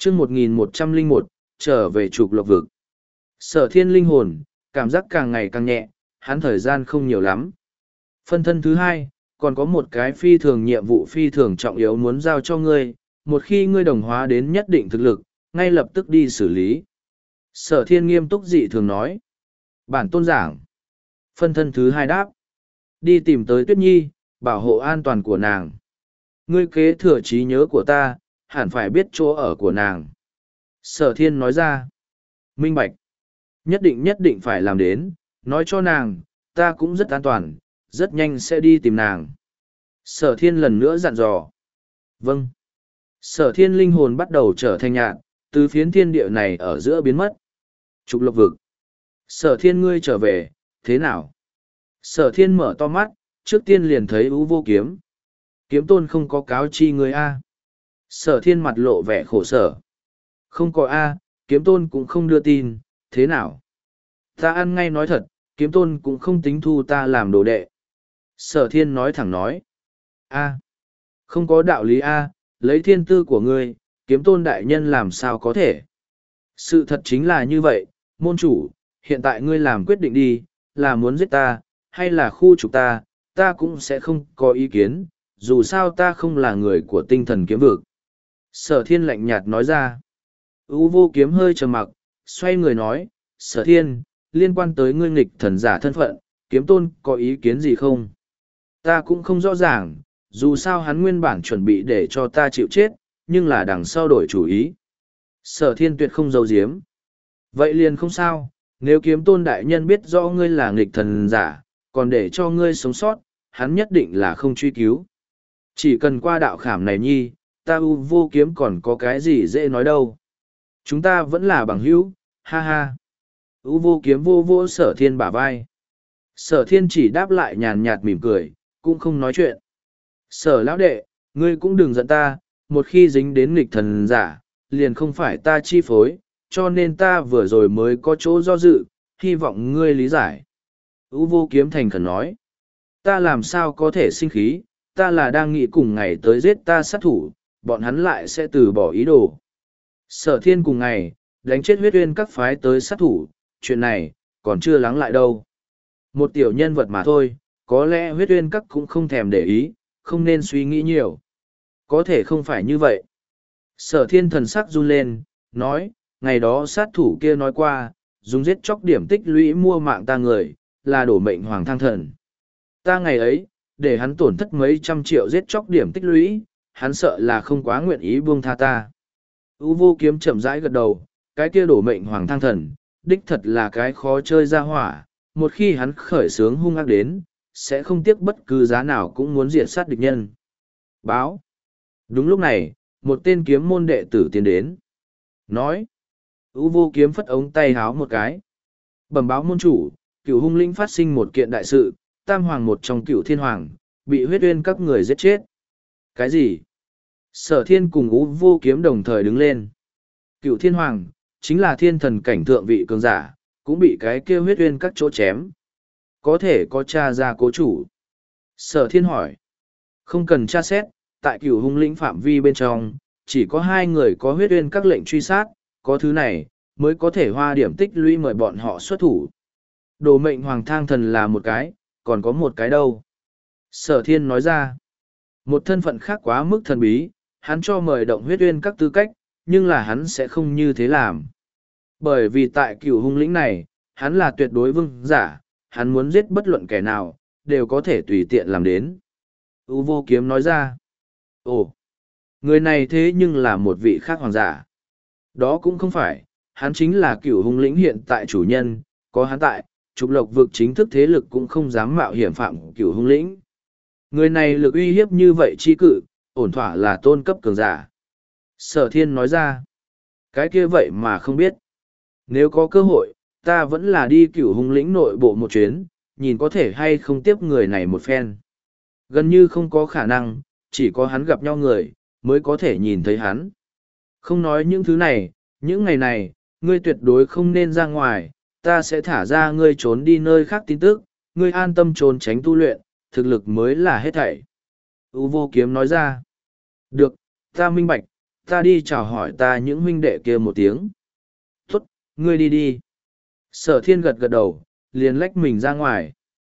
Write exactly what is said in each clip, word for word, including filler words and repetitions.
chương một nghìn một trăm lẻ một, trở về trục lộc vực. Sở thiên linh hồn, cảm giác càng ngày càng nhẹ, hắn thời gian không nhiều lắm. Phân thân thứ hai, còn có một cái phi thường nhiệm vụ phi thường trọng yếu muốn giao cho ngươi, một khi ngươi đồng hóa đến nhất định thực lực, ngay lập tức đi xử lý. Sở thiên nghiêm túc dị thường nói. Bản tôn giảng. Phân thân thứ hai đáp. Đi tìm tới Tuyết Nhi, bảo hộ an toàn của nàng. Ngươi kế thừa trí nhớ của ta, hẳn phải biết chỗ ở của nàng. Sở thiên nói ra. Minh bạch. Nhất định nhất định phải làm đến, nói cho nàng, ta cũng rất an toàn, rất nhanh sẽ đi tìm nàng. Sở thiên lần nữa dặn dò. Vâng. Sở thiên linh hồn bắt đầu trở thành nhạt, từ phiến thiên địa này ở giữa biến mất. Trục lộc vực. Sở thiên ngươi trở về, thế nào? Sở thiên mở to mắt, trước tiên liền thấy ú vô kiếm. Kiếm tôn không có cáo chi ngươi a. Sở thiên mặt lộ vẻ khổ sở. Không có a, kiếm tôn cũng không đưa tin, thế nào? Ta ăn ngay nói thật, kiếm tôn cũng không tính thu ta làm đồ đệ. Sở thiên nói thẳng nói. A. Không có đạo lý a, lấy thiên tư của ngươi, kiếm tôn đại nhân làm sao có thể? Sự thật chính là như vậy, môn chủ, hiện tại ngươi làm quyết định đi, là muốn giết ta, hay là khu trục ta, ta cũng sẽ không có ý kiến, dù sao ta không là người của tinh thần kiếm vực. Sở thiên lạnh nhạt nói ra. U vô kiếm hơi trầm mặc, xoay người nói, sở thiên, liên quan tới ngươi nghịch thần giả thân phận, kiếm tôn có ý kiến gì không? Ta cũng không rõ ràng, dù sao hắn nguyên bản chuẩn bị để cho ta chịu chết, nhưng là đằng sau đổi chủ ý. Sở thiên tuyệt không giấu giếm. Vậy liền không sao, nếu kiếm tôn đại nhân biết rõ ngươi là nghịch thần giả, còn để cho ngươi sống sót, hắn nhất định là không truy cứu. Chỉ cần qua đạo khảm này nhi, ta u vô kiếm còn có cái gì dễ nói đâu. Chúng ta vẫn là bằng hữu, ha ha. U vô kiếm vô vô sở thiên bả vai. Sở thiên chỉ đáp lại nhàn nhạt mỉm cười, cũng không nói chuyện. Sở lão đệ, ngươi cũng đừng giận ta, một khi dính đến nghịch thần giả, liền không phải ta chi phối, cho nên ta vừa rồi mới có chỗ do dự, hy vọng ngươi lý giải. U vô kiếm thành khẩn nói. Ta làm sao có thể sinh khí, ta là đang nghĩ cùng ngày tới giết ta sát thủ, bọn hắn lại sẽ từ bỏ ý đồ. Sở thiên cùng ngày, đánh chết huyết uyên các phái tới sát thủ, chuyện này, còn chưa lắng lại đâu. Một tiểu nhân vật mà thôi, có lẽ huyết uyên các cũng không thèm để ý, không nên suy nghĩ nhiều. Có thể không phải như vậy. Sở thiên thần sắc run lên, nói, ngày đó sát thủ kia nói qua, dùng giết chóc điểm tích lũy mua mạng ta người, là đổ mệnh hoàng thang thần. Ta ngày ấy, để hắn tổn thất mấy trăm triệu giết chóc điểm tích lũy, hắn sợ là không quá nguyện ý buông tha ta. U vô kiếm chậm rãi gật đầu, cái kia đổ mệnh hoàng thang thần, đích thật là cái khó chơi ra hỏa, một khi hắn khởi sướng hung ác đến, sẽ không tiếc bất cứ giá nào cũng muốn diệt sát địch nhân. Báo. Đúng lúc này, một tên kiếm môn đệ tử tiến đến. Nói. U vô kiếm phất ống tay háo một cái. Bẩm báo môn chủ, cửu hung linh phát sinh một kiện đại sự, tam hoàng một trong cửu thiên hoàng, bị huyết uyên các người giết chết. Cái gì? Sở thiên cùng U vô kiếm đồng thời đứng lên. Cửu thiên hoàng, chính là thiên thần cảnh thượng vị cường giả, cũng bị cái kia huyết uyên các chỗ chém. Có thể có tra ra cố chủ. Sở thiên hỏi. Không cần tra xét, tại cửu hung lĩnh phạm vi bên trong, chỉ có hai người có huyết uyên các lệnh truy sát, có thứ này, mới có thể hoa điểm tích lũy mời bọn họ xuất thủ. Đồ mệnh hoàng thang thần là một cái, còn có một cái đâu. Sở thiên nói ra. Một thân phận khác quá mức thần bí, hắn cho mời động huyết uyên các tư cách, nhưng là hắn sẽ không như thế làm. Bởi vì tại cửu hung lĩnh này, hắn là tuyệt đối vương giả, hắn muốn giết bất luận kẻ nào, đều có thể tùy tiện làm đến. U vô kiếm nói ra. Ồ, người này thế nhưng là một vị khác hoàng giả. Đó cũng không phải, hắn chính là cửu hung lĩnh hiện tại chủ nhân, có hắn tại, trục lộc vực chính thức thế lực cũng không dám mạo hiểm phạm cửu hung lĩnh. Người này lực uy hiếp như vậy chi cự, ổn thỏa là tôn cấp cường giả. Sở thiên nói ra. Cái kia vậy mà không biết. Nếu có cơ hội, ta vẫn là đi cửu hung lĩnh nội bộ một chuyến, nhìn có thể hay không tiếp người này một phen. Gần như không có khả năng, chỉ có hắn gặp nhau người, mới có thể nhìn thấy hắn. Không nói những thứ này, những ngày này, ngươi tuyệt đối không nên ra ngoài, ta sẽ thả ra ngươi trốn đi nơi khác tin tức, ngươi an tâm trốn tránh tu luyện, thực lực mới là hết thảy. U vô kiếm nói ra. Được, ta minh bạch, Ta đi chào hỏi ta những huynh đệ kia một tiếng. Tốt, ngươi đi đi. Sở thiên gật gật đầu, liền lách mình ra ngoài.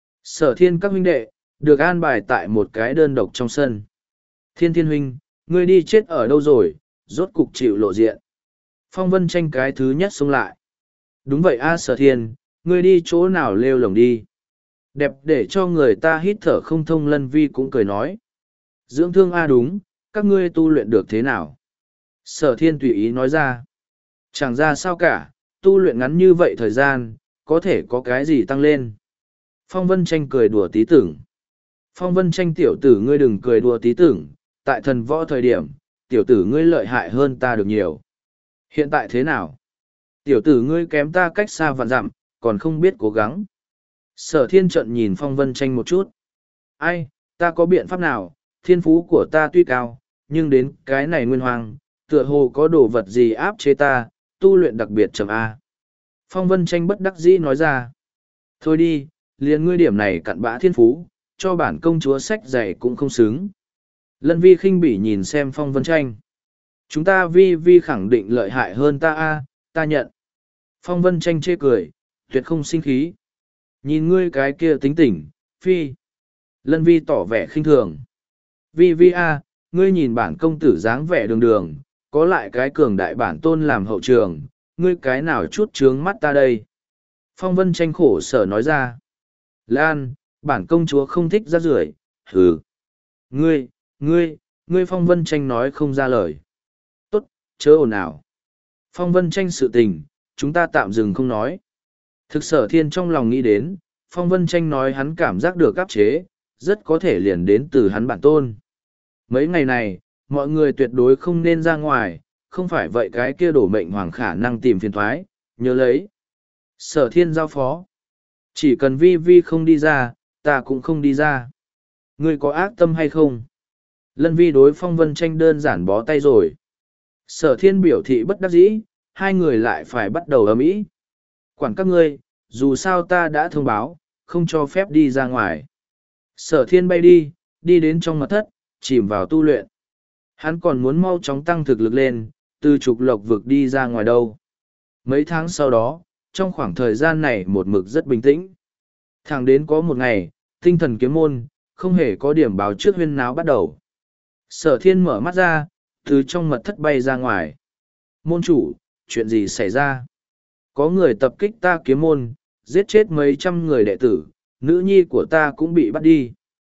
Sở thiên các huynh đệ, được an bài tại một cái đơn độc trong sân. Thiên thiên huynh, ngươi đi chết ở đâu rồi, rốt cục chịu lộ diện. Phong Vân Tranh cái thứ nhất xông lại. Đúng vậy a Sở thiên, ngươi đi chỗ nào lêu lồng đi. Đẹp để cho người ta hít thở không thông. Lân Vi cũng cười nói. Dưỡng thương a đúng, các ngươi tu luyện được thế nào? Sở thiên tùy ý nói ra. Chẳng ra sao cả, tu luyện ngắn như vậy thời gian, có thể có cái gì tăng lên. Phong Vân Tranh cười đùa tí tưởng. Phong Vân Tranh tiểu tử ngươi đừng cười đùa tí tưởng, tại thần võ thời điểm, tiểu tử ngươi lợi hại hơn ta được nhiều. Hiện tại thế nào? Tiểu tử ngươi kém ta cách xa vạn dặm, còn không biết cố gắng. Sở thiên trận nhìn Phong Vân Tranh một chút. Ai, ta có biện pháp nào, thiên phú của ta tuy cao, nhưng đến cái này nguyên hoàng, tựa hồ có đồ vật gì áp chế ta, tu luyện đặc biệt chậm A. Phong Vân Tranh bất đắc dĩ nói ra. Thôi đi, liền ngươi điểm này cặn bã thiên phú, cho bản công chúa sách dạy cũng không xứng. Lân Vi khinh bỉ nhìn xem Phong Vân Tranh. Chúng ta Vi Vi khẳng định lợi hại hơn ta A, ta nhận. Phong Vân Tranh chê cười, tuyệt không sinh khí. Nhìn ngươi cái kia tính tỉnh, Phi. Lân Vi tỏ vẻ khinh thường. Vi Vi A, ngươi nhìn bản công tử dáng vẻ đường đường, có lại cái cường đại bản tôn làm hậu trường, ngươi cái nào chút trướng mắt ta đây. Phong Vân Tranh khổ sở nói ra. Lan, bản công chúa không thích rác rưởi, hừ. Ngươi, ngươi, ngươi Phong Vân Tranh nói không ra lời. Tốt, chớ ồn ào. Phong Vân Tranh sự tình, chúng ta tạm dừng không nói. Thực Sở Thiên trong lòng nghĩ đến, Phong Vân Tranh nói hắn cảm giác được áp chế, rất có thể liền đến từ hắn bản tôn. Mấy ngày này, mọi người tuyệt đối không nên ra ngoài, không phải vậy cái kia đổ mệnh hoàng khả năng tìm phiền thoái, nhớ lấy. Sở Thiên giao phó. Chỉ cần Vi Vi không đi ra, ta cũng không đi ra. Ngươi có ác tâm hay không? Lân Vi đối Phong Vân Tranh đơn giản bó tay rồi. Sở Thiên biểu thị bất đắc dĩ, hai người lại phải bắt đầu ầm ĩ. Quản các ngươi, dù sao ta đã thông báo, không cho phép đi ra ngoài. Sở Thiên bay đi, đi đến trong mật thất, chìm vào tu luyện. Hắn còn muốn mau chóng tăng thực lực lên, từ trục lộc vực đi ra ngoài đâu. Mấy tháng sau đó, trong khoảng thời gian này một mực rất bình tĩnh. Thẳng đến có một ngày, tinh thần kiếm môn, không hề có điểm báo trước huyên náo bắt đầu. Sở Thiên mở mắt ra, từ trong mật thất bay ra ngoài. Môn chủ, chuyện gì xảy ra? Có người tập kích ta kiếm môn, giết chết mấy trăm người đệ tử, nữ nhi của ta cũng bị bắt đi.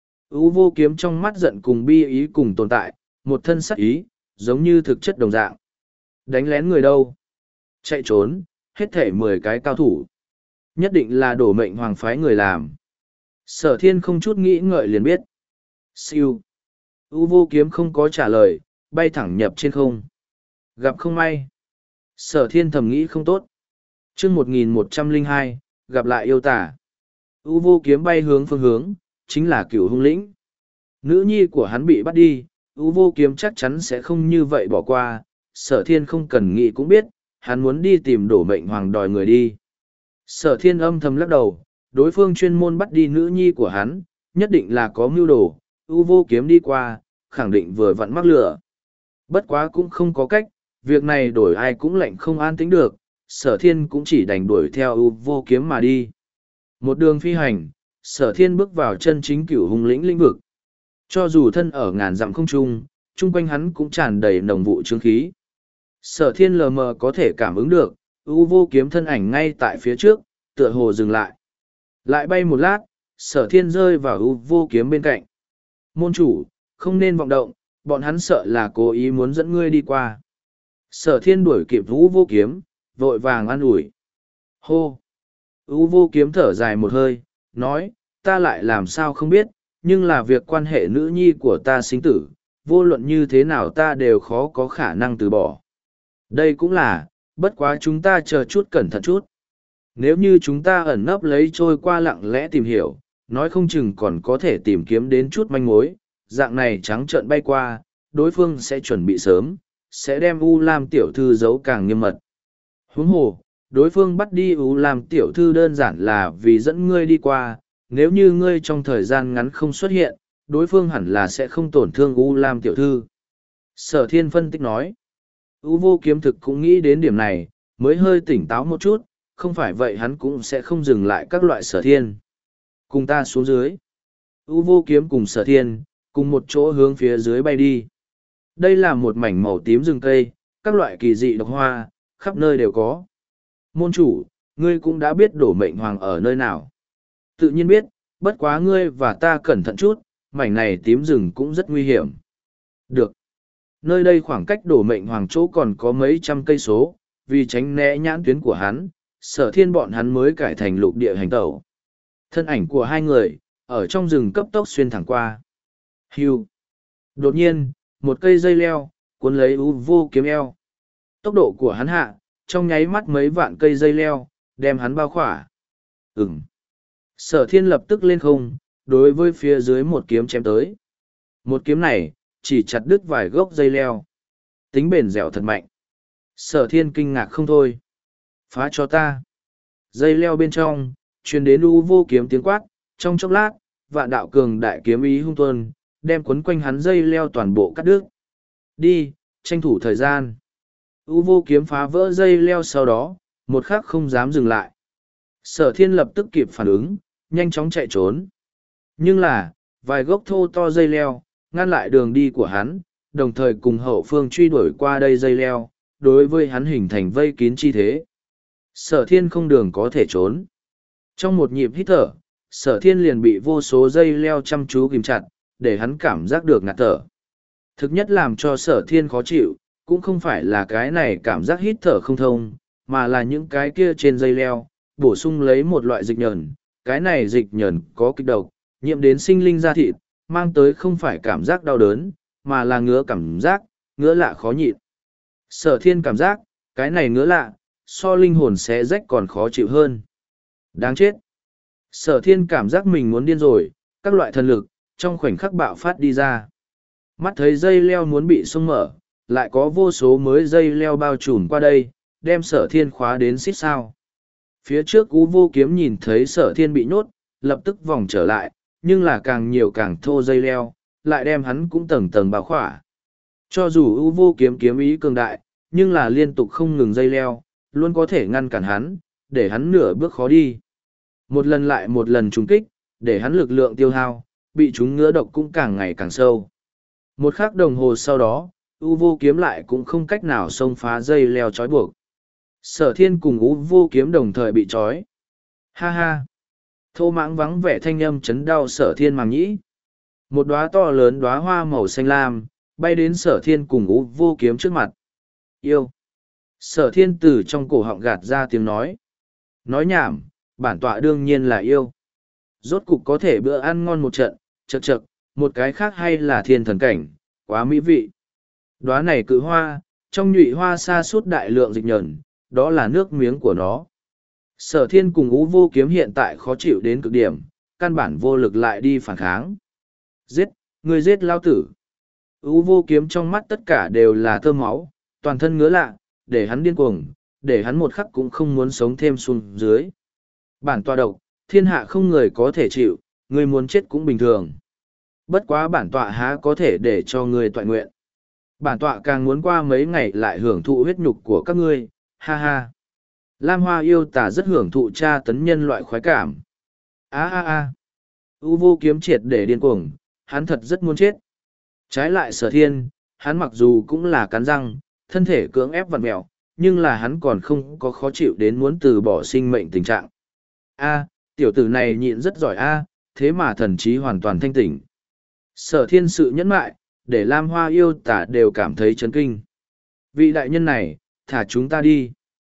Ú vô kiếm trong mắt giận cùng bi ý cùng tồn tại, một thân sắc ý, giống như thực chất đồng dạng. Đánh lén người đâu? Chạy trốn, hết thể mười cái cao thủ. Nhất định là đổ mệnh hoàng phái người làm. Sở Thiên không chút nghĩ ngợi liền biết. Siêu. Ú vô kiếm không có trả lời, bay thẳng nhập trên không. Gặp không may. Sở Thiên thầm nghĩ không tốt. chương một nghìn một trăm lẻ hai, gặp lại yêu tả. Ú vô kiếm bay hướng phương hướng, chính là Cửu Hung Lĩnh. Nữ nhi của hắn bị bắt đi, Ú vô kiếm chắc chắn sẽ không như vậy bỏ qua. Sở Thiên không cần nghĩ cũng biết, hắn muốn đi tìm đổ mệnh hoàng đòi người đi. Sở Thiên âm thầm lắc đầu, đối phương chuyên môn bắt đi nữ nhi của hắn, nhất định là có mưu đồ, Ú vô kiếm đi qua, khẳng định vừa vặn mắc lửa. Bất quá cũng không có cách, việc này đổi ai cũng lạnh không an tĩnh được, Sở Thiên cũng chỉ đành đuổi theo Ú vô kiếm mà đi. Một đường phi hành, Sở Thiên bước vào chân chính Cửu Hung Lĩnh lĩnh vực. Cho dù thân ở ngàn dặm không trung, chung quanh hắn cũng tràn đầy nồng vụ trướng khí. Sở Thiên lờ mờ có thể cảm ứng được, Ú vô kiếm thân ảnh ngay tại phía trước, tựa hồ dừng lại. Lại bay một lát, Sở Thiên rơi vào Ú vô kiếm bên cạnh. Môn chủ, không nên vọng động, bọn hắn sợ là cố ý muốn dẫn ngươi đi qua. Sở Thiên đuổi kịp Ú vô kiếm, vội vàng an ủi. Hô! Ú vô kiếm thở dài một hơi, nói, ta lại làm sao không biết, nhưng là việc quan hệ nữ nhi của ta sinh tử, vô luận như thế nào ta đều khó có khả năng từ bỏ. Đây cũng là, bất quá chúng ta chờ chút cẩn thận chút. Nếu như chúng ta ẩn nấp lấy trôi qua lặng lẽ tìm hiểu, nói không chừng còn có thể tìm kiếm đến chút manh mối, dạng này trắng trợn bay qua, đối phương sẽ chuẩn bị sớm, sẽ đem U Lam tiểu thư giấu càng nghiêm mật. Huống hồ, đối phương bắt đi U Lam tiểu thư đơn giản là vì dẫn ngươi đi qua, nếu như ngươi trong thời gian ngắn không xuất hiện, đối phương hẳn là sẽ không tổn thương U Lam tiểu thư. Sở Thiên phân tích nói, U vô kiếm thực cũng nghĩ đến điểm này, mới hơi tỉnh táo một chút, không phải vậy hắn cũng sẽ không dừng lại các loại sở thiên. Cùng ta xuống dưới. U vô kiếm cùng sở thiên, cùng một chỗ hướng phía dưới bay đi. Đây là một mảnh màu tím rừng cây, các loại kỳ dị độc hoa, khắp nơi đều có. Môn chủ, ngươi cũng đã biết đổ mệnh hoàng ở nơi nào. Tự nhiên biết, bất quá ngươi và ta cẩn thận chút, mảnh này tím rừng cũng rất nguy hiểm. Được. Nơi đây khoảng cách đổ mệnh hoàng chỗ còn có mấy trăm cây số, vì tránh né nhãn tuyến của hắn, sở thiên bọn hắn mới cải thành lục địa hành tẩu. Thân ảnh của hai người, ở trong rừng cấp tốc xuyên thẳng qua. Hưu. Đột nhiên, một cây dây leo, cuốn lấy U vô kiếm eo. Tốc độ của hắn hạ, trong nháy mắt mấy vạn cây dây leo, đem hắn bao khỏa. Ừm. Sở thiên lập tức lên không, đối với phía dưới một kiếm chém tới. Một kiếm này, chỉ chặt đứt vài gốc dây leo. Tính bền dẻo thật mạnh. Sở thiên kinh ngạc không thôi. Phá cho ta. Dây leo bên trong, truyền đến U vô kiếm tiếng quát, trong chốc lát, vạn đạo cường đại kiếm ý hung tuân, đem quấn quanh hắn dây leo toàn bộ cắt đứt. Đi, tranh thủ thời gian. U vô kiếm phá vỡ dây leo sau đó, một khắc không dám dừng lại. Sở thiên lập tức kịp phản ứng, nhanh chóng chạy trốn. Nhưng là, vài gốc thô to dây leo, ngăn lại đường đi của hắn, đồng thời cùng hậu phương truy đuổi qua đây dây leo, đối với hắn hình thành vây kín chi thế. Sở thiên không đường có thể trốn. Trong một nhịp hít thở, sở thiên liền bị vô số dây leo chăm chú kìm chặt, để hắn cảm giác được ngạt thở. Thực nhất làm cho sở thiên khó chịu, cũng không phải là cái này cảm giác hít thở không thông, mà là những cái kia trên dây leo, bổ sung lấy một loại dịch nhờn. Cái này dịch nhờn có kịch độc, nhiễm đến sinh linh da thịt, mang tới không phải cảm giác đau đớn, mà là ngứa cảm giác, ngứa lạ khó nhịn. Sở thiên cảm giác, cái này ngứa lạ, so linh hồn xé rách còn khó chịu hơn. Đáng chết. Sở thiên cảm giác mình muốn điên rồi, các loại thần lực, trong khoảnh khắc bạo phát đi ra. Mắt thấy dây leo muốn bị xông mở, lại có vô số mới dây leo bao trùm qua đây, đem sở thiên khóa đến xít sao. Phía trước U vô kiếm nhìn thấy sở thiên bị nhốt, lập tức vòng trở lại, nhưng là càng nhiều càng thô dây leo, lại đem hắn cũng tầng tầng bao khỏa. Cho dù U vô kiếm kiếm ý cường đại, nhưng là liên tục không ngừng dây leo, luôn có thể ngăn cản hắn, để hắn nửa bước khó đi. Một lần lại một lần trúng kích, để hắn lực lượng tiêu hao, bị chúng ngứa độc cũng càng ngày càng sâu. Một khắc đồng hồ sau đó, U vô kiếm lại cũng không cách nào xông phá dây leo trói buộc. Sở thiên cùng U vô kiếm đồng thời bị trói. Ha ha! Thô mãng vắng vẻ thanh âm chấn đau sở thiên màng nhĩ. Một đóa to lớn đóa hoa màu xanh lam, bay đến sở thiên cùng U vô kiếm trước mặt. Yêu! Sở thiên từ trong cổ họng gạt ra tiếng nói. Nói nhảm, bản tọa đương nhiên là yêu. Rốt cục có thể bữa ăn ngon một trận, chật chật, một cái khác hay là thiên thần cảnh, quá mỹ vị. Đóa này cự hoa, trong nhụy hoa sa sút đại lượng dịch nhờn, đó là nước miếng của nó. Sở thiên cùng Ú vô kiếm hiện tại khó chịu đến cực điểm, căn bản vô lực lại đi phản kháng. Giết, người giết lao tử. Ú vô kiếm trong mắt tất cả đều là tơ máu, toàn thân ngứa lạ, để hắn điên cuồng, để hắn một khắc cũng không muốn sống thêm xuống dưới. Bản tọa độc, thiên hạ không người có thể chịu, người muốn chết cũng bình thường. Bất quá bản tọa há có thể để cho người toại nguyện. Bản tọa càng muốn qua mấy ngày lại hưởng thụ huyết nhục của các ngươi, ha ha. Lam Hoa yêu tả rất hưởng thụ tra tấn nhân loại khoái cảm. A a a. U vô kiếm triệt để điên cuồng, hắn thật rất muốn chết. Trái lại sở thiên, hắn mặc dù cũng là cắn răng, thân thể cưỡng ép vặn mẹo, nhưng là hắn còn không có khó chịu đến muốn từ bỏ sinh mệnh tình trạng. A, tiểu tử này nhịn rất giỏi a, thế mà thần trí hoàn toàn thanh tỉnh. Sở thiên sự nhẫn mại, để Lam Hoa yêu tả đều cảm thấy chấn kinh. Vị đại nhân này, thả chúng ta đi.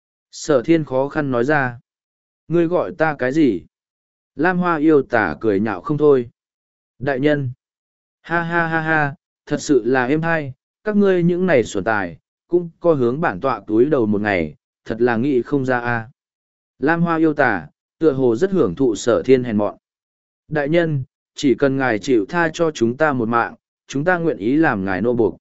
Sở thiên khó khăn nói ra. Ngươi gọi ta cái gì? Lam Hoa yêu tả cười nhạo không thôi. Đại nhân. Ha ha ha ha, thật sự là êm hay, các ngươi những này xuẩn tài, cũng có hướng bản tọa túi đầu một ngày, thật là nghĩ không ra a. Lam Hoa yêu tả, tựa hồ rất hưởng thụ sở thiên hèn mọn. Đại nhân, chỉ cần ngài chịu tha cho chúng ta một mạng, chúng ta nguyện ý làm ngài nô buộc.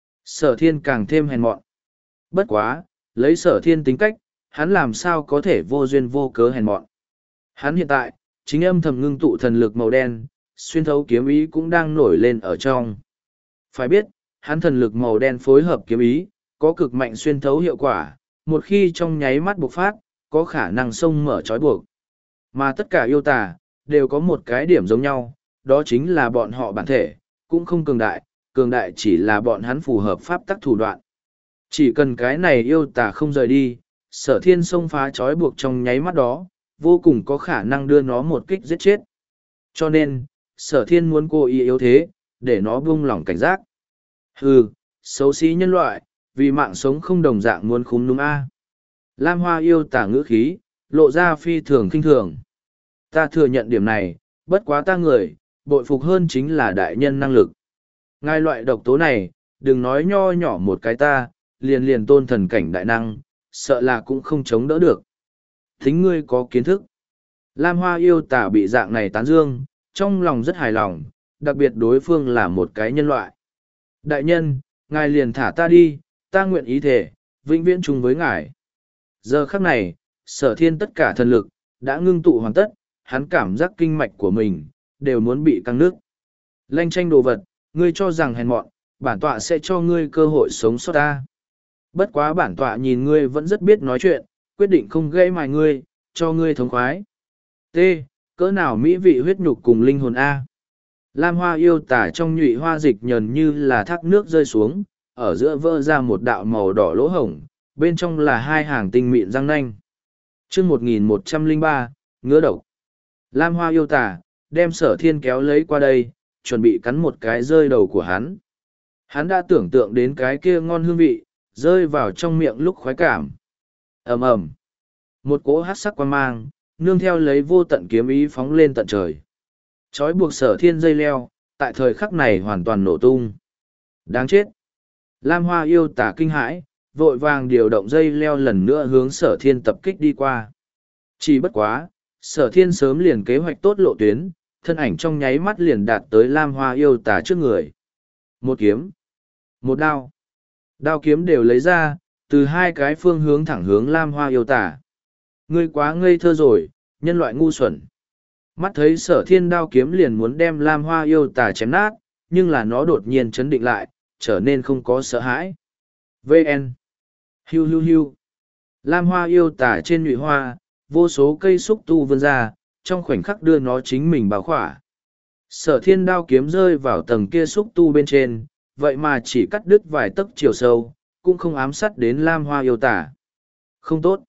Sở thiên càng thêm hèn mọn. Bất quá, lấy sở thiên tính cách, hắn làm sao có thể vô duyên vô cớ hèn mọn. Hắn hiện tại, chính âm thầm ngưng tụ thần lực màu đen, xuyên thấu kiếm ý cũng đang nổi lên ở trong. Phải biết, hắn thần lực màu đen phối hợp kiếm ý, có cực mạnh xuyên thấu hiệu quả, một khi trong nháy mắt bộc phát, có khả năng xông mở trói buộc. Mà tất cả yêu tà, đều có một cái điểm giống nhau, đó chính là bọn họ bản thể, cũng không cường đại, cường đại chỉ là bọn hắn phù hợp pháp tắc thủ đoạn. Chỉ cần cái này yêu tà không rời đi, sở thiên xông phá trói buộc trong nháy mắt đó, vô cùng có khả năng đưa nó một kích giết chết. Cho nên, sở thiên muốn cố ý yếu thế, để nó buông lỏng cảnh giác. Hừ, xấu xí nhân loại, vì mạng sống không đồng dạng muốn khúm núm a. Lam Hoa yêu tả ngữ khí, lộ ra phi thường kinh thường. Ta thừa nhận điểm này, bất quá ta người, bội phục hơn chính là đại nhân năng lực. Ngài loại độc tố này, đừng nói nho nhỏ một cái ta, liền liền tôn thần cảnh đại năng, sợ là cũng không chống đỡ được. Thính ngươi có kiến thức. Lam Hoa yêu tả bị dạng này tán dương, trong lòng rất hài lòng, đặc biệt đối phương là một cái nhân loại. Đại nhân, ngài liền thả ta đi, ta nguyện ý thể, vĩnh viễn chung với ngài. Giờ khắc này, sở thiên tất cả thần lực, đã ngưng tụ hoàn tất, hắn cảm giác kinh mạch của mình, đều muốn bị căng nước. Lanh tranh đồ vật, ngươi cho rằng hèn mọn, bản tọa sẽ cho ngươi cơ hội sống sót ta. Bất quá bản tọa nhìn ngươi vẫn rất biết nói chuyện, quyết định không gây mài ngươi, cho ngươi thống khoái. T. Cỡ nào mỹ vị huyết nhục cùng linh hồn A. Lam Hoa yêu tả trong nhụy hoa dịch nhờn như là thác nước rơi xuống, ở giữa vỡ ra một đạo màu đỏ lỗ hổng, bên trong là hai hàng tinh mịn răng nanh. chương một nghìn một trăm lẻ ba, ngứa độc. Lam Hoa yêu tả, đem sở thiên kéo lấy qua đây, chuẩn bị cắn một cái rơi đầu của hắn. Hắn đã tưởng tượng đến cái kia ngon hương vị, rơi vào trong miệng lúc khoái cảm. ầm ầm, một cỗ hát sắc quan mang, nương theo lấy vô tận kiếm ý phóng lên tận trời. Chói buộc sở thiên dây leo, tại thời khắc này hoàn toàn nổ tung. Đáng chết! Lam Hoa yêu tả kinh hãi, vội vàng điều động dây leo lần nữa hướng sở thiên tập kích đi qua. Chỉ bất quá, sở thiên sớm liền kế hoạch tốt lộ tuyến, thân ảnh trong nháy mắt liền đạt tới Lam Hoa yêu tả trước người. Một kiếm, một đao, đao kiếm đều lấy ra, từ hai cái phương hướng thẳng hướng Lam Hoa yêu tả. Ngươi quá ngây thơ rồi, nhân loại ngu xuẩn. Mắt thấy sở thiên đao kiếm liền muốn đem Lam Hoa yêu tả chém nát, nhưng là nó đột nhiên chấn định lại, trở nên không có sợ hãi. vê en. Hiu hiu hiu. Lam Hoa yêu tả trên nhụy hoa, vô số cây xúc tu vươn ra, trong khoảnh khắc đưa nó chính mình bảo khỏa. Sở thiên đao kiếm rơi vào tầng kia xúc tu bên trên, vậy mà chỉ cắt đứt vài tấc chiều sâu, cũng không ám sát đến Lam Hoa yêu tả. Không tốt.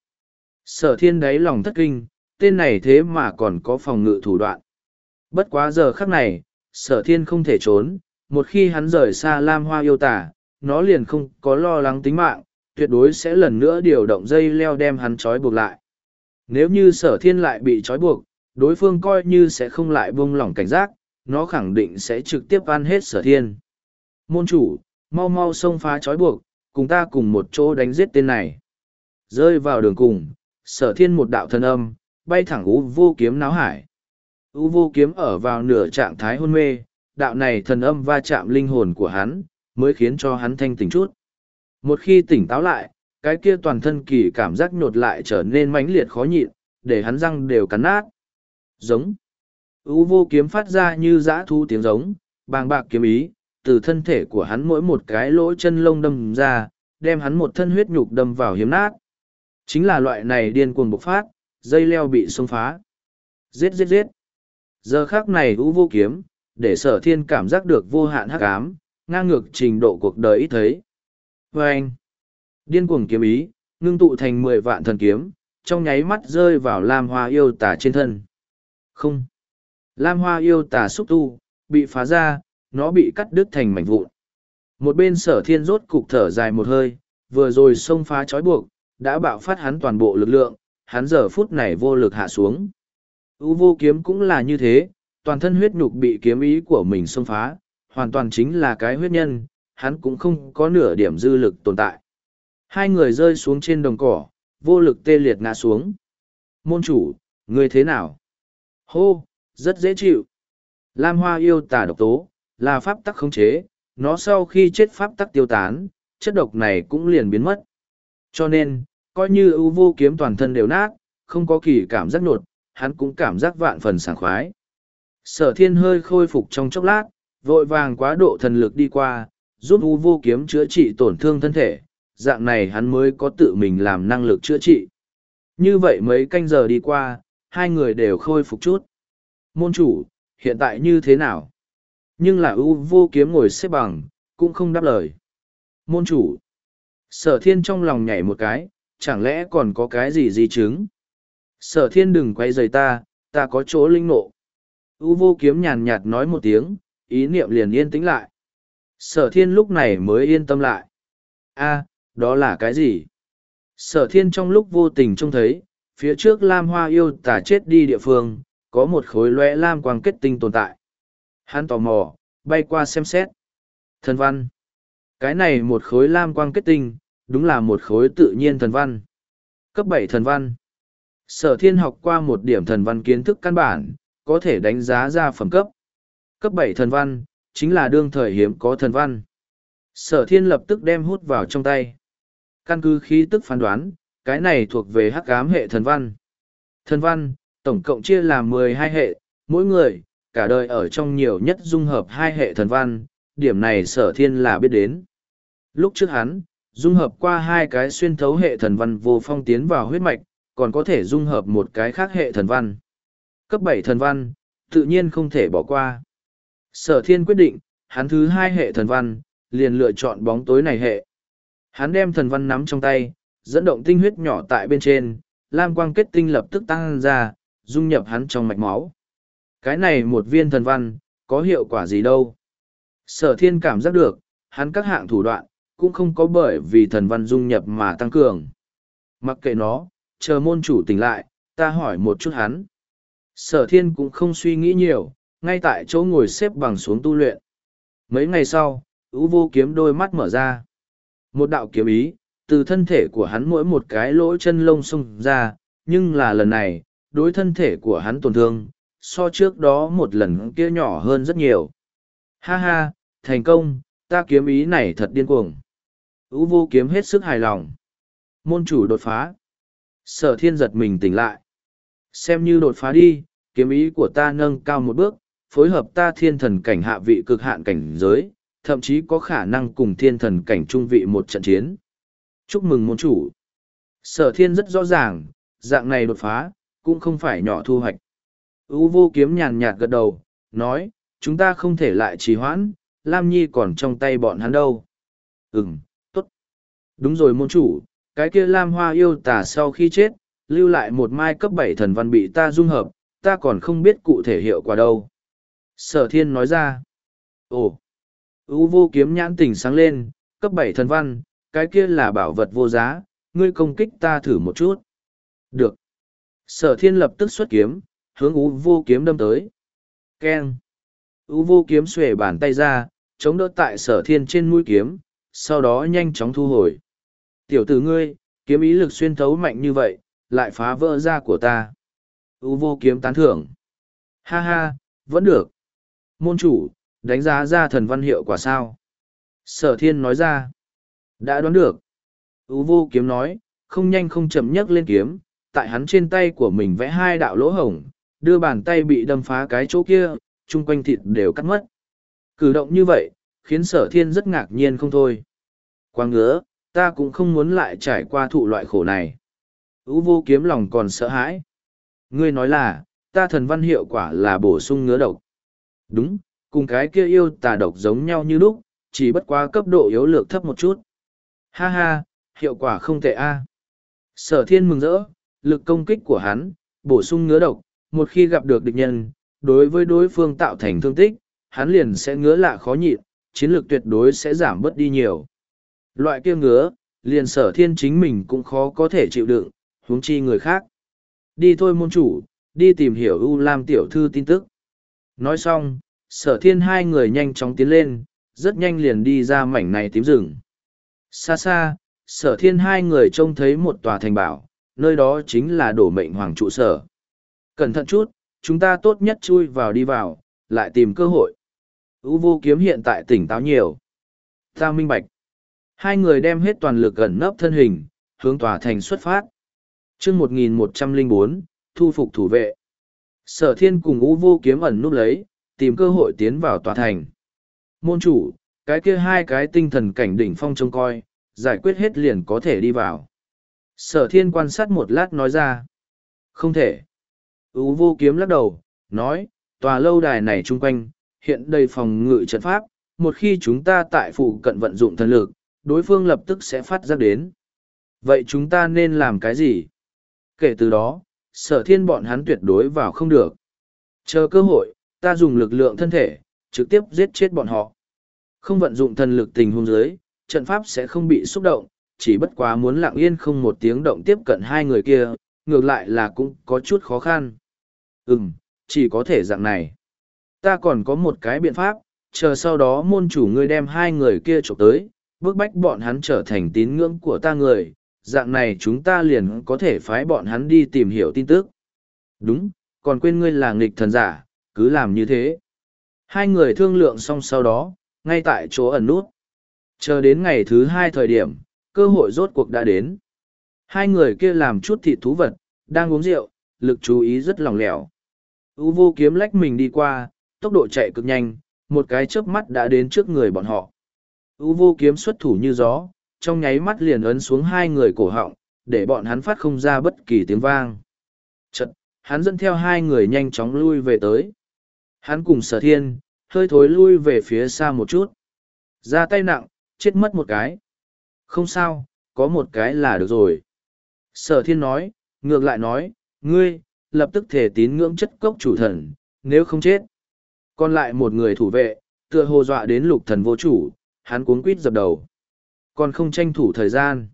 Sở thiên đáy lòng thất kinh, tên này thế mà còn có phòng ngự thủ đoạn. Bất quá giờ khắc này, sở thiên không thể trốn, một khi hắn rời xa Lam Hoa yêu tả, nó liền không có lo lắng tính mạng, tuyệt đối sẽ lần nữa điều động dây leo đem hắn trói buộc lại. Nếu như sở thiên lại bị trói buộc, đối phương coi như sẽ không lại buông lỏng cảnh giác, nó khẳng định sẽ trực tiếp ăn hết sở thiên. Môn chủ, mau mau xông phá trói buộc, cùng ta cùng một chỗ đánh giết tên này. Rơi vào đường cùng, sở thiên một đạo thần âm, bay thẳng U vô kiếm náo hải. U vô kiếm ở vào nửa trạng thái hôn mê, đạo này thần âm va chạm linh hồn của hắn, mới khiến cho hắn thanh tỉnh chút. Một khi tỉnh táo lại, cái kia toàn thân kỳ cảm giác nhột lại trở nên mãnh liệt khó nhịn, để hắn răng đều cắn nát. Giống. U vô kiếm phát ra như dã thu tiếng giống, bàng bạc kiếm ý, từ thân thể của hắn mỗi một cái lỗ chân lông đâm ra, đem hắn một thân huyết nhục đâm vào hiếm nát. Chính là loại này điên cuồng bộc phát, dây leo bị xông phá. Giết giết giết. Giờ khắc này U vô kiếm, để sở thiên cảm giác được vô hạn hắc ám, ngang ngược trình độ cuộc đời ít thấy. Và anh, điên cuồng kiếm ý, ngưng tụ thành mười vạn thần kiếm, trong nháy mắt rơi vào Lam Hoa yêu tả trên thân. Không. Lam Hoa yêu tả xúc tu, bị phá ra, nó bị cắt đứt thành mảnh vụn. Một bên sở thiên rốt cục thở dài một hơi, vừa rồi xông phá trói buộc, đã bạo phát hắn toàn bộ lực lượng, hắn giờ phút này vô lực hạ xuống. U vô kiếm cũng là như thế, toàn thân huyết nhục bị kiếm ý của mình xông phá, hoàn toàn chính là cái huyết nhân, hắn cũng không có nửa điểm dư lực tồn tại. Hai người rơi xuống trên đồng cỏ, vô lực tê liệt ngã xuống. Môn chủ, người thế nào? Hô, rất dễ chịu. Lam Hoa yêu tả độc tố, là pháp tắc khống chế, nó sau khi chết pháp tắc tiêu tán, chất độc này cũng liền biến mất. Cho nên, coi như ưu vô kiếm toàn thân đều nát, không có kỳ cảm giác nột, hắn cũng cảm giác vạn phần sảng khoái. Sở thiên hơi khôi phục trong chốc lát, vội vàng quá độ thần lực đi qua, giúp ưu vô kiếm chữa trị tổn thương thân thể, dạng này hắn mới có tự mình làm năng lực chữa trị. Như vậy mấy canh giờ đi qua, hai người đều khôi phục chút. Môn chủ, hiện tại như thế nào? Nhưng là ưu vô kiếm ngồi xếp bằng, cũng không đáp lời. Môn chủ. Sở thiên trong lòng nhảy một cái, chẳng lẽ còn có cái gì di chứng? Sở thiên đừng quay rời ta, ta có chỗ linh nộ. ưu vô kiếm nhàn nhạt nói một tiếng, ý niệm liền yên tĩnh lại. Sở thiên lúc này mới yên tâm lại. A, đó là cái gì? Sở thiên trong lúc vô tình trông thấy, phía trước lam hoa yêu tả chết đi địa phương, có một khối lóe lam quang kết tinh tồn tại. Hắn tò mò, bay qua xem xét. Thần văn. Cái này một khối lam quang kết tinh, đúng là một khối tự nhiên thần văn. Cấp bảy thần văn. Sở thiên học qua một điểm thần văn kiến thức căn bản, có thể đánh giá ra phẩm cấp. Cấp bảy thần văn, chính là đương thời hiếm có thần văn. Sở thiên lập tức đem hút vào trong tay. Căn cứ khí tức phán đoán, cái này thuộc về hắc ám hệ thần văn. Thần văn, tổng cộng chia làm mười hai hệ, mỗi người, cả đời ở trong nhiều nhất dung hợp hai hệ thần văn, điểm này sở thiên là biết đến. Lúc trước hắn, dung hợp qua hai cái xuyên thấu hệ thần văn vô phong tiến vào huyết mạch, còn có thể dung hợp một cái khác hệ thần văn. Cấp bảy thần văn, tự nhiên không thể bỏ qua. Sở thiên quyết định, hắn thứ hai hệ thần văn, liền lựa chọn bóng tối này hệ. Hắn đem thần văn nắm trong tay, dẫn động tinh huyết nhỏ tại bên trên, lam quang kết tinh lập tức tăng ra, dung nhập hắn trong mạch máu. Cái này một viên thần văn, có hiệu quả gì đâu. Sở thiên cảm giác được, hắn các hạng thủ đoạn, cũng không có bởi vì thần văn dung nhập mà tăng cường. Mặc kệ nó, chờ môn chủ tỉnh lại, ta hỏi một chút hắn. Sở thiên cũng không suy nghĩ nhiều, ngay tại chỗ ngồi xếp bằng xuống tu luyện. Mấy ngày sau, ưu vô kiếm đôi mắt mở ra. Một đạo kiếm ý, từ thân thể của hắn mỗi một cái lỗ chân lông xông ra, nhưng là lần này, đối thân thể của hắn tổn thương, so trước đó một lần kia nhỏ hơn rất nhiều. Ha ha, thành công, ta kiếm ý này thật điên cuồng. ưu vô kiếm hết sức hài lòng. Môn chủ đột phá. Sở thiên giật mình tỉnh lại. Xem như đột phá đi, kiếm ý của ta nâng cao một bước, phối hợp ta thiên thần cảnh hạ vị cực hạn cảnh giới, thậm chí có khả năng cùng thiên thần cảnh trung vị một trận chiến. Chúc mừng môn chủ. Sở thiên rất rõ ràng, dạng này đột phá, cũng không phải nhỏ thu hoạch. ưu vô kiếm nhàn nhạt gật đầu, nói, chúng ta không thể lại trì hoãn, Lam Nhi còn trong tay bọn hắn đâu. Ừm, tốt. Đúng rồi môn chủ, cái kia Lam Hoa yêu tà sau khi chết, lưu lại một mai cấp bảy thần văn bị ta dung hợp, ta còn không biết cụ thể hiệu quả đâu. Sở thiên nói ra. Ồ, ưu vô kiếm nhãn tỉnh sáng lên, cấp bảy thần văn, cái kia là bảo vật vô giá, ngươi công kích ta thử một chút. Được. Sở thiên lập tức xuất kiếm, hướng ưu vô kiếm đâm tới. Keng. ưu vô kiếm xuề bàn tay ra, chống đỡ tại sở thiên trên mũi kiếm, sau đó nhanh chóng thu hồi. Tiểu tử ngươi, kiếm ý lực xuyên thấu mạnh như vậy, lại phá vỡ da của ta. ưu vô kiếm tán thưởng. Ha ha, vẫn được. Môn chủ, đánh giá ra thần văn hiệu quả sao? Sở thiên nói ra. Đã đoán được. ưu vô kiếm nói, không nhanh không chậm nhấc lên kiếm, tại hắn trên tay của mình vẽ hai đạo lỗ hổng, đưa bàn tay bị đâm phá cái chỗ kia, chung quanh thịt đều cắt mất. Cử động như vậy, khiến sở thiên rất ngạc nhiên không thôi. Quá ngứa, ta cũng không muốn lại trải qua thụ loại khổ này. ưu vô kiếm lòng còn sợ hãi. Ngươi nói là, ta thần văn hiệu quả là bổ sung ngứa độc. Đúng, cùng cái kia yêu tà độc giống nhau như lúc, chỉ bất quá cấp độ yếu lược thấp một chút. Ha ha, hiệu quả không tệ a. Sở thiên mừng rỡ, lực công kích của hắn, bổ sung ngứa độc, một khi gặp được địch nhân, đối với đối phương tạo thành thương tích, hắn liền sẽ ngứa lạ khó nhịn, chiến lược tuyệt đối sẽ giảm bớt đi nhiều. Loại kia ngứa, liền sở thiên chính mình cũng khó có thể chịu đựng, huống chi người khác. Đi thôi môn chủ, đi tìm hiểu U Lam tiểu thư tin tức. Nói xong, sở thiên hai người nhanh chóng tiến lên, rất nhanh liền đi ra mảnh này tím rừng. Xa xa, sở thiên hai người trông thấy một tòa thành bảo, nơi đó chính là đổ mệnh hoàng trụ sở. Cẩn thận chút, chúng ta tốt nhất chui vào đi vào, lại tìm cơ hội. U vô kiếm hiện tại tỉnh táo nhiều. Ta minh bạch. Hai người đem hết toàn lực gần nấp thân hình, hướng tòa thành xuất phát. chương một nghìn một trăm lẻ bốn, thu phục thủ vệ. Sở thiên cùng U vô kiếm ẩn núp lấy, tìm cơ hội tiến vào tòa thành. Môn chủ, cái kia hai cái tinh thần cảnh đỉnh phong trông coi, giải quyết hết liền có thể đi vào. Sở thiên quan sát một lát nói ra. Không thể. Ú vô kiếm lắc đầu, nói, tòa lâu đài này chung quanh, hiện đầy phòng ngự trận pháp, một khi chúng ta tại phụ cận vận dụng thần lực, đối phương lập tức sẽ phát giác đến. Vậy chúng ta nên làm cái gì? Kể từ đó, sở thiên bọn hắn tuyệt đối vào không được. Chờ cơ hội, ta dùng lực lượng thân thể, trực tiếp giết chết bọn họ. Không vận dụng thần lực tình huống dưới, trận pháp sẽ không bị xúc động, chỉ bất quá muốn lặng yên không một tiếng động tiếp cận hai người kia, ngược lại là cũng có chút khó khăn. Ừm, chỉ có thể dạng này. Ta còn có một cái biện pháp, chờ sau đó môn chủ ngươi đem hai người kia trộm tới, bức bách bọn hắn trở thành tín ngưỡng của ta người, dạng này chúng ta liền có thể phái bọn hắn đi tìm hiểu tin tức. Đúng, còn quên ngươi là nghịch thần giả, cứ làm như thế. Hai người thương lượng xong sau đó, ngay tại chỗ ẩn nút. Chờ đến ngày thứ hai thời điểm, cơ hội rốt cuộc đã đến. Hai người kia làm chút thịt thú vật, đang uống rượu, lực chú ý rất lỏng lẻo. U vô kiếm lách mình đi qua, tốc độ chạy cực nhanh, một cái chớp mắt đã đến trước người bọn họ. U vô kiếm xuất thủ như gió, trong nháy mắt liền ấn xuống hai người cổ họng, để bọn hắn phát không ra bất kỳ tiếng vang. Chật, hắn dẫn theo hai người nhanh chóng lui về tới. Hắn cùng sở thiên, hơi thối lui về phía xa một chút. Ra tay nặng, chết mất một cái. Không sao, có một cái là được rồi. Sở thiên nói, ngược lại nói, ngươi, lập tức thể tín ngưỡng chất cốc chủ thần, nếu không chết. Còn lại một người thủ vệ, tựa hồ dọa đến lục thần vô chủ, hắn cuống quýt dập đầu. Còn không tranh thủ thời gian.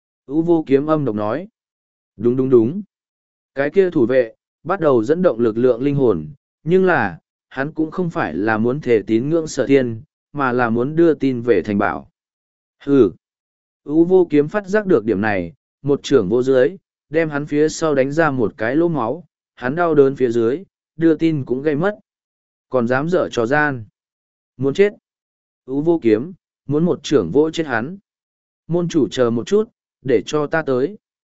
U vô kiếm âm độc nói. Đúng đúng đúng. Cái kia thủ vệ, bắt đầu dẫn động lực lượng linh hồn, nhưng là, hắn cũng không phải là muốn thể tín ngưỡng sở thiên, mà là muốn đưa tin về thành bảo. Hừ. U vô kiếm phát giác được điểm này, một trưởng vô dưới, đem hắn phía sau đánh ra một cái lỗ máu, hắn đau đớn phía dưới, đưa tin cũng gây mất. Còn dám dở trò gian. Muốn chết. U vô kiếm, muốn một trưởng vỗ chết hắn. Môn chủ chờ một chút, để cho ta tới.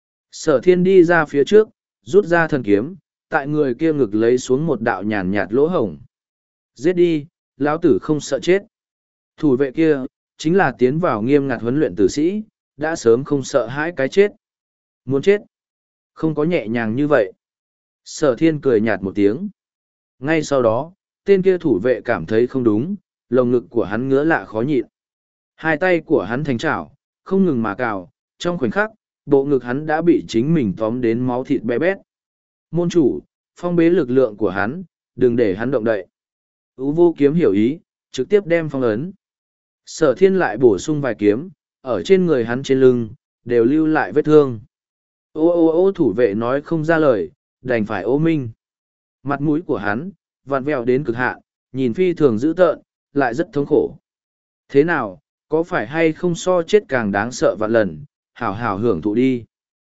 Sở thiên đi ra phía trước, rút ra thần kiếm, tại người kia ngực lấy xuống một đạo nhàn nhạt lỗ hổng. Giết đi, lão tử không sợ chết. Thủ vệ kia, chính là tiến vào nghiêm ngặt huấn luyện tử sĩ, đã sớm không sợ hãi cái chết. Muốn chết. Không có nhẹ nhàng như vậy. Sở thiên cười nhạt một tiếng. Ngay sau đó, tên kia thủ vệ cảm thấy không đúng, lồng ngực của hắn ngứa lạ khó nhịn. Hai tay của hắn thành chảo, không ngừng mà cào, trong khoảnh khắc, bộ ngực hắn đã bị chính mình tóm đến máu thịt bé bét. Môn chủ, phong bế lực lượng của hắn, đừng để hắn động đậy. Ú vô kiếm hiểu ý, trực tiếp đem phong ấn. Sở thiên lại bổ sung vài kiếm, ở trên người hắn trên lưng, đều lưu lại vết thương. Ô ô ô thủ vệ nói không ra lời, đành phải ô minh. Mặt mũi của hắn, vặn vẹo đến cực hạn, nhìn phi thường dữ tợn, lại rất thống khổ. Thế nào, có phải hay không so chết càng đáng sợ vạn lần, hảo hảo hưởng thụ đi.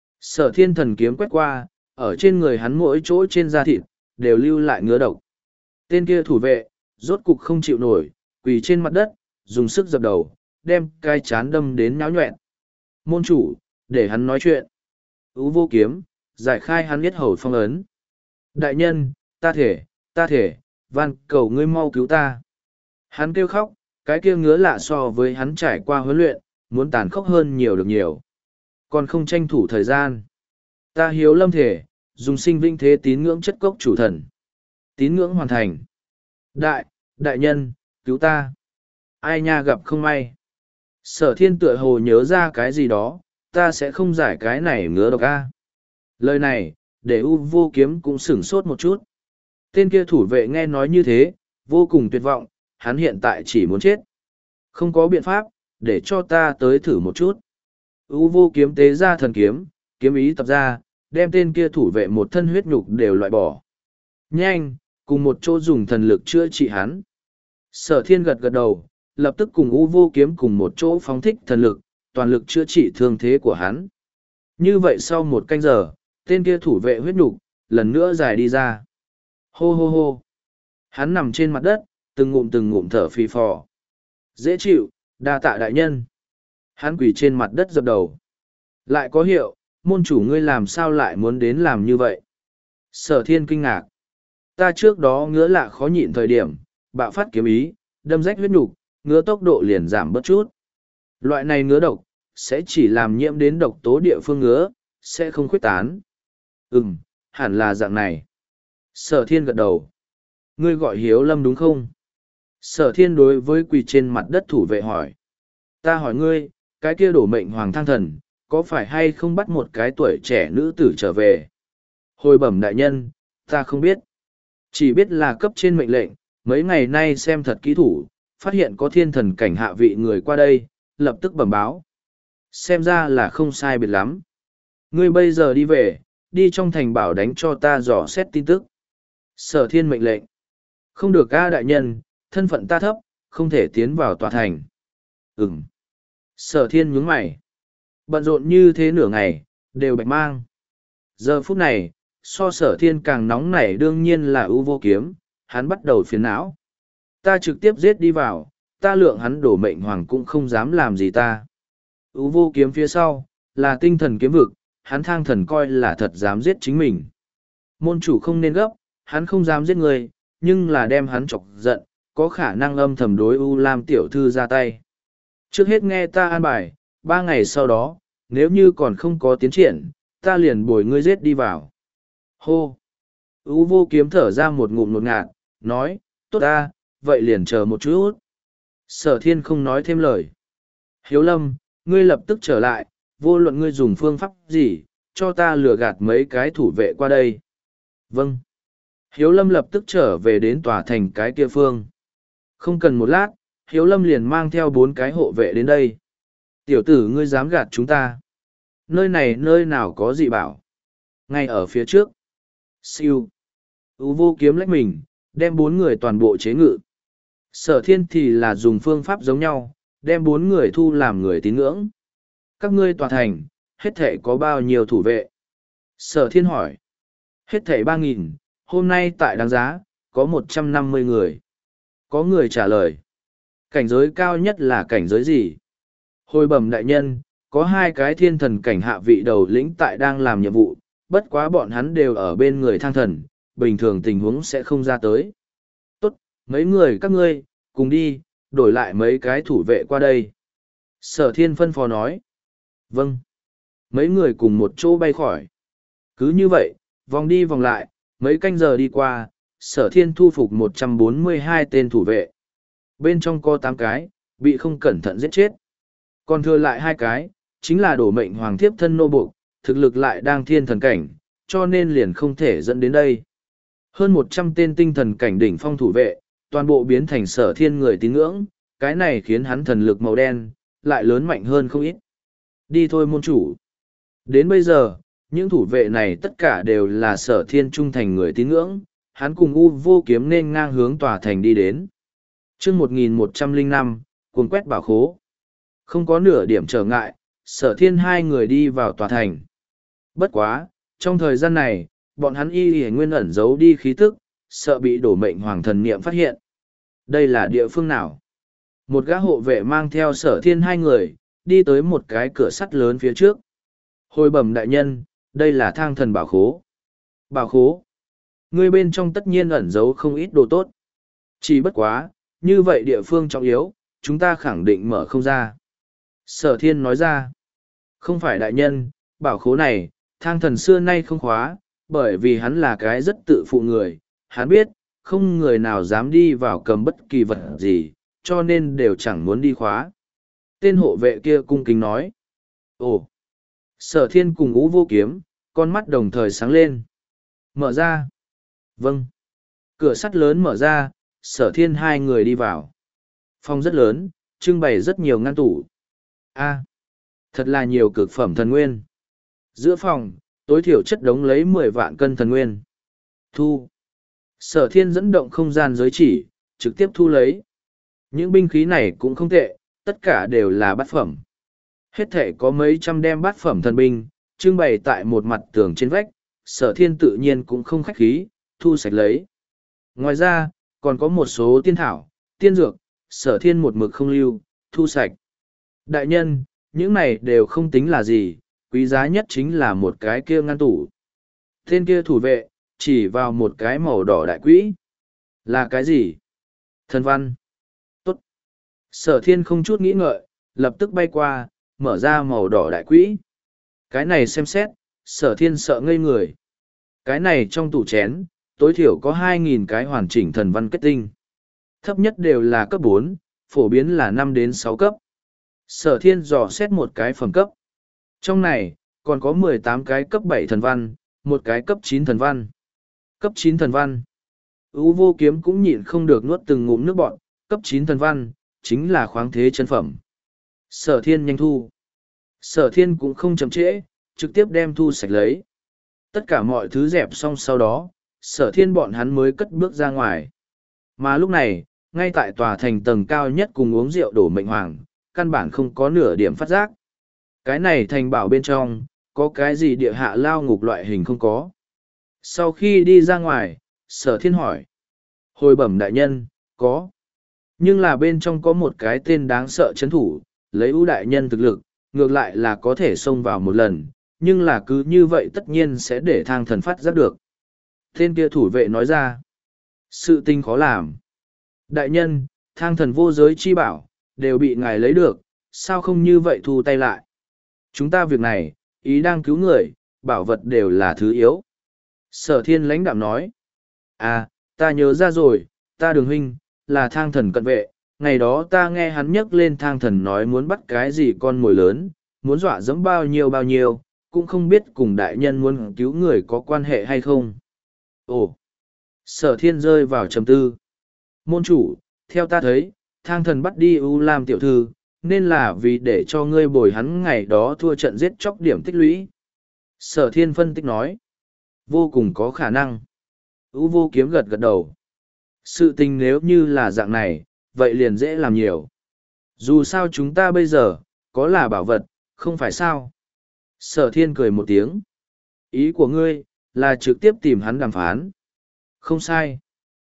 Sở thiên thần kiếm quét qua, ở trên người hắn mỗi chỗ trên da thịt, đều lưu lại ngứa độc. Tên kia thủ vệ, rốt cục không chịu nổi, quỳ trên mặt đất, dùng sức dập đầu, đem cái chán đâm đến nháo nhoẹn. Môn chủ, để hắn nói chuyện. Ú vô kiếm, giải khai hắn biết hầu phong ấn. Đại nhân, ta thể, ta thể, van cầu ngươi mau cứu ta. Hắn kêu khóc, cái kia ngứa lạ so với hắn trải qua huấn luyện, muốn tàn khốc hơn nhiều được nhiều. Còn không tranh thủ thời gian. Ta hiếu lâm thể, dùng sinh vinh thế tín ngưỡng chất cốc chủ thần. Tín ngưỡng hoàn thành. Đại, đại nhân, cứu ta. Ai nha gặp không may. Sở thiên tựa hồ nhớ ra cái gì đó, ta sẽ không giải cái này ngứa độc a. Lời này, để U vô kiếm cũng sửng sốt một chút. Tên kia thủ vệ nghe nói như thế, vô cùng tuyệt vọng, hắn hiện tại chỉ muốn chết. Không có biện pháp, để cho ta tới thử một chút. U vô kiếm tế ra thần kiếm, kiếm ý tập ra, đem tên kia thủ vệ một thân huyết nhục đều loại bỏ. Nhanh, cùng một chỗ dùng thần lực chữa trị hắn. Sở thiên gật gật đầu, lập tức cùng U vô kiếm cùng một chỗ phóng thích thần lực, toàn lực chữa trị thương thế của hắn. Như vậy sau một canh giờ, tên kia thủ vệ huyết nhục lần nữa dài đi ra. Hô hô hô. Hắn nằm trên mặt đất, từng ngụm từng ngụm thở phì phò. Dễ chịu, đa tạ đại nhân. Hắn quỳ trên mặt đất dập đầu. Lại có hiệu, môn chủ ngươi làm sao lại muốn đến làm như vậy? Sở thiên kinh ngạc. Ta trước đó ngứa lạ khó nhịn thời điểm, bạo phát kiếm ý, đâm rách huyết nhục, ngứa tốc độ liền giảm bớt chút. Loại này ngứa độc, sẽ chỉ làm nhiễm đến độc tố địa phương ngứa, sẽ không khuếch tán. Ừm, hẳn là dạng này. Sở thiên gật đầu. Ngươi gọi Hiếu Lâm đúng không? Sở thiên đối với quỳ trên mặt đất thủ vệ hỏi. Ta hỏi ngươi, cái kia đổ mệnh hoàng thang thần, có phải hay không bắt một cái tuổi trẻ nữ tử trở về? Hồi bẩm đại nhân, ta không biết. Chỉ biết là cấp trên mệnh lệnh, mấy ngày nay xem thật kỹ thủ, phát hiện có thiên thần cảnh hạ vị người qua đây, lập tức bẩm báo. Xem ra là không sai biệt lắm. Ngươi bây giờ đi về, đi trong thành bảo đánh cho ta dò xét tin tức. Sở thiên mệnh lệnh. Không được ca đại nhân, thân phận ta thấp, không thể tiến vào tòa thành. Ừm. Sở thiên nhướng mày. Bận rộn như thế nửa ngày, đều bạch mang. Giờ phút này, so sở thiên càng nóng nảy đương nhiên là ưu vô kiếm, hắn bắt đầu phiền não. Ta trực tiếp giết đi vào, ta lượng hắn đổ mệnh hoàng cũng không dám làm gì ta. Ưu vô kiếm phía sau, là tinh thần kiếm vực, hắn thang thần coi là thật dám giết chính mình. Môn chủ không nên gấp, hắn không dám giết người, nhưng là đem hắn chọc giận, có khả năng âm thầm đối U Lam tiểu thư ra tay. Trước hết nghe ta an bài, ba ngày sau đó, nếu như còn không có tiến triển, ta liền bồi ngươi giết đi vào. Hô! U vô kiếm thở ra một ngụm nột ngạt, nói, tốt ta, vậy liền chờ một chút. Sở thiên không nói thêm lời. Hiếu Lâm, ngươi lập tức trở lại, vô luận ngươi dùng phương pháp gì, cho ta lừa gạt mấy cái thủ vệ qua đây. Vâng. Hiếu Lâm lập tức trở về đến tòa thành cái kia phương. Không cần một lát, Hiếu Lâm liền mang theo bốn cái hộ vệ đến đây. Tiểu tử ngươi dám gạt chúng ta. Nơi này nơi nào có gì bảo. Ngay ở phía trước. Siêu. U vô kiếm lách mình, đem bốn người toàn bộ chế ngự. Sở thiên thì là dùng phương pháp giống nhau, đem bốn người thu làm người tín ngưỡng. Các ngươi tòa thành, hết thể có bao nhiêu thủ vệ? Sở thiên hỏi. Hết thể ba nghìn, hôm nay tại đáng giá, có một trăm năm mươi người. Có người trả lời. Cảnh giới cao nhất là cảnh giới gì? Hồi bẩm đại nhân, có hai cái thiên thần cảnh hạ vị đầu lĩnh tại đang làm nhiệm vụ, bất quá bọn hắn đều ở bên người thang thần, bình thường tình huống sẽ không ra tới. Tốt, mấy người các ngươi, cùng đi, đổi lại mấy cái thủ vệ qua đây. Sở thiên phân phó nói. Vâng. Mấy người cùng một chỗ bay khỏi. Cứ như vậy, vòng đi vòng lại, mấy canh giờ đi qua, sở thiên thu phục một trăm bốn mươi hai tên thủ vệ. Bên trong có tám cái, bị không cẩn thận giết chết. Còn thừa lại hai cái, chính là đổ mệnh hoàng thiếp thân nô buộc, thực lực lại đang thiên thần cảnh, cho nên liền không thể dẫn đến đây. Hơn một trăm tên tinh thần cảnh đỉnh phong thủ vệ, toàn bộ biến thành sở thiên người tín ngưỡng, cái này khiến hắn thần lực màu đen, lại lớn mạnh hơn không ít. Đi thôi môn chủ. Đến bây giờ, những thủ vệ này tất cả đều là sở thiên trung thành người tín ngưỡng, hắn cùng U vô kiếm nên ngang hướng tòa thành đi đến. chương một nghìn một trăm lẻ năm, cuồng quét bảo khố. Không có nửa điểm trở ngại, sở thiên hai người đi vào tòa thành. Bất quá, trong thời gian này, bọn hắn y y nguyên ẩn giấu đi khí tức, sợ bị đổ mệnh hoàng thần niệm phát hiện. Đây là địa phương nào? Một gã hộ vệ mang theo sở thiên hai người, đi tới một cái cửa sắt lớn phía trước. Hồi bẩm đại nhân, đây là thang thần bảo khố. Bảo khố? Người bên trong tất nhiên ẩn giấu không ít đồ tốt. Chỉ bất quá, như vậy địa phương trọng yếu, chúng ta khẳng định mở không ra. Sở thiên nói ra. Không phải đại nhân, bảo khố này, thang thần xưa nay không khóa, bởi vì hắn là cái rất tự phụ người. Hắn biết, không người nào dám đi vào cầm bất kỳ vật gì, cho nên đều chẳng muốn đi khóa. Tên hộ vệ kia cung kính nói. Ồ! Sở thiên cùng Ú vô kiếm, con mắt đồng thời sáng lên. Mở ra. Vâng. Cửa sắt lớn mở ra, sở thiên hai người đi vào. Phòng rất lớn, trưng bày rất nhiều ngăn tủ. A, thật là nhiều cực phẩm thần nguyên. Giữa phòng, tối thiểu chất đống lấy mười vạn cân thần nguyên. Thu. Sở thiên dẫn động không gian giới chỉ, trực tiếp thu lấy. Những binh khí này cũng không tệ, tất cả đều là bát phẩm. Hết thể có mấy trăm đem bát phẩm thần binh, trưng bày tại một mặt tường trên vách, sở thiên tự nhiên cũng không khách khí, thu sạch lấy. Ngoài ra, còn có một số tiên thảo, tiên dược, sở thiên một mực không lưu, thu sạch. Đại nhân, những này đều không tính là gì, quý giá nhất chính là một cái kia ngăn tủ. Tên kia thủ vệ, chỉ vào một cái màu đỏ đại quỹ. Là cái gì? Thần văn. Tốt. Sở thiên không chút nghĩ ngợi, lập tức bay qua, mở ra màu đỏ đại quỹ. Cái này xem xét, sở thiên sợ ngây người. Cái này trong tủ chén, tối thiểu có hai nghìn cái hoàn chỉnh thần văn kết tinh. Thấp nhất đều là cấp bốn, phổ biến là năm đến sáu cấp. Sở thiên dò xét một cái phẩm cấp. Trong này, còn có mười tám cái cấp bảy thần văn, một cái cấp chín thần văn. Cấp chín thần văn. U vô kiếm cũng nhịn không được nuốt từng ngụm nước bọt, cấp chín thần văn, chính là khoáng thế chân phẩm. Sở thiên nhanh thu. Sở thiên cũng không chậm trễ, trực tiếp đem thu sạch lấy. Tất cả mọi thứ dẹp xong sau đó, sở thiên bọn hắn mới cất bước ra ngoài. Mà lúc này, ngay tại tòa thành tầng cao nhất cùng uống rượu đổ mệnh hoàng, căn bản không có nửa điểm phát giác. Cái này thành bảo bên trong, có cái gì địa hạ lao ngục loại hình không có. Sau khi đi ra ngoài, sở thiên hỏi. Hồi bẩm đại nhân, có. Nhưng là bên trong có một cái tên đáng sợ chấn thủ, lấy ưu đại nhân thực lực, ngược lại là có thể xông vào một lần, nhưng là cứ như vậy tất nhiên sẽ để thang thần phát giác được. Tên kia thủ vệ nói ra. Sự tình khó làm. Đại nhân, thang thần vô giới chi bảo, đều bị ngài lấy được, sao không như vậy thu tay lại. Chúng ta việc này, ý đang cứu người, bảo vật đều là thứ yếu. Sở thiên lãnh đạm nói. À, ta nhớ ra rồi, ta đường huynh, là thang thần cận vệ. Ngày đó ta nghe hắn nhắc lên thang thần nói muốn bắt cái gì con mồi lớn, muốn dọa dẫm bao nhiêu bao nhiêu, cũng không biết cùng đại nhân muốn cứu người có quan hệ hay không. Ồ! Sở thiên rơi vào trầm tư. Môn chủ, theo ta thấy, thang thần bắt đi U Lam tiểu thư, nên là vì để cho ngươi bồi hắn ngày đó thua trận giết chóc điểm tích lũy. Sở thiên phân tích nói. Vô cùng có khả năng. U vô kiếm gật gật đầu. Sự tình nếu như là dạng này, vậy liền dễ làm nhiều. Dù sao chúng ta bây giờ, có là bảo vật, không phải sao. Sở thiên cười một tiếng. Ý của ngươi, là trực tiếp tìm hắn đàm phán. Không sai.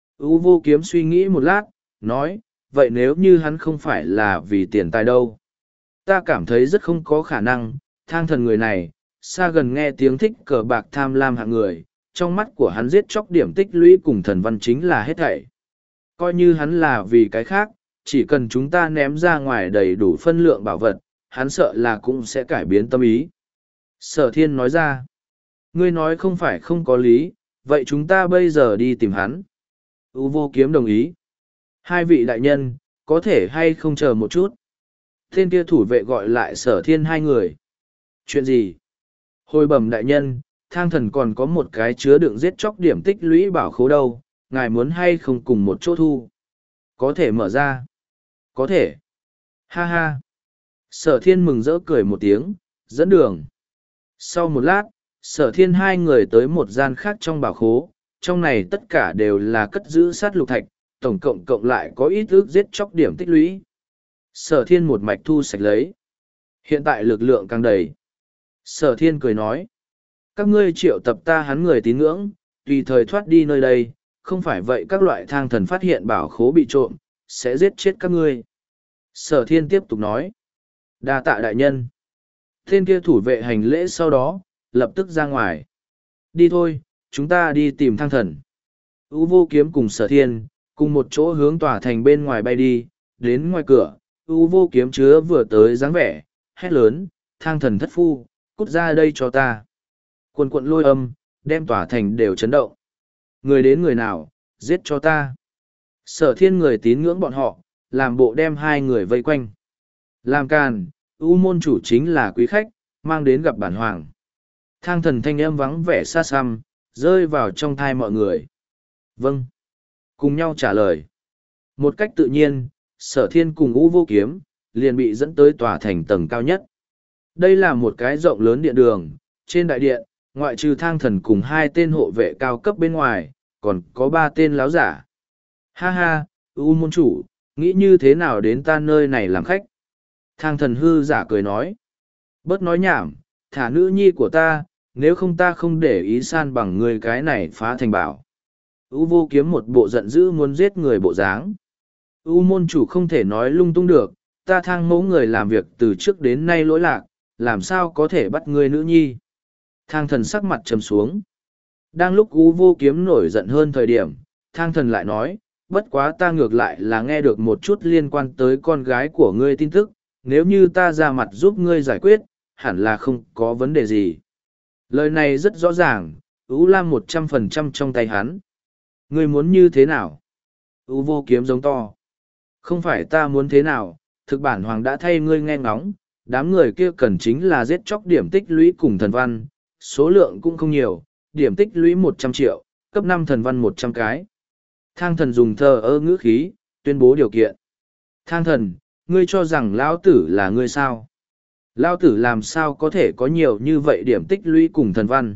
U vô kiếm suy nghĩ một lát, nói, vậy nếu như hắn không phải là vì tiền tài đâu. Ta cảm thấy rất không có khả năng, thang thần người này, xa gần nghe tiếng thích cờ bạc tham lam hạng người, trong mắt của hắn giết chóc điểm tích lũy cùng thần văn chính là hết thảy. Coi như hắn là vì cái khác, chỉ cần chúng ta ném ra ngoài đầy đủ phân lượng bảo vật, hắn sợ là cũng sẽ cải biến tâm ý. Sở thiên nói ra, ngươi nói không phải không có lý, vậy chúng ta bây giờ đi tìm hắn. U vô kiếm đồng ý. Hai vị đại nhân, có thể hay không chờ một chút. Tên kia thủ vệ gọi lại sở thiên hai người. Chuyện gì? Hồi bẩm đại nhân, thang thần còn có một cái chứa đựng giết chóc điểm tích lũy bảo khố đâu, ngài muốn hay không cùng một chỗ thu? Có thể mở ra. Có thể. Ha ha. Sở thiên mừng rỡ cười một tiếng, dẫn đường. Sau một lát, sở thiên hai người tới một gian khác trong bảo khố, trong này tất cả đều là cất giữ sát lục thạch, tổng cộng cộng lại có ít ước giết chóc điểm tích lũy. Sở thiên một mạch thu sạch lấy. Hiện tại lực lượng càng đầy. Sở thiên cười nói. Các ngươi triệu tập ta hắn người tín ngưỡng, tùy thời thoát đi nơi đây, không phải vậy các loại thang thần phát hiện bảo khố bị trộm, sẽ giết chết các ngươi. Sở thiên tiếp tục nói. Đa tạ đại nhân. Tên kia thủ vệ hành lễ sau đó, lập tức ra ngoài. Đi thôi, chúng ta đi tìm thang thần. U vô kiếm cùng sở thiên, cùng một chỗ hướng tòa thành bên ngoài bay đi, đến ngoài cửa, U vô kiếm chứa vừa tới dáng vẻ, hét lớn, thang thần thất phu, cút ra đây cho ta. Quần quận lôi âm, đem tòa thành đều chấn động. Người đến người nào, giết cho ta. Sở thiên người tín ngưỡng bọn họ, làm bộ đem hai người vây quanh. Làm càn, U môn chủ chính là quý khách, mang đến gặp bản hoàng. Thang thần thanh âm vắng vẻ xa xăm, rơi vào trong thai mọi người. Vâng. Cùng nhau trả lời. Một cách tự nhiên, sở thiên cùng U vô kiếm, liền bị dẫn tới tòa thành tầng cao nhất. Đây là một cái rộng lớn điện đường, trên đại điện, ngoại trừ thang thần cùng hai tên hộ vệ cao cấp bên ngoài, còn có ba tên láo giả. Ha ha, U môn chủ, nghĩ như thế nào đến ta nơi này làm khách? Thang thần hư giả cười nói. Bớt nói nhảm, thả nữ nhi của ta, nếu không ta không để ý san bằng người cái này phá thành bảo. U vô kiếm một bộ giận dữ muốn giết người bộ dáng. U môn chủ không thể nói lung tung được, ta thang mẫu người làm việc từ trước đến nay lỗi lạc, làm sao có thể bắt người nữ nhi. Thang thần sắc mặt trầm xuống. Đang lúc U vô kiếm nổi giận hơn thời điểm, thang thần lại nói, bất quá ta ngược lại là nghe được một chút liên quan tới con gái của ngươi tin tức, nếu như ta ra mặt giúp ngươi giải quyết, hẳn là không có vấn đề gì. Lời này rất rõ ràng, Ú Lam một trăm phần trăm trong tay hắn. Ngươi muốn như thế nào? Ú Vô Kiếm giống to. Không phải ta muốn thế nào, thực bản hoàng đã thay ngươi nghe ngóng, đám người kia cần chính là giết chóc điểm tích lũy cùng thần văn, số lượng cũng không nhiều, điểm tích lũy một trăm triệu, cấp năm thần văn một trăm cái. Thang thần dùng thờ ơ ngữ khí, tuyên bố điều kiện. Thang thần, ngươi cho rằng lão tử là ngươi sao? Lão tử làm sao có thể có nhiều như vậy điểm tích lũy cùng thần văn?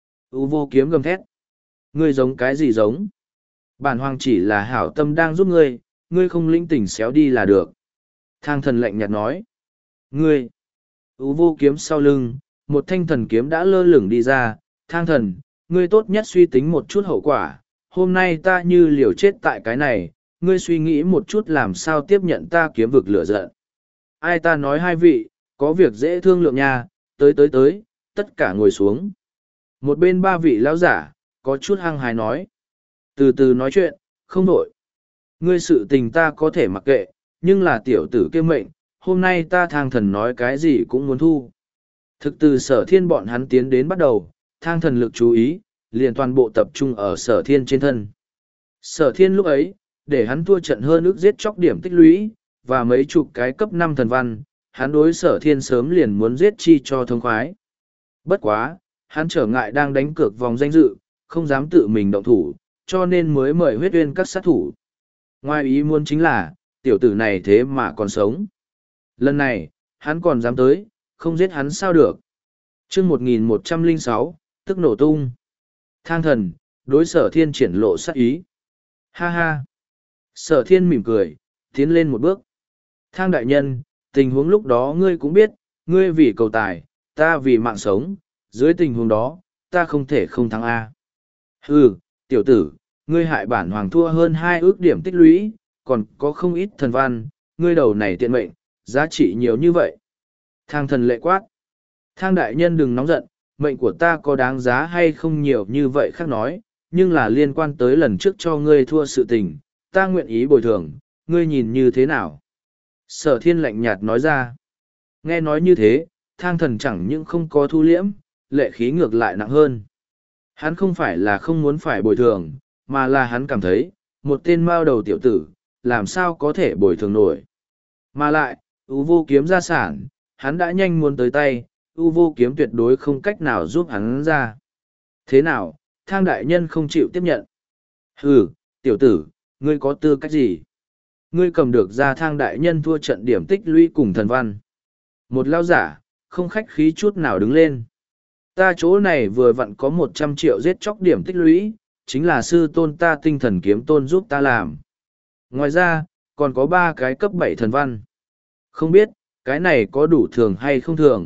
U Vô Kiếm gầm thét. Ngươi giống cái gì giống? Bản hoàng chỉ là hảo tâm đang giúp ngươi, ngươi không linh tỉnh xéo đi là được. Thang thần lạnh nhạt nói. Ngươi! U Vô Kiếm sau lưng, một thanh thần kiếm đã lơ lửng đi ra. Thang thần, ngươi tốt nhất suy tính một chút hậu quả. Hôm nay ta như liều chết tại cái này, ngươi suy nghĩ một chút làm sao tiếp nhận ta kiếm vực lửa giận. Ai ta nói hai vị, có việc dễ thương lượng nha, tới tới tới, tất cả ngồi xuống. Một bên ba vị lão giả, có chút hăng hái nói. Từ từ nói chuyện, không đổi. Ngươi sự tình ta có thể mặc kệ, nhưng là tiểu tử kia mệnh, hôm nay ta thang thần nói cái gì cũng muốn thu. Thực từ sở thiên bọn hắn tiến đến bắt đầu, thang thần lực chú ý, liền toàn bộ tập trung ở sở thiên trên thân. Sở thiên lúc ấy, để hắn thua trận hơn ước giết chóc điểm tích lũy, và mấy chục cái cấp năm thần văn, hắn đối sở thiên sớm liền muốn giết chi cho thông khoái. Bất quá, hắn trở ngại đang đánh cược vòng danh dự, không dám tự mình động thủ, cho nên mới mời huyết uyên các sát thủ. Ngoài ý muốn chính là, tiểu tử này thế mà còn sống. Lần này, hắn còn dám tới, không giết hắn sao được. chương một nghìn một trăm lẻ sáu, tức nổ tung. Thang thần, đối sở thiên triển lộ sát ý. Ha ha. Sở thiên mỉm cười, tiến lên một bước. Thang đại nhân, tình huống lúc đó ngươi cũng biết, ngươi vì cầu tài, ta vì mạng sống, dưới tình huống đó, ta không thể không thắng A. Hừ, tiểu tử, ngươi hại bản hoàng thua hơn hai ước điểm tích lũy, còn có không ít thần văn, ngươi đầu này tiện mệnh, giá trị nhiều như vậy. Thang thần lệ quát. Thang đại nhân đừng nóng giận, mệnh của ta có đáng giá hay không nhiều như vậy khác nói, nhưng là liên quan tới lần trước cho ngươi thua sự tình, ta nguyện ý bồi thường, ngươi nhìn như thế nào? Sở thiên lạnh nhạt nói ra. Nghe nói như thế, thang thần chẳng những không có thu liễm, lệ khí ngược lại nặng hơn. Hắn không phải là không muốn phải bồi thường, mà là hắn cảm thấy, một tên mao đầu tiểu tử, làm sao có thể bồi thường nổi. Mà lại, U Vô Kiếm gia sản, hắn đã nhanh muốn tới tay, U Vô Kiếm tuyệt đối không cách nào giúp hắn ra. Thế nào, thang đại nhân không chịu tiếp nhận? Ừ, tiểu tử, ngươi có tư cách gì? Ngươi cầm được ra thang đại nhân thua trận điểm tích lũy cùng thần văn. Một lao giả, không khách khí chút nào đứng lên. Ta chỗ này vừa vặn có một trăm triệu giết chóc điểm tích lũy, chính là sư tôn ta tinh thần kiếm tôn giúp ta làm. Ngoài ra, còn có ba cái cấp bảy thần văn. Không biết, cái này có đủ thường hay không thường?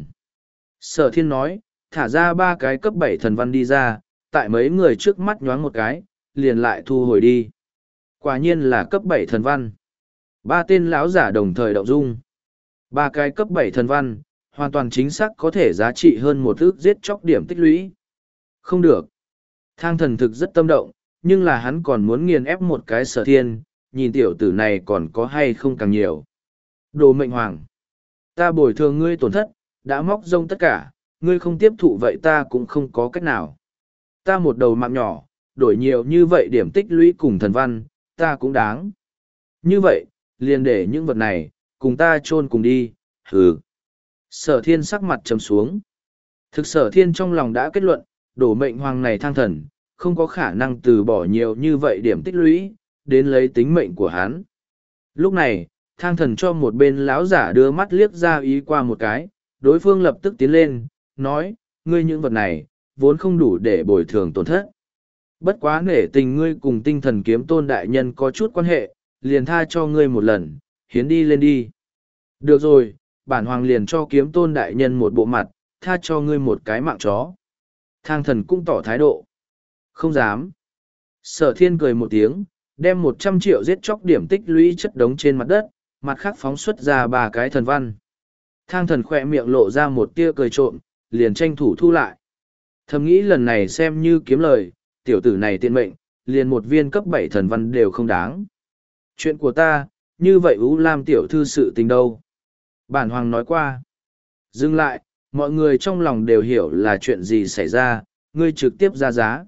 Sở thiên nói, thả ra ba cái cấp bảy thần văn đi ra, tại mấy người trước mắt nhoáng một cái, liền lại thu hồi đi. Quả nhiên là cấp bảy thần văn. Ba tên lão giả đồng thời động dung. Ba cái cấp bảy thần văn, hoàn toàn chính xác có thể giá trị hơn một ước giết chóc điểm tích lũy. Không được. Thang thần thực rất tâm động, nhưng là hắn còn muốn nghiền ép một cái sở thiên, nhìn tiểu tử này còn có hay không càng nhiều. Đồ mệnh hoàng. Ta bồi thường ngươi tổn thất, đã móc rông tất cả, ngươi không tiếp thụ vậy ta cũng không có cách nào. Ta một đầu mạng nhỏ, đổi nhiều như vậy điểm tích lũy cùng thần văn, ta cũng đáng. Như vậy, liền để những vật này, cùng ta chôn cùng đi, hừ. Sở thiên sắc mặt trầm xuống. Thực sở thiên trong lòng đã kết luận, đổ mệnh hoàng này thang thần, không có khả năng từ bỏ nhiều như vậy điểm tích lũy, đến lấy tính mệnh của hắn. Lúc này, thang thần cho một bên lão giả đưa mắt liếc ra ý qua một cái, đối phương lập tức tiến lên, nói, ngươi những vật này, vốn không đủ để bồi thường tổn thất. Bất quá nể tình ngươi cùng tinh thần kiếm tôn đại nhân có chút quan hệ, liền tha cho ngươi một lần, hiến đi lên đi. Được rồi, bản hoàng liền cho kiếm tôn đại nhân một bộ mặt, tha cho ngươi một cái mạng chó. Thang thần cũng tỏ thái độ. Không dám. Sở thiên cười một tiếng, đem một trăm triệu giết chóc điểm tích lũy chất đống trên mặt đất, mặt khác phóng xuất ra ba cái thần văn. Thang thần khỏe miệng lộ ra một tia cười trộm, liền tranh thủ thu lại. Thầm nghĩ lần này xem như kiếm lời, tiểu tử này tiện mệnh, liền một viên cấp bảy thần văn đều không đáng. Chuyện của ta, như vậy Ú Lam tiểu thư sự tình đâu? Bản hoàng nói qua. Dừng lại, mọi người trong lòng đều hiểu là chuyện gì xảy ra, ngươi trực tiếp ra giá.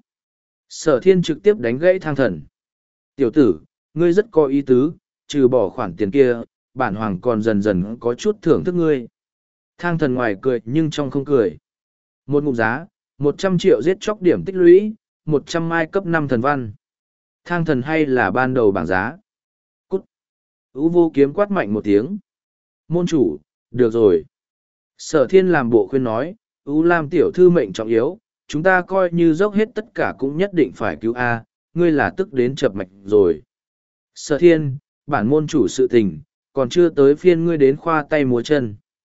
Sở thiên trực tiếp đánh gãy thang thần. Tiểu tử, ngươi rất có ý tứ, trừ bỏ khoản tiền kia, bản hoàng còn dần dần có chút thưởng thức ngươi. Thang thần ngoài cười nhưng trong không cười. Một ngụm giá, một trăm triệu giết chóc điểm tích lũy, một trăm mai cấp năm thần văn. Thang thần hay là ban đầu bảng giá. Cút. Ú vô kiếm quát mạnh một tiếng. Môn chủ, được rồi. Sở thiên làm bộ khuyên nói, Ú Lam tiểu thư mệnh trọng yếu, chúng ta coi như dốc hết tất cả cũng nhất định phải cứu A, ngươi là tức đến chập mạch rồi. Sở thiên, bản môn chủ sự tình, còn chưa tới phiên ngươi đến khoa tay múa chân.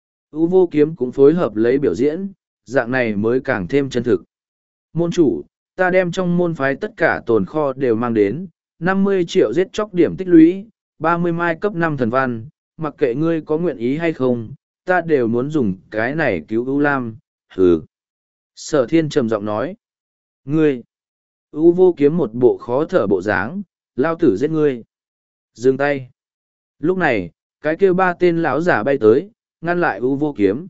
Ú vô kiếm cũng phối hợp lấy biểu diễn, dạng này mới càng thêm chân thực. Môn chủ, ta đem trong môn phái tất cả tồn kho đều mang đến, năm mươi triệu giết chóc điểm tích lũy, ba mươi mai cấp năm thần văn, mặc kệ ngươi có nguyện ý hay không, ta đều muốn dùng cái này cứu Ú Lam, hừ. Sở thiên trầm giọng nói. Ngươi! Ú vô kiếm một bộ khó thở bộ dáng, lao tử giết ngươi. Dừng tay. Lúc này, cái kêu ba tên lão giả bay tới, ngăn lại Ú vô kiếm.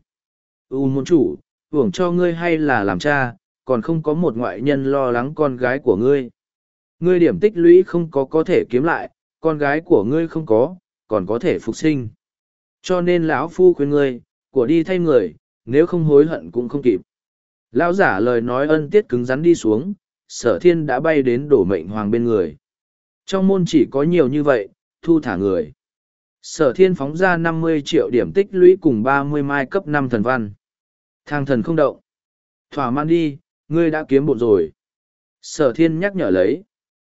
U môn chủ, hưởng cho ngươi hay là làm cha, còn không có một ngoại nhân lo lắng con gái của ngươi. Ngươi điểm tích lũy không có có thể kiếm lại, con gái của ngươi không có, còn có thể phục sinh. Cho nên lão phu khuyên ngươi, của đi thay người, nếu không hối hận cũng không kịp. Lão giả lời nói ân tiết cứng rắn đi xuống, sở thiên đã bay đến đổ mệnh hoàng bên người. Trong môn chỉ có nhiều như vậy, thu thả người. Sở thiên phóng ra năm mươi triệu điểm tích lũy cùng ba mươi mai cấp năm thần văn. Thang thần không động. Thỏa mãn đi, ngươi đã kiếm bộn rồi. Sở thiên nhắc nhở lấy.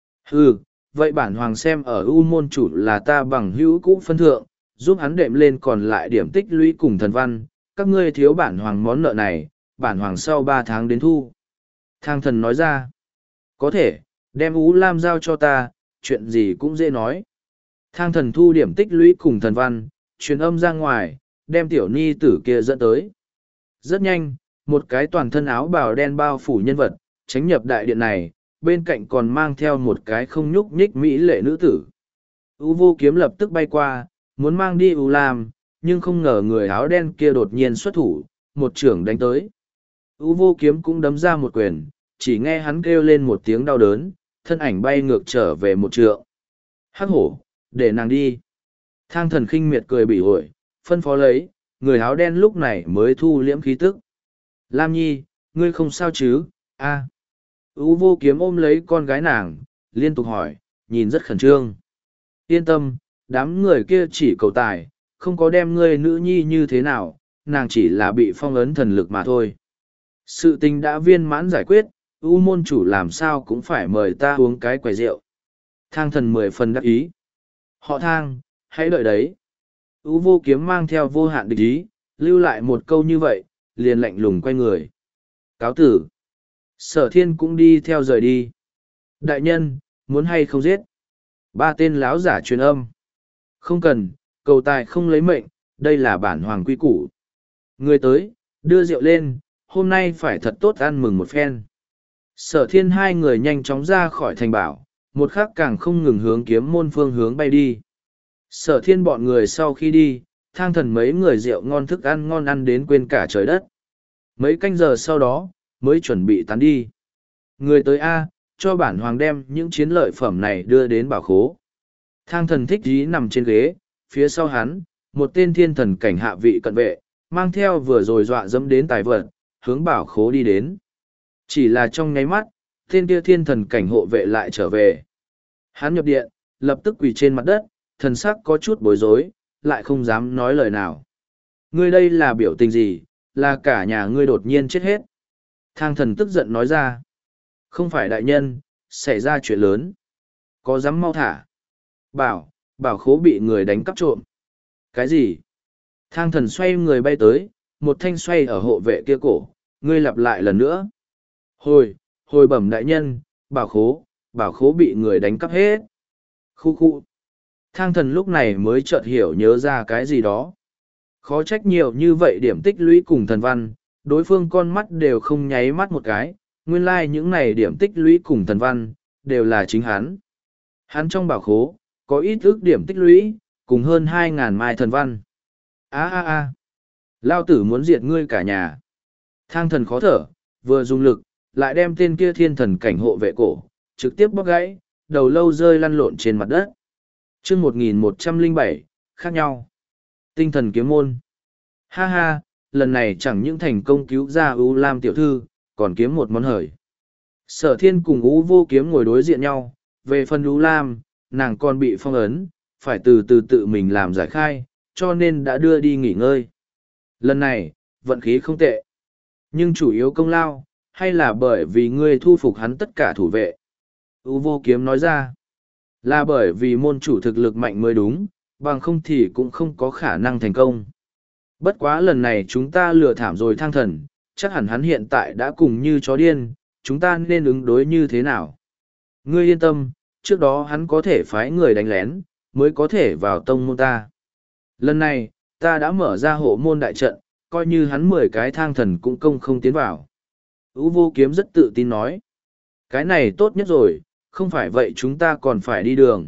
Ừ, vậy bản hoàng xem ở U môn chủ là ta bằng hữu cũ phân thượng, giúp hắn đệm lên còn lại điểm tích lũy cùng thần văn. Các ngươi thiếu bản hoàng món nợ này, bản hoàng sau ba tháng đến thu. Thang thần nói ra. Có thể, đem Ú Lam giao cho ta, chuyện gì cũng dễ nói. Thang thần thu điểm tích lũy cùng thần văn, truyền âm ra ngoài, đem tiểu ni tử kia dẫn tới. Rất nhanh, một cái toàn thân áo bào đen bao phủ nhân vật, tránh nhập đại điện này, bên cạnh còn mang theo một cái không nhúc nhích mỹ lệ nữ tử. U vô kiếm lập tức bay qua, muốn mang đi U Lam, nhưng không ngờ người áo đen kia đột nhiên xuất thủ, một trưởng đánh tới. U vô kiếm cũng đấm ra một quyền, chỉ nghe hắn kêu lên một tiếng đau đớn, thân ảnh bay ngược trở về một trượng. Hắc hổ, để nàng đi. Thang thần khinh miệt cười bỉ ổi, phân phó lấy, người áo đen lúc này mới thu liễm khí tức. Lam Nhi, ngươi không sao chứ? A. À. U vô kiếm ôm lấy con gái nàng, liên tục hỏi, nhìn rất khẩn trương. Yên tâm, đám người kia chỉ cầu tài, không có đem ngươi nữ nhi như thế nào, nàng chỉ là bị phong ấn thần lực mà thôi. Sự tình đã viên mãn giải quyết, U môn chủ làm sao cũng phải mời ta uống cái quầy rượu. Thang thần mười phần đắc ý. Họ Thang, hãy đợi đấy. U vô kiếm mang theo vô hạn địch ý, lưu lại một câu như vậy, liền lạnh lùng quay người. Cáo tử. Sở thiên cũng đi theo rời đi. Đại nhân, muốn hay không giết? Ba tên láo giả truyền âm. Không cần, cầu tài không lấy mệnh, đây là bản hoàng quy củ. Người tới, đưa rượu lên, hôm nay phải thật tốt ăn mừng một phen. Sở thiên hai người nhanh chóng ra khỏi thành bảo, một khắc càng không ngừng hướng kiếm môn phương hướng bay đi. Sở thiên bọn người sau khi đi, thang thần mấy người rượu ngon thức ăn ngon ăn đến quên cả trời đất. Mấy canh giờ sau đó, mới chuẩn bị tán đi. Người tới A, cho bản hoàng đem những chiến lợi phẩm này đưa đến bảo khố. Thang thần thích dí nằm trên ghế, phía sau hắn, một tên thiên thần cảnh hạ vị cận vệ, mang theo vừa rồi dọa dẫm đến tài vật, hướng bảo khố đi đến. Chỉ là trong nháy mắt, tên kia thiên thần cảnh hộ vệ lại trở về. Hắn nhập điện, lập tức quỳ trên mặt đất, thần sắc có chút bối rối, lại không dám nói lời nào. Ngươi đây là biểu tình gì, là cả nhà ngươi đột nhiên chết hết. Thang thần tức giận nói ra. Không phải đại nhân, xảy ra chuyện lớn. Có dám mau thả. Bảo, bảo khố bị người đánh cắp trộm. Cái gì? Thang thần xoay người bay tới, một thanh xoay ở hộ vệ kia cổ, ngươi lặp lại lần nữa. Hồi, hồi bẩm đại nhân, bảo khố, bảo khố bị người đánh cắp hết. Khu khu. Thang thần lúc này mới chợt hiểu nhớ ra cái gì đó. Khó trách nhiều như vậy điểm tích lũy cùng thần văn, đối phương con mắt đều không nháy mắt một cái, nguyên lai like những này điểm tích lũy cùng thần văn, đều là chính hắn. Hắn trong bảo khố, có ít ước điểm tích lũy, cùng hơn hai ngàn mai thần văn. a a a Lao tử muốn diệt ngươi cả nhà. Thang thần khó thở, vừa dùng lực, lại đem tên kia thiên thần cảnh hộ vệ cổ, trực tiếp bóc gãy, đầu lâu rơi lăn lộn trên mặt đất. chương một nghìn một trăm lẻ bảy, khác nhau. Tinh thần kiếm môn. Ha ha, lần này chẳng những thành công cứu ra U Lam tiểu thư, còn kiếm một món hời. Sở thiên cùng U vô kiếm ngồi đối diện nhau, về phần U Lam, nàng còn bị phong ấn, phải từ từ tự mình làm giải khai, cho nên đã đưa đi nghỉ ngơi. Lần này, vận khí không tệ. Nhưng chủ yếu công lao, hay là bởi vì ngươi thu phục hắn tất cả thủ vệ. U vô kiếm nói ra, là bởi vì môn chủ thực lực mạnh mới đúng, bằng không thì cũng không có khả năng thành công. Bất quá lần này chúng ta lừa thảm rồi thang thần, chắc hẳn hắn hiện tại đã cùng như chó điên, chúng ta nên ứng đối như thế nào? Ngươi yên tâm, trước đó hắn có thể phái người đánh lén, mới có thể vào tông môn ta. Lần này, ta đã mở ra hộ môn đại trận, coi như hắn mười cái thang thần cũng công không tiến vào. U vô kiếm rất tự tin nói. Cái này tốt nhất rồi, không phải vậy chúng ta còn phải đi đường.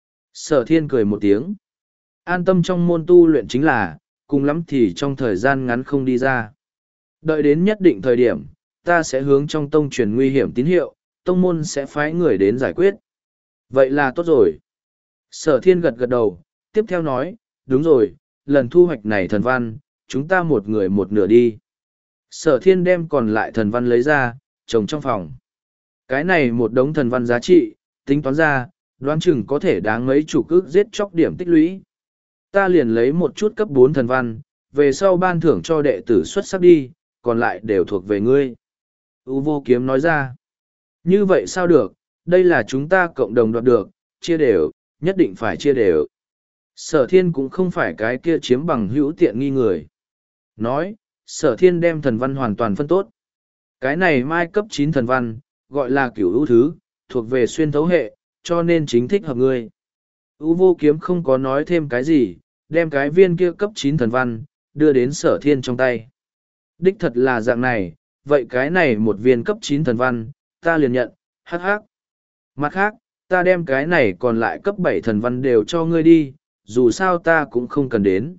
Sở thiên cười một tiếng. An tâm trong môn tu luyện chính là, cùng lắm thì trong thời gian ngắn không đi ra. Đợi đến nhất định thời điểm, ta sẽ hướng trong tông truyền nguy hiểm tín hiệu, tông môn sẽ phái người đến giải quyết. Vậy là tốt rồi. Sở thiên gật gật đầu, tiếp theo nói, đúng rồi, lần thu hoạch này thần văn, chúng ta một người một nửa đi. Sở thiên đem còn lại thần văn lấy ra, trồng trong phòng. Cái này một đống thần văn giá trị, tính toán ra, đoán chừng có thể đáng mấy chủ cước giết chóc điểm tích lũy. Ta liền lấy một chút cấp bốn thần văn, về sau ban thưởng cho đệ tử xuất sắc đi, còn lại đều thuộc về ngươi. U vô kiếm nói ra. Như vậy sao được, đây là chúng ta cộng đồng đoạt được, chia đều, nhất định phải chia đều. Sở thiên cũng không phải cái kia chiếm bằng hữu tiện nghi người. Nói, sở thiên đem thần văn hoàn toàn phân tốt. Cái này mai cấp chín thần văn, gọi là cửu ưu thứ, thuộc về xuyên thấu hệ, cho nên chính thích hợp ngươi. U vô kiếm không có nói thêm cái gì, đem cái viên kia cấp chín thần văn, đưa đến sở thiên trong tay. Đích thật là dạng này, vậy cái này một viên cấp chín thần văn, ta liền nhận, hắc hắc. Mặt khác, ta đem cái này còn lại cấp bảy thần văn đều cho ngươi đi, dù sao ta cũng không cần đến.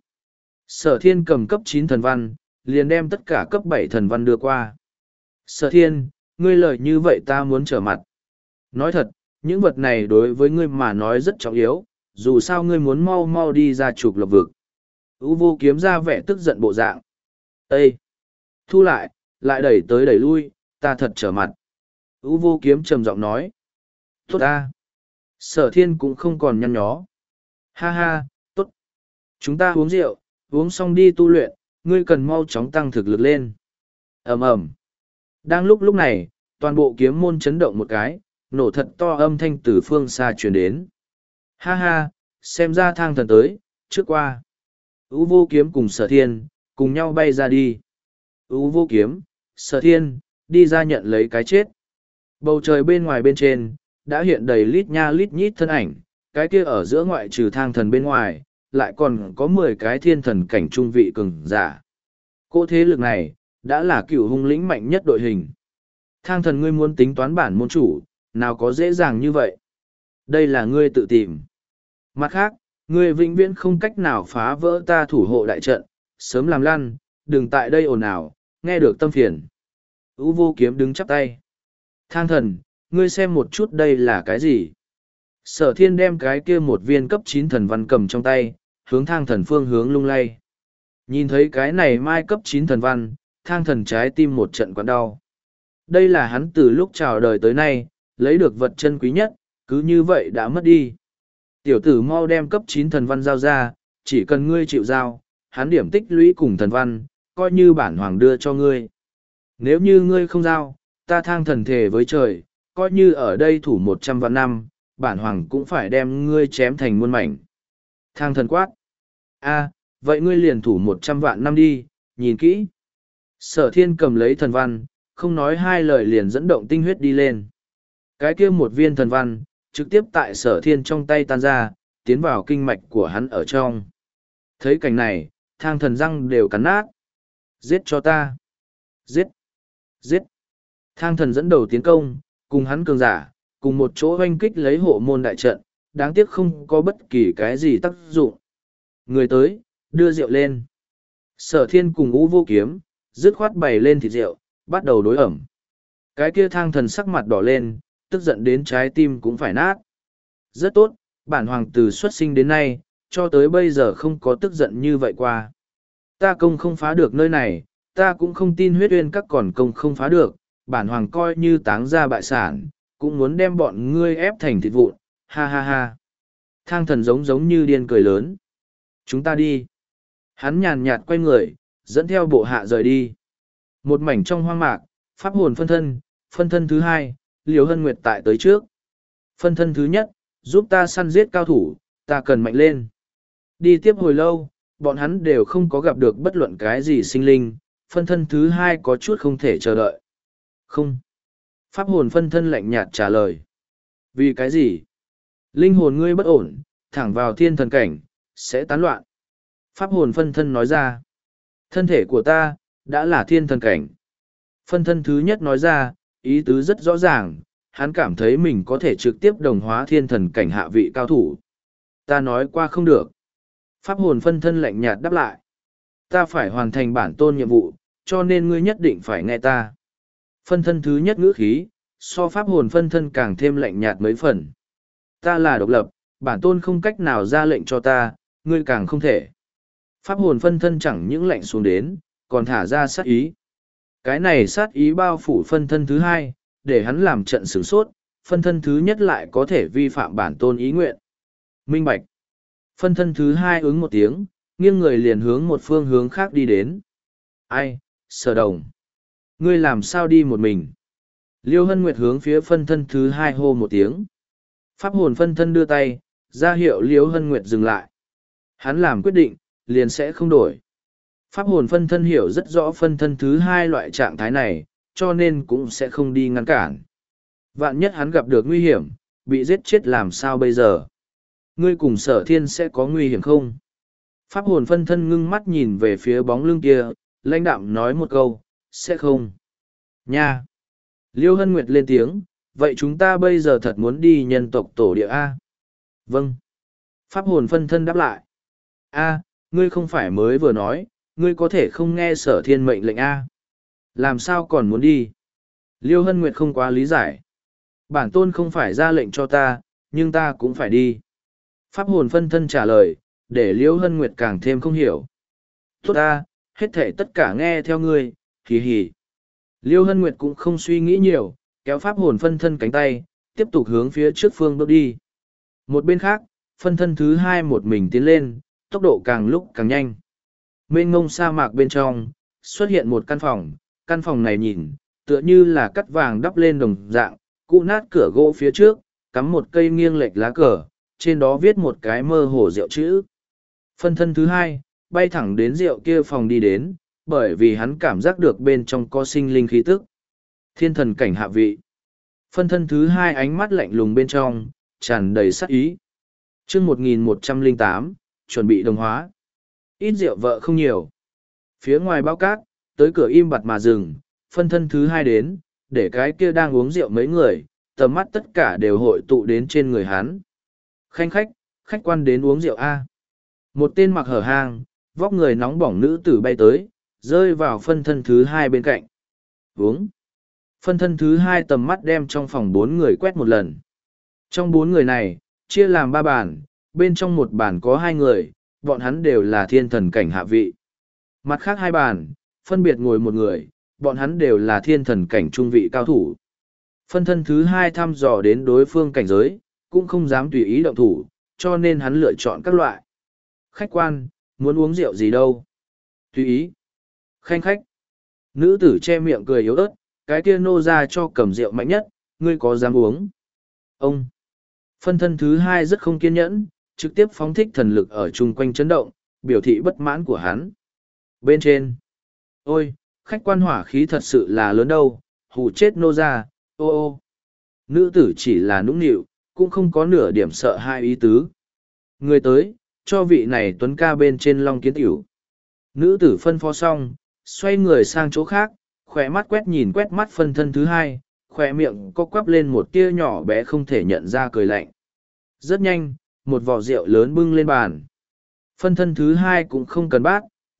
Sở thiên cầm cấp chín thần văn, liền đem tất cả cấp bảy thần văn đưa qua. Sở thiên, ngươi lời như vậy ta muốn trở mặt. Nói thật, những vật này đối với ngươi mà nói rất trọng yếu, dù sao ngươi muốn mau mau đi ra trục lộc vực. U vô kiếm ra vẻ tức giận bộ dạng. Ê! Thu lại, lại đẩy tới đẩy lui, ta thật trở mặt. U vô kiếm trầm giọng nói. Tốt ta! Sở thiên cũng không còn nhăn nhó. Ha ha, tốt! Chúng ta uống rượu, uống xong đi tu luyện, ngươi cần mau chóng tăng thực lực lên. Ầm ầm. Đang lúc lúc này, toàn bộ kiếm môn chấn động một cái, nổ thật to âm thanh từ phương xa truyền đến. Ha ha, xem ra thang thần tới, trước qua. U vô kiếm cùng sở thiên, cùng nhau bay ra đi. U vô kiếm, sở thiên, đi ra nhận lấy cái chết. Bầu trời bên ngoài bên trên, đã hiện đầy lít nha lít nhít thân ảnh, cái kia ở giữa ngoại trừ thang thần bên ngoài, lại còn có mười cái thiên thần cảnh trung vị cường giả. Cỗ thế lực này, đã là cựu hung lĩnh mạnh nhất đội hình. Thang thần ngươi muốn tính toán bản môn chủ, nào có dễ dàng như vậy. Đây là ngươi tự tìm. Mặt khác, ngươi vĩnh viễn không cách nào phá vỡ ta thủ hộ đại trận, sớm làm lăn, đừng tại đây ồn ào, nghe được tâm phiền. U vô kiếm đứng chắp tay. Thang thần, ngươi xem một chút đây là cái gì? Sở thiên đem cái kia một viên cấp chín thần văn cầm trong tay, hướng thang thần phương hướng lung lay. Nhìn thấy cái này mai cấp chín thần văn, thang thần trái tim một trận quặn đau. Đây là hắn từ lúc chào đời tới nay, lấy được vật chân quý nhất, cứ như vậy đã mất đi. Tiểu tử mau đem cấp chín thần văn giao ra, chỉ cần ngươi chịu giao, hắn điểm tích lũy cùng thần văn, coi như bản hoàng đưa cho ngươi. Nếu như ngươi không giao, ta thang thần thề với trời, coi như ở đây thủ một trăm vạn năm, bản hoàng cũng phải đem ngươi chém thành muôn mảnh. Thang thần quát. A, vậy ngươi liền thủ một trăm vạn năm đi, nhìn kỹ. Sở thiên cầm lấy thần văn, không nói hai lời liền dẫn động tinh huyết đi lên. Cái kia một viên thần văn, trực tiếp tại sở thiên trong tay tan ra, tiến vào kinh mạch của hắn ở trong. Thấy cảnh này, thang thần răng đều cắn nát. Giết cho ta! Giết! Giết! Thang thần dẫn đầu tiến công, cùng hắn cường giả, cùng một chỗ hoanh kích lấy hộ môn đại trận, đáng tiếc không có bất kỳ cái gì tác dụng. Người tới, đưa rượu lên. Sở thiên cùng Ú Vô Kiếm, dứt khoát bày lên thịt rượu, bắt đầu đối ẩm. Cái kia thang thần sắc mặt đỏ lên, tức giận đến trái tim cũng phải nát. Rất tốt, bản hoàng từ xuất sinh đến nay, cho tới bây giờ không có tức giận như vậy qua. Ta công không phá được nơi này, ta cũng không tin huyết uyên các còn công không phá được, bản hoàng coi như táng ra bại sản, cũng muốn đem bọn ngươi ép thành thịt vụn, ha ha ha. Thang thần giống giống như điên cười lớn. Chúng ta đi. Hắn nhàn nhạt quay người, dẫn theo bộ hạ rời đi. Một mảnh trong hoang mạc, pháp hồn phân thân, phân thân thứ hai, Liễu Hân Nguyệt tại tới trước. Phân thân thứ nhất, giúp ta săn giết cao thủ, ta cần mạnh lên. Đi tiếp hồi lâu, bọn hắn đều không có gặp được bất luận cái gì sinh linh, phân thân thứ hai có chút không thể chờ đợi. Không. Pháp hồn phân thân lạnh nhạt trả lời. Vì cái gì? Linh hồn ngươi bất ổn, thẳng vào thiên thần cảnh, sẽ tán loạn. Pháp hồn phân thân nói ra. Thân thể của ta, đã là thiên thần cảnh. Phân thân thứ nhất nói ra, ý tứ rất rõ ràng, hắn cảm thấy mình có thể trực tiếp đồng hóa thiên thần cảnh hạ vị cao thủ. Ta nói qua không được. Pháp hồn phân thân lạnh nhạt đáp lại. Ta phải hoàn thành bản tôn nhiệm vụ, cho nên ngươi nhất định phải nghe ta. Phân thân thứ nhất ngữ khí, so pháp hồn phân thân càng thêm lạnh nhạt mấy phần. Ta là độc lập, bản tôn không cách nào ra lệnh cho ta, ngươi càng không thể. Pháp hồn phân thân chẳng những lệnh xuống đến, còn thả ra sát ý. Cái này sát ý bao phủ phân thân thứ hai, để hắn làm trận sửng sốt, phân thân thứ nhất lại có thể vi phạm bản tôn ý nguyện. Minh bạch. Phân thân thứ hai ứng một tiếng, nghiêng người liền hướng một phương hướng khác đi đến. Ai, Sở Đồng. Ngươi làm sao đi một mình? Liêu Hân Nguyệt hướng phía phân thân thứ hai hô một tiếng. Pháp hồn phân thân đưa tay, ra hiệu Liêu Hân Nguyệt dừng lại. Hắn làm quyết định, liền sẽ không đổi. Pháp hồn phân thân hiểu rất rõ phân thân thứ hai loại trạng thái này, cho nên cũng sẽ không đi ngăn cản. Vạn nhất hắn gặp được nguy hiểm, bị giết chết làm sao bây giờ? Ngươi cùng Sở Thiên sẽ có nguy hiểm không? Pháp hồn phân thân ngưng mắt nhìn về phía bóng lưng kia, lãnh đạm nói một câu, sẽ không. Nha! Liêu Hân Nguyệt lên tiếng, vậy chúng ta bây giờ thật muốn đi nhân tộc tổ địa A. Vâng. Pháp hồn phân thân đáp lại. A, ngươi không phải mới vừa nói, ngươi có thể không nghe Sở Thiên mệnh lệnh A. Làm sao còn muốn đi? Liêu Hân Nguyệt không quá lý giải. Bản tôn không phải ra lệnh cho ta, nhưng ta cũng phải đi. Pháp hồn phân thân trả lời, để Liêu Hân Nguyệt càng thêm không hiểu. Tốt ta, hết thể tất cả nghe theo ngươi, hì hì. Liêu Hân Nguyệt cũng không suy nghĩ nhiều, kéo pháp hồn phân thân cánh tay, tiếp tục hướng phía trước phương bước đi. Một bên khác, phân thân thứ hai một mình tiến lên, tốc độ càng lúc càng nhanh. Mênh ngông sa mạc bên trong, xuất hiện một căn phòng, căn phòng này nhìn, tựa như là cắt vàng đắp lên đồng dạng, cụ nát cửa gỗ phía trước, cắm một cây nghiêng lệch lá cờ, trên đó viết một cái mơ hồ rượu chữ. Phân thân thứ hai, bay thẳng đến rượu kia phòng đi đến, bởi vì hắn cảm giác được bên trong có sinh linh khí tức. Thiên thần cảnh hạ vị. Phân thân thứ hai ánh mắt lạnh lùng bên trong, tràn đầy sát ý. chương một nghìn một trăm lẻ tám, chuẩn bị đồng hóa. Ít rượu vợ không nhiều. Phía ngoài bao cát, tới cửa im bặt mà dừng, phân thân thứ hai đến, để cái kia đang uống rượu mấy người, tầm mắt tất cả đều hội tụ đến trên người hắn. Khanh khách, khách quan đến uống rượu A. Một tên mặc hở hang, vóc người nóng bỏng nữ tử bay tới, rơi vào phân thân thứ hai bên cạnh. Uống. Phân thân thứ hai tầm mắt đem trong phòng bốn người quét một lần. Trong bốn người này, chia làm ba bàn, bên trong một bàn có hai người, bọn hắn đều là thiên thần cảnh hạ vị. Mặt khác hai bàn, phân biệt ngồi một người, bọn hắn đều là thiên thần cảnh trung vị cao thủ. Phân thân thứ hai thăm dò đến đối phương cảnh giới, cũng không dám tùy ý động thủ, cho nên hắn lựa chọn các loại. Khách quan, muốn uống rượu gì đâu? Tùy ý. Khanh khách. Nữ tử che miệng cười yếu ớt, cái kia nô ra cho cầm rượu mạnh nhất, ngươi có dám uống? Ông. Phân thân thứ hai rất không kiên nhẫn, trực tiếp phóng thích thần lực ở chung quanh chấn động, biểu thị bất mãn của hắn. Bên trên. Ôi, khách quan hỏa khí thật sự là lớn đâu, hù chết nô ra, ô ô. Nữ tử chỉ là nũng nịu, cũng không có nửa điểm sợ hai ý tứ. Người tới, cho vị này tuấn ca bên trên long kiến tiểu. Nữ tử phân phó xong, xoay người sang chỗ khác, khỏe mắt quét nhìn quét mắt phân thân thứ hai, khỏe miệng co quắp lên một tia nhỏ bé không thể nhận ra cười lạnh. Rất nhanh, một vò rượu lớn bưng lên bàn. Phân thân thứ hai cũng không cần bát,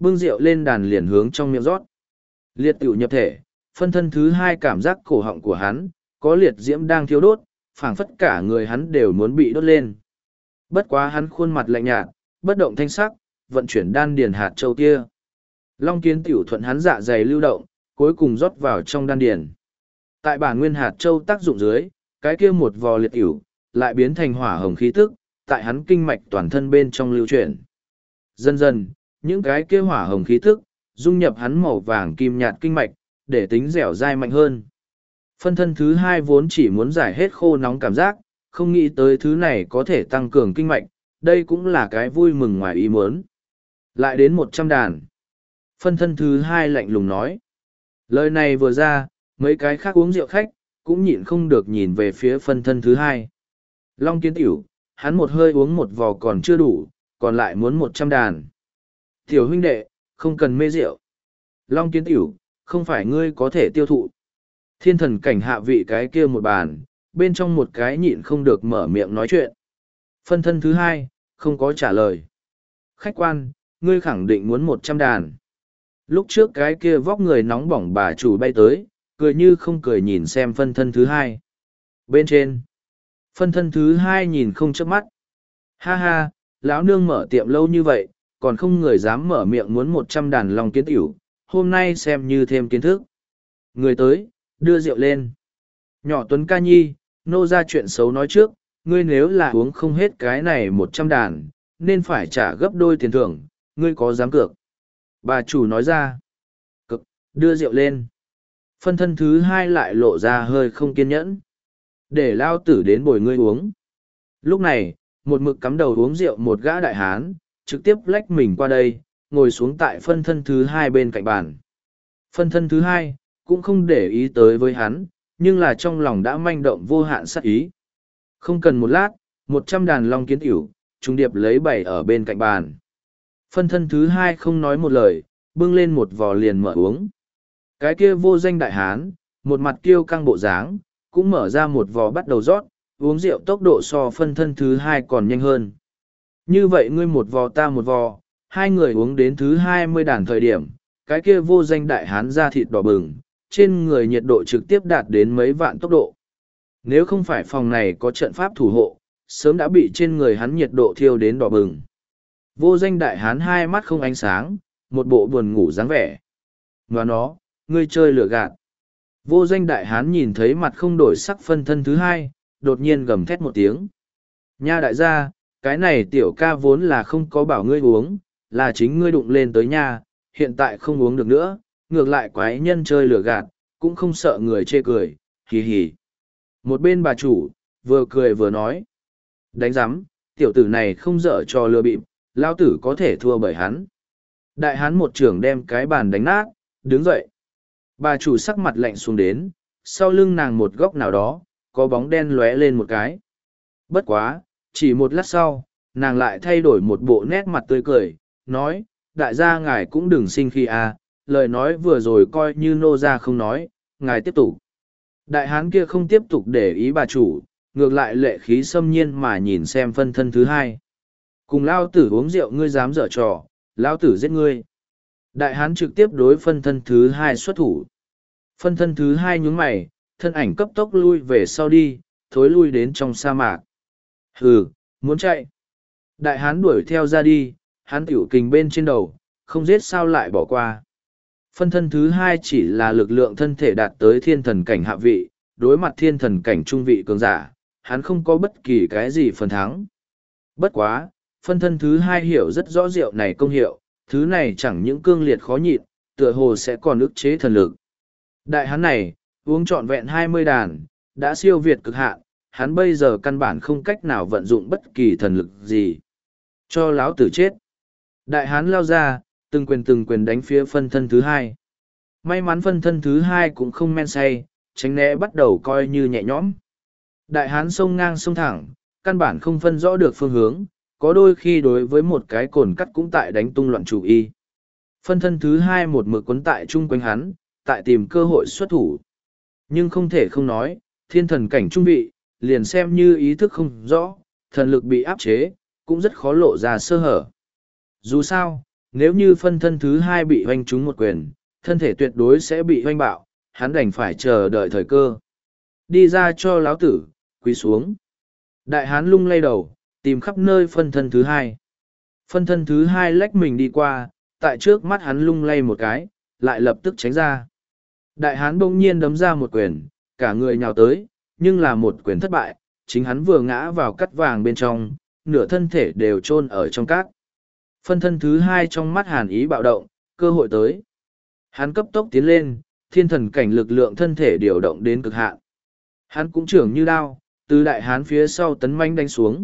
bưng rượu lên đàn liền hướng trong miệng rót. Liệt tiểu nhập thể, phân thân thứ hai cảm giác cổ họng của hắn, có liệt diễm đang thiêu đốt, phảng phất cả người hắn đều muốn bị đốt lên. Bất quá hắn khuôn mặt lạnh nhạt, bất động thanh sắc, vận chuyển đan điền hạt châu kia. Long kiến tiểu thuận hắn dạ dày lưu động, cuối cùng rót vào trong đan điền. Tại bản nguyên hạt châu tác dụng dưới, cái kia một vò liệt tiểu, lại biến thành hỏa hồng khí tức, tại hắn kinh mạch toàn thân bên trong lưu chuyển. Dần dần, những cái kia hỏa hồng khí tức, dung nhập hắn màu vàng kim nhạt kinh mạch, để tính dẻo dai mạnh hơn. Phân thân thứ hai vốn chỉ muốn giải hết khô nóng cảm giác, không nghĩ tới thứ này có thể tăng cường kinh mạch, đây cũng là cái vui mừng ngoài ý muốn. Lại đến một trăm đàn. Phân thân thứ hai lạnh lùng nói. Lời này vừa ra, mấy cái khác uống rượu khách, cũng nhịn không được nhìn về phía phân thân thứ hai. Long kiến tiểu, hắn một hơi uống một vò còn chưa đủ, còn lại muốn một trăm đàn. Tiểu huynh đệ, không cần mê rượu. Long kiến tiểu, không phải ngươi có thể tiêu thụ. Thiên thần cảnh hạ vị cái kia một bàn, bên trong một cái nhịn không được mở miệng nói chuyện. Phân thân thứ hai, không có trả lời. Khách quan, ngươi khẳng định muốn một trăm đàn. Lúc trước cái kia vóc người nóng bỏng bà chủ bay tới, cười như không cười nhìn xem phân thân thứ hai. Bên trên, phân thân thứ hai nhìn không chớp mắt. Ha ha, lão nương mở tiệm lâu như vậy, còn không người dám mở miệng muốn một trăm đàn long kiến tiểu, hôm nay xem như thêm kiến thức. Người tới, đưa rượu lên. Nhỏ Tuấn ca nhi, nô ra chuyện xấu nói trước, ngươi nếu là uống không hết cái này một trăm đàn, nên phải trả gấp đôi tiền thưởng, ngươi có dám cược? Bà chủ nói ra. Cực, đưa rượu lên. Phân thân thứ hai lại lộ ra hơi không kiên nhẫn. Để lao tử đến bồi ngươi uống. Lúc này, một mực cắm đầu uống rượu một gã đại hán, trực tiếp lách mình qua đây, ngồi xuống tại phân thân thứ hai bên cạnh bàn. Phân thân thứ hai, cũng không để ý tới với hắn, nhưng là trong lòng đã manh động vô hạn sát ý. Không cần một lát, một trăm đàn long kiến tiểu, trung điệp lấy bảy ở bên cạnh bàn. Phân thân thứ hai không nói một lời, bưng lên một vò liền mở uống. Cái kia vô danh đại hán, một mặt kiêu căng bộ dáng, cũng mở ra một vò bắt đầu rót, uống rượu tốc độ so phân thân thứ hai còn nhanh hơn. Như vậy ngươi một vò ta một vò, hai người uống đến thứ hai mươi đàn thời điểm, cái kia vô danh đại hán da thịt đỏ bừng, trên người nhiệt độ trực tiếp đạt đến mấy vạn tốc độ. Nếu không phải phòng này có trận pháp thủ hộ, sớm đã bị trên người hắn nhiệt độ thiêu đến đỏ bừng. Vô danh đại hán hai mắt không ánh sáng, một bộ buồn ngủ dáng vẻ. Và nó, ngươi chơi lửa gạt. Vô danh đại hán nhìn thấy mặt không đổi sắc phân thân thứ hai, đột nhiên gầm thét một tiếng. Nha đại gia, cái này tiểu ca vốn là không có bảo ngươi uống, là chính ngươi đụng lên tới nha, hiện tại không uống được nữa, ngược lại quái nhân chơi lửa gạt, cũng không sợ người chê cười, hì hì. Một bên bà chủ, vừa cười vừa nói. Đánh giám, tiểu tử này không dở cho lừa bịp, lao tử có thể thua bởi hắn. Đại hán một trưởng đem cái bàn đánh nát, đứng dậy. Bà chủ sắc mặt lạnh xuống đến, sau lưng nàng một góc nào đó, có bóng đen lóe lên một cái. Bất quá, chỉ một lát sau, nàng lại thay đổi một bộ nét mặt tươi cười, nói, đại gia ngài cũng đừng sinh khi à, lời nói vừa rồi coi như nô gia không nói, ngài tiếp tục. Đại hán kia không tiếp tục để ý bà chủ, ngược lại lệ khí xâm nhiên mà nhìn xem phân thân thứ hai. Cùng lao tử uống rượu ngươi dám dở trò, lao tử giết ngươi. Đại hán trực tiếp đối phân thân thứ hai xuất thủ. Phân thân thứ hai nhướng mày, thân ảnh cấp tốc lui về sau đi, thối lui đến trong sa mạc. Hừ, muốn chạy. Đại hán đuổi theo ra đi, hán tiểu kình bên trên đầu, không giết sao lại bỏ qua. Phân thân thứ hai chỉ là lực lượng thân thể đạt tới thiên thần cảnh hạ vị, đối mặt thiên thần cảnh trung vị cường giả, hắn không có bất kỳ cái gì phần thắng. Bất quá, phân thân thứ hai hiểu rất rõ rượu này công hiệu, thứ này chẳng những cương liệt khó nhịn, tựa hồ sẽ còn ức chế thần lực. Đại hắn này, uống trọn vẹn hai mươi đàn, đã siêu việt cực hạn, hắn bây giờ căn bản không cách nào vận dụng bất kỳ thần lực gì. Cho láo tử chết. Đại hán lao ra, từng quyền từng quyền đánh phía phân thân thứ hai. May mắn phân thân thứ hai cũng không men say, tránh né bắt đầu coi như nhẹ nhõm. Đại hán sông ngang sông thẳng, căn bản không phân rõ được phương hướng, có đôi khi đối với một cái cồn cắt cũng tại đánh tung loạn chủ y. Phân thân thứ hai một mực quấn tại chung quanh hắn, tại tìm cơ hội xuất thủ. Nhưng không thể không nói, thiên thần cảnh trung vị, liền xem như ý thức không rõ, thần lực bị áp chế, cũng rất khó lộ ra sơ hở. Dù sao, nếu như phân thân thứ hai bị hoanh trúng một quyền, thân thể tuyệt đối sẽ bị hoanh bạo, hắn đành phải chờ đợi thời cơ. Đi ra cho lão tử, quỳ xuống. Đại hán lung lay đầu, tìm khắp nơi phân thân thứ hai. Phân thân thứ hai lách mình đi qua, tại trước mắt hắn lung lay một cái, lại lập tức tránh ra. Đại hán bỗng nhiên đấm ra một quyền, cả người nhào tới, nhưng là một quyền thất bại, chính hắn vừa ngã vào cắt vàng bên trong, nửa thân thể đều chôn ở trong cát. Phân thân thứ hai trong mắt hàn ý bạo động, cơ hội tới. Hắn cấp tốc tiến lên, thiên thần cảnh lực lượng thân thể điều động đến cực hạn. Hắn cũng trưởng như đao, từ đại hán phía sau tấn manh đánh xuống.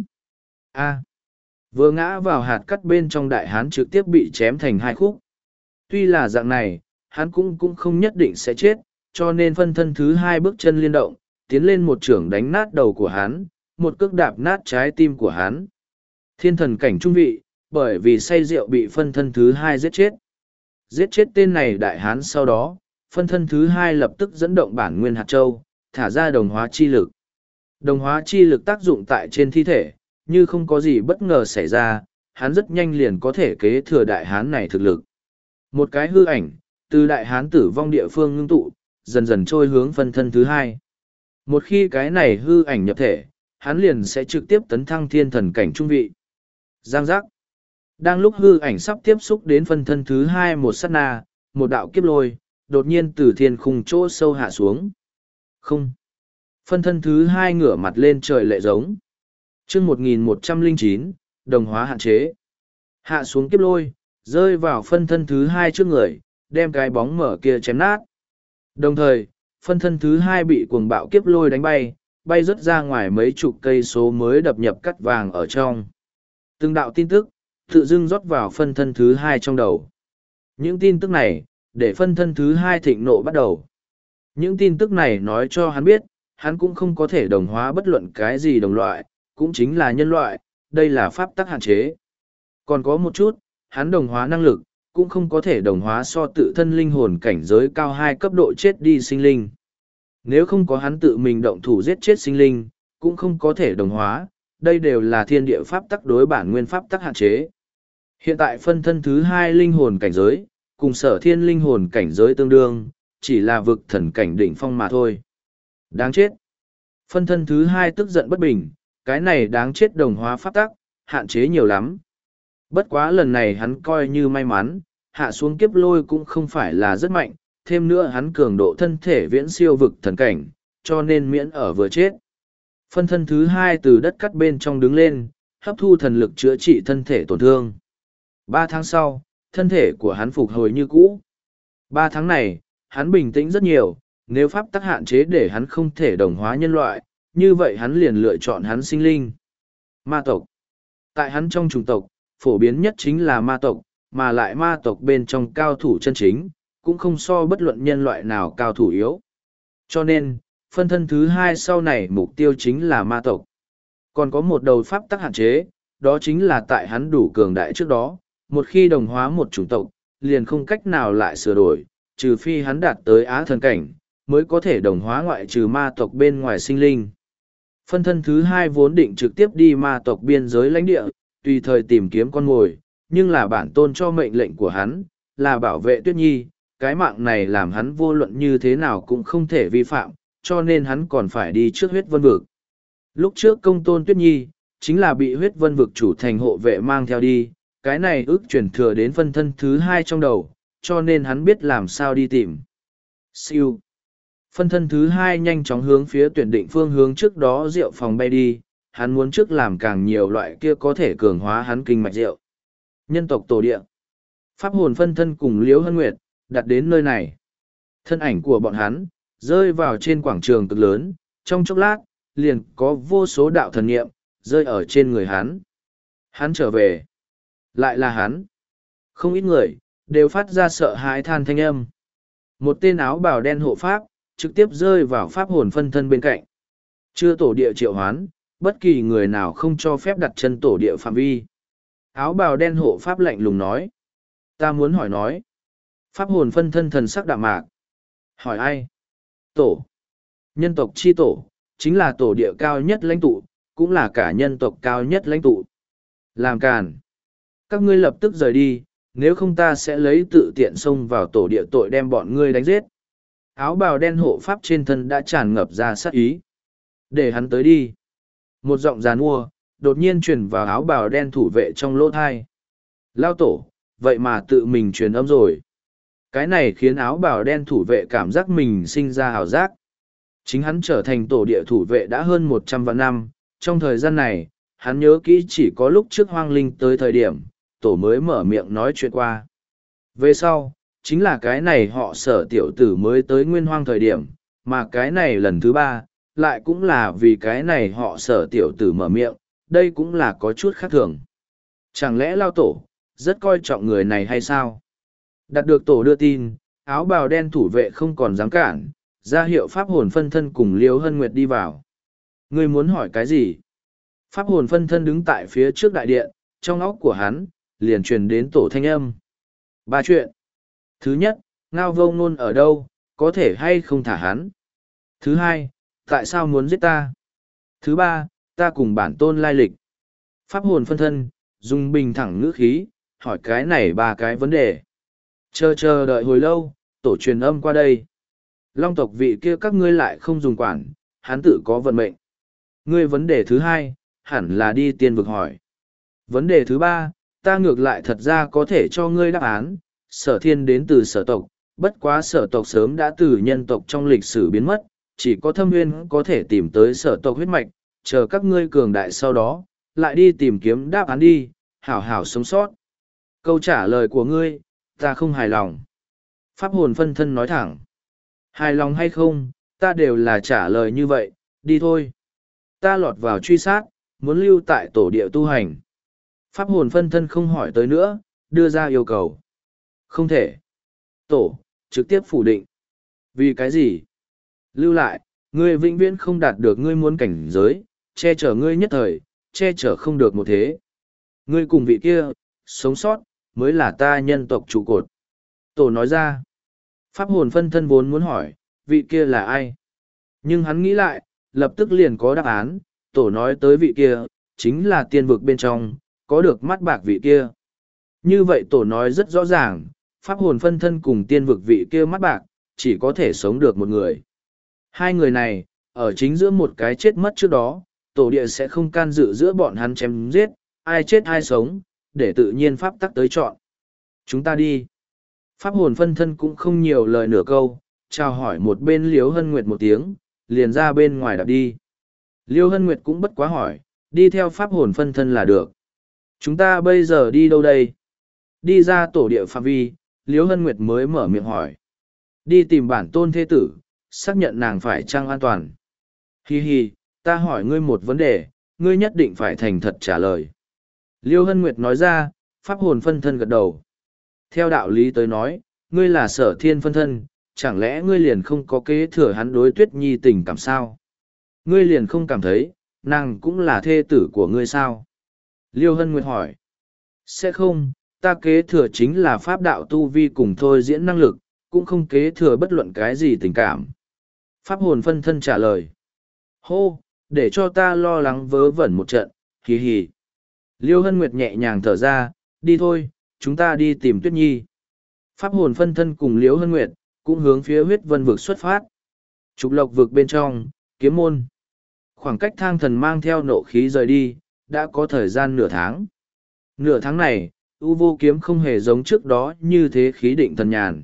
A. Vừa ngã vào hạt cắt bên trong đại hán trực tiếp bị chém thành hai khúc. Tuy là dạng này, hắn cũng cũng không nhất định sẽ chết, cho nên phân thân thứ hai bước chân liên động, tiến lên một trưởng đánh nát đầu của hắn, một cước đạp nát trái tim của hắn. Thiên thần cảnh trung vị, bởi vì say rượu bị phân thân thứ hai giết chết. Giết chết tên này đại hán sau đó, phân thân thứ hai lập tức dẫn động bản nguyên hạt châu, thả ra đồng hóa chi lực. Đồng hóa chi lực tác dụng tại trên thi thể, như không có gì bất ngờ xảy ra, hắn rất nhanh liền có thể kế thừa đại hán này thực lực. Một cái hư ảnh, từ đại hán tử vong địa phương ngưng tụ, dần dần trôi hướng phân thân thứ hai. Một khi cái này hư ảnh nhập thể, hắn liền sẽ trực tiếp tấn thăng thiên thần cảnh trung vị. Giang giác. Đang lúc hư ảnh sắp tiếp xúc đến phân thân thứ hai một sát na, một đạo kiếp lôi, đột nhiên từ thiên khung chỗ sâu hạ xuống. Không. Phân thân thứ hai ngửa mặt lên trời lệ giống. chương một nghìn một trăm lẻ chín, đồng hóa hạn chế. Hạ xuống kiếp lôi, rơi vào phân thân thứ hai trước người, đem cái bóng mở kia chém nát. Đồng thời, phân thân thứ hai bị cuồng bạo kiếp lôi đánh bay, bay rớt ra ngoài mấy chục cây số mới đập nhập cắt vàng ở trong. Từng đạo tin tức, tự dưng rót vào phân thân thứ hai trong đầu. Những tin tức này, để phân thân thứ hai thịnh nộ bắt đầu. Những tin tức này nói cho hắn biết, hắn cũng không có thể đồng hóa bất luận cái gì đồng loại, cũng chính là nhân loại, đây là pháp tắc hạn chế. Còn có một chút, hắn đồng hóa năng lực, cũng không có thể đồng hóa so tự thân linh hồn cảnh giới cao hai cấp độ chết đi sinh linh. Nếu không có hắn tự mình động thủ giết chết sinh linh, cũng không có thể đồng hóa, đây đều là thiên địa pháp tắc đối bản nguyên pháp tắc hạn chế. Hiện tại phân thân thứ hai linh hồn cảnh giới, cùng sở thiên linh hồn cảnh giới tương đương, chỉ là vực thần cảnh đỉnh phong mà thôi. Đáng chết. Phân thân thứ hai tức giận bất bình, cái này đáng chết đồng hóa pháp tắc, hạn chế nhiều lắm. Bất quá lần này hắn coi như may mắn, hạ xuống kiếp lôi cũng không phải là rất mạnh, thêm nữa hắn cường độ thân thể viễn siêu vực thần cảnh, cho nên miễn ở vừa chết. Phân thân thứ hai từ đất cắt bên trong đứng lên, hấp thu thần lực chữa trị thân thể tổn thương. Ba tháng sau, thân thể của hắn phục hồi như cũ. Ba tháng này, hắn bình tĩnh rất nhiều, nếu pháp tắc hạn chế để hắn không thể đồng hóa nhân loại, như vậy hắn liền lựa chọn hắn sinh linh. Ma tộc. Tại hắn trong chủng tộc, phổ biến nhất chính là ma tộc, mà lại ma tộc bên trong cao thủ chân chính, cũng không so bất luận nhân loại nào cao thủ yếu. Cho nên, phân thân thứ hai sau này mục tiêu chính là ma tộc. Còn có một đầu pháp tắc hạn chế, đó chính là tại hắn đủ cường đại trước đó, một khi đồng hóa một chủng tộc, liền không cách nào lại sửa đổi, trừ phi hắn đạt tới á thần cảnh, mới có thể đồng hóa ngoại trừ ma tộc bên ngoài sinh linh. Phân thân thứ hai vốn định trực tiếp đi ma tộc biên giới lãnh địa, tùy thời tìm kiếm con mồi, nhưng là bản tôn cho mệnh lệnh của hắn, là bảo vệ Tuyết Nhi, cái mạng này làm hắn vô luận như thế nào cũng không thể vi phạm, cho nên hắn còn phải đi trước huyết vân vực. Lúc trước công tôn Tuyết Nhi, chính là bị huyết vân vực chủ thành hộ vệ mang theo đi, cái này ước truyền thừa đến phân thân thứ hai trong đầu, cho nên hắn biết làm sao đi tìm. Siêu. Phân thân thứ hai nhanh chóng hướng phía tuyển định phương hướng trước đó rượu phòng bay đi, hắn muốn trước làm càng nhiều loại kia có thể cường hóa hắn kinh mạch rượu. Nhân tộc tổ địa. Pháp hồn phân thân cùng Liễu Hân Nguyệt, đặt đến nơi này. Thân ảnh của bọn hắn, rơi vào trên quảng trường cực lớn, trong chốc lát, liền có vô số đạo thần niệm, rơi ở trên người hắn. Hắn trở về. Lại là hắn. Không ít người, đều phát ra sợ hãi than thanh âm. Một tên áo bào đen hộ pháp, trực tiếp rơi vào pháp hồn phân thân bên cạnh. Chưa tổ địa triệu hoán, bất kỳ người nào không cho phép đặt chân tổ địa phạm vi. Áo bào đen hộ pháp lạnh lùng nói. Ta muốn hỏi nói. Pháp hồn phân thân thần sắc đạm mạc. Hỏi ai? Tổ. Nhân tộc chi tổ, chính là tổ địa cao nhất lãnh tụ, cũng là cả nhân tộc cao nhất lãnh tụ. Làm càn. Các ngươi lập tức rời đi, nếu không ta sẽ lấy tự tiện xông vào tổ địa tội đem bọn ngươi đánh giết. Áo bào đen hộ pháp trên thân đã tràn ngập ra sát ý. Để hắn tới đi. Một giọng giàn mua, đột nhiên truyền vào áo bào đen thủ vệ trong lỗ thai. Lao tổ, vậy mà tự mình truyền âm rồi. Cái này khiến áo bào đen thủ vệ cảm giác mình sinh ra hào giác. Chính hắn trở thành tổ địa thủ vệ đã hơn một trăm vạn năm. Trong thời gian này, hắn nhớ kỹ chỉ có lúc trước hoang linh tới thời điểm, tổ mới mở miệng nói chuyện qua. Về sau, chính là cái này họ sở tiểu tử mới tới nguyên hoang thời điểm, mà cái này lần thứ ba, lại cũng là vì cái này họ sở tiểu tử mở miệng, đây cũng là có chút khác thường. Chẳng lẽ lao tổ, rất coi trọng người này hay sao? Đạt được tổ đưa tin, áo bào đen thủ vệ không còn dám cản, ra hiệu pháp hồn phân thân cùng Liêu Hân Nguyệt đi vào. Ngươi muốn hỏi cái gì? Pháp hồn phân thân đứng tại phía trước đại điện, trong óc của hắn, liền truyền đến tổ thanh âm. Ba chuyện. Thứ nhất, Ngao Vô Ngôn ở đâu, có thể hay không thả hắn? Thứ hai, tại sao muốn giết ta? Thứ ba, ta cùng bản tôn lai lịch. Pháp hồn phân thân, dùng bình thẳng ngữ khí, hỏi cái này ba cái vấn đề. Chờ chờ đợi hồi lâu, tổ truyền âm qua đây. Long tộc vị kia các ngươi lại không dùng quản, hắn tự có vận mệnh. Ngươi vấn đề thứ hai, hẳn là đi tiên vực hỏi. Vấn đề thứ ba, ta ngược lại thật ra có thể cho ngươi đáp án, sở thiên đến từ sở tộc, bất quá sở tộc sớm đã từ nhân tộc trong lịch sử biến mất, chỉ có thâm nguyên có thể tìm tới sở tộc huyết mạch, chờ các ngươi cường đại sau đó, lại đi tìm kiếm đáp án đi, hảo hảo sống sót. Câu trả lời của ngươi, ta không hài lòng. Pháp hồn phân thân nói thẳng. Hài lòng hay không, ta đều là trả lời như vậy, đi thôi. Ta lọt vào truy sát, muốn lưu tại tổ địa tu hành. Pháp hồn phân thân không hỏi tới nữa, đưa ra yêu cầu. Không thể. Tổ, trực tiếp phủ định. Vì cái gì? Lưu lại, ngươi vĩnh viễn không đạt được ngươi muốn cảnh giới, che chở ngươi nhất thời, che chở không được một thế. Ngươi cùng vị kia, sống sót, mới là ta nhân tộc trụ cột. Tổ nói ra. Pháp hồn phân thân vốn muốn hỏi, vị kia là ai? Nhưng hắn nghĩ lại, lập tức liền có đáp án, tổ nói tới vị kia, chính là tiên vực bên trong, có được mắt bạc vị kia. Như vậy tổ nói rất rõ ràng, pháp hồn phân thân cùng tiên vực vị kia mắt bạc, chỉ có thể sống được một người. Hai người này, ở chính giữa một cái chết mất trước đó, tổ địa sẽ không can dự giữa bọn hắn chém giết, ai chết ai sống, để tự nhiên pháp tắc tới chọn. Chúng ta đi. Pháp hồn phân thân cũng không nhiều lời nửa câu, chào hỏi một bên Liêu Hân Nguyệt một tiếng, liền ra bên ngoài đạp đi. Liêu Hân Nguyệt cũng bất quá hỏi, đi theo pháp hồn phân thân là được. Chúng ta bây giờ đi đâu đây? Đi ra tổ địa phạm vi, Liêu Hân Nguyệt mới mở miệng hỏi. Đi tìm bản tôn thế tử, xác nhận nàng phải chăng an toàn. Hi hi, ta hỏi ngươi một vấn đề, ngươi nhất định phải thành thật trả lời. Liêu Hân Nguyệt nói ra, pháp hồn phân thân gật đầu. Theo đạo lý tới nói, ngươi là sở thiên phân thân, chẳng lẽ ngươi liền không có kế thừa hắn đối Tuyết Nhi tình cảm sao? Ngươi liền không cảm thấy, nàng cũng là thê tử của ngươi sao? Liêu Hân Nguyệt hỏi. Sẽ không, ta kế thừa chính là pháp đạo tu vi cùng thôi diễn năng lực, cũng không kế thừa bất luận cái gì tình cảm. Pháp hồn phân thân trả lời. Hô, để cho ta lo lắng vớ vẩn một trận, hì hì. Liêu Hân Nguyệt nhẹ nhàng thở ra, đi thôi, chúng ta đi tìm Tuyết Nhi. Pháp hồn phân thân cùng Liêu Hân Nguyệt, cũng hướng phía huyết vân vực xuất phát. Trục lộc vực bên trong, kiếm môn. Khoảng cách thang thần mang theo nộ khí rời đi, đã có thời gian nửa tháng. Nửa tháng này, U Vô Kiếm không hề giống trước đó như thế khí định thần nhàn.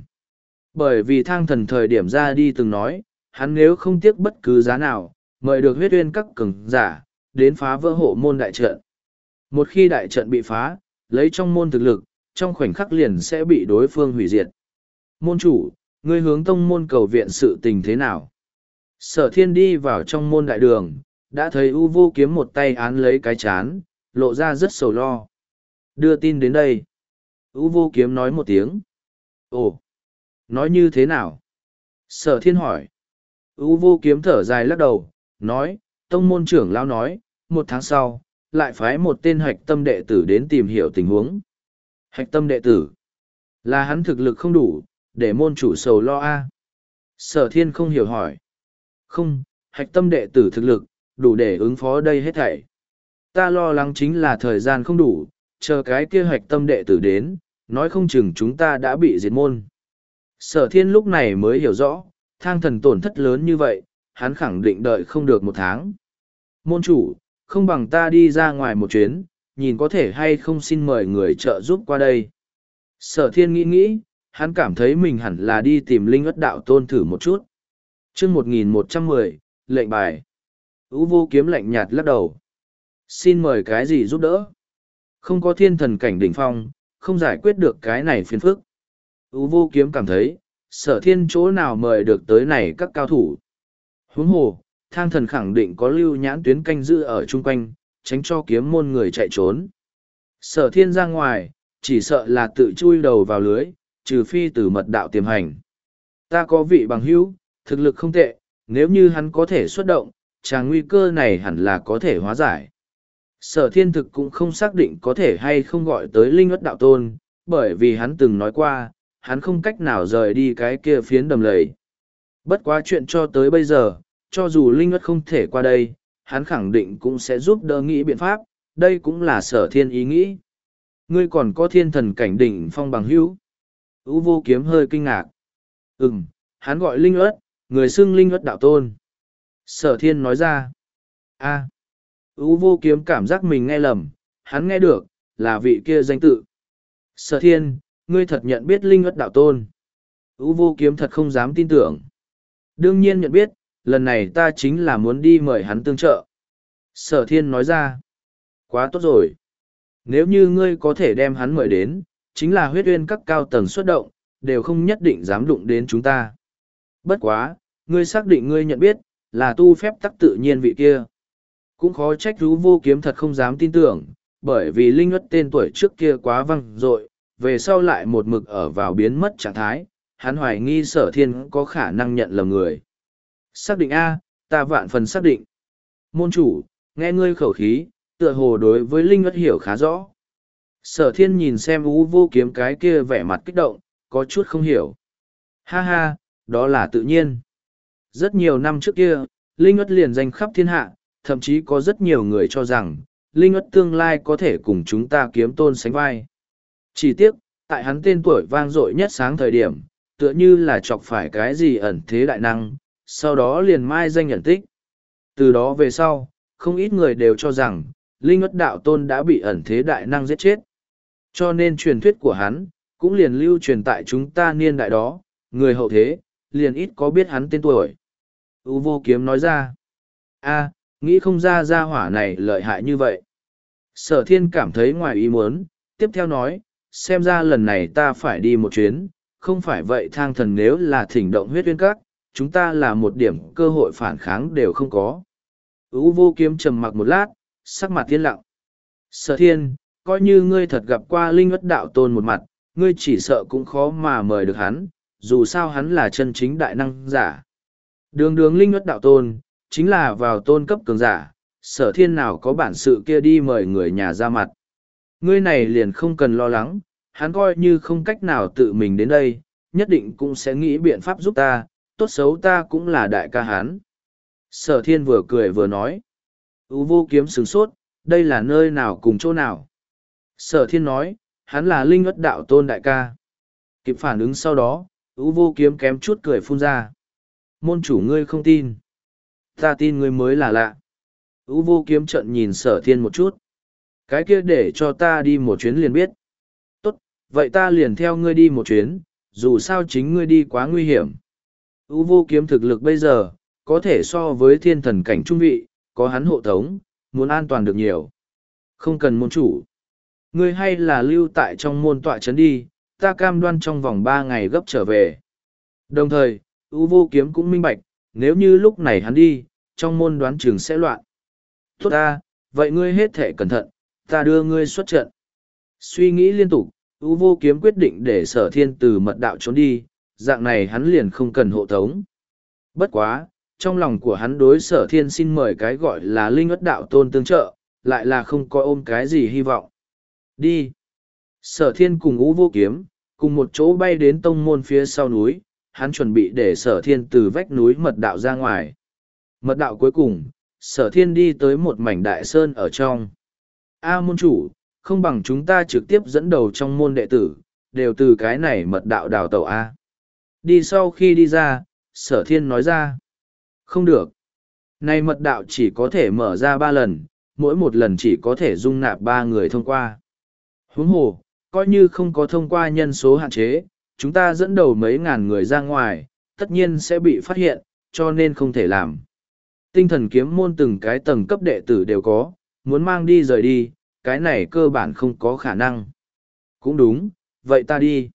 Bởi vì thang thần thời điểm ra đi từng nói, hắn nếu không tiếc bất cứ giá nào, mời được huyết uyên các cường giả, đến phá vỡ hộ môn đại trận. Một khi đại trận bị phá, lấy trong môn thực lực, trong khoảnh khắc liền sẽ bị đối phương hủy diệt. Môn chủ, ngươi hướng tông môn cầu viện sự tình thế nào? Sở thiên đi vào trong môn đại đường, đã thấy U Vô Kiếm một tay án lấy cái chán, lộ ra rất sầu lo. Đưa tin đến đây. U Vô Kiếm nói một tiếng. Ồ, nói như thế nào? Sở thiên hỏi. U Vô Kiếm thở dài lắc đầu, nói, tông môn trưởng lão nói, một tháng sau, lại phái một tên hạch tâm đệ tử đến tìm hiểu tình huống. Hạch tâm đệ tử, là hắn thực lực không đủ, để môn chủ sầu lo a. Sở thiên không hiểu hỏi. Không, hạch tâm đệ tử thực lực, đủ để ứng phó đây hết thảy. Ta lo lắng chính là thời gian không đủ, chờ cái kia hạch tâm đệ tử đến, nói không chừng chúng ta đã bị diệt môn. Sở thiên lúc này mới hiểu rõ, thang thần tổn thất lớn như vậy, hắn khẳng định đợi không được một tháng. Môn chủ, không bằng ta đi ra ngoài một chuyến, nhìn có thể hay không xin mời người trợ giúp qua đây. Sở thiên nghĩ nghĩ, hắn cảm thấy mình hẳn là đi tìm Linh Ất Đạo Tôn thử một chút. chương một nghìn một trăm mười, lệnh bài. Ú vô kiếm lạnh nhạt lắc đầu. Xin mời cái gì giúp đỡ? Không có thiên thần cảnh đỉnh phong, không giải quyết được cái này phiền phức. Ú vô kiếm cảm thấy, sở thiên chỗ nào mời được tới này các cao thủ. Huống hồ, thang thần khẳng định có lưu nhãn tuyến canh giữ ở chung quanh, tránh cho kiếm môn người chạy trốn. Sở thiên ra ngoài, chỉ sợ là tự chui đầu vào lưới, trừ phi từ mật đạo tiềm hành. Ta có vị bằng hữu, thực lực không tệ, nếu như hắn có thể xuất động, tràng nguy cơ này hẳn là có thể hóa giải. Sở thiên thực cũng không xác định có thể hay không gọi tới Linh Ất Đạo Tôn, bởi vì hắn từng nói qua, hắn không cách nào rời đi cái kia phiến đầm lầy. Bất quá chuyện cho tới bây giờ, cho dù Linh Ất không thể qua đây, hắn khẳng định cũng sẽ giúp đỡ nghĩ biện pháp, đây cũng là sở thiên ý nghĩ. Ngươi còn có thiên thần cảnh đỉnh phong bằng hữu. Ú vô kiếm hơi kinh ngạc. Ừm, hắn gọi Linh Ất, người xưng Linh Ất Đạo Tôn. Sở thiên nói ra. a à. Ú vô kiếm cảm giác mình nghe lầm, hắn nghe được, là vị kia danh tự. Sở thiên, ngươi thật nhận biết Linh Ất Đạo Tôn. Ú vô kiếm thật không dám tin tưởng. Đương nhiên nhận biết, lần này ta chính là muốn đi mời hắn tương trợ. Sở thiên nói ra. Quá tốt rồi. Nếu như ngươi có thể đem hắn mời đến, chính là huyết uyên các cao tầng xuất động, đều không nhất định dám đụng đến chúng ta. Bất quá, ngươi xác định ngươi nhận biết, là tu phép tắc tự nhiên vị kia. Cũng khó trách Ú vô kiếm thật không dám tin tưởng, bởi vì Linh Ất tên tuổi trước kia quá văng dội, về sau lại một mực ở vào biến mất trạng thái, hắn hoài nghi sở thiên có khả năng nhận lầm người. Xác định A, ta vạn phần xác định. Môn chủ, nghe ngươi khẩu khí, tựa hồ đối với Linh Ất hiểu khá rõ. Sở thiên nhìn xem Ú vô kiếm cái kia vẻ mặt kích động, có chút không hiểu. Ha ha, đó là tự nhiên. Rất nhiều năm trước kia, Linh Ất liền danh khắp thiên hạ, thậm chí có rất nhiều người cho rằng, Linh Ất tương lai có thể cùng chúng ta kiếm tôn sánh vai. Chỉ tiếc, tại hắn tên tuổi vang dội nhất sáng thời điểm, tựa như là chọc phải cái gì ẩn thế đại năng, sau đó liền mai danh nhận tích. Từ đó về sau, không ít người đều cho rằng, Linh Ất Đạo Tôn đã bị ẩn thế đại năng giết chết. Cho nên truyền thuyết của hắn, cũng liền lưu truyền tại chúng ta niên đại đó, người hậu thế, liền ít có biết hắn tên tuổi. U vô kiếm nói ra, a nghĩ không ra gia hỏa này lợi hại như vậy. Sở thiên cảm thấy ngoài ý muốn, tiếp theo nói, xem ra lần này ta phải đi một chuyến, không phải vậy thang thần nếu là thỉnh động huyết uyên các, chúng ta là một điểm cơ hội phản kháng đều không có. U vô kiếm trầm mặc một lát, sắc mặt thiên lặng. Sở thiên, coi như ngươi thật gặp qua Linh Ất Đạo Tôn một mặt, ngươi chỉ sợ cũng khó mà mời được hắn, dù sao hắn là chân chính đại năng giả. Đường đường Linh Ất Đạo Tôn, chính là vào tôn cấp cường giả, sở thiên nào có bản sự kia đi mời người nhà ra mặt. Ngươi này liền không cần lo lắng, hắn coi như không cách nào tự mình đến đây, nhất định cũng sẽ nghĩ biện pháp giúp ta, tốt xấu ta cũng là đại ca hắn. Sở thiên vừa cười vừa nói. U vô kiếm sửng sốt, đây là nơi nào cùng chỗ nào. Sở thiên nói, hắn là Linh Ất Đạo Tôn đại ca. Kịp phản ứng sau đó, U vô kiếm kém chút cười phun ra. Môn chủ ngươi không tin. Ta tin ngươi mới là lạ. U vô kiếm trận nhìn sở thiên một chút. Cái kia để cho ta đi một chuyến liền biết. Tốt, vậy ta liền theo ngươi đi một chuyến, dù sao chính ngươi đi quá nguy hiểm. U vô kiếm thực lực bây giờ, có thể so với thiên thần cảnh trung vị, có hắn hộ tống, muốn an toàn được nhiều. Không cần môn chủ. Ngươi hay là lưu tại trong môn tọa trấn đi, ta cam đoan trong vòng ba ngày gấp trở về. Đồng thời, U vô kiếm cũng minh bạch, nếu như lúc này hắn đi, trong môn đoán chừng sẽ loạn. Tốt ta, vậy ngươi hết thể cẩn thận, ta đưa ngươi xuất trận. Suy nghĩ liên tục, U vô kiếm quyết định để sở thiên từ mật đạo trốn đi, dạng này hắn liền không cần hộ tống. Bất quá, trong lòng của hắn đối sở thiên xin mời cái gọi là Linh Ất Đạo Tôn tương trợ, lại là không có ôm cái gì hy vọng. Đi. Sở thiên cùng U vô kiếm, cùng một chỗ bay đến tông môn phía sau núi, hắn chuẩn bị để sở thiên từ vách núi mật đạo ra ngoài. Mật đạo cuối cùng, sở thiên đi tới một mảnh đại sơn ở trong. A môn chủ, không bằng chúng ta trực tiếp dẫn đầu trong môn đệ tử, đều từ cái này mật đạo đào tẩu A. Đi sau khi đi ra, sở thiên nói ra. Không được. Này mật đạo chỉ có thể mở ra ba lần, mỗi một lần chỉ có thể dung nạp ba người thông qua. Huống hồ, coi như không có thông qua nhân số hạn chế, chúng ta dẫn đầu mấy ngàn người ra ngoài, tất nhiên sẽ bị phát hiện, cho nên không thể làm. Tinh thần kiếm môn từng cái tầng cấp đệ tử đều có, muốn mang đi rời đi, cái này cơ bản không có khả năng. Cũng đúng, vậy ta đi.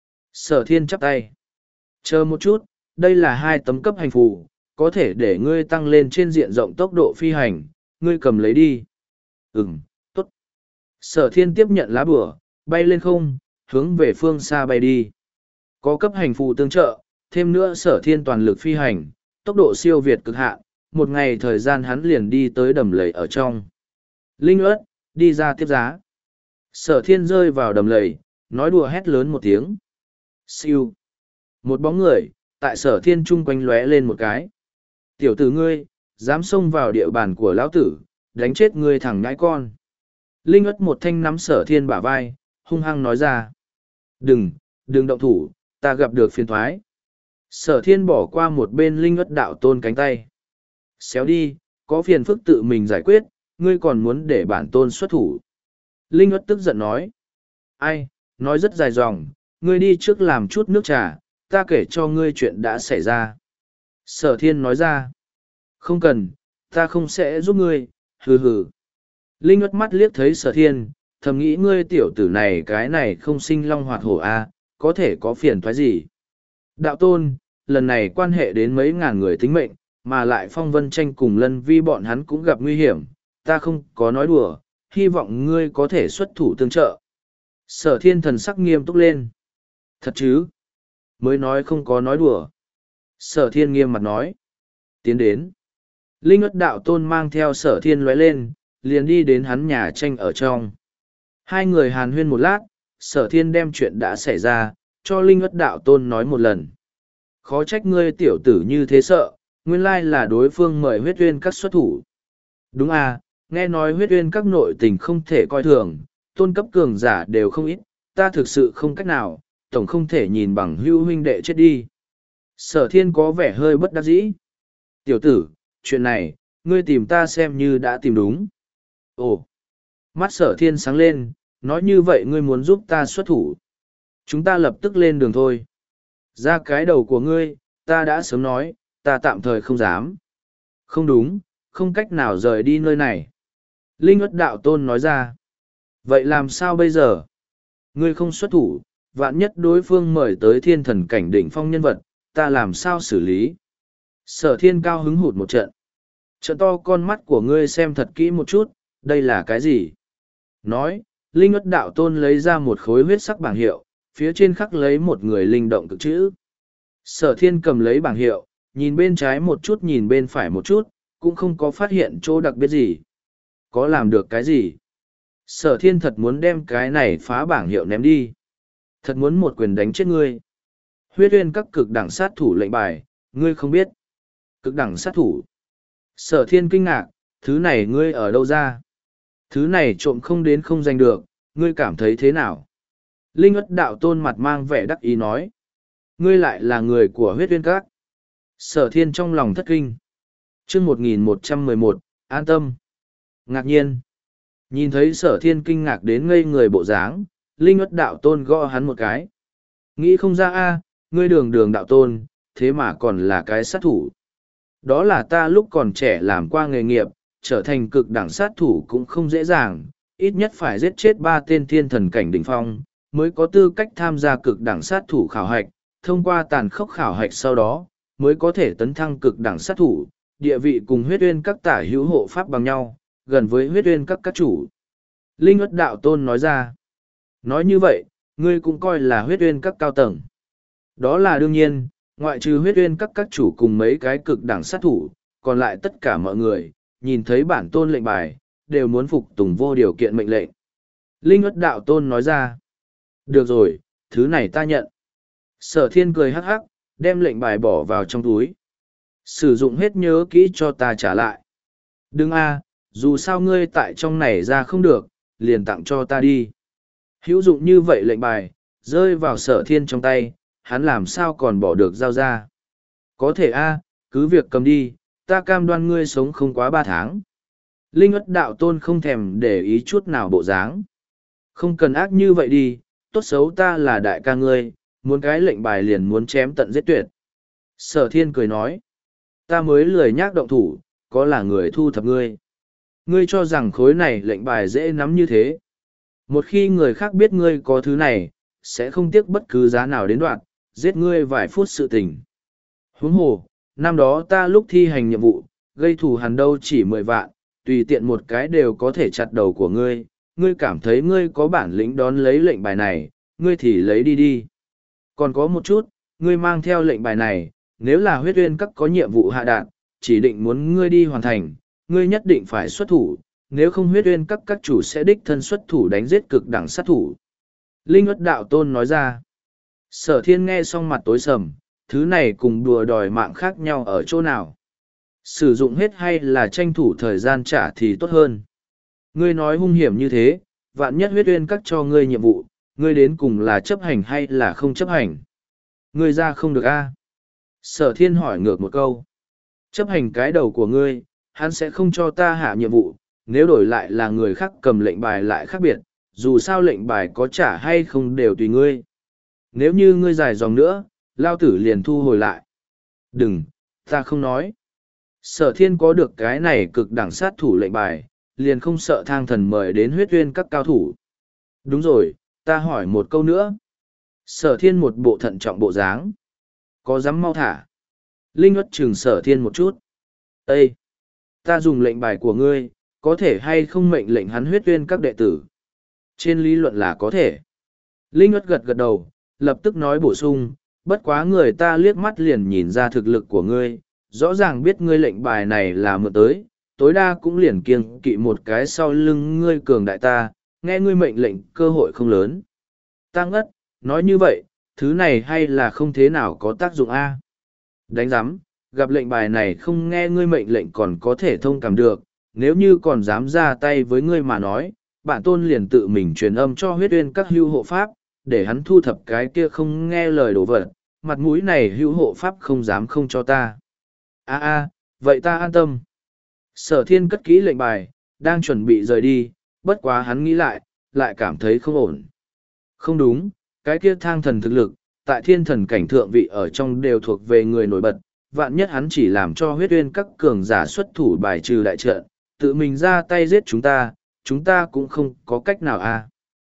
Sở thiên chắp tay. Chờ một chút, đây là hai tấm cấp hành phù, có thể để ngươi tăng lên trên diện rộng tốc độ phi hành, ngươi cầm lấy đi. Ừm, tốt. Sở thiên tiếp nhận lá bùa, bay lên không, hướng về phương xa bay đi. Có cấp hành phù tương trợ, thêm nữa sở thiên toàn lực phi hành, tốc độ siêu việt cực hạn, một ngày thời gian hắn liền đi tới đầm lầy ở trong. Linh ớt, đi ra tiếp giá. Sở thiên rơi vào đầm lầy, nói đùa hét lớn một tiếng. Siêu. Một bóng người, tại sở thiên chung quanh lóe lên một cái. Tiểu tử ngươi, dám xông vào địa bàn của lão tử, đánh chết ngươi thẳng nhãi con. Linh ớt một thanh nắm sở thiên bả vai, hung hăng nói ra. Đừng, đừng động thủ, ta gặp được phiền thoái. Sở thiên bỏ qua một bên linh ớt đạo tôn cánh tay. Xéo đi, có phiền phức tự mình giải quyết, ngươi còn muốn để bản tôn xuất thủ. Linh ớt tức giận nói. Ai, nói rất dài dòng, ngươi đi trước làm chút nước trà, ta kể cho ngươi chuyện đã xảy ra. Sở thiên nói ra. Không cần, ta không sẽ giúp ngươi, hừ hừ. Linh ớt mắt liếc thấy sở thiên, thầm nghĩ ngươi tiểu tử này cái này không sinh long hoạt hổ a, có thể có phiền thoái gì. Đạo tôn, lần này quan hệ đến mấy ngàn người tính mệnh, mà lại phong vân tranh cùng lân vi bọn hắn cũng gặp nguy hiểm, ta không có nói đùa, hy vọng ngươi có thể xuất thủ tương trợ. Sở thiên thần sắc nghiêm túc lên. Thật chứ? Mới nói không có nói đùa. Sở thiên nghiêm mặt nói. Tiến đến. Linh ất đạo tôn mang theo sở thiên lóe lên, liền đi đến hắn nhà tranh ở trong. Hai người hàn huyên một lát, sở thiên đem chuyện đã xảy ra, cho Linh ất đạo tôn nói một lần. Khó trách ngươi tiểu tử như thế sợ, nguyên lai là đối phương mời huyết uyên các xuất thủ. Đúng à, nghe nói huyết uyên các nội tình không thể coi thường, tôn cấp cường giả đều không ít, ta thực sự không cách nào, tổng không thể nhìn bằng hữu huynh đệ chết đi. Sở thiên có vẻ hơi bất đắc dĩ. Tiểu tử, chuyện này, ngươi tìm ta xem như đã tìm đúng. Ồ, mắt sở thiên sáng lên, nói như vậy ngươi muốn giúp ta xuất thủ. Chúng ta lập tức lên đường thôi. Ra cái đầu của ngươi, ta đã sớm nói, ta tạm thời không dám. Không đúng, không cách nào rời đi nơi này. Linh ất đạo tôn nói ra. Vậy làm sao bây giờ? Ngươi không xuất thủ, vạn nhất đối phương mời tới thiên thần cảnh đỉnh phong nhân vật, ta làm sao xử lý? Sở thiên cao hứng hụt một trận. Trận to con mắt của ngươi xem thật kỹ một chút, đây là cái gì? Nói, Linh ất đạo tôn lấy ra một khối huyết sắc bảng hiệu, phía trên khắc lấy một người linh động cực chữ. Sở thiên cầm lấy bảng hiệu, nhìn bên trái một chút nhìn bên phải một chút, cũng không có phát hiện chỗ đặc biệt gì. Có làm được cái gì? Sở thiên thật muốn đem cái này phá bảng hiệu ném đi. Thật muốn một quyền đánh chết ngươi. Huyết uyên các cực đẳng sát thủ lệnh bài, ngươi không biết. Cực đẳng sát thủ. Sở thiên kinh ngạc, thứ này ngươi ở đâu ra? Thứ này trộm không đến không giành được, ngươi cảm thấy thế nào? Linh ất đạo tôn mặt mang vẻ đắc ý nói. Ngươi lại là người của huyết uyên các. Sở thiên trong lòng thất kinh. chương một nghìn một trăm mười một, an tâm. Ngạc nhiên. Nhìn thấy sở thiên kinh ngạc đến ngây người bộ dáng, Linh ất đạo tôn gõ hắn một cái. Nghĩ không ra a, ngươi đường đường đạo tôn, thế mà còn là cái sát thủ. Đó là ta lúc còn trẻ làm qua nghề nghiệp, trở thành cực đẳng sát thủ cũng không dễ dàng, ít nhất phải giết chết ba tên thiên thần cảnh đỉnh phong, mới có tư cách tham gia cực đẳng sát thủ khảo hạch, thông qua tàn khốc khảo hạch sau đó, mới có thể tấn thăng cực đẳng sát thủ, địa vị cùng huyết uyên các tả hữu hộ pháp bằng nhau, gần với huyết uyên các các chủ. Linh ất đạo tôn nói ra. Nói như vậy, ngươi cũng coi là huyết uyên các cao tầng. Đó là đương nhiên, ngoại trừ huyết uyên các các chủ cùng mấy cái cực đẳng sát thủ, còn lại tất cả mọi người, nhìn thấy bản tôn lệnh bài, đều muốn phục tùng vô điều kiện mệnh lệnh. Linh ất đạo tôn nói ra. Được rồi, thứ này ta nhận. Sở thiên cười hắc hắc, đem lệnh bài bỏ vào trong túi. Sử dụng hết nhớ kỹ cho ta trả lại. Đừng a, dù sao ngươi tại trong này ra không được, liền tặng cho ta đi. Hữu dụng như vậy lệnh bài, rơi vào Sở Thiên trong tay, hắn làm sao còn bỏ được dao ra. Có thể a, cứ việc cầm đi, ta cam đoan ngươi sống không quá ba tháng. Linh Ất Đạo Tôn không thèm để ý chút nào bộ dáng. Không cần ác như vậy đi, tốt xấu ta là đại ca ngươi, muốn cái lệnh bài liền muốn chém tận giết tuyệt. Sở Thiên cười nói, ta mới lười nhác động thủ, có là người thu thập ngươi. Ngươi cho rằng khối này lệnh bài dễ nắm như thế. Một khi người khác biết ngươi có thứ này, sẽ không tiếc bất cứ giá nào đến đoạn, giết ngươi vài phút sự tình. Huống hồ, năm đó ta lúc thi hành nhiệm vụ, gây thù hằn đâu chỉ mười vạn, tùy tiện một cái đều có thể chặt đầu của ngươi. Ngươi cảm thấy ngươi có bản lĩnh đón lấy lệnh bài này, ngươi thì lấy đi đi. Còn có một chút, ngươi mang theo lệnh bài này, nếu là huyết uyên các có nhiệm vụ hạ đạn, chỉ định muốn ngươi đi hoàn thành, ngươi nhất định phải xuất thủ, nếu không huyết uyên các các chủ sẽ đích thân xuất thủ đánh giết cực đẳng sát thủ. Linh Ất Đạo Tôn nói ra. Sở Thiên nghe xong mặt tối sầm, thứ này cùng đùa đòi mạng khác nhau ở chỗ nào. Sử dụng hết hay là tranh thủ thời gian trả thì tốt hơn. Ngươi nói hung hiểm như thế, vạn nhất huyết uyên các cho ngươi nhiệm vụ, ngươi đến cùng là chấp hành hay là không chấp hành. Ngươi ra không được a? Sở Thiên hỏi ngược một câu. Chấp hành cái đầu của ngươi, hắn sẽ không cho ta hạ nhiệm vụ, nếu đổi lại là người khác cầm lệnh bài lại khác biệt, dù sao lệnh bài có trả hay không đều tùy ngươi. Nếu như ngươi dài dòng nữa, lao tử liền thu hồi lại. Đừng, ta không nói. Sở Thiên có được cái này cực đẳng sát thủ lệnh bài, liền không sợ thang thần mời đến huyết uyên các cao thủ. Đúng rồi, ta hỏi một câu nữa. Sở Thiên một bộ thận trọng bộ dáng. Có dám mau thả? Linh Ất chừng Sở Thiên một chút. Ê! Ta dùng lệnh bài của ngươi, có thể hay không mệnh lệnh hắn huyết uyên các đệ tử? Trên lý luận là có thể. Linh Ất gật gật đầu, lập tức nói bổ sung, bất quá người ta liếc mắt liền nhìn ra thực lực của ngươi, rõ ràng biết ngươi lệnh bài này là mượn tới, tối đa cũng liền kiêng kỵ một cái sau lưng ngươi cường đại ta, nghe ngươi mệnh lệnh cơ hội không lớn. Tăng ất, nói như vậy, thứ này hay là không thế nào có tác dụng a? Đánh giám, gặp lệnh bài này không nghe ngươi mệnh lệnh còn có thể thông cảm được, nếu như còn dám ra tay với ngươi mà nói, bản tôn liền tự mình truyền âm cho huyết uyên các hưu hộ pháp, để hắn thu thập cái kia không nghe lời đổ vật, mặt mũi này hưu hộ pháp không dám không cho ta. A a, vậy ta an tâm. Sở Thiên cất kỹ lệnh bài, đang chuẩn bị rời đi, bất quá hắn nghĩ lại, lại cảm thấy không ổn. Không đúng, cái kia thang thần thực lực, tại thiên thần cảnh thượng vị ở trong đều thuộc về người nổi bật, vạn nhất hắn chỉ làm cho huyết uyên các cường giả xuất thủ bài trừ đại trận, tự mình ra tay giết chúng ta, chúng ta cũng không có cách nào à.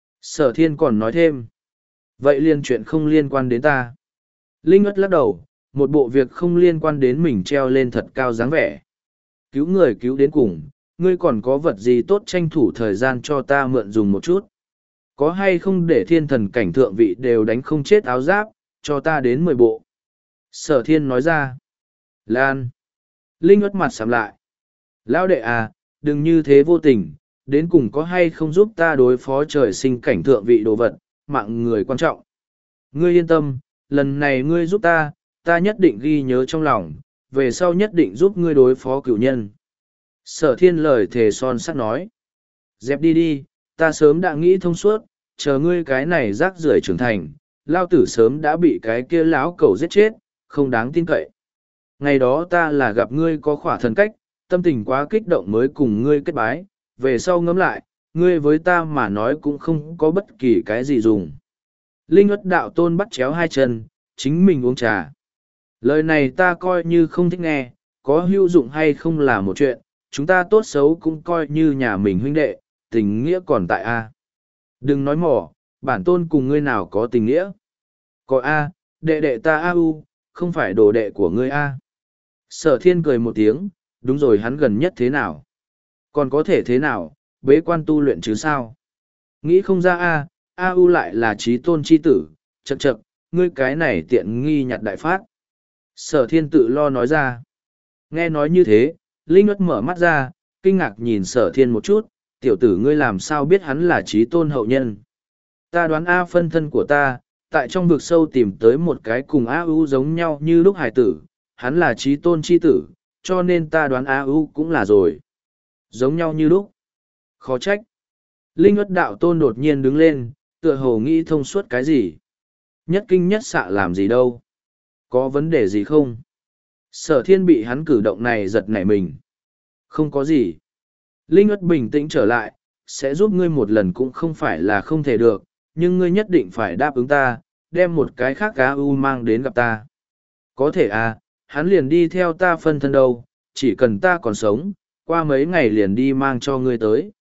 Sở Thiên còn nói thêm, vậy liên chuyện không liên quan đến ta. Linh Ất lắc đầu, một bộ việc không liên quan đến mình treo lên thật cao dáng vẻ. Cứu người cứu đến cùng, ngươi còn có vật gì tốt tranh thủ thời gian cho ta mượn dùng một chút. Có hay không để thiên thần cảnh thượng vị đều đánh không chết áo giáp, cho ta đến mười bộ. Sở Thiên nói ra. Lan. Linh Ất mặt sắm lại. Lão đệ à, đừng như thế vô tình, đến cùng có hay không giúp ta đối phó trời sinh cảnh thượng vị đồ vật, mạng người quan trọng. Ngươi yên tâm, lần này ngươi giúp ta, ta nhất định ghi nhớ trong lòng, về sau nhất định giúp ngươi đối phó cửu nhân. Sở Thiên lời thề son sắt nói. Dẹp đi đi, ta sớm đã nghĩ thông suốt, chờ ngươi cái này rác rưởi trưởng thành, lao tử sớm đã bị cái kia lão cẩu giết chết, không đáng tin cậy. Ngày đó ta là gặp ngươi có khỏa thần cách, tâm tình quá kích động mới cùng ngươi kết bái, về sau ngẫm lại, ngươi với ta mà nói cũng không có bất kỳ cái gì dùng. Linh Ất Đạo Tôn bắt chéo hai chân, chính mình uống trà. Lời này ta coi như không thích nghe, có hữu dụng hay không là một chuyện, chúng ta tốt xấu cũng coi như nhà mình huynh đệ, tình nghĩa còn tại A. Đừng nói mỏ, bản tôn cùng ngươi nào có tình nghĩa. Có A, đệ đệ ta A U, không phải đồ đệ của ngươi A. Sở Thiên cười một tiếng, đúng rồi, hắn gần nhất thế nào? Còn có thể thế nào, bế quan tu luyện chứ sao? Nghĩ không ra A, A U lại là trí tôn chi tử, chậc chậc, ngươi cái này tiện nghi nhặt đại phát. Sở Thiên tự lo nói ra. Nghe nói như thế, Linh Ất mở mắt ra, kinh ngạc nhìn Sở Thiên một chút, tiểu tử ngươi làm sao biết hắn là trí tôn hậu nhân. Ta đoán A phân thân của ta, tại trong vực sâu tìm tới một cái cùng A U giống nhau như lúc hải tử, hắn là trí tôn chi tử, cho nên ta đoán A U cũng là rồi. Giống nhau như lúc. Khó trách. Linh Ất Đạo Tôn đột nhiên đứng lên, tựa hồ nghĩ thông suốt cái gì. Nhất kinh nhất xạ làm gì đâu? Có vấn đề gì không? Sở thiên bị hắn cử động này giật nảy mình. Không có gì. Linh ất bình tĩnh trở lại, sẽ giúp ngươi một lần cũng không phải là không thể được, nhưng ngươi nhất định phải đáp ứng ta, đem một cái khác cá u mang đến gặp ta. Có thể à, hắn liền đi theo ta phân thân đâu, chỉ cần ta còn sống, qua mấy ngày liền đi mang cho ngươi tới.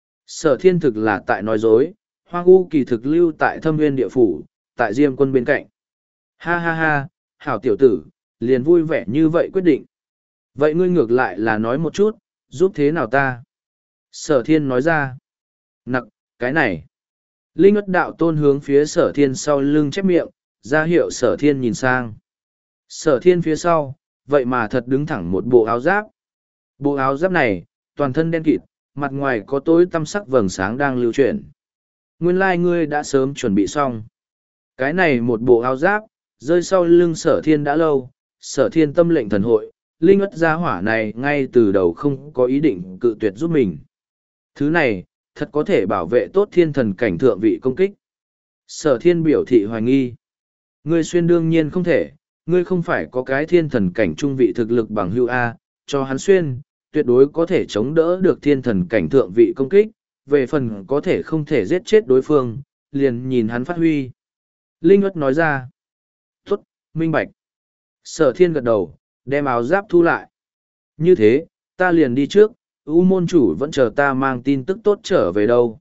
Sở thiên thực là tại nói dối, hoang u kỳ thực lưu tại thâm viên địa phủ, tại diêm quân bên cạnh. Ha ha ha, hảo tiểu tử, liền vui vẻ như vậy quyết định. Vậy ngươi ngược lại là nói một chút, giúp thế nào ta? Sở thiên nói ra. Nặc, cái này. Linh ất đạo tôn hướng phía sở thiên sau lưng chép miệng, ra hiệu sở thiên nhìn sang. Sở thiên phía sau, vậy mà thật đứng thẳng một bộ áo giáp. Bộ áo giáp này, toàn thân đen kịt, mặt ngoài có tối tăm sắc vầng sáng đang lưu chuyển. Nguyên lai ngươi đã sớm chuẩn bị xong. Cái này một bộ áo giáp, rơi sau lưng sở thiên đã lâu, sở thiên tâm lệnh thần hội, linh ất gia hỏa này ngay từ đầu không có ý định cự tuyệt giúp mình. Thứ này, thật có thể bảo vệ tốt thiên thần cảnh thượng vị công kích. Sở thiên biểu thị hoài nghi. Ngươi xuyên đương nhiên không thể, ngươi không phải có cái thiên thần cảnh trung vị thực lực bằng hưu A, cho hắn xuyên, tuyệt đối có thể chống đỡ được thiên thần cảnh thượng vị công kích, về phần có thể không thể giết chết đối phương, liền nhìn hắn phát huy. Linh ất nói ra. Tốt, minh bạch. Sở thiên gật đầu, đem áo giáp thu lại. Như thế, ta liền đi trước, U môn chủ vẫn chờ ta mang tin tức tốt trở về đâu.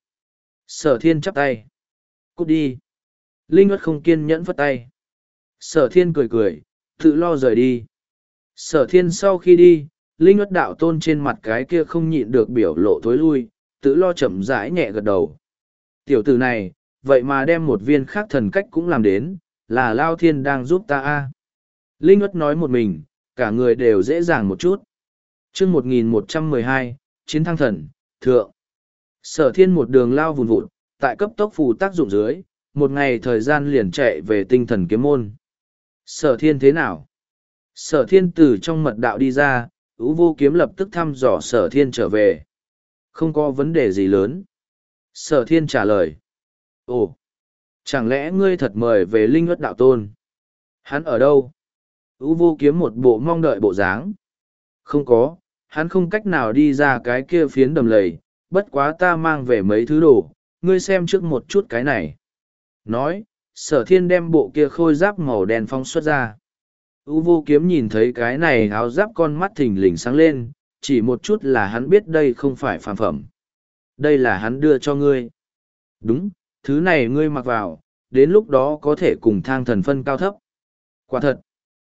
Sở thiên chắp tay. Cút đi. Linh ất không kiên nhẫn vất tay. Sở thiên cười cười, tự lo rời đi. Sở thiên sau khi đi, Linh ất đạo tôn trên mặt cái kia không nhịn được biểu lộ thối lui, tự lo chậm rãi nhẹ gật đầu. Tiểu tử này, vậy mà đem một viên khác thần cách cũng làm đến, là Lao Thiên đang giúp ta a. Linh ất nói một mình, cả người đều dễ dàng một chút. Chương một nghìn một trăm mười hai, Chiến thăng thần, thượng. Sở thiên một đường lao vùn vụt, tại cấp tốc phù tác dụng dưới, một ngày thời gian liền chạy về tinh thần kiếm môn. Sở thiên thế nào? Sở thiên từ trong mật đạo đi ra, Ú Vô Kiếm lập tức thăm dò sở thiên trở về. Không có vấn đề gì lớn. Sở thiên trả lời. Ồ, chẳng lẽ ngươi thật mời về Linh ất đạo tôn? Hắn ở đâu? Ú Vô Kiếm một bộ mong đợi bộ dáng. Không có, hắn không cách nào đi ra cái kia phiến đầm lầy, bất quá ta mang về mấy thứ đồ, ngươi xem trước một chút cái này. Nói, sở thiên đem bộ kia khôi giáp màu đen phong xuất ra. U Vô Kiếm nhìn thấy cái này áo giáp con mắt thình lình sáng lên, chỉ một chút là hắn biết đây không phải phàm phẩm. Đây là hắn đưa cho ngươi. Đúng, thứ này ngươi mặc vào, đến lúc đó có thể cùng thang thần phân cao thấp. Quả thật.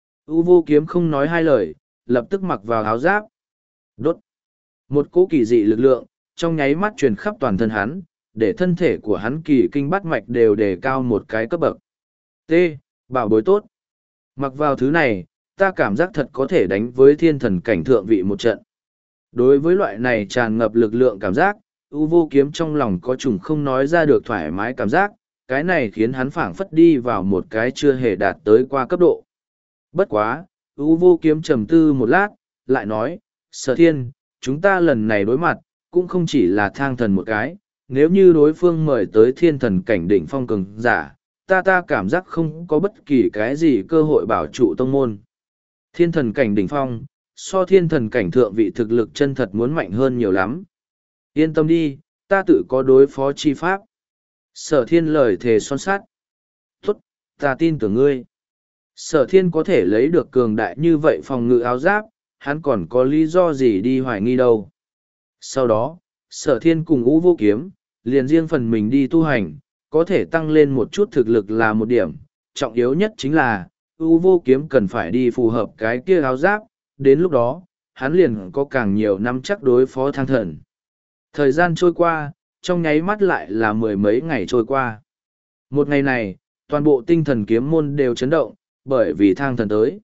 U Vô Kiếm không nói hai lời, lập tức mặc vào áo giáp. Đốt. Một cỗ kỳ dị lực lượng, trong nháy mắt truyền khắp toàn thân hắn, để thân thể của hắn kỳ kinh bát mạch đều đề cao một cái cấp bậc. T. Bảo bối tốt. Mặc vào thứ này, ta cảm giác thật có thể đánh với thiên thần cảnh thượng vị một trận. Đối với loại này tràn ngập lực lượng cảm giác, U Vô Kiếm trong lòng có chủng không nói ra được thoải mái cảm giác, cái này khiến hắn phảng phất đi vào một cái chưa hề đạt tới qua cấp độ. Bất quá, U Vô Kiếm trầm tư một lát, lại nói, Sở Thiên, chúng ta lần này đối mặt, cũng không chỉ là thang thần một cái, nếu như đối phương mời tới thiên thần cảnh đỉnh phong cường giả, ta ta cảm giác không có bất kỳ cái gì cơ hội bảo trụ tông môn. Thiên thần cảnh đỉnh phong, so thiên thần cảnh thượng vị thực lực chân thật muốn mạnh hơn nhiều lắm. Yên tâm đi, ta tự có đối phó chi pháp. Sở thiên lời thề son sát. Tốt, ta tin tưởng ngươi. Sở thiên có thể lấy được cường đại như vậy phòng ngự áo giáp, hắn còn có lý do gì đi hoài nghi đâu. Sau đó, sở thiên cùng U Vô Kiếm, liền riêng phần mình đi tu hành, có thể tăng lên một chút thực lực là một điểm, trọng yếu nhất chính là, U Vô Kiếm cần phải đi phù hợp cái kia áo giáp, đến lúc đó, hắn liền có càng nhiều năm chắc đối phó thang thần. Thời gian trôi qua, trong nháy mắt lại là mười mấy ngày trôi qua. Một ngày này, toàn bộ tinh thần kiếm môn đều chấn động, bởi vì thang thần tới.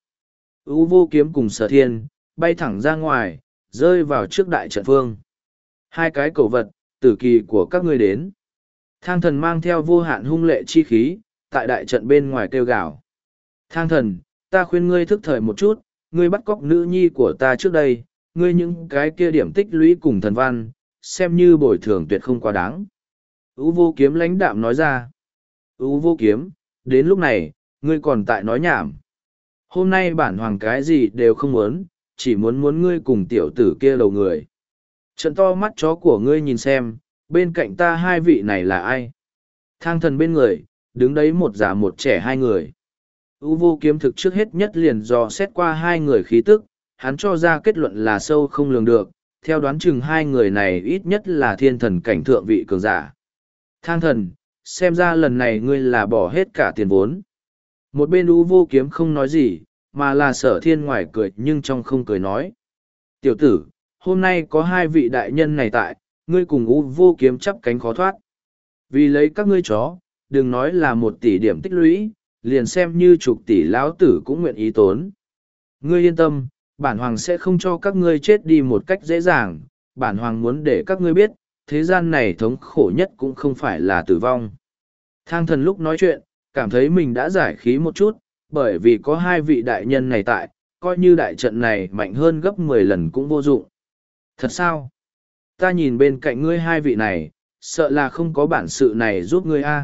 U Vô Kiếm cùng Sở Thiên, bay thẳng ra ngoài, rơi vào trước đại trận phương. Hai cái cầu vật, tử kỳ của các ngươi đến. Thang thần mang theo vô hạn hung lệ chi khí, tại đại trận bên ngoài kêu gào. Thang thần, ta khuyên ngươi thức thời một chút, ngươi bắt cóc nữ nhi của ta trước đây, ngươi những cái kia điểm tích lũy cùng thần văn, xem như bồi thường tuyệt không quá đáng. U Vô Kiếm lãnh đạm nói ra. U Vô Kiếm, đến lúc này, ngươi còn tại nói nhảm. Hôm nay bản hoàng cái gì đều không muốn, chỉ muốn muốn ngươi cùng tiểu tử kia đầu người. Trận to mắt chó của ngươi nhìn xem, bên cạnh ta hai vị này là ai? Thang thần bên người, đứng đấy một già một trẻ hai người. U vô kiếm thực trước hết nhất liền dò xét qua hai người khí tức, hắn cho ra kết luận là sâu không lường được, theo đoán chừng hai người này ít nhất là thiên thần cảnh thượng vị cường giả. Thang thần, xem ra lần này ngươi là bỏ hết cả tiền vốn. Một bên U vô kiếm không nói gì, mà là sở thiên ngoài cười nhưng trong không cười nói. Tiểu tử, hôm nay có hai vị đại nhân này tại, ngươi cùng U vô kiếm chắp cánh khó thoát. Vì lấy các ngươi chó, đừng nói là một tỷ điểm tích lũy, liền xem như chục tỷ lão tử cũng nguyện ý tốn. Ngươi yên tâm, bản hoàng sẽ không cho các ngươi chết đi một cách dễ dàng, bản hoàng muốn để các ngươi biết, thế gian này thống khổ nhất cũng không phải là tử vong. Thang thần lúc nói chuyện, cảm thấy mình đã giải khí một chút, bởi vì có hai vị đại nhân này tại, coi như đại trận này mạnh hơn gấp mười lần cũng vô dụng. Thật sao? Ta nhìn bên cạnh ngươi hai vị này, sợ là không có bản sự này giúp ngươi a.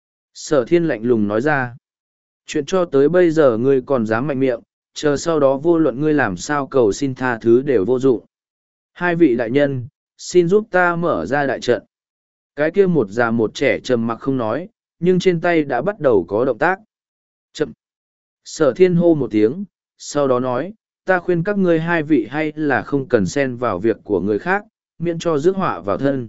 Sở thiên lạnh lùng nói ra. Chuyện cho tới bây giờ ngươi còn dám mạnh miệng, chờ sau đó vô luận ngươi làm sao cầu xin tha thứ đều vô dụng. Hai vị đại nhân, xin giúp ta mở ra đại trận. Cái kia một già một trẻ trầm mặc không nói, nhưng trên tay đã bắt đầu có động tác. Chậm. Sở thiên hô một tiếng, sau đó nói, ta khuyên các ngươi hai vị hay là không cần xen vào việc của người khác, miễn cho rước họa vào thân.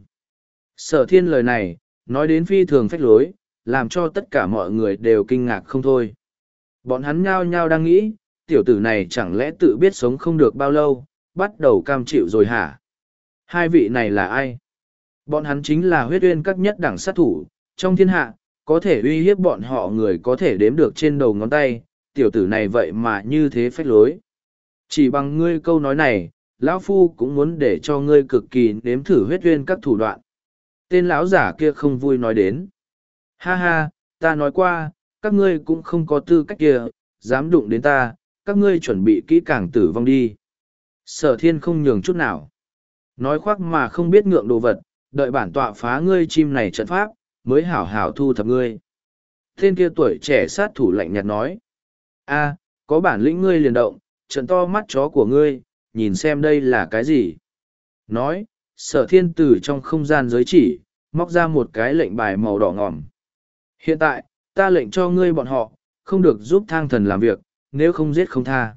Sở thiên lời này, nói đến phi thường phách lối, làm cho tất cả mọi người đều kinh ngạc không thôi. Bọn hắn nhao nhao đang nghĩ, tiểu tử này chẳng lẽ tự biết sống không được bao lâu, bắt đầu cam chịu rồi hả? Hai vị này là ai? Bọn hắn chính là huyết uyên các nhất đẳng sát thủ, trong thiên hạ, có thể uy hiếp bọn họ người có thể đếm được trên đầu ngón tay, tiểu tử này vậy mà như thế phách lối. Chỉ bằng ngươi câu nói này, lão phu cũng muốn để cho ngươi cực kỳ nếm thử huyết uyên các thủ đoạn. Tên lão giả kia không vui nói đến. Ha ha, ta nói qua, các ngươi cũng không có tư cách kia, dám đụng đến ta, các ngươi chuẩn bị kỹ càng tử vong đi. Sở thiên không nhường chút nào. Nói khoác mà không biết ngượng đồ vật, đợi bản tọa phá ngươi chim này trận pháp, mới hảo hảo thu thập ngươi. Tên kia tuổi trẻ sát thủ lạnh nhạt nói. A, có bản lĩnh ngươi liền động, trận to mắt chó của ngươi, nhìn xem đây là cái gì. Nói, sở thiên tử trong không gian giới chỉ, móc ra một cái lệnh bài màu đỏ ngòm. Hiện tại, ta lệnh cho ngươi bọn họ, không được giúp thang thần làm việc, nếu không giết không tha.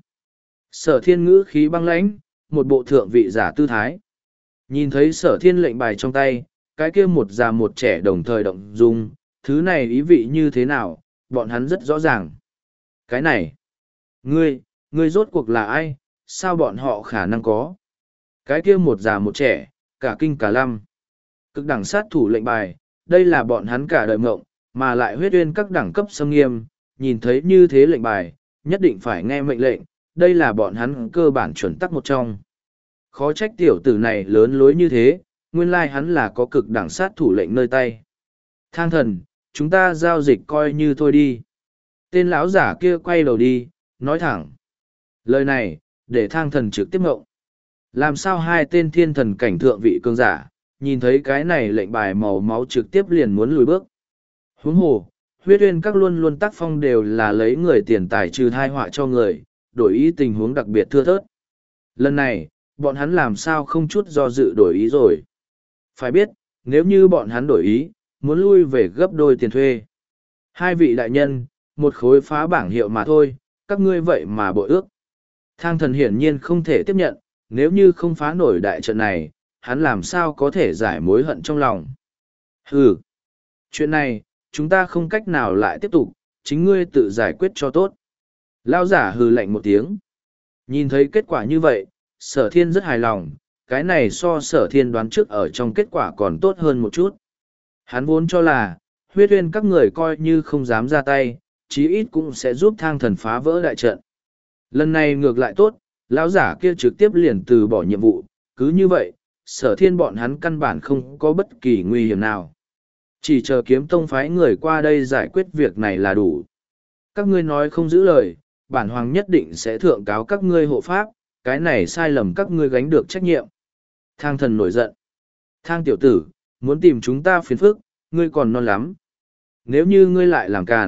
Sở thiên ngữ khí băng lãnh, một bộ thượng vị giả tư thái. Nhìn thấy sở thiên lệnh bài trong tay, cái kia một già một trẻ đồng thời động dung, thứ này ý vị như thế nào, bọn hắn rất rõ ràng. Cái này, ngươi, ngươi rốt cuộc là ai, sao bọn họ khả năng có? Cái kia một già một trẻ, cả kinh cả lăm. Cực đẳng sát thủ lệnh bài, đây là bọn hắn cả đời mộng, mà lại huyết uyên các đẳng cấp xâm nghiêm, nhìn thấy như thế lệnh bài, nhất định phải nghe mệnh lệnh, đây là bọn hắn cơ bản chuẩn tắc một trong. Khó trách tiểu tử này lớn lối như thế, nguyên lai hắn là có cực đẳng sát thủ lệnh nơi tay. Thang thần, chúng ta giao dịch coi như thôi đi. Tên lão giả kia quay đầu đi, nói thẳng. Lời này, để thang thần trực tiếp ngộng. Làm sao hai tên thiên thần cảnh thượng vị cường giả, nhìn thấy cái này lệnh bài màu máu trực tiếp liền muốn lùi bước. Huống hồ, huyết uyên các luôn luôn tác phong đều là lấy người tiền tài trừ thai họa cho người, đổi ý tình huống đặc biệt thưa thớt. Lần này, bọn hắn làm sao không chút do dự đổi ý rồi. Phải biết, nếu như bọn hắn đổi ý, muốn lui về gấp đôi tiền thuê. Hai vị đại nhân, một khối phá bảng hiệu mà thôi, các ngươi vậy mà bội ước. Thang thần hiển nhiên không thể tiếp nhận, nếu như không phá nổi đại trận này, hắn làm sao có thể giải mối hận trong lòng. Hừ, chuyện này, chúng ta không cách nào lại tiếp tục, chính ngươi tự giải quyết cho tốt. Lao giả hừ lạnh một tiếng. Nhìn thấy kết quả như vậy, sở thiên rất hài lòng, cái này so sở thiên đoán trước ở trong kết quả còn tốt hơn một chút. Hắn vốn cho là, huyết uyên các người coi như không dám ra tay, chí ít cũng sẽ giúp thang thần phá vỡ đại trận. Lần này ngược lại tốt, lão giả kia trực tiếp liền từ bỏ nhiệm vụ, cứ như vậy, sở thiên bọn hắn căn bản không có bất kỳ nguy hiểm nào. Chỉ chờ kiếm tông phái người qua đây giải quyết việc này là đủ. Các ngươi nói không giữ lời, bản hoàng nhất định sẽ thượng cáo các ngươi hộ pháp, cái này sai lầm các ngươi gánh được trách nhiệm. Thang thần nổi giận. Thang tiểu tử, muốn tìm chúng ta phiền phức, ngươi còn non lắm. Nếu như ngươi lại làm càn,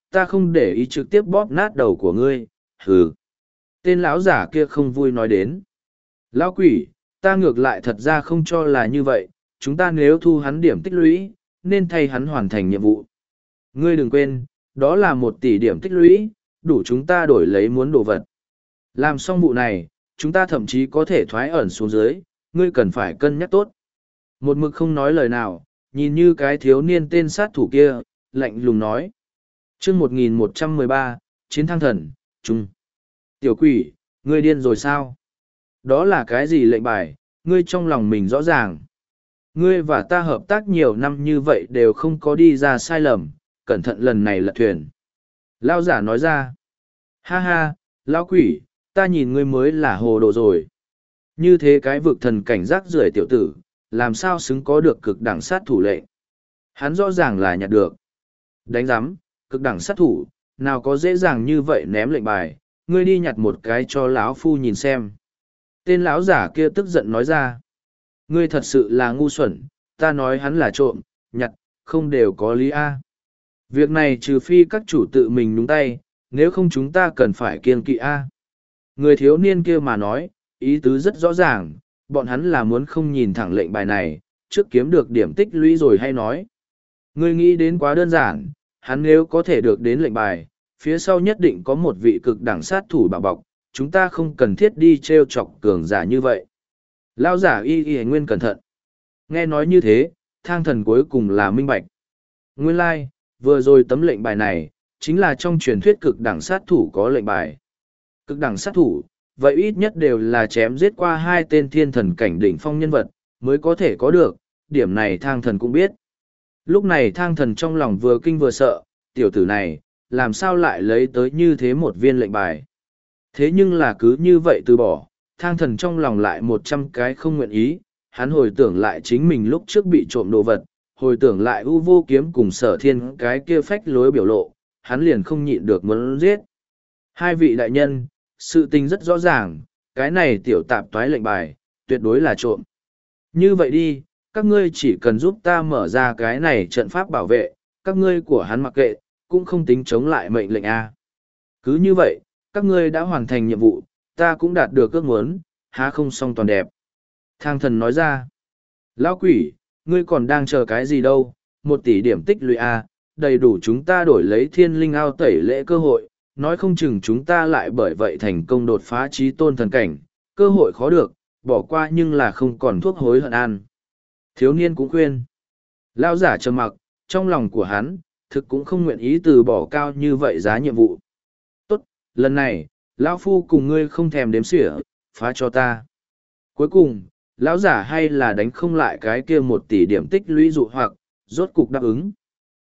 ta không để ý trực tiếp bóp nát đầu của ngươi, hừ. Tên lão giả kia không vui nói đến. Lão quỷ, ta ngược lại thật ra không cho là như vậy, chúng ta nếu thu hắn điểm tích lũy, nên thay hắn hoàn thành nhiệm vụ. Ngươi đừng quên, đó là một tỷ điểm tích lũy, đủ chúng ta đổi lấy muốn đồ vật. Làm xong vụ này, chúng ta thậm chí có thể thoái ẩn xuống dưới, ngươi cần phải cân nhắc tốt. Một mực không nói lời nào, nhìn như cái thiếu niên tên sát thủ kia, lạnh lùng nói. chương một nghìn một trăm mười ba, Chiến thăng thần, Trung. Tiểu quỷ, ngươi điên rồi sao? Đó là cái gì lệnh bài, ngươi trong lòng mình rõ ràng. Ngươi và ta hợp tác nhiều năm như vậy đều không có đi ra sai lầm, cẩn thận lần này lật thuyền. Lao giả nói ra. Ha ha, lão quỷ, ta nhìn ngươi mới là hồ đồ rồi. Như thế cái vực thần cảnh giác rưởi tiểu tử, làm sao xứng có được cực đẳng sát thủ lệnh. Hắn rõ ràng là nhặt được. Đánh giám, cực đẳng sát thủ, nào có dễ dàng như vậy ném lệnh bài, ngươi đi nhặt một cái cho lão phu nhìn xem. Tên lão giả kia tức giận nói ra. Ngươi thật sự là ngu xuẩn, ta nói hắn là trộm, nhặt, không đều có lý a. Việc này trừ phi các chủ tự mình nhúng tay, nếu không chúng ta cần phải kiêng kỵ a. Người thiếu niên kia mà nói, ý tứ rất rõ ràng, bọn hắn là muốn không nhìn thẳng lệnh bài này, trước kiếm được điểm tích lũy rồi hay nói. Ngươi nghĩ đến quá đơn giản, hắn nếu có thể được đến lệnh bài, phía sau nhất định có một vị cực đẳng sát thủ bảo bọc, chúng ta không cần thiết đi t r e o chọc cường giả như vậy. Lao giả y y nguyên cẩn thận. Nghe nói như thế, thang thần cuối cùng là minh bạch. Nguyên lai, like, vừa rồi tấm lệnh bài này, chính là trong truyền thuyết cực đẳng sát thủ có lệnh bài. Cực đẳng sát thủ, vậy ít nhất đều là chém giết qua hai tên thiên thần cảnh đỉnh phong nhân vật, mới có thể có được, điểm này thang thần cũng biết. Lúc này thang thần trong lòng vừa kinh vừa sợ, tiểu tử này, làm sao lại lấy tới như thế một viên lệnh bài. Thế nhưng là cứ như vậy từ bỏ, thang thần trong lòng lại một trăm cái không nguyện ý, hắn hồi tưởng lại chính mình lúc trước bị trộm đồ vật, hồi tưởng lại u vô kiếm cùng sở thiên cái kia phách lối biểu lộ, hắn liền không nhịn được muốn giết. Hai vị đại nhân, sự tình rất rõ ràng, cái này tiểu tạp toái lệnh bài, tuyệt đối là trộm. Như vậy đi, các ngươi chỉ cần giúp ta mở ra cái này trận pháp bảo vệ, các ngươi của hắn mặc kệ, cũng không tính chống lại mệnh lệnh A. Cứ như vậy, các ngươi đã hoàn thành nhiệm vụ, ta cũng đạt được ước muốn, há không xong toàn đẹp. Thang thần nói ra, lão quỷ, ngươi còn đang chờ cái gì đâu, một tỷ điểm tích lũy A, đầy đủ chúng ta đổi lấy thiên linh ao tẩy lễ cơ hội, nói không chừng chúng ta lại bởi vậy thành công đột phá trí tôn thần cảnh, cơ hội khó được, bỏ qua nhưng là không còn thuốc hối hận ăn. Thiếu niên cũng khuyên, lão giả trầm mặc, trong lòng của hắn, thực cũng không nguyện ý từ bỏ cao như vậy giá nhiệm vụ. Tốt, lần này, lão phu cùng ngươi không thèm đếm xỉa, phá cho ta. Cuối cùng, lão giả hay là đánh không lại cái kia một tỷ điểm tích lũy dụ hoặc, rốt cục đáp ứng.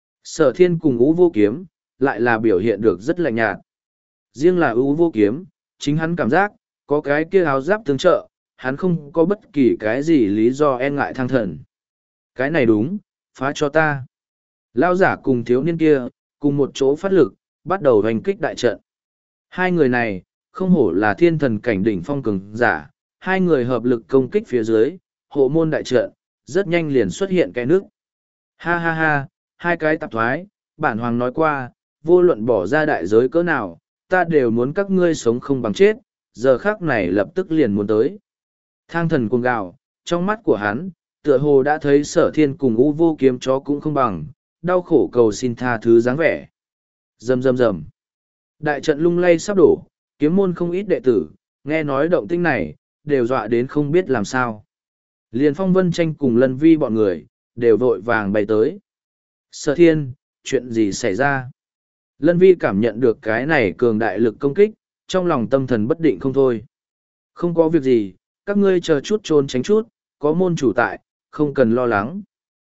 Sở thiên cùng Ú Vô Kiếm, lại là biểu hiện được rất lạnh nhạt. Riêng là Ú Vô Kiếm, chính hắn cảm giác, có cái kia áo giáp tương trợ, hắn không có bất kỳ cái gì lý do e ngại thang thần. Cái này đúng, phá cho ta. Lão giả cùng thiếu niên kia, cùng một chỗ phát lực, bắt đầu hành kích đại trận. Hai người này, không hổ là thiên thần cảnh đỉnh phong cường giả, hai người hợp lực công kích phía dưới, hộ môn đại trận, rất nhanh liền xuất hiện cái nước. Ha ha ha, hai cái tạp thoái, bản hoàng nói qua, vô luận bỏ ra đại giới cỡ nào, ta đều muốn các ngươi sống không bằng chết, giờ khác này lập tức liền muốn tới. Thang thần cuồng gào, trong mắt của hắn, tựa hồ đã thấy sở thiên cùng U Vô Kiếm chó cũng không bằng, đau khổ cầu xin tha thứ dáng vẻ. Rầm rầm rầm. Đại trận lung lay sắp đổ, kiếm môn không ít đệ tử, nghe nói động tĩnh này, đều dọa đến không biết làm sao. Liền Phong Vân Tranh cùng Lân Vi bọn người, đều vội vàng bay tới. Sở thiên, chuyện gì xảy ra? Lân Vi cảm nhận được cái này cường đại lực công kích, trong lòng tâm thần bất định không thôi. Không có việc gì, các ngươi chờ chút trốn tránh chút, có môn chủ tại, không cần lo lắng.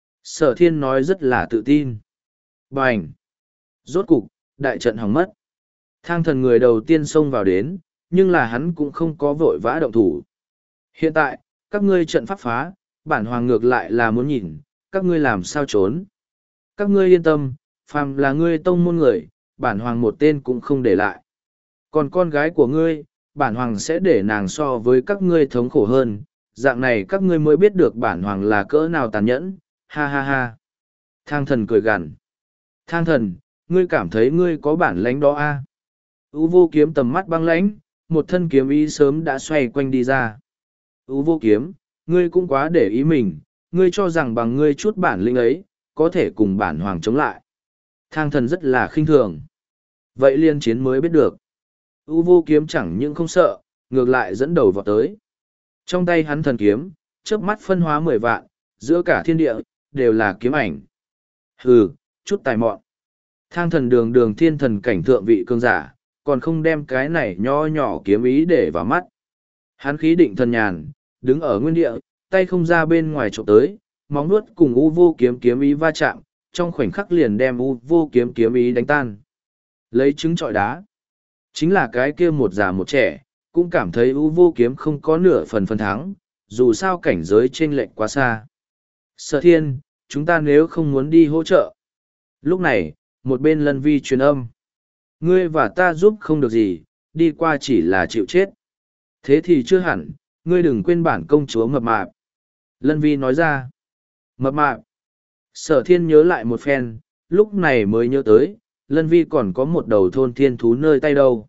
Sở thiên nói rất là tự tin. Bành! Rốt cục, đại trận hỏng mất. Thang thần người đầu tiên xông vào đến, nhưng là hắn cũng không có vội vã động thủ. Hiện tại, các ngươi trận pháp phá, bản hoàng ngược lại là muốn nhìn, các ngươi làm sao trốn. Các ngươi yên tâm, phàm là ngươi tông môn người, bản hoàng một tên cũng không để lại. Còn con gái của ngươi, bản hoàng sẽ để nàng so với các ngươi thống khổ hơn, dạng này các ngươi mới biết được bản hoàng là cỡ nào tàn nhẫn, ha ha ha. Thang thần cười gằn. Thang thần, ngươi cảm thấy ngươi có bản lãnh đó a? U vô kiếm tầm mắt băng lãnh, một thân kiếm ý sớm đã xoay quanh đi ra. U vô kiếm, ngươi cũng quá để ý mình, ngươi cho rằng bằng ngươi chút bản lĩnh ấy, có thể cùng bản hoàng chống lại. Thang thần rất là khinh thường. Vậy liên chiến mới biết được. U vô kiếm chẳng những không sợ, ngược lại dẫn đầu vào tới. Trong tay hắn thần kiếm, chớp mắt phân hóa mười vạn, giữa cả thiên địa, đều là kiếm ảnh. Hừ, chút tài mọn. Thang thần đường đường thiên thần cảnh thượng vị cương giả, còn không đem cái này nho nhỏ kiếm ý để vào mắt. Hắn khí định thần nhàn, đứng ở nguyên địa, tay không ra bên ngoài trộm tới, móng nuốt cùng u vô kiếm kiếm ý va chạm, trong khoảnh khắc liền đem u vô kiếm kiếm ý đánh tan. Lấy trứng trọi đá. Chính là cái kia một già một trẻ, cũng cảm thấy u vô kiếm không có nửa phần phần thắng, dù sao cảnh giới chênh lệch quá xa. Sở thiên, chúng ta nếu không muốn đi hỗ trợ. Lúc này, một bên lân vi truyền âm. Ngươi và ta giúp không được gì, đi qua chỉ là chịu chết. Thế thì chưa hẳn, ngươi đừng quên bản công chúa mập mạp. Lân vi nói ra. Mập mạp. Sở thiên nhớ lại một phen, lúc này mới nhớ tới, lân vi còn có một đầu thôn thiên thú nơi tay đâu.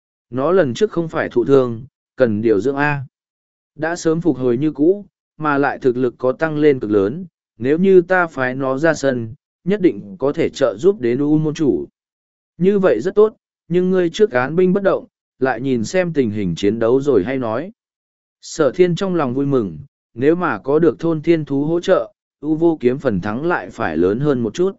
Nó lần trước không phải thụ thương, cần điều dưỡng A. Đã sớm phục hồi như cũ, mà lại thực lực có tăng lên cực lớn, nếu như ta phái nó ra sân, nhất định có thể trợ giúp đến U môn chủ. Như vậy rất tốt, nhưng ngươi trước án binh bất động, lại nhìn xem tình hình chiến đấu rồi hay nói. Sở thiên trong lòng vui mừng, nếu mà có được thôn thiên thú hỗ trợ, U vô kiếm phần thắng lại phải lớn hơn một chút.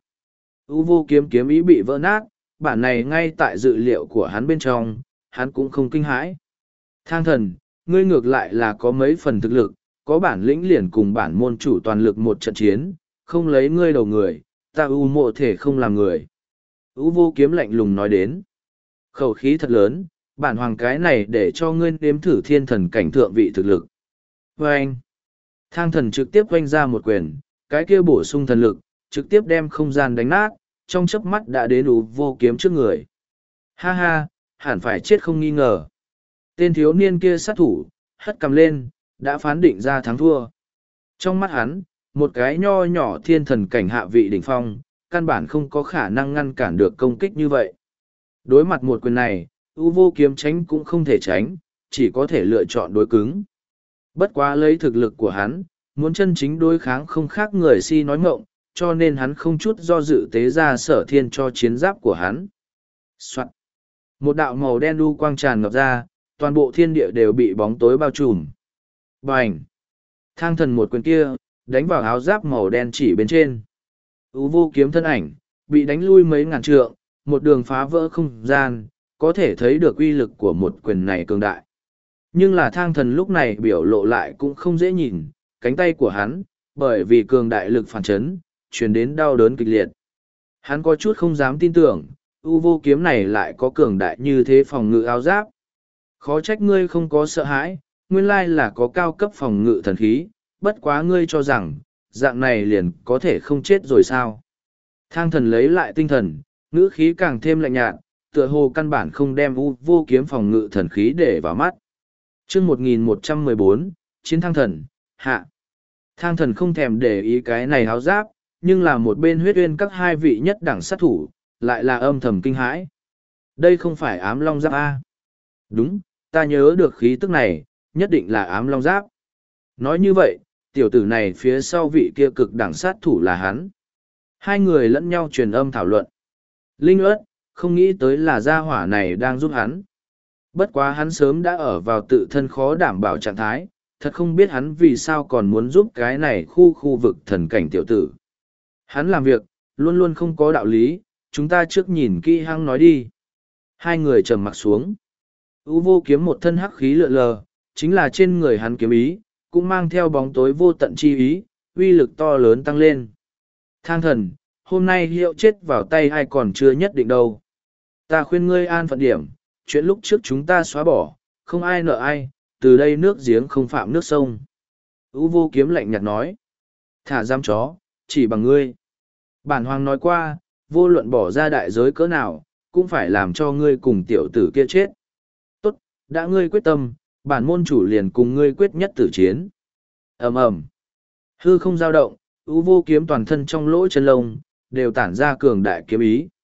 U vô kiếm kiếm ý bị vỡ nát, bản này ngay tại dự liệu của hắn bên trong, hắn cũng không kinh hãi. Thang thần, ngươi ngược lại là có mấy phần thực lực, có bản lĩnh liền cùng bản môn chủ toàn lực một trận chiến, không lấy ngươi đầu người, ta U mộ thể không làm người. U vô kiếm lạnh lùng nói đến. Khẩu khí thật lớn, bản hoàng cái này để cho ngươi nếm thử thiên thần cảnh thượng vị thực lực. Và anh, thang thần trực tiếp oanh ra một quyền, cái kia bổ sung thần lực, trực tiếp đem không gian đánh nát, trong chớp mắt đã đến U vô kiếm trước người. Ha ha, hẳn phải chết không nghi ngờ. Tên thiếu niên kia sát thủ, hất cầm lên, đã phán định ra thắng thua. Trong mắt hắn, một cái nho nhỏ thiên thần cảnh hạ vị đỉnh phong, căn bản không có khả năng ngăn cản được công kích như vậy. Đối mặt một quyền này, U vô kiếm tránh cũng không thể tránh, chỉ có thể lựa chọn đối cứng. Bất quá lấy thực lực của hắn, muốn chân chính đối kháng không khác người si nói ngọng, cho nên hắn không chút do dự tế ra sở thiên cho chiến giáp của hắn. Soạn. Một đạo màu đen đu quang tràn ngập ra, toàn bộ thiên địa đều bị bóng tối bao trùm. Bành! Thang thần một quyền kia, đánh vào áo giáp màu đen chỉ bên trên. U vô kiếm thân ảnh, bị đánh lui mấy ngàn trượng, một đường phá vỡ không gian, có thể thấy được uy lực của một quyền này cường đại. Nhưng là thang thần lúc này biểu lộ lại cũng không dễ nhìn, cánh tay của hắn, bởi vì cường đại lực phản chấn, truyền đến đau đớn kịch liệt. Hắn có chút không dám tin tưởng, U vô kiếm này lại có cường đại như thế phòng ngự áo giáp. Khó trách ngươi không có sợ hãi, nguyên lai là có cao cấp phòng ngự thần khí, bất quá ngươi cho rằng, dạng này liền có thể không chết rồi sao. Thang thần lấy lại tinh thần, ngữ khí càng thêm lạnh nhạt, tựa hồ căn bản không đem U vô kiếm phòng ngự thần khí để vào mắt. chương một nghìn một trăm mười bốn, Chiến thang thần, hạ. Thang thần không thèm để ý cái này áo giáp, nhưng là một bên huyết uyên các hai vị nhất đẳng sát thủ, lại là âm thầm kinh hãi. Đây không phải ám long giáp A. Đúng, ta nhớ được khí tức này, nhất định là ám long giáp. Nói như vậy, tiểu tử này phía sau vị kia cực đẳng sát thủ là hắn. Hai người lẫn nhau truyền âm thảo luận. Linh ớt, không nghĩ tới là gia hỏa này đang giúp hắn. Bất quá hắn sớm đã ở vào tự thân khó đảm bảo trạng thái, thật không biết hắn vì sao còn muốn giúp cái này khu khu vực thần cảnh tiểu tử. Hắn làm việc, luôn luôn không có đạo lý, chúng ta trước nhìn kỹ hăng nói đi. Hai người trầm mặc xuống. U vô kiếm một thân hắc khí lượn lờ, chính là trên người hắn kiếm ý, cũng mang theo bóng tối vô tận chi ý, uy lực to lớn tăng lên. Thang thần, hôm nay hiệu chết vào tay ai còn chưa nhất định đâu. Ta khuyên ngươi an phận điểm, chuyện lúc trước chúng ta xóa bỏ, không ai nợ ai, từ đây nước giếng không phạm nước sông. U vô kiếm lạnh nhạt nói. Thả giam chó, chỉ bằng ngươi. Bản hoàng nói qua, vô luận bỏ ra đại giới cỡ nào, cũng phải làm cho ngươi cùng tiểu tử kia chết. Tốt, đã ngươi quyết tâm, bản môn chủ liền cùng ngươi quyết nhất tử chiến. Ầm ầm. Hư không dao động, U vô kiếm toàn thân trong lỗ chân lông, đều tản ra cường đại kiếm ý.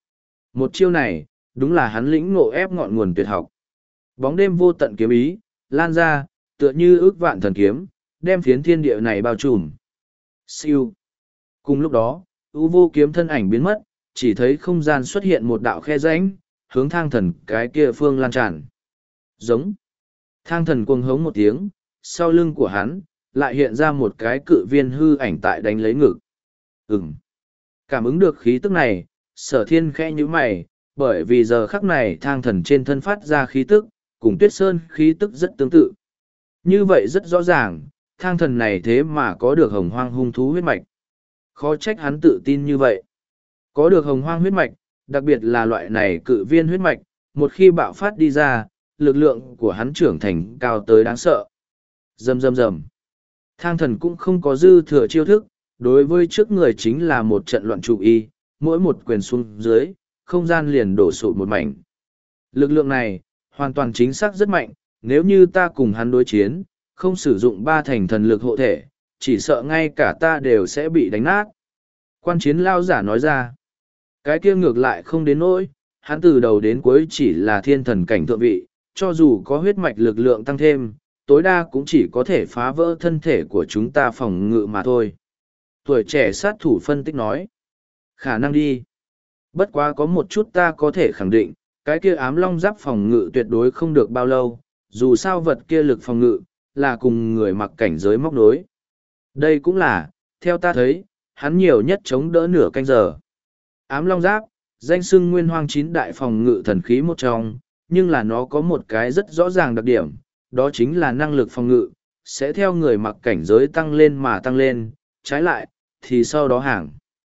Một chiêu này, đúng là hắn lĩnh ngộ ép ngọn nguồn tuyệt học. Bóng đêm vô tận kiếm ý, lan ra, tựa như ước vạn thần kiếm, đem phiến thiên địa này bao trùm. Siêu. Cùng lúc đó, ưu vô kiếm thân ảnh biến mất, chỉ thấy không gian xuất hiện một đạo khe rãnh, hướng thang thần cái kia phương lan tràn. Giống. Thang thần cuồng hống một tiếng, sau lưng của hắn, lại hiện ra một cái cự viên hư ảnh tại đánh lấy ngực. Ừm. Cảm ứng được khí tức này, sở thiên khẽ nhíu mày, bởi vì giờ khắc này thang thần trên thân phát ra khí tức, cùng tuyết sơn khí tức rất tương tự. Như vậy rất rõ ràng, thang thần này thế mà có được hồng hoang hung thú huyết mạch. Khó trách hắn tự tin như vậy. Có được hồng hoang huyết mạch, đặc biệt là loại này cự viên huyết mạch, một khi bạo phát đi ra, lực lượng của hắn trưởng thành cao tới đáng sợ. Rầm rầm rầm. Thang thần cũng không có dư thừa chiêu thức, đối với trước người chính là một trận loạn trụ y, mỗi một quyền xuống dưới, không gian liền đổ sụt một mảnh. Lực lượng này, hoàn toàn chính xác rất mạnh, nếu như ta cùng hắn đối chiến, không sử dụng ba thành thần lực hộ thể, chỉ sợ ngay cả ta đều sẽ bị đánh nát. Quan chiến lao giả nói ra, cái kia ngược lại không đến nỗi, hắn từ đầu đến cuối chỉ là thiên thần cảnh thượng vị, cho dù có huyết mạch lực lượng tăng thêm, tối đa cũng chỉ có thể phá vỡ thân thể của chúng ta phòng ngự mà thôi. Tuổi trẻ sát thủ phân tích nói, khả năng đi. Bất quá có một chút ta có thể khẳng định, cái kia ám long giáp phòng ngự tuyệt đối không được bao lâu, dù sao vật kia lực phòng ngự, là cùng người mặc cảnh giới móc đối. Đây cũng là, theo ta thấy, hắn nhiều nhất chống đỡ nửa canh giờ. Ám long giáp, danh xưng nguyên hoang chín đại phòng ngự thần khí một trong, nhưng là nó có một cái rất rõ ràng đặc điểm, đó chính là năng lực phòng ngự, sẽ theo người mặc cảnh giới tăng lên mà tăng lên, trái lại, thì sau đó hàng.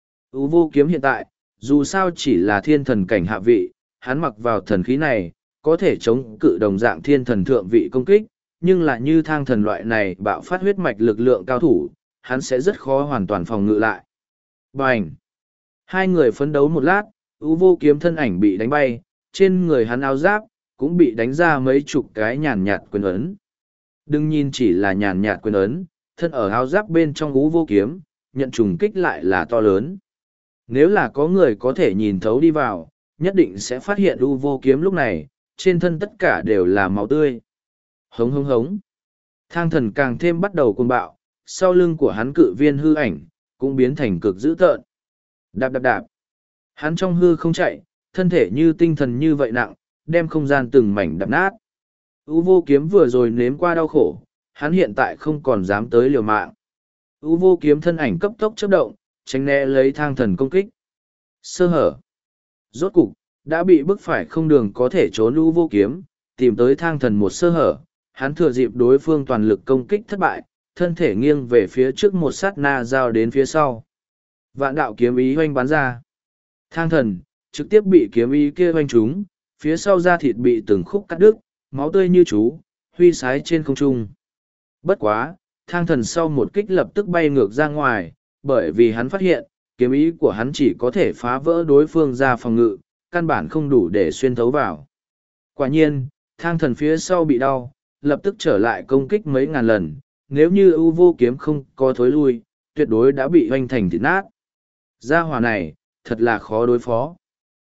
Ú vô kiếm hiện tại, dù sao chỉ là thiên thần cảnh hạ vị, hắn mặc vào thần khí này, có thể chống cự đồng dạng thiên thần thượng vị công kích, nhưng là như thang thần loại này bạo phát huyết mạch lực lượng cao thủ, hắn sẽ rất khó hoàn toàn phòng ngự lại. Bành! Hai người phấn đấu một lát, Ú vô kiếm thân ảnh bị đánh bay, trên người hắn áo giáp, cũng bị đánh ra mấy chục cái nhàn nhạt quyền ấn. Đừng nhìn chỉ là nhàn nhạt quyền ấn, thân ở áo giáp bên trong Ú vô kiếm, nhận trùng kích lại là to lớn. Nếu là có người có thể nhìn thấu đi vào, nhất định sẽ phát hiện Ú vô kiếm lúc này, trên thân tất cả đều là máu tươi. Hống hống hống. Thang thần càng thêm bắt đầu cuồng bạo, sau lưng của hắn cự viên hư ảnh, cũng biến thành cực dữ tợn. Đạp đạp đạp. Hắn trong hư không chạy, thân thể như tinh thần như vậy nặng, đem không gian từng mảnh đập nát. Ú vô kiếm vừa rồi nếm qua đau khổ, hắn hiện tại không còn dám tới liều mạng. Ú vô kiếm thân ảnh cấp tốc chớp động, tránh né lấy thang thần công kích. Sơ hở. Rốt cục, đã bị bức phải không đường có thể trốn Ú vô kiếm, tìm tới thang thần một sơ hở. Hắn thừa dịp đối phương toàn lực công kích thất bại, thân thể nghiêng về phía trước một sát na giao đến phía sau. Vạn đạo kiếm ý hoanh bắn ra. Thang thần, trực tiếp bị kiếm ý kia hoanh trúng, phía sau da thịt bị từng khúc cắt đứt, máu tươi như chú, huy sái trên không trung. Bất quá, thang thần sau một kích lập tức bay ngược ra ngoài, bởi vì hắn phát hiện, kiếm ý của hắn chỉ có thể phá vỡ đối phương ra phòng ngự, căn bản không đủ để xuyên thấu vào. Quả nhiên, thang thần phía sau bị đau, lập tức trở lại công kích mấy ngàn lần, nếu như ưu vô kiếm không có thối lui, tuyệt đối đã bị hoanh thành thịt nát. Gia hỏa này, thật là khó đối phó.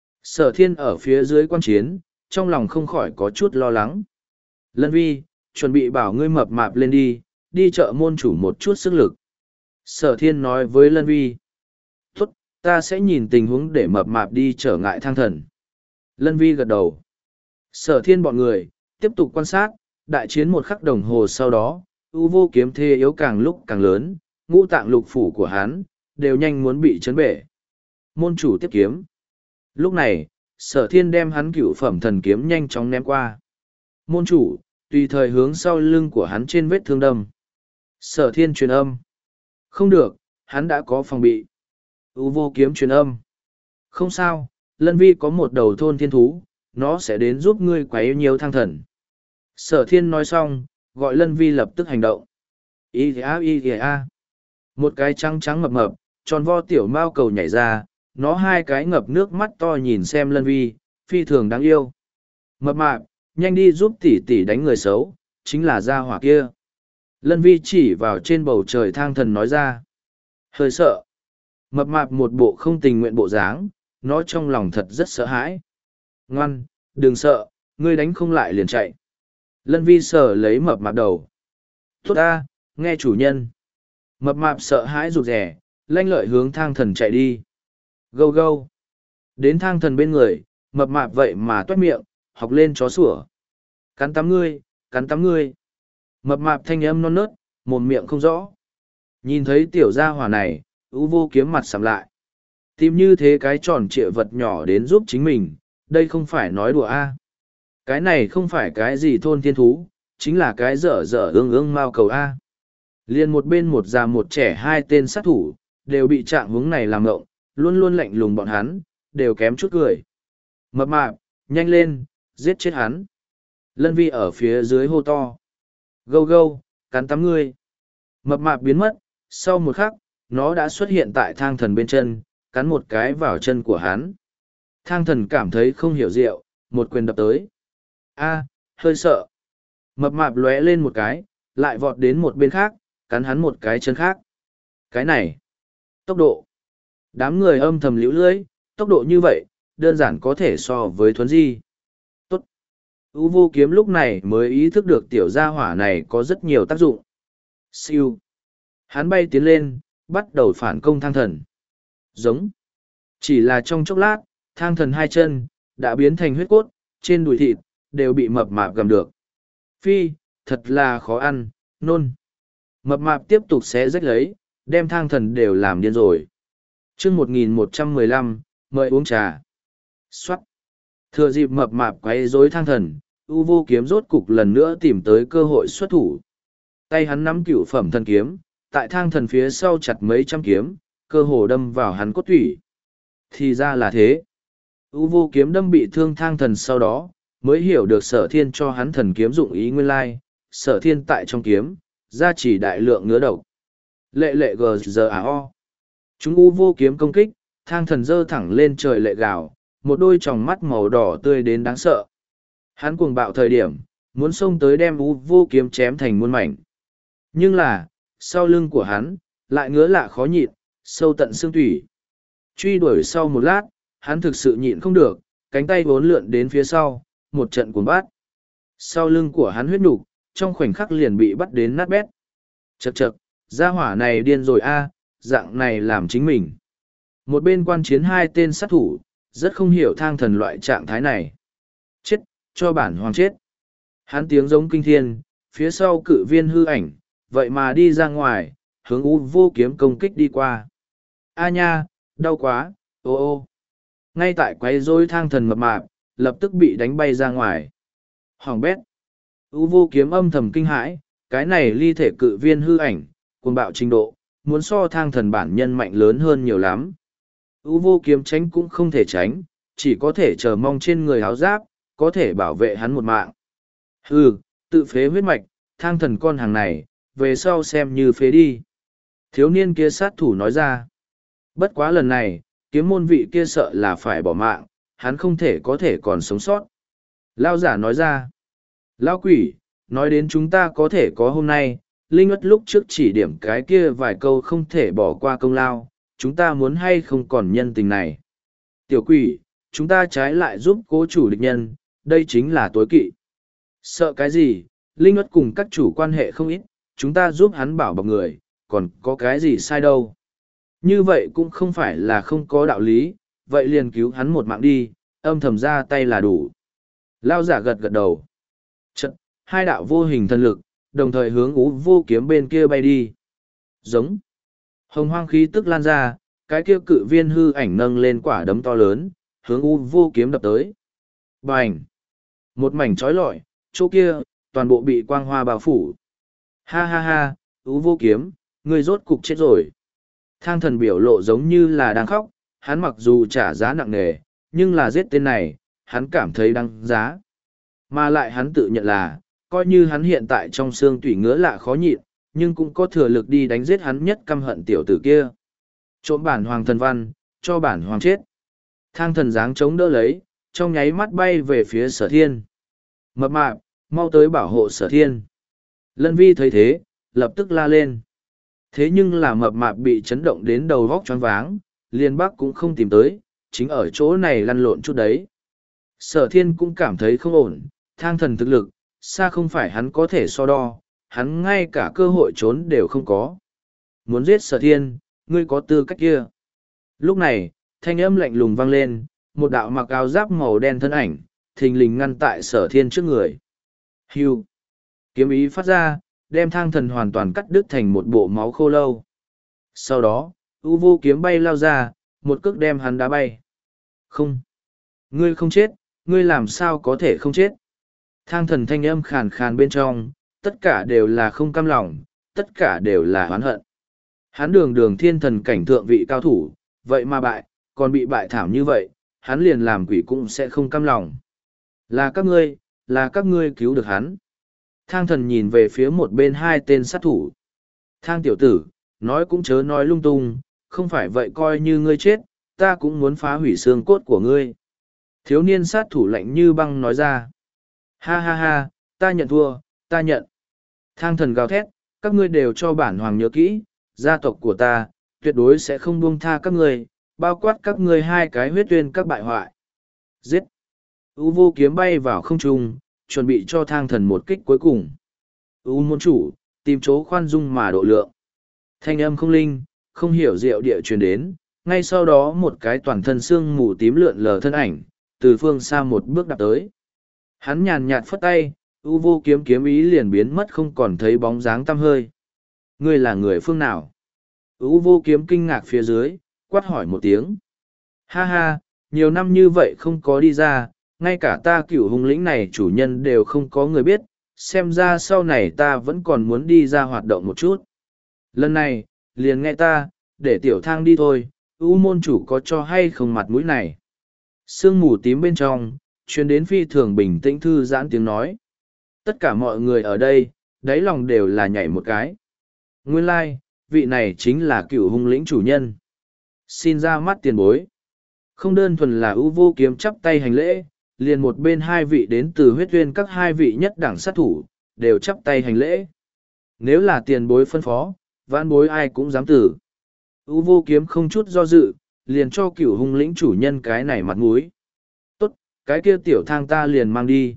Sở thiên ở phía dưới quan chiến, trong lòng không khỏi có chút lo lắng. Lân vi, chuẩn bị bảo ngươi mập mạp lên đi, đi chợ môn chủ một chút sức lực. Sở thiên nói với Lân vi. Tốt, ta sẽ nhìn tình huống để mập mạp đi trở ngại thang thần. Lân vi gật đầu. Sở thiên bọn người, tiếp tục quan sát, đại chiến một khắc đồng hồ sau đó, ưu vô kiếm thê yếu càng lúc càng lớn, ngũ tạng lục phủ của hắn, đều nhanh muốn bị chấn bể. Môn chủ tiếp kiếm. Lúc này, sở thiên đem hắn cửu phẩm thần kiếm nhanh chóng ném qua. Môn chủ, tùy thời hướng sau lưng của hắn trên vết thương đâm. Sở thiên truyền âm. Không được, hắn đã có phòng bị. ưu vô kiếm truyền âm. Không sao, Lân Vi có một đầu thôn thiên thú, nó sẽ đến giúp ngươi quấy nhiều thang thần. Sở thiên nói xong, gọi Lân Vi lập tức hành động. Ý kìa ý kìa. Một cái trắng trắng mập mập, tròn vo tiểu mao cầu nhảy ra, nó hai cái ngập nước mắt to nhìn xem Lân Vi, phi thường đáng yêu. Mập mạp, nhanh đi giúp tỷ tỷ đánh người xấu, chính là gia hỏa kia. Lân Vi chỉ vào trên bầu trời thang thần nói ra. Hơi sợ. Mập mạp một bộ không tình nguyện bộ dáng, nó trong lòng thật rất sợ hãi. Ngoan, đừng sợ, ngươi đánh không lại liền chạy. Lân Vi sờ lấy mập mạp đầu. Tốt ta, nghe chủ nhân. Mập mạp sợ hãi rụt rè, lanh lợi hướng thang thần chạy đi. Gâu gâu. Đến thang thần bên người, mập mạp vậy mà toét miệng, học lên chó sủa. Cắn tắm ngươi, cắn tắm ngươi. Mập mạp thanh âm non nớt, mồm miệng không rõ. Nhìn thấy tiểu gia hỏa này, ưu vô kiếm mặt sầm lại. Tìm như thế cái tròn trịa vật nhỏ đến giúp chính mình, đây không phải nói đùa a. Cái này không phải cái gì thôn thiên thú, chính là cái dở dở ương ương mao cầu a. Liên một bên một già một trẻ hai tên sát thủ, đều bị trạng hướng này làm ngộng, luôn luôn lạnh lùng bọn hắn, đều kém chút cười. Mập mạp, nhanh lên, giết chết hắn. Lân Vi ở phía dưới hô to. Gâu gâu, cắn tắm ngươi. Mập mạp biến mất, sau một khắc, nó đã xuất hiện tại thang thần bên chân, cắn một cái vào chân của hắn. Thang thần cảm thấy không hiểu rượu, một quyền đập tới. A, hơi sợ. Mập mạp lóe lên một cái, lại vọt đến một bên khác, cắn hắn một cái chân khác. Cái này, tốc độ. Đám người âm thầm liễu lưỡi, tốc độ như vậy, đơn giản có thể so với thuấn di. Tốt. U vô kiếm lúc này mới ý thức được tiểu gia hỏa này có rất nhiều tác dụng. Siêu. Hắn bay tiến lên, bắt đầu phản công thang thần. Giống. Chỉ là trong chốc lát, thang thần hai chân, đã biến thành huyết cốt, trên đùi thịt, đều bị mập mạp gặm được. Phi, thật là khó ăn, nôn. Mập mạp tiếp tục xé rách lấy, đem thang thần đều làm điên rồi. chương một nghìn một trăm mười lăm, mời uống trà. Xoát. Thừa dịp mập mạp quấy rối thang thần, U vô kiếm rốt cục lần nữa tìm tới cơ hội xuất thủ. Tay hắn nắm cửu phẩm thần kiếm, tại thang thần phía sau chặt mấy trăm kiếm, cơ hồ đâm vào hắn cốt tủy. Thì ra là thế. U vô kiếm đâm bị thương thang thần sau đó, mới hiểu được sở thiên cho hắn thần kiếm dụng ý nguyên lai, sở thiên tại trong kiếm, ra chỉ đại lượng ngứa độc. Lệ lệ gờ giờ à o. Chúng u vô kiếm công kích, thang thần dơ thẳng lên trời lệ gào, một đôi tròng mắt màu đỏ tươi đến đáng sợ. Hắn cuồng bạo thời điểm, muốn xông tới đem u vô kiếm chém thành muôn mảnh. Nhưng là, sau lưng của hắn, lại ngứa lạ khó nhịn, sâu tận xương tủy. Truy đuổi sau một lát, hắn thực sự nhịn không được, cánh tay vốn lượn đến phía sau, một trận cuồng bát. Sau lưng của hắn huyết nục, trong khoảnh khắc liền bị bắt đến nát bét. Chậc chậc, gia hỏa này điên rồi a, dạng này làm chính mình. Một bên quan chiến hai tên sát thủ, rất không hiểu thang thần loại trạng thái này. Chết, cho bản hoàng chết. Hắn tiếng giống kinh thiên, phía sau cự viên hư ảnh, vậy mà đi ra ngoài, hướng u vô kiếm công kích đi qua. A nha, đau quá, ô ô. Ngay tại quấy rối thang thần mập mạp, lập tức bị đánh bay ra ngoài. Hoàng bét. U vô kiếm âm thầm kinh hãi, cái này ly thể cự viên hư ảnh, cuồng bạo trình độ, muốn so thang thần bản nhân mạnh lớn hơn nhiều lắm. U vô kiếm tránh cũng không thể tránh, chỉ có thể chờ mong trên người áo giáp, có thể bảo vệ hắn một mạng. Hừ, tự phế huyết mạch, thang thần con hàng này, về sau xem như phế đi. Thiếu niên kia sát thủ nói ra. Bất quá lần này, kiếm môn vị kia sợ là phải bỏ mạng, hắn không thể có thể còn sống sót. Lao giả nói ra. Lao quỷ, nói đến chúng ta có thể có hôm nay, Linh ất lúc trước chỉ điểm cái kia vài câu không thể bỏ qua công lao, chúng ta muốn hay không còn nhân tình này. Tiểu quỷ, chúng ta trái lại giúp cố chủ địch nhân, đây chính là tối kỵ. Sợ cái gì, Linh ất cùng các chủ quan hệ không ít, chúng ta giúp hắn bảo bọc người, còn có cái gì sai đâu. Như vậy cũng không phải là không có đạo lý, vậy liền cứu hắn một mạng đi, âm thầm ra tay là đủ. Lao giả gật gật đầu. Chật, hai đạo vô hình thần lực, đồng thời hướng ú vô kiếm bên kia bay đi. Giống. Hồng hoang khí tức lan ra, cái kia cự viên hư ảnh nâng lên quả đấm to lớn, hướng ú vô kiếm đập tới. Bành. Một mảnh trói lọi, chỗ kia, toàn bộ bị quang hoa bao phủ. Ha ha ha, ú vô kiếm, ngươi rốt cục chết rồi. Thang thần biểu lộ giống như là đang khóc, hắn mặc dù trả giá nặng nề, nhưng là giết tên này, hắn cảm thấy đáng giá. Mà lại hắn tự nhận là, coi như hắn hiện tại trong xương tủy ngứa lạ khó nhịn, nhưng cũng có thừa lực đi đánh giết hắn nhất căm hận tiểu tử kia. Trộm bản hoàng thần văn, cho bản hoàng chết. Thang thần dáng chống đỡ lấy, trong nháy mắt bay về phía sở thiên. Mập mạp, mau tới bảo hộ sở thiên. Lân vi thấy thế, lập tức la lên. Thế nhưng là mập mạp bị chấn động đến đầu vóc choáng váng, liền bác cũng không tìm tới, chính ở chỗ này lăn lộn chút đấy. Sở thiên cũng cảm thấy không ổn, thang thần thực lực, xa không phải hắn có thể so đo, hắn ngay cả cơ hội trốn đều không có. Muốn giết sở thiên, ngươi có tư cách kia. Lúc này, thanh âm lạnh lùng vang lên, một đạo mặc áo giáp màu đen thân ảnh, thình lình ngăn tại sở thiên trước người. Hưu. Kiếm ý phát ra, đem thang thần hoàn toàn cắt đứt thành một bộ máu khô lâu. Sau đó, u vô kiếm bay lao ra, một cước đem hắn đá bay. Không. Ngươi không chết, ngươi làm sao có thể không chết. Thang thần thanh âm khàn khàn bên trong, tất cả đều là không cam lòng, tất cả đều là oán hận. Hắn đường đường thiên thần cảnh thượng vị cao thủ, vậy mà bại, còn bị bại thảm như vậy, hắn liền làm quỷ cũng sẽ không cam lòng. Là các ngươi, là các ngươi cứu được hắn. Thang thần nhìn về phía một bên hai tên sát thủ. Thang tiểu tử, nói cũng chớ nói lung tung, không phải vậy coi như ngươi chết, ta cũng muốn phá hủy xương cốt của ngươi. Thiếu niên sát thủ lạnh như băng nói ra. Ha ha ha, ta nhận thua, ta nhận. Thang thần gào thét, các ngươi đều cho bản hoàng nhớ kỹ, gia tộc của ta, tuyệt đối sẽ không buông tha các ngươi, bao quát các ngươi hai cái huyết tuyên các bại hoại. Giết! U vô kiếm bay vào không trung, chuẩn bị cho thang thần một kích cuối cùng. U môn chủ, tìm chỗ khoan dung mà độ lượng. Thanh âm không linh, không hiểu diệu địa truyền đến, ngay sau đó một cái toàn thân xương mù tím lượn lờ thân ảnh, từ phương xa một bước đạp tới. Hắn nhàn nhạt phất tay, u vô kiếm kiếm ý liền biến mất không còn thấy bóng dáng tăm hơi. Ngươi là người phương nào? U vô kiếm kinh ngạc phía dưới, quát hỏi một tiếng. Ha ha, nhiều năm như vậy không có đi ra, ngay cả ta cửu hung lĩnh này chủ nhân đều không có người biết, xem ra sau này ta vẫn còn muốn đi ra hoạt động một chút. Lần này, liền nghe ta, để tiểu thang đi thôi, u môn chủ có cho hay không mặt mũi này. Sương mù tím bên trong, chuyến đến phi thường bình tĩnh thư giãn tiếng nói. Tất cả mọi người ở đây, đáy lòng đều là nhảy một cái. Nguyên lai, like, vị này chính là cửu hung lĩnh chủ nhân. Xin ra mắt tiền bối. Không đơn thuần là ưu vô kiếm chắp tay hành lễ, liền một bên hai vị đến từ huyết tuyên các hai vị nhất đẳng sát thủ, đều chắp tay hành lễ. Nếu là tiền bối phân phó, vãn bối ai cũng dám tử. Ưu vô kiếm không chút do dự, liền cho cửu hung lĩnh chủ nhân cái này mặt mũi. Tốt, cái kia tiểu thang ta liền mang đi.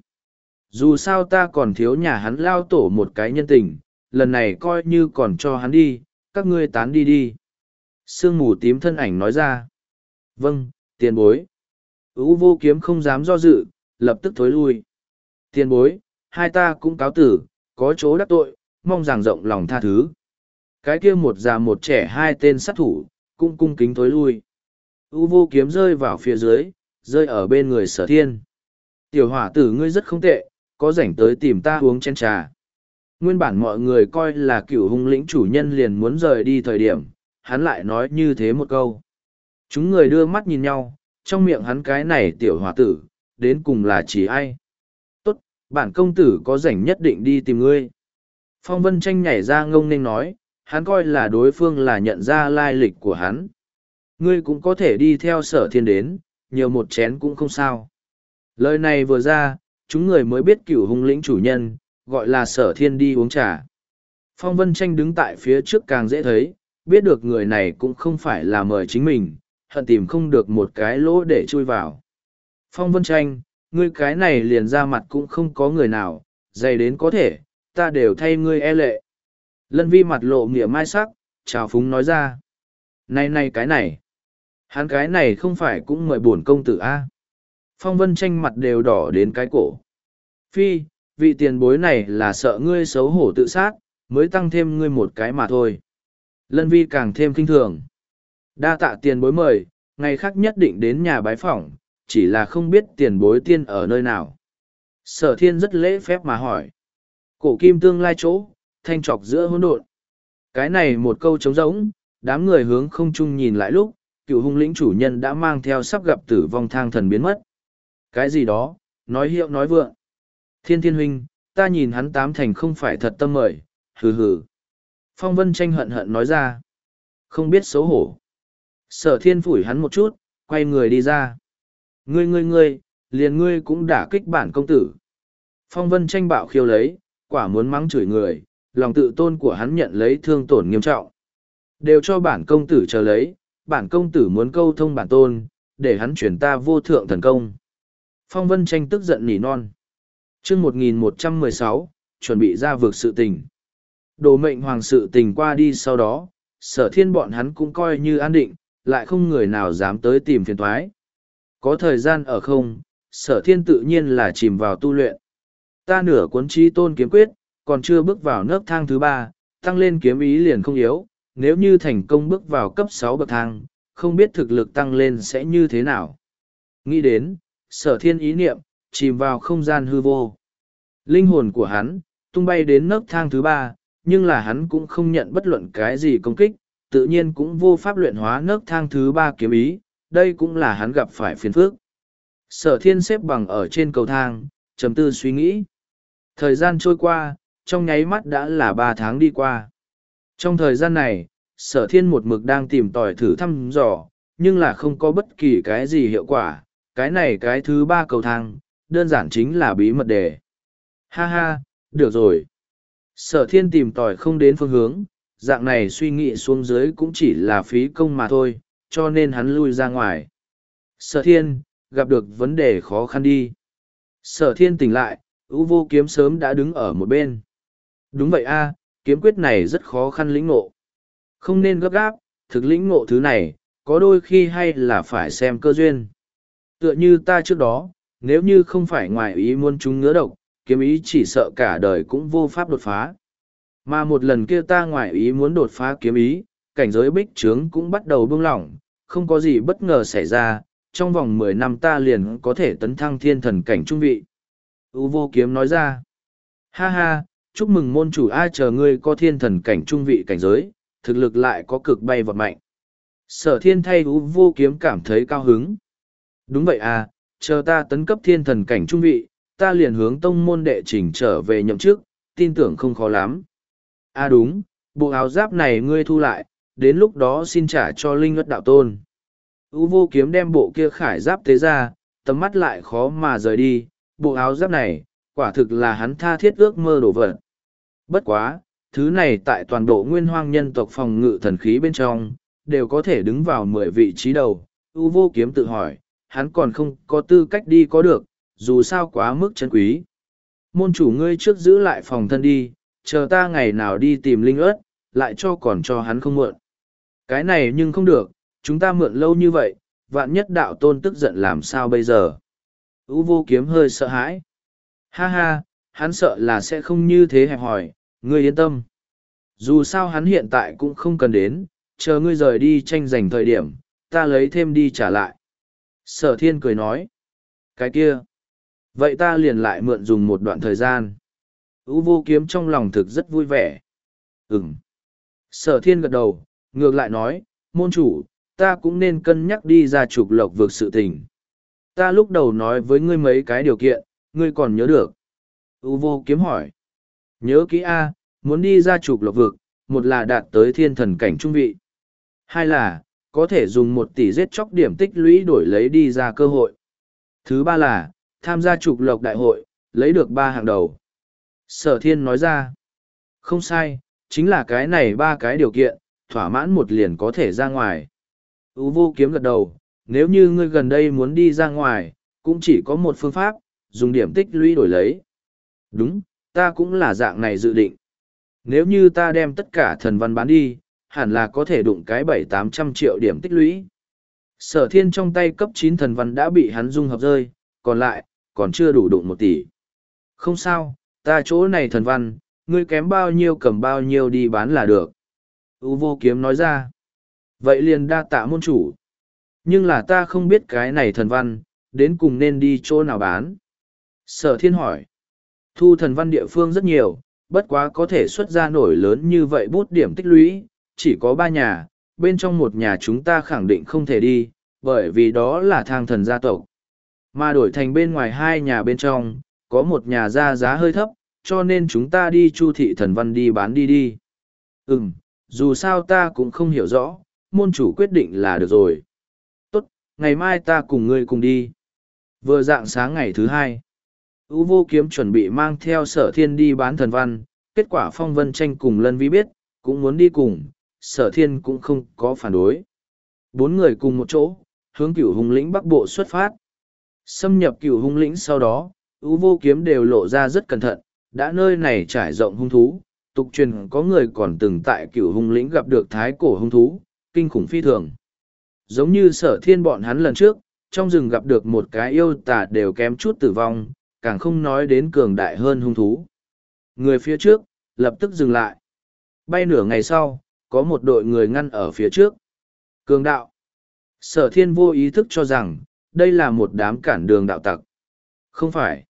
Dù sao ta còn thiếu nhà hắn lao tổ một cái nhân tình, lần này coi như còn cho hắn đi, các ngươi tán đi đi. Sương mù tím thân ảnh nói ra. Vâng, tiền bối. Ú vô kiếm không dám do dự, lập tức thối lui. Tiền bối, hai ta cũng cáo tử, có chỗ đắc tội, mong rằng rộng lòng tha thứ. Cái kia một già một trẻ hai tên sát thủ, cũng cung kính thối lui. Ú vô kiếm rơi vào phía dưới, rơi ở bên người sở thiên. Tiểu hỏa tử ngươi rất không tệ, có rảnh tới tìm ta uống chén trà. Nguyên bản mọi người coi là cửu hung lĩnh chủ nhân liền muốn rời đi thời điểm, hắn lại nói như thế một câu. Chúng người đưa mắt nhìn nhau, trong miệng hắn cái này tiểu hòa tử, đến cùng là chỉ ai. Tốt, bản công tử có rảnh nhất định đi tìm ngươi. Phong Vân Tranh nhảy ra ngông nên nói, hắn coi là đối phương là nhận ra lai lịch của hắn. Ngươi cũng có thể đi theo sở thiên đến, nhiều một chén cũng không sao. Lời này vừa ra, chúng người mới biết cửu hung lĩnh chủ nhân, gọi là sở thiên đi uống trà. Phong Vân Tranh đứng tại phía trước càng dễ thấy, biết được người này cũng không phải là mời chính mình, hận tìm không được một cái lỗ để chui vào. Phong Vân Tranh, ngươi cái này liền ra mặt cũng không có người nào, dày đến có thể, ta đều thay ngươi e lệ. Lân Vi mặt lộ nghĩa mai sắc, trào phúng nói ra. Này này cái này, hắn cái này không phải cũng mời bổn công tử a? Phong Vân Tranh mặt đều đỏ đến cái cổ. Phi, vị tiền bối này là sợ ngươi xấu hổ tự sát, mới tăng thêm ngươi một cái mà thôi. Lân Vi càng thêm kinh thường. Đa tạ tiền bối mời, ngày khác nhất định đến nhà bái phỏng, chỉ là không biết tiền bối tiên ở nơi nào. Sở thiên rất lễ phép mà hỏi. Cổ kim tương lai chỗ, thanh trọc giữa hỗn độn. Cái này một câu trống rỗng, đám người hướng không chung nhìn lại lúc, cựu hung lĩnh chủ nhân đã mang theo sắp gặp tử vong thang thần biến mất. Cái gì đó, nói hiệu nói vượng. Thiên thiên huynh, ta nhìn hắn tám thành không phải thật tâm mời, hừ hừ. Phong Vân Tranh hận hận nói ra. Không biết xấu hổ. Sở thiên phủi hắn một chút, quay người đi ra. Ngươi ngươi ngươi, liền ngươi cũng đả kích bản công tử. Phong Vân Tranh bạo khiêu lấy, quả muốn mắng chửi người, lòng tự tôn của hắn nhận lấy thương tổn nghiêm trọng. Đều cho bản công tử chờ lấy, bản công tử muốn câu thông bản tôn, để hắn chuyển ta vô thượng thần công. Phong Vân Tranh tức giận nỉ non. chương một nghìn một trăm mười sáu, chuẩn bị ra vực sự tình. Đồ mệnh hoàng sự tình qua đi sau đó, sở thiên bọn hắn cũng coi như an định, lại không người nào dám tới tìm phiền thoái. Có thời gian ở không, sở thiên tự nhiên là chìm vào tu luyện. Ta nửa cuốn chi tôn kiếm quyết, còn chưa bước vào nấc thang thứ ba, tăng lên kiếm ý liền không yếu, nếu như thành công bước vào cấp sáu bậc thang, không biết thực lực tăng lên sẽ như thế nào. Nghĩ đến, sở thiên ý niệm, chìm vào không gian hư vô. Linh hồn của hắn, tung bay đến nấc thang thứ ba, nhưng là hắn cũng không nhận bất luận cái gì công kích, tự nhiên cũng vô pháp luyện hóa nấc thang thứ ba kiếm ý, đây cũng là hắn gặp phải phiền phức. Sở thiên xếp bằng ở trên cầu thang, trầm tư suy nghĩ. Thời gian trôi qua, trong nháy mắt đã là ba tháng đi qua. Trong thời gian này, sở thiên một mực đang tìm tòi thử thăm dò, nhưng là không có bất kỳ cái gì hiệu quả. Cái này cái thứ ba cầu thang, đơn giản chính là bí mật đề. Ha ha, được rồi. Sở thiên tìm tòi không đến phương hướng, dạng này suy nghĩ xuống dưới cũng chỉ là phí công mà thôi, cho nên hắn lui ra ngoài. Sở thiên, gặp được vấn đề khó khăn đi. Sở thiên tỉnh lại, ưu vô kiếm sớm đã đứng ở một bên. Đúng vậy a, kiếm quyết này rất khó khăn lĩnh ngộ. Không nên gấp gáp, thực lĩnh ngộ thứ này, có đôi khi hay là phải xem cơ duyên. Tựa như ta trước đó, nếu như không phải ngoài ý muốn chúng ngứa độc, kiếm ý chỉ sợ cả đời cũng vô pháp đột phá. Mà một lần kia ta ngoài ý muốn đột phá kiếm ý, cảnh giới bích trướng cũng bắt đầu buông lỏng, không có gì bất ngờ xảy ra, trong vòng mười năm ta liền có thể tấn thăng thiên thần cảnh trung vị. U vô kiếm nói ra, ha ha, chúc mừng môn chủ ai chờ ngươi có thiên thần cảnh trung vị cảnh giới, thực lực lại có cực bay vọt mạnh. Sở thiên thay U vô kiếm cảm thấy cao hứng. Đúng vậy à, chờ ta tấn cấp thiên thần cảnh trung vị, ta liền hướng tông môn đệ trình trở về nhậm chức, tin tưởng không khó lắm. À đúng, bộ áo giáp này ngươi thu lại, đến lúc đó xin trả cho Linh Ất đạo tôn. U vô kiếm đem bộ kia khải giáp tế ra, tầm mắt lại khó mà rời đi, bộ áo giáp này, quả thực là hắn tha thiết ước mơ đổ vật. Bất quá, thứ này tại toàn bộ nguyên hoang nhân tộc phòng ngự thần khí bên trong, đều có thể đứng vào mười vị trí đầu. U vô kiếm tự hỏi, hắn còn không có tư cách đi có được, dù sao quá mức chân quý. Môn chủ ngươi trước giữ lại phòng thân đi, chờ ta ngày nào đi tìm Linh Ất, lại cho còn cho hắn không mượn. Cái này nhưng không được, chúng ta mượn lâu như vậy, vạn nhất đạo tôn tức giận làm sao bây giờ. U vô kiếm hơi sợ hãi. Ha ha, hắn sợ là sẽ không như thế hẹp hòi, ngươi yên tâm. Dù sao hắn hiện tại cũng không cần đến, chờ ngươi rời đi tranh giành thời điểm, ta lấy thêm đi trả lại. Sở thiên cười nói. Cái kia. Vậy ta liền lại mượn dùng một đoạn thời gian. U vô kiếm trong lòng thực rất vui vẻ. Ừm. Sở thiên gật đầu, ngược lại nói, môn chủ, ta cũng nên cân nhắc đi ra trục lộc vượt sự tình. Ta lúc đầu nói với ngươi mấy cái điều kiện, ngươi còn nhớ được. U vô kiếm hỏi. Nhớ kỹ A, muốn đi ra trục lộc vực, một là đạt tới thiên thần cảnh trung vị. Hai là, có thể dùng một tỷ giết chóc điểm tích lũy đổi lấy đi ra cơ hội. Thứ ba là, tham gia trục lộc đại hội, lấy được ba hạng đầu. Sở thiên nói ra. Không sai, chính là cái này ba cái điều kiện, thỏa mãn một liền có thể ra ngoài. U vô kiếm gật đầu, nếu như ngươi gần đây muốn đi ra ngoài, cũng chỉ có một phương pháp, dùng điểm tích lũy đổi lấy. Đúng, ta cũng là dạng này dự định. Nếu như ta đem tất cả thần văn bán đi, hẳn là có thể đụng cái bảy tám trăm triệu điểm tích lũy. Sở thiên trong tay cấp chín thần văn đã bị hắn dung hợp rơi, còn lại, còn chưa đủ đụng một tỷ. Không sao, ta chỗ này thần văn, ngươi kém bao nhiêu cầm bao nhiêu đi bán là được. U vô kiếm nói ra. Vậy liền đa tạ môn chủ. Nhưng là ta không biết cái này thần văn, đến cùng nên đi chỗ nào bán. Sở thiên hỏi. Thu thần văn địa phương rất nhiều, bất quá có thể xuất ra nổi lớn như vậy bút điểm tích lũy, chỉ có ba nhà, bên trong một nhà chúng ta khẳng định không thể đi, bởi vì đó là thang thần gia tộc. Mà đổi thành bên ngoài hai nhà bên trong, có một nhà ra giá hơi thấp, cho nên chúng ta đi chu thị thần văn đi bán đi đi. Ừm, dù sao ta cũng không hiểu rõ, môn chủ quyết định là được rồi. Tốt, ngày mai ta cùng ngươi cùng đi. Vừa dạng sáng ngày thứ hai, U vô kiếm chuẩn bị mang theo sở thiên đi bán thần văn, kết quả Phong Vân Tranh cùng Lân Vi biết, cũng muốn đi cùng, sở thiên cũng không có phản đối. Bốn người cùng một chỗ, hướng cửu hung lĩnh bắc bộ xuất phát. Xâm nhập cửu hung lĩnh sau đó, ưu vô kiếm đều lộ ra rất cẩn thận, đã nơi này trải rộng hung thú, tục truyền có người còn từng tại cửu hung lĩnh gặp được thái cổ hung thú, kinh khủng phi thường. Giống như Sở Thiên bọn hắn lần trước, trong rừng gặp được một cái yêu tà đều kém chút tử vong, càng không nói đến cường đại hơn hung thú. Người phía trước, lập tức dừng lại. Bay nửa ngày sau, có một đội người ngăn ở phía trước. Cường đạo. Sở Thiên vô ý thức cho rằng, đây là một đám cản đường đạo tặc. Không phải.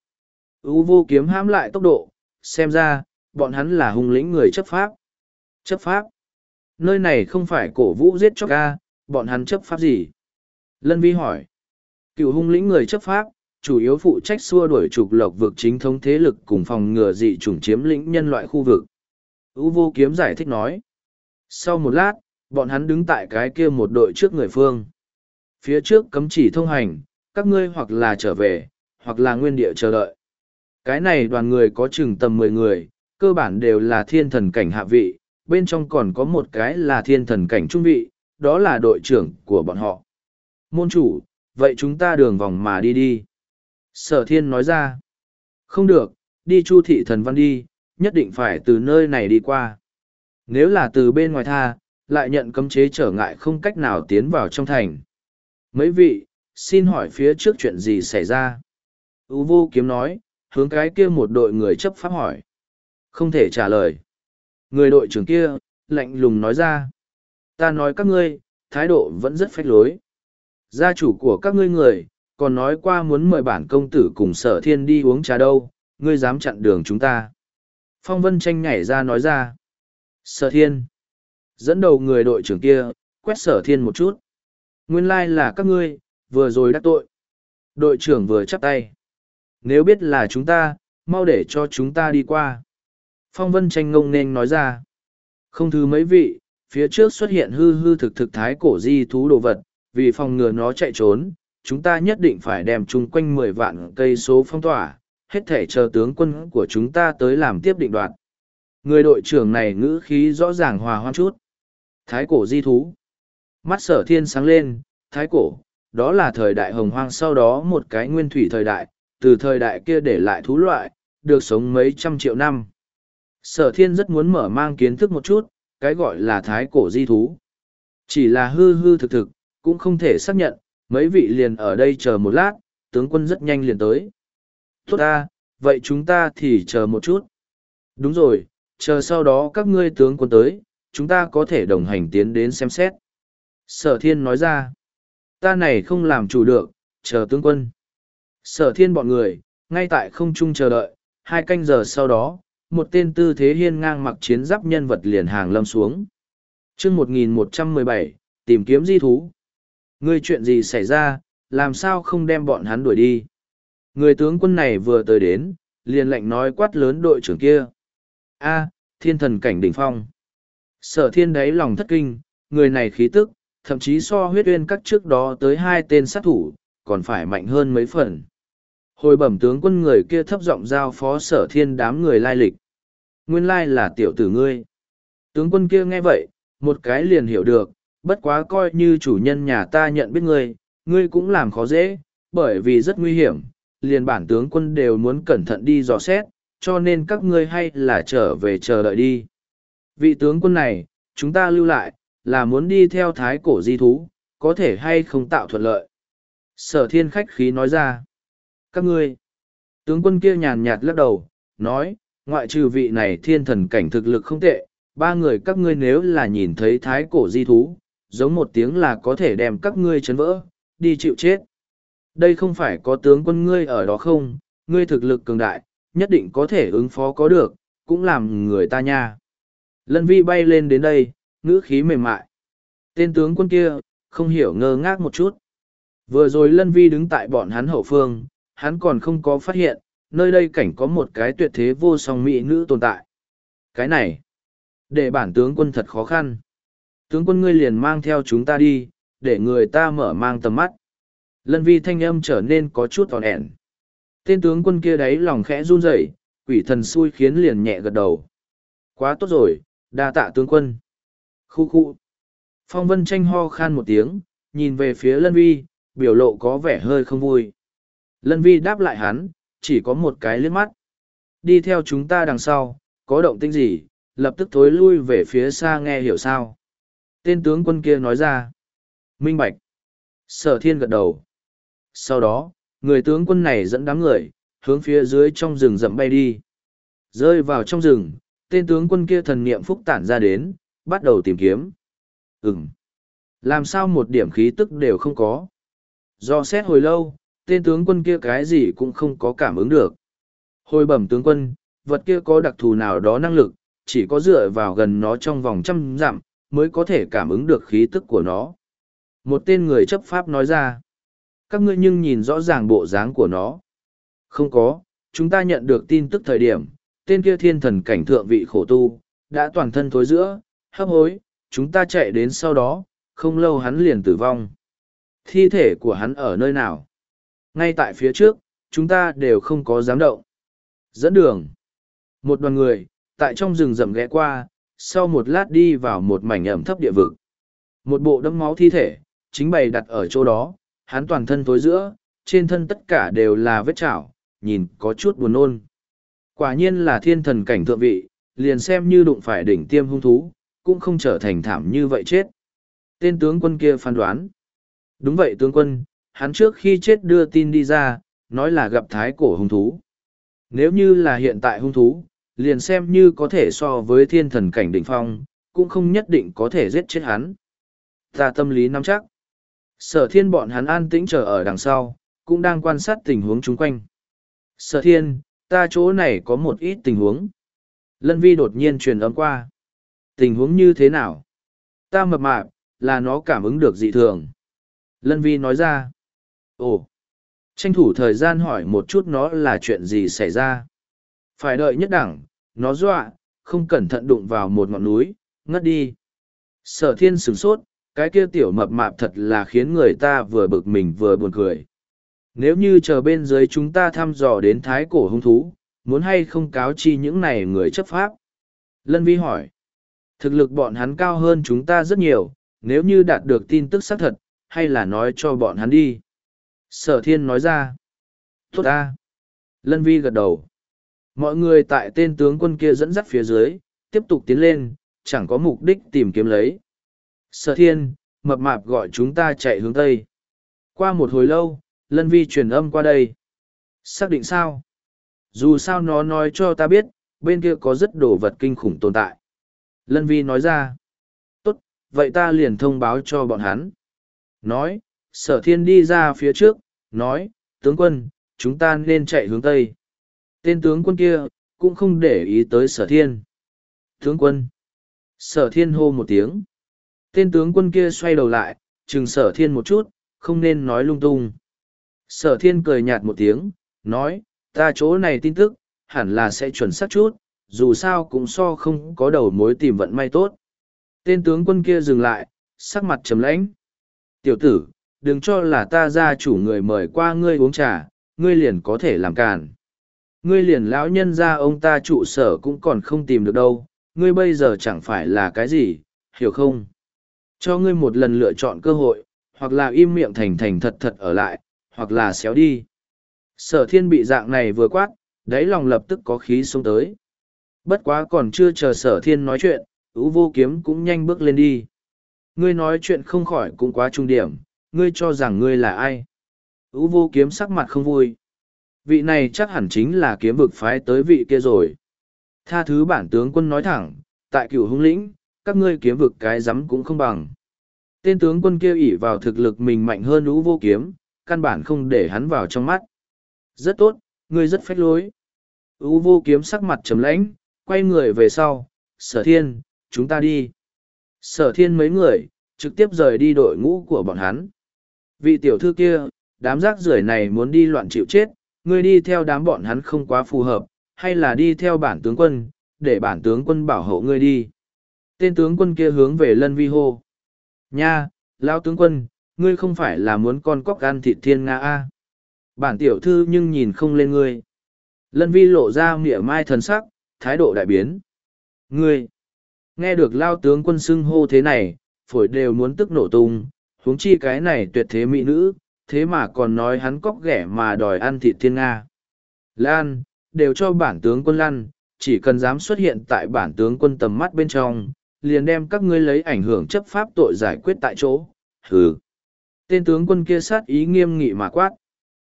U vô kiếm hãm lại tốc độ, xem ra, bọn hắn là hung lĩnh người chấp pháp. Chấp pháp? Nơi này không phải cổ vũ giết chóc ca, bọn hắn chấp pháp gì? Lân Vi hỏi. Cựu hung lĩnh người chấp pháp, chủ yếu phụ trách xua đuổi trục lộc vực chính thống thế lực cùng phòng ngừa dị chủng chiếm lĩnh nhân loại khu vực. U vô kiếm giải thích nói. Sau một lát, bọn hắn đứng tại cái kia một đội trước người phương. Phía trước cấm chỉ thông hành, các ngươi hoặc là trở về, hoặc là nguyên địa chờ đợi. Cái này đoàn người có chừng tầm mười người, cơ bản đều là thiên thần cảnh hạ vị, bên trong còn có một cái là thiên thần cảnh trung vị, đó là đội trưởng của bọn họ. Môn chủ, vậy chúng ta đường vòng mà đi đi. Sở Thiên nói ra. Không được, đi Chu thị thần văn đi, nhất định phải từ nơi này đi qua. Nếu là từ bên ngoài tha, lại nhận cấm chế trở ngại không cách nào tiến vào trong thành. Mấy vị, xin hỏi phía trước chuyện gì xảy ra? U vô kiếm nói, hướng cái kia một đội người chấp pháp hỏi. Không thể trả lời. Người đội trưởng kia, lạnh lùng nói ra. Ta nói các ngươi, thái độ vẫn rất phách lối. Gia chủ của các ngươi người, còn nói qua muốn mời bản công tử cùng Sở Thiên đi uống trà đâu, ngươi dám chặn đường chúng ta. Phong Vân Tranh nhảy ra nói ra. Sở Thiên. Dẫn đầu người đội trưởng kia, quét Sở Thiên một chút. Nguyên lai là các ngươi, vừa rồi đắc tội. Đội trưởng vừa chắp tay. Nếu biết là chúng ta, mau để cho chúng ta đi qua. Phong Vân Tranh ngông nên nói ra. Không thứ mấy vị, phía trước xuất hiện hư hư thực thực thái cổ di thú đồ vật, vì phòng ngừa nó chạy trốn, chúng ta nhất định phải đem chung quanh mười vạn cây số phong tỏa, hết thể chờ tướng quân của chúng ta tới làm tiếp định đoạt. Người đội trưởng này ngữ khí rõ ràng hòa hoan chút. Thái cổ di thú. Mắt Sở Thiên sáng lên, thái cổ, đó là thời đại hồng hoang sau đó một cái nguyên thủy thời đại, từ thời đại kia để lại thú loại, được sống mấy trăm triệu năm. Sở Thiên rất muốn mở mang kiến thức một chút, cái gọi là thái cổ di thú. Chỉ là hư hư thực thực, cũng không thể xác nhận, mấy vị liền ở đây chờ một lát, tướng quân rất nhanh liền tới. Tốt ta, vậy chúng ta thì chờ một chút. Đúng rồi, chờ sau đó các ngươi tướng quân tới, chúng ta có thể đồng hành tiến đến xem xét. Sở Thiên nói ra, ta này không làm chủ được, chờ tướng quân. Sở Thiên bọn người, ngay tại không trung chờ đợi, hai canh giờ sau đó, một tên tư thế hiên ngang mặc chiến giáp nhân vật liền hàng lâm xuống. chương một nghìn một trăm mười bảy, tìm kiếm di thú. Ngươi chuyện gì xảy ra, làm sao không đem bọn hắn đuổi đi? Người tướng quân này vừa tới đến, liền lệnh nói quát lớn đội trưởng kia. A, thiên thần cảnh đỉnh phong. Sở Thiên đáy lòng thất kinh, người này khí tức, thậm chí so huyết uyên các trước đó tới hai tên sát thủ, còn phải mạnh hơn mấy phần. Hồi bẩm tướng quân người kia thấp giọng giao phó Sở Thiên đám người lai lịch. Nguyên lai là tiểu tử ngươi. Tướng quân kia nghe vậy, một cái liền hiểu được, bất quá coi như chủ nhân nhà ta nhận biết ngươi, ngươi cũng làm khó dễ, bởi vì rất nguy hiểm, liền bản tướng quân đều muốn cẩn thận đi dò xét, cho nên các ngươi hay là trở về chờ đợi đi. Vị tướng quân này, chúng ta lưu lại, là muốn đi theo thái cổ di thú, có thể hay không tạo thuận lợi. Sở Thiên khách khí nói ra. Các ngươi, tướng quân kia nhàn nhạt lắc đầu, nói, ngoại trừ vị này thiên thần cảnh thực lực không tệ, ba người các ngươi nếu là nhìn thấy thái cổ di thú, giống một tiếng là có thể đem các ngươi chấn vỡ, đi chịu chết. Đây không phải có tướng quân ngươi ở đó không, ngươi thực lực cường đại, nhất định có thể ứng phó có được, cũng làm người ta nha. Lân Vi bay lên đến đây, ngữ khí mềm mại. Tên tướng quân kia, không hiểu ngơ ngác một chút. Vừa rồi Lân Vi đứng tại bọn hắn hậu phương, hắn còn không có phát hiện, nơi đây cảnh có một cái tuyệt thế vô song mỹ nữ tồn tại. Cái này, để bản tướng quân thật khó khăn. Tướng quân ngươi liền mang theo chúng ta đi, để người ta mở mang tầm mắt. Lân Vi thanh âm trở nên có chút tòn ẻn. Tên tướng quân kia đấy lòng khẽ run rẩy, quỷ thần xui khiến liền nhẹ gật đầu. Quá tốt rồi, đa tạ tướng quân. Khu khu. Phong Vân Tranh ho khan một tiếng, nhìn về phía Lân Vi, biểu lộ có vẻ hơi không vui. Lân Vi đáp lại hắn, chỉ có một cái liếc mắt. Đi theo chúng ta đằng sau, có động tĩnh gì, lập tức thối lui về phía xa nghe hiểu sao. Tên tướng quân kia nói ra. Minh bạch. Sở thiên gật đầu. Sau đó, người tướng quân này dẫn đám người, hướng phía dưới trong rừng rậm bay đi. Rơi vào trong rừng, tên tướng quân kia thần niệm phúc tản ra đến, bắt đầu tìm kiếm. Ừm. Làm sao một điểm khí tức đều không có. Do xét hồi lâu, tên tướng quân kia cái gì cũng không có cảm ứng được. Hồi bẩm tướng quân, vật kia có đặc thù nào đó năng lực, chỉ có dựa vào gần nó trong vòng trăm dặm, mới có thể cảm ứng được khí tức của nó. Một tên người chấp pháp nói ra. Các ngươi nhưng nhìn rõ ràng bộ dáng của nó. Không có, chúng ta nhận được tin tức thời điểm, tên kia thiên thần cảnh thượng vị khổ tu, đã toàn thân thối giữa, hấp hối, chúng ta chạy đến sau đó, không lâu hắn liền tử vong. Thi thể của hắn ở nơi nào? Ngay tại phía trước, chúng ta đều không có dám động. Dẫn đường. Một đoàn người, tại trong rừng rậm ghé qua, sau một lát đi vào một mảnh ẩm thấp địa vực. Một bộ đẫm máu thi thể, chính bày đặt ở chỗ đó, hắn toàn thân tối giữa, trên thân tất cả đều là vết chảo, nhìn có chút buồn nôn. Quả nhiên là thiên thần cảnh thượng vị, liền xem như đụng phải đỉnh tiêm hung thú, cũng không trở thành thảm như vậy chết. Tên tướng quân kia phán đoán. Đúng vậy tướng quân, hắn trước khi chết đưa tin đi ra, nói là gặp thái cổ hung thú. Nếu như là hiện tại hung thú, liền xem như có thể so với thiên thần cảnh đỉnh phong, cũng không nhất định có thể giết chết hắn. Ta tâm lý nắm chắc. Sở thiên bọn hắn an tĩnh chờ ở đằng sau, cũng đang quan sát tình huống chung quanh. Sở thiên, ta chỗ này có một ít tình huống. Lân Vi đột nhiên truyền âm qua. Tình huống như thế nào? Ta mập mạp, là nó cảm ứng được dị thường. Lân Vi nói ra. Ồ, tranh thủ thời gian hỏi một chút nó là chuyện gì xảy ra. Phải đợi nhất đẳng, nó dọa, không cẩn thận đụng vào một ngọn núi, ngất đi. Sở thiên sửng sốt, cái kia tiểu mập mạp thật là khiến người ta vừa bực mình vừa buồn cười. Nếu như chờ bên dưới chúng ta thăm dò đến thái cổ hung thú, muốn hay không cáo chi những này người chấp pháp? Lân Vi hỏi. Thực lực bọn hắn cao hơn chúng ta rất nhiều, nếu như đạt được tin tức xác thật, hay là nói cho bọn hắn đi. Sở thiên nói ra. Tốt ta. Lân Vi gật đầu. Mọi người tại tên tướng quân kia dẫn dắt phía dưới, tiếp tục tiến lên, chẳng có mục đích tìm kiếm lấy. Sở thiên, mập mạp gọi chúng ta chạy hướng Tây. Qua một hồi lâu, Lân Vi truyền âm qua đây. Xác định sao? Dù sao nó nói cho ta biết, bên kia có rất đồ vật kinh khủng tồn tại. Lân Vi nói ra. Tốt, vậy ta liền thông báo cho bọn hắn. Nói, sở thiên đi ra phía trước, nói, tướng quân, chúng ta nên chạy hướng Tây. Tên tướng quân kia, cũng không để ý tới sở thiên. Tướng quân. Sở thiên hô một tiếng. Tên tướng quân kia xoay đầu lại, chừng sở thiên một chút, không nên nói lung tung. Sở thiên cười nhạt một tiếng, nói, ta chỗ này tin tức, hẳn là sẽ chuẩn xác chút, dù sao cũng so không có đầu mối tìm vận may tốt. Tên tướng quân kia dừng lại, sắc mặt trầm lãnh. Tiểu tử, đừng cho là ta gia chủ người mời qua ngươi uống trà, ngươi liền có thể làm càn. Ngươi liền lão nhân ra ông ta trụ sở cũng còn không tìm được đâu, ngươi bây giờ chẳng phải là cái gì, hiểu không? Cho ngươi một lần lựa chọn cơ hội, hoặc là im miệng thành thành thật thật ở lại, hoặc là xéo đi. Sở thiên bị dạng này vừa quát, đáy lòng lập tức có khí xuống tới. Bất quá còn chưa chờ sở thiên nói chuyện, ưu vô kiếm cũng nhanh bước lên đi. Ngươi nói chuyện không khỏi cũng quá trung điểm, ngươi cho rằng ngươi là ai? Ưu vô kiếm sắc mặt không vui. Vị này chắc hẳn chính là kiếm vực phái tới vị kia rồi. Tha thứ bản tướng quân nói thẳng, tại cửu hung lĩnh, các ngươi kiếm vực cái rắm cũng không bằng. Tên tướng quân kia ỷ vào thực lực mình mạnh hơn Ưu vô kiếm, căn bản không để hắn vào trong mắt. Rất tốt, ngươi rất phách lối. Ưu vô kiếm sắc mặt trầm lãnh, quay người về sau, sở thiên, chúng ta đi. Sở thiên mấy người, trực tiếp rời đi đội ngũ của bọn hắn. Vị tiểu thư kia, đám rác rưởi này muốn đi loạn chịu chết, ngươi đi theo đám bọn hắn không quá phù hợp, hay là đi theo bản tướng quân, để bản tướng quân bảo hộ ngươi đi. Tên tướng quân kia hướng về Lân Vi hô. Nha, lão tướng quân, ngươi không phải là muốn con cóc ăn thịt thiên nga a? Bản tiểu thư nhưng nhìn không lên ngươi. Lân Vi lộ ra mỉa mai thần sắc, thái độ đại biến. Ngươi, nghe được lao tướng quân xưng hô thế này, phổi đều muốn tức nổ tung, huống chi cái này tuyệt thế mỹ nữ, thế mà còn nói hắn cóc ghẻ mà đòi ăn thịt thiên Nga. Lan, đều cho bản tướng quân lăn, chỉ cần dám xuất hiện tại bản tướng quân tầm mắt bên trong, liền đem các ngươi lấy ảnh hưởng chấp pháp tội giải quyết tại chỗ. Hừ. Tên tướng quân kia sát ý nghiêm nghị mà quát.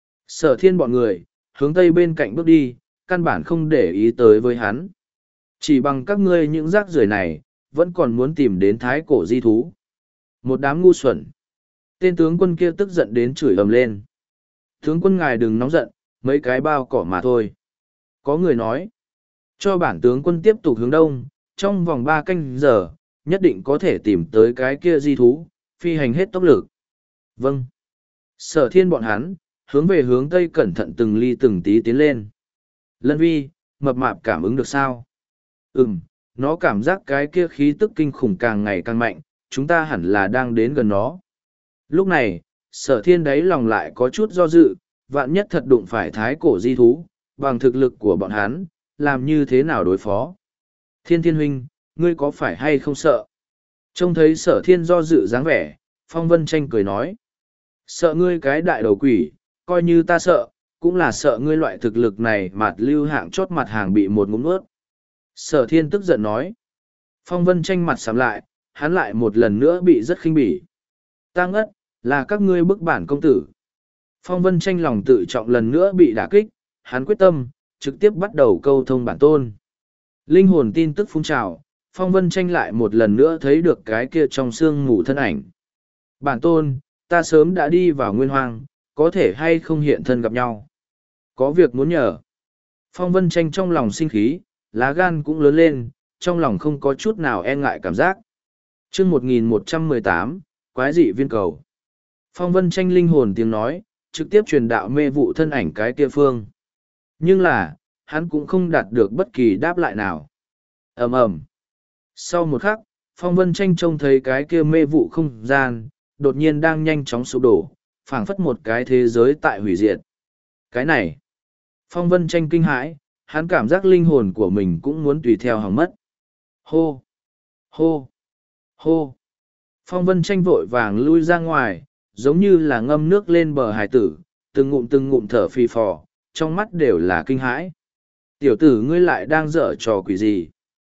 Sở thiên bọn người, hướng tây bên cạnh bước đi, căn bản không để ý tới với hắn. Chỉ bằng các ngươi những rác rưởi này, vẫn còn muốn tìm đến thái cổ di thú. Một đám ngu xuẩn. Tên tướng quân kia tức giận đến chửi ầm lên. Tướng quân ngài đừng nóng giận, mấy cái bao cỏ mà thôi. Có người nói, cho bản tướng quân tiếp tục hướng đông, trong vòng ba canh giờ, nhất định có thể tìm tới cái kia di thú, phi hành hết tốc lực. Vâng. Sở thiên bọn hắn, hướng về hướng tây cẩn thận từng ly từng tí tiến lên. Lân vi, mập mạp cảm ứng được sao? Ừm, nó cảm giác cái kia khí tức kinh khủng càng ngày càng mạnh, chúng ta hẳn là đang đến gần nó. Lúc này, sở thiên đáy lòng lại có chút do dự, vạn nhất thật đụng phải thái cổ di thú, bằng thực lực của bọn hắn, làm như thế nào đối phó. Thiên thiên huynh, ngươi có phải hay không sợ? Trông thấy sở thiên do dự dáng vẻ, Phong Vân Tranh cười nói. Sợ ngươi cái đại đầu quỷ, coi như ta sợ, cũng là sợ ngươi loại thực lực này mặt lưu hạng chót mặt hàng bị một ngụm nuốt. Sở thiên tức giận nói. Phong Vân Tranh mặt sắm lại, hắn lại một lần nữa bị rất khinh bỉ. Ta ngất, là các ngươi bức bản công tử. Phong Vân Tranh lòng tự trọng lần nữa bị đả kích, hắn quyết tâm, trực tiếp bắt đầu câu thông bản tôn. Linh hồn tin tức phun trào, Phong Vân Tranh lại một lần nữa thấy được cái kia trong xương ngủ thân ảnh. Bản tôn, ta sớm đã đi vào nguyên hoang, có thể hay không hiện thân gặp nhau. Có việc muốn nhờ. Phong Vân Tranh trong lòng sinh khí, lá gan cũng lớn lên, trong lòng không có chút nào e ngại cảm giác. chương một nghìn một trăm mười tám, Quái dị viên cầu. Phong Vân Tranh linh hồn tiếng nói, trực tiếp truyền đạo mê vụ thân ảnh cái kia phương. Nhưng là, hắn cũng không đạt được bất kỳ đáp lại nào. ầm ầm. Sau một khắc, Phong Vân Tranh trông thấy cái kia mê vụ không gian, đột nhiên đang nhanh chóng sụp đổ, phảng phất một cái thế giới tại hủy diệt. Cái này, Phong Vân Tranh kinh hãi, hắn cảm giác linh hồn của mình cũng muốn tùy theo hỏng mất. Hô! Hô! Hô! Phong Vân Tranh vội vàng lui ra ngoài, giống như là ngâm nước lên bờ hải tử, từng ngụm từng ngụm thở phì phò, trong mắt đều là kinh hãi. Tiểu tử ngươi lại đang dở trò quỷ gì?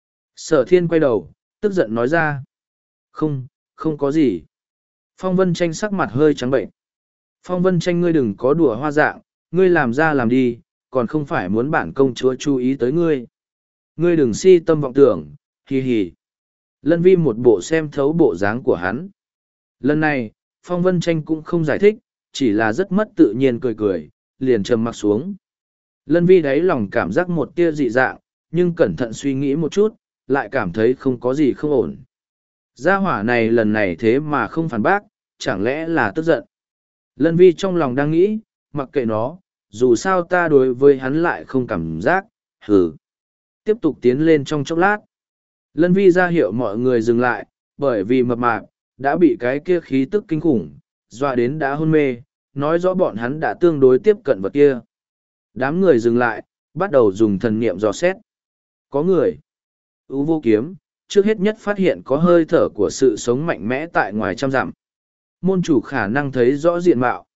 Sở thiên quay đầu, tức giận nói ra. Không, không có gì. Phong Vân Tranh sắc mặt hơi trắng bệnh. Phong Vân Tranh ngươi đừng có đùa hoa dạng, ngươi làm ra làm đi, còn không phải muốn bản công chúa chú ý tới ngươi. Ngươi đừng si tâm vọng tưởng, hì hì. Lân vi một bộ xem thấu bộ dáng của hắn. Lần này, Phong Vân Tranh cũng không giải thích, chỉ là rất mất tự nhiên cười cười, liền trầm mặc xuống. Lân vi đáy lòng cảm giác một tia dị dạng, nhưng cẩn thận suy nghĩ một chút, lại cảm thấy không có gì không ổn. Gia hỏa này lần này thế mà không phản bác, chẳng lẽ là tức giận. Lân vi trong lòng đang nghĩ, mặc kệ nó, dù sao ta đối với hắn lại không cảm giác, hừ. Tiếp tục tiến lên trong chốc lát. Lân vi ra hiệu mọi người dừng lại, bởi vì mập mạp, đã bị cái kia khí tức kinh khủng, dọa đến đã hôn mê, nói rõ bọn hắn đã tương đối tiếp cận vật kia. Đám người dừng lại, bắt đầu dùng thần niệm dò xét. Có người. Ú vô kiếm, trước hết nhất phát hiện có hơi thở của sự sống mạnh mẽ tại ngoài trăm dặm. Môn chủ khả năng thấy rõ diện mạo.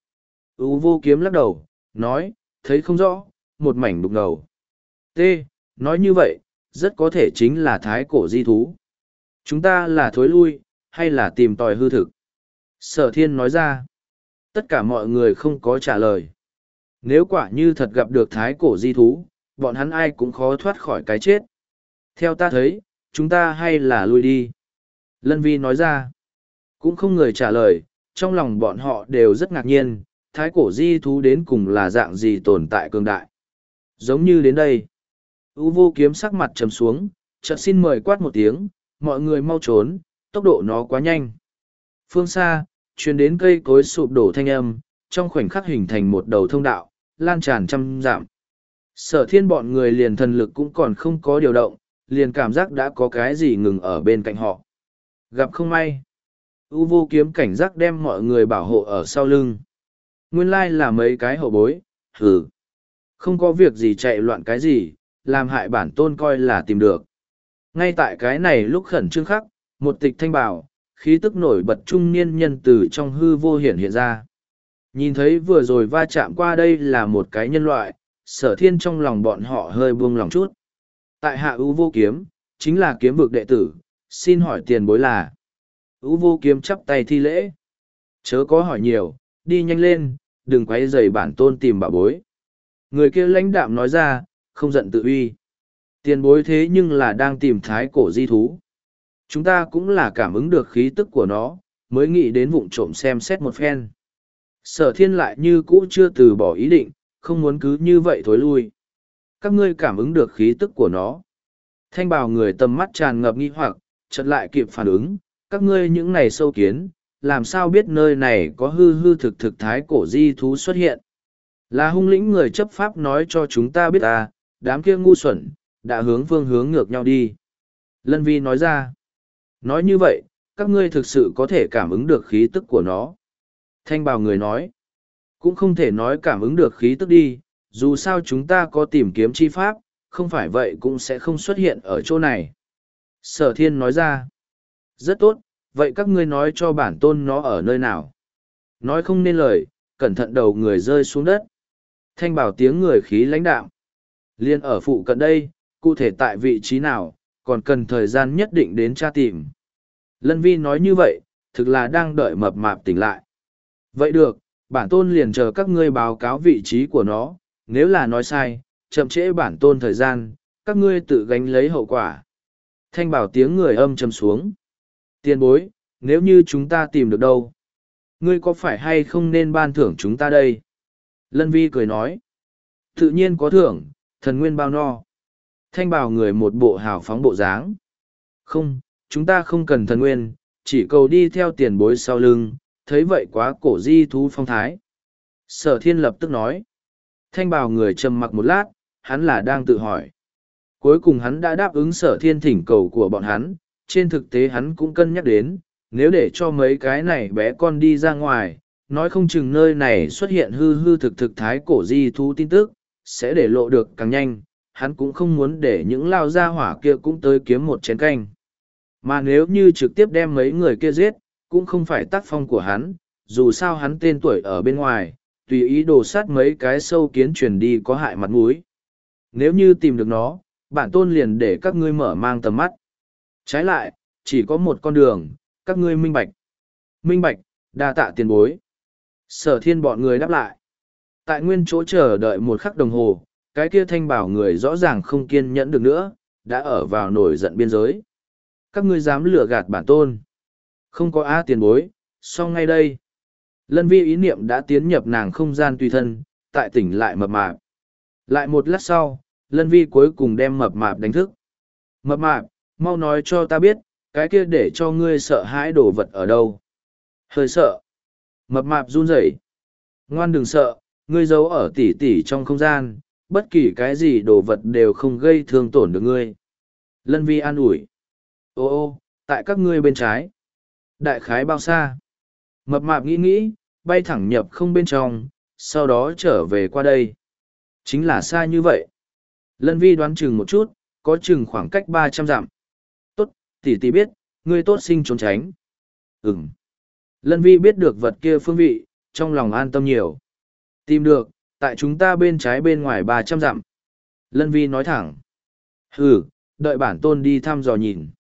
Ú vô kiếm lắc đầu, nói, thấy không rõ, một mảnh đục ngầu. T, nói như vậy, rất có thể chính là thái cổ di thú. Chúng ta là thối lui, hay là tìm tòi hư thực? Sở thiên nói ra. Tất cả mọi người không có trả lời. Nếu quả như thật gặp được thái cổ di thú, bọn hắn ai cũng khó thoát khỏi cái chết. Theo ta thấy, chúng ta hay là lui đi. Lân vi nói ra. Cũng không người trả lời, trong lòng bọn họ đều rất ngạc nhiên, thái cổ di thú đến cùng là dạng gì tồn tại cường đại. Giống như đến đây. U vô kiếm sắc mặt trầm xuống, chợt xin mời quát một tiếng, mọi người mau trốn, tốc độ nó quá nhanh. Phương xa, truyền đến cây cối sụp đổ thanh âm, trong khoảnh khắc hình thành một đầu thông đạo, lan tràn trăm dặm. Sở thiên bọn người liền thần lực cũng còn không có điều động, liền cảm giác đã có cái gì ngừng ở bên cạnh họ. Gặp không may. U vô kiếm cảnh giác đem mọi người bảo hộ ở sau lưng. Nguyên lai là mấy cái hậu bối, hừ. Không có việc gì chạy loạn cái gì, làm hại bản tôn coi là tìm được. Ngay tại cái này lúc khẩn trương khắc, một tịch thanh bảo, khí tức nổi bật trung niên nhân từ trong hư vô hiển hiện ra. Nhìn thấy vừa rồi va chạm qua đây là một cái nhân loại, sở thiên trong lòng bọn họ hơi buông lòng chút. Tại hạ ưu vô kiếm, chính là kiếm vực đệ tử, xin hỏi tiền bối là. Ưu vô kiếm chắp tay thi lễ. Chớ có hỏi nhiều, đi nhanh lên, đừng quấy rầy bản tôn tìm bà bối. Người kia lãnh đạm nói ra, không giận tự uy. Tiền bối thế nhưng là đang tìm thái cổ di thú. Chúng ta cũng là cảm ứng được khí tức của nó, mới nghĩ đến vụng trộm xem xét một phen. Sở thiên lại như cũ chưa từ bỏ ý định, không muốn cứ như vậy thối lui. Các ngươi cảm ứng được khí tức của nó. Thanh bào người tầm mắt tràn ngập nghi hoặc, chợt lại kịp phản ứng, các ngươi những này sâu kiến, làm sao biết nơi này có hư hư thực thực thái cổ di thú xuất hiện. Là hung lĩnh người chấp pháp nói cho chúng ta biết à, đám kia ngu xuẩn, đã hướng phương hướng ngược nhau đi. Lân Vi nói ra, nói như vậy, các ngươi thực sự có thể cảm ứng được khí tức của nó. Thanh bào người nói, cũng không thể nói cảm ứng được khí tức đi, dù sao chúng ta có tìm kiếm chi pháp, không phải vậy cũng sẽ không xuất hiện ở chỗ này. Sở thiên nói ra, rất tốt, vậy các ngươi nói cho bản tôn nó ở nơi nào. Nói không nên lời, cẩn thận đầu người rơi xuống đất. Thanh bảo tiếng người khí lãnh đạm. Liên ở phụ cận đây, cụ thể tại vị trí nào, còn cần thời gian nhất định đến tra tìm. Lân Vi nói như vậy, thực là đang đợi mập mạp tỉnh lại. Vậy được, bản tôn liền chờ các ngươi báo cáo vị trí của nó, nếu là nói sai, chậm trễ bản tôn thời gian, các ngươi tự gánh lấy hậu quả. Thanh bảo tiếng người âm trầm xuống. Tiền bối, nếu như chúng ta tìm được đâu, ngươi có phải hay không nên ban thưởng chúng ta đây? Lân Vi cười nói. Tự nhiên có thưởng, thần nguyên bao no. Thanh bảo người một bộ hào phóng bộ dáng. Không, chúng ta không cần thần nguyên, chỉ cầu đi theo tiền bối sau lưng, thấy vậy quá cổ di thú phong thái. Sở thiên lập tức nói. Thanh bào người trầm mặc một lát, hắn là đang tự hỏi. Cuối cùng hắn đã đáp ứng sở thiên thỉnh cầu của bọn hắn, trên thực tế hắn cũng cân nhắc đến, nếu để cho mấy cái này bé con đi ra ngoài, nói không chừng nơi này xuất hiện hư hư thực thực thái cổ di thú tin tức, sẽ để lộ được càng nhanh, hắn cũng không muốn để những lao gia hỏa kia cũng tới kiếm một chén canh. Mà nếu như trực tiếp đem mấy người kia giết, cũng không phải tác phong của hắn, dù sao hắn tên tuổi ở bên ngoài, tùy ý đồ sát mấy cái sâu kiến truyền đi có hại mặt mũi. Nếu như tìm được nó, bản tôn liền để các ngươi mở mang tầm mắt. Trái lại, chỉ có một con đường, các ngươi minh bạch. Minh bạch, đa tạ tiền bối. Sở thiên bọn người đáp lại. Tại nguyên chỗ chờ đợi một khắc đồng hồ, cái kia thanh bảo người rõ ràng không kiên nhẫn được nữa, đã ở vào nổi giận biên giới. Các ngươi dám lừa gạt bản tôn. Không có á tiền bối, xong ngay đây. Lân Vi ý niệm đã tiến nhập nàng không gian tùy thân, tại tỉnh lại mập mạp. Lại một lát sau, Lân Vi cuối cùng đem mập mạp đánh thức. Mập mạp, mau nói cho ta biết, cái kia để cho ngươi sợ hãi đồ vật ở đâu. Hơi sợ. Mập mạp run rẩy. Ngoan đừng sợ, ngươi giấu ở tỉ tỉ trong không gian, bất kỳ cái gì đồ vật đều không gây thương tổn được ngươi. Lân Vi an ủi. Ô ô, tại các ngươi bên trái. Đại khái bao xa? Mập mạp nghĩ nghĩ, bay thẳng nhập không bên trong, sau đó trở về qua đây. Chính là xa như vậy. Lân Vi đoán chừng một chút, có chừng khoảng cách ba trăm dặm. Tốt, tỷ tỷ biết, ngươi tốt sinh trốn tránh. Ừm. Lân Vi biết được vật kia phương vị, trong lòng an tâm nhiều. Tìm được, tại chúng ta bên trái bên ngoài ba trăm dặm. Lân Vi nói thẳng. Hừ, đợi bản tôn đi thăm dò nhìn.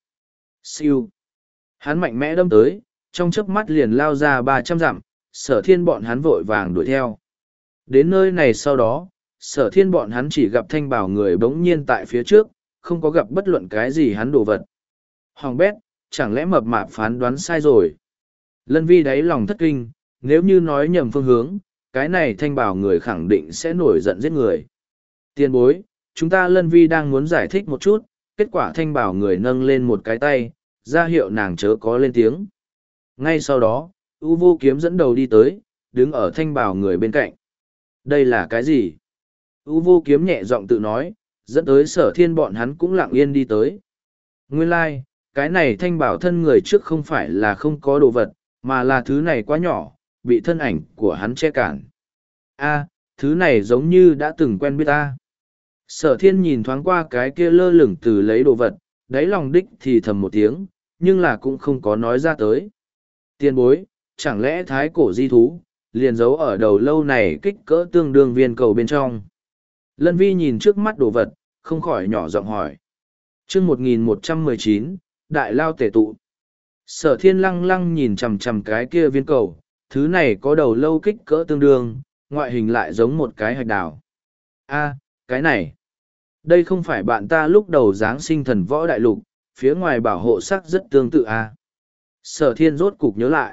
Siêu. Hắn mạnh mẽ đâm tới, trong chớp mắt liền lao ra ba trăm dặm, sở thiên bọn hắn vội vàng đuổi theo. Đến nơi này sau đó, sở thiên bọn hắn chỉ gặp thanh bảo người bỗng nhiên tại phía trước, không có gặp bất luận cái gì hắn đồ vật. Hoàng bét, chẳng lẽ mập mạp phán đoán sai rồi. Lân Vi đáy lòng thất kinh, nếu như nói nhầm phương hướng, cái này thanh bảo người khẳng định sẽ nổi giận giết người. Tiên bối, chúng ta Lân Vi đang muốn giải thích một chút, kết quả thanh bảo người nâng lên một cái tay, ra hiệu nàng chớ có lên tiếng. Ngay sau đó, U vô kiếm dẫn đầu đi tới, đứng ở thanh bảo người bên cạnh. Đây là cái gì? U vô kiếm nhẹ giọng tự nói, dẫn tới sở thiên bọn hắn cũng lặng yên đi tới. Nguyên lai, like, cái này thanh bảo thân người trước không phải là không có đồ vật, mà là thứ này quá nhỏ, bị thân ảnh của hắn che cản. A, thứ này giống như đã từng quen biết ta. Sở thiên nhìn thoáng qua cái kia lơ lửng từ lấy đồ vật, đáy lòng đích thì thầm một tiếng, nhưng là cũng không có nói ra tới. Tiên bối, chẳng lẽ thái cổ di thú, liền giấu ở đầu lâu này kích cỡ tương đương viên cầu bên trong. Lân Vi nhìn trước mắt đồ vật, không khỏi nhỏ giọng hỏi. chương một nghìn một trăm mười chín, Đại Lao Tể Tụ. Sở Thiên lăng lăng nhìn chằm chằm cái kia viên cầu, thứ này có đầu lâu kích cỡ tương đương, ngoại hình lại giống một cái hạch đào. A, cái này. Đây không phải bạn ta lúc đầu giáng sinh thần võ đại lục, phía ngoài bảo hộ sắc rất tương tự a. Sở Thiên rốt cục nhớ lại.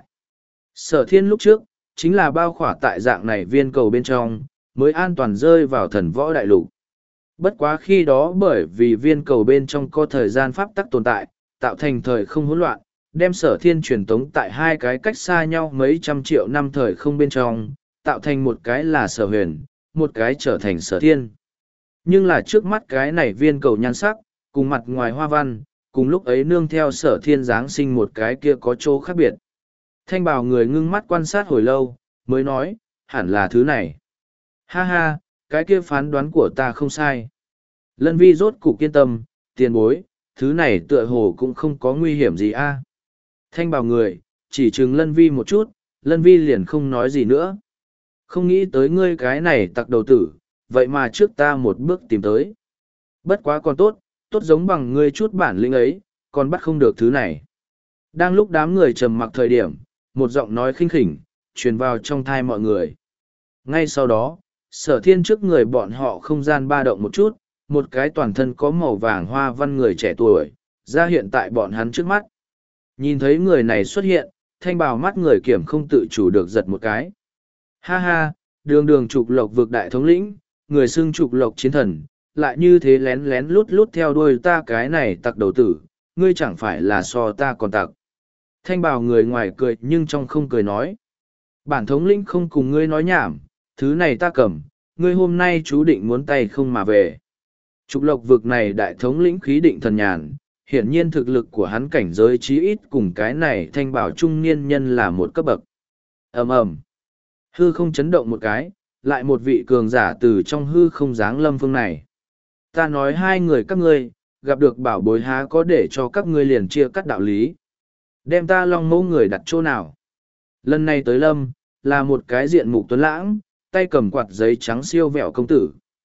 Sở Thiên lúc trước, chính là bao khỏa tại dạng này viên cầu bên trong, mới an toàn rơi vào thần võ đại lục. Bất quá khi đó bởi vì viên cầu bên trong có thời gian pháp tắc tồn tại, tạo thành thời không hỗn loạn, đem Sở Thiên truyền tống tại hai cái cách xa nhau mấy trăm triệu năm thời không bên trong, tạo thành một cái là Sở Huyền, một cái trở thành Sở Thiên. Nhưng là trước mắt cái này viên cầu nhan sắc, cùng mặt ngoài hoa văn, cùng lúc ấy nương theo Sở Thiên giáng sinh một cái kia có chỗ khác biệt. Thanh bào người ngưng mắt quan sát hồi lâu, mới nói, hẳn là thứ này. Ha ha, cái kia phán đoán của ta không sai. Lân Vi rốt cục kiên tâm, tiền bối, thứ này tựa hồ cũng không có nguy hiểm gì a. Thanh bào người, chỉ chừng Lân Vi một chút, Lân Vi liền không nói gì nữa. Không nghĩ tới ngươi cái này tặc đầu tử, vậy mà trước ta một bước tìm tới. Bất quá còn tốt, tốt giống bằng ngươi chút bản lĩnh ấy, còn bắt không được thứ này. Đang lúc đám người trầm mặc thời điểm, một giọng nói khinh khỉnh, truyền vào trong thai mọi người. Ngay sau đó, Sở Thiên trước người bọn họ không gian ba động một chút, một cái toàn thân có màu vàng hoa văn người trẻ tuổi, ra hiện tại bọn hắn trước mắt. Nhìn thấy người này xuất hiện, thanh bào mắt người kiểm không tự chủ được giật một cái. Ha ha, đường đường trục lộc vực đại thống lĩnh, người xưng trục lộc chiến thần, lại như thế lén lén lút lút theo đuôi ta cái này tặc đầu tử, ngươi chẳng phải là so ta còn tặc. Thanh bào người ngoài cười nhưng trong không cười nói. Bản thống lĩnh không cùng ngươi nói nhảm, thứ này ta cầm, ngươi hôm nay chú định muốn tay không mà về. Trục lộc vực này đại thống lĩnh khí định thần nhàn, hiển nhiên thực lực của hắn cảnh giới chí ít cùng cái này thanh bảo trung niên nhân là một cấp bậc. ầm ầm, hư không chấn động một cái, lại một vị cường giả từ trong hư không giáng lâm phương này. Ta nói hai người các ngươi, gặp được bảo bối há có để cho các ngươi liền chia cắt đạo lý. Đem ta long mẫu người đặt chỗ nào. Lần này tới lâm, là một cái diện mục tuấn lãng, tay cầm quạt giấy trắng siêu vẹo công tử.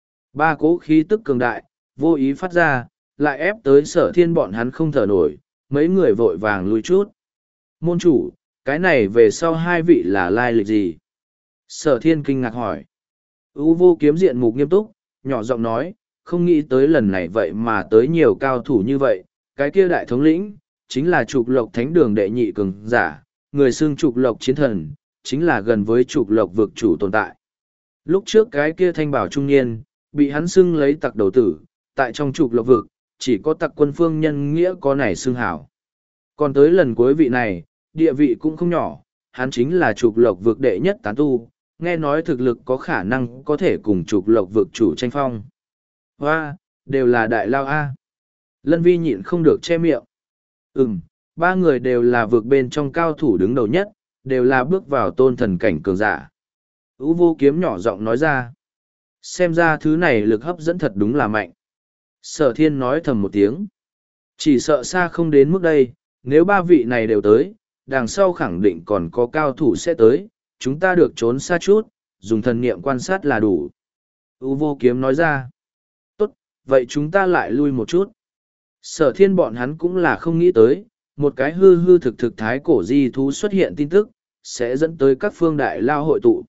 Ba cỗ khí tức cường đại, vô ý phát ra, lại ép tới Sở Thiên bọn hắn không thở nổi, mấy người vội vàng lui chút. Môn chủ, cái này về sau hai vị là lai lịch gì? Sở Thiên kinh ngạc hỏi. U Vô Kiếm diện mục nghiêm túc, nhỏ giọng nói, không nghĩ tới lần này vậy mà tới nhiều cao thủ như vậy, cái kia đại thống lĩnh, chính là trục lộc thánh đường đệ nhị cường giả, người xưng trục lộc chiến thần, chính là gần với trục lộc vực chủ tồn tại. Lúc trước cái kia thanh bảo trung niên, bị hắn xưng lấy tặc đầu tử, tại trong trục lộc vực, chỉ có tặc quân phương nhân nghĩa có này xưng hảo. Còn tới lần cuối vị này, địa vị cũng không nhỏ, hắn chính là trục lộc vực đệ nhất tán tu, nghe nói thực lực có khả năng có thể cùng trục lộc vực chủ tranh phong. Hoa, đều là đại lao A. Lân Vi nhịn không được che miệng. Ừm, ba người đều là vực bên trong cao thủ đứng đầu nhất, đều là bước vào tôn thần cảnh cường giả. U Vô Kiếm nhỏ giọng nói ra. Xem ra thứ này lực hấp dẫn thật đúng là mạnh. Sở Thiên nói thầm một tiếng. Chỉ sợ xa không đến mức đây, nếu ba vị này đều tới, đằng sau khẳng định còn có cao thủ sẽ tới, chúng ta được trốn xa chút, dùng thần niệm quan sát là đủ. U Vô Kiếm nói ra. Tốt, vậy chúng ta lại lui một chút. Sở Thiên bọn hắn cũng là không nghĩ tới, một cái hư hư thực thực thái cổ di thú xuất hiện tin tức, sẽ dẫn tới các phương đại lao hội tụ.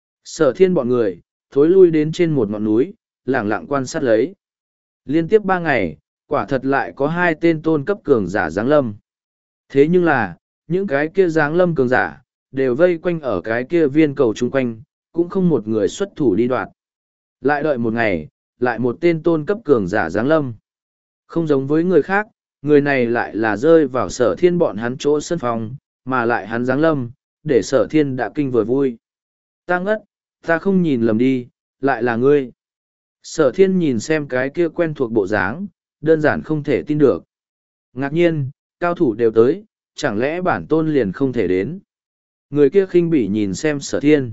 Sở Thiên bọn người, thối lui đến trên một ngọn núi, lẳng lặng quan sát lấy. Liên tiếp ba ngày, quả thật lại có hai tên tôn cấp cường giả giáng lâm. Thế nhưng là, những cái kia giáng lâm cường giả, đều vây quanh ở cái kia viên cầu chung quanh, cũng không một người xuất thủ đi đoạt. Lại đợi một ngày, lại một tên tôn cấp cường giả giáng lâm. Không giống với người khác, người này lại là rơi vào Sở Thiên bọn hắn chỗ sân phòng, mà lại hắn giáng lâm, để Sở Thiên đã kinh vừa vui. Ta ngất, ta không nhìn lầm đi, lại là ngươi. Sở Thiên nhìn xem cái kia quen thuộc bộ dáng, đơn giản không thể tin được. Ngạc nhiên, cao thủ đều tới, chẳng lẽ bản tôn liền không thể đến. Người kia khinh bỉ nhìn xem Sở Thiên.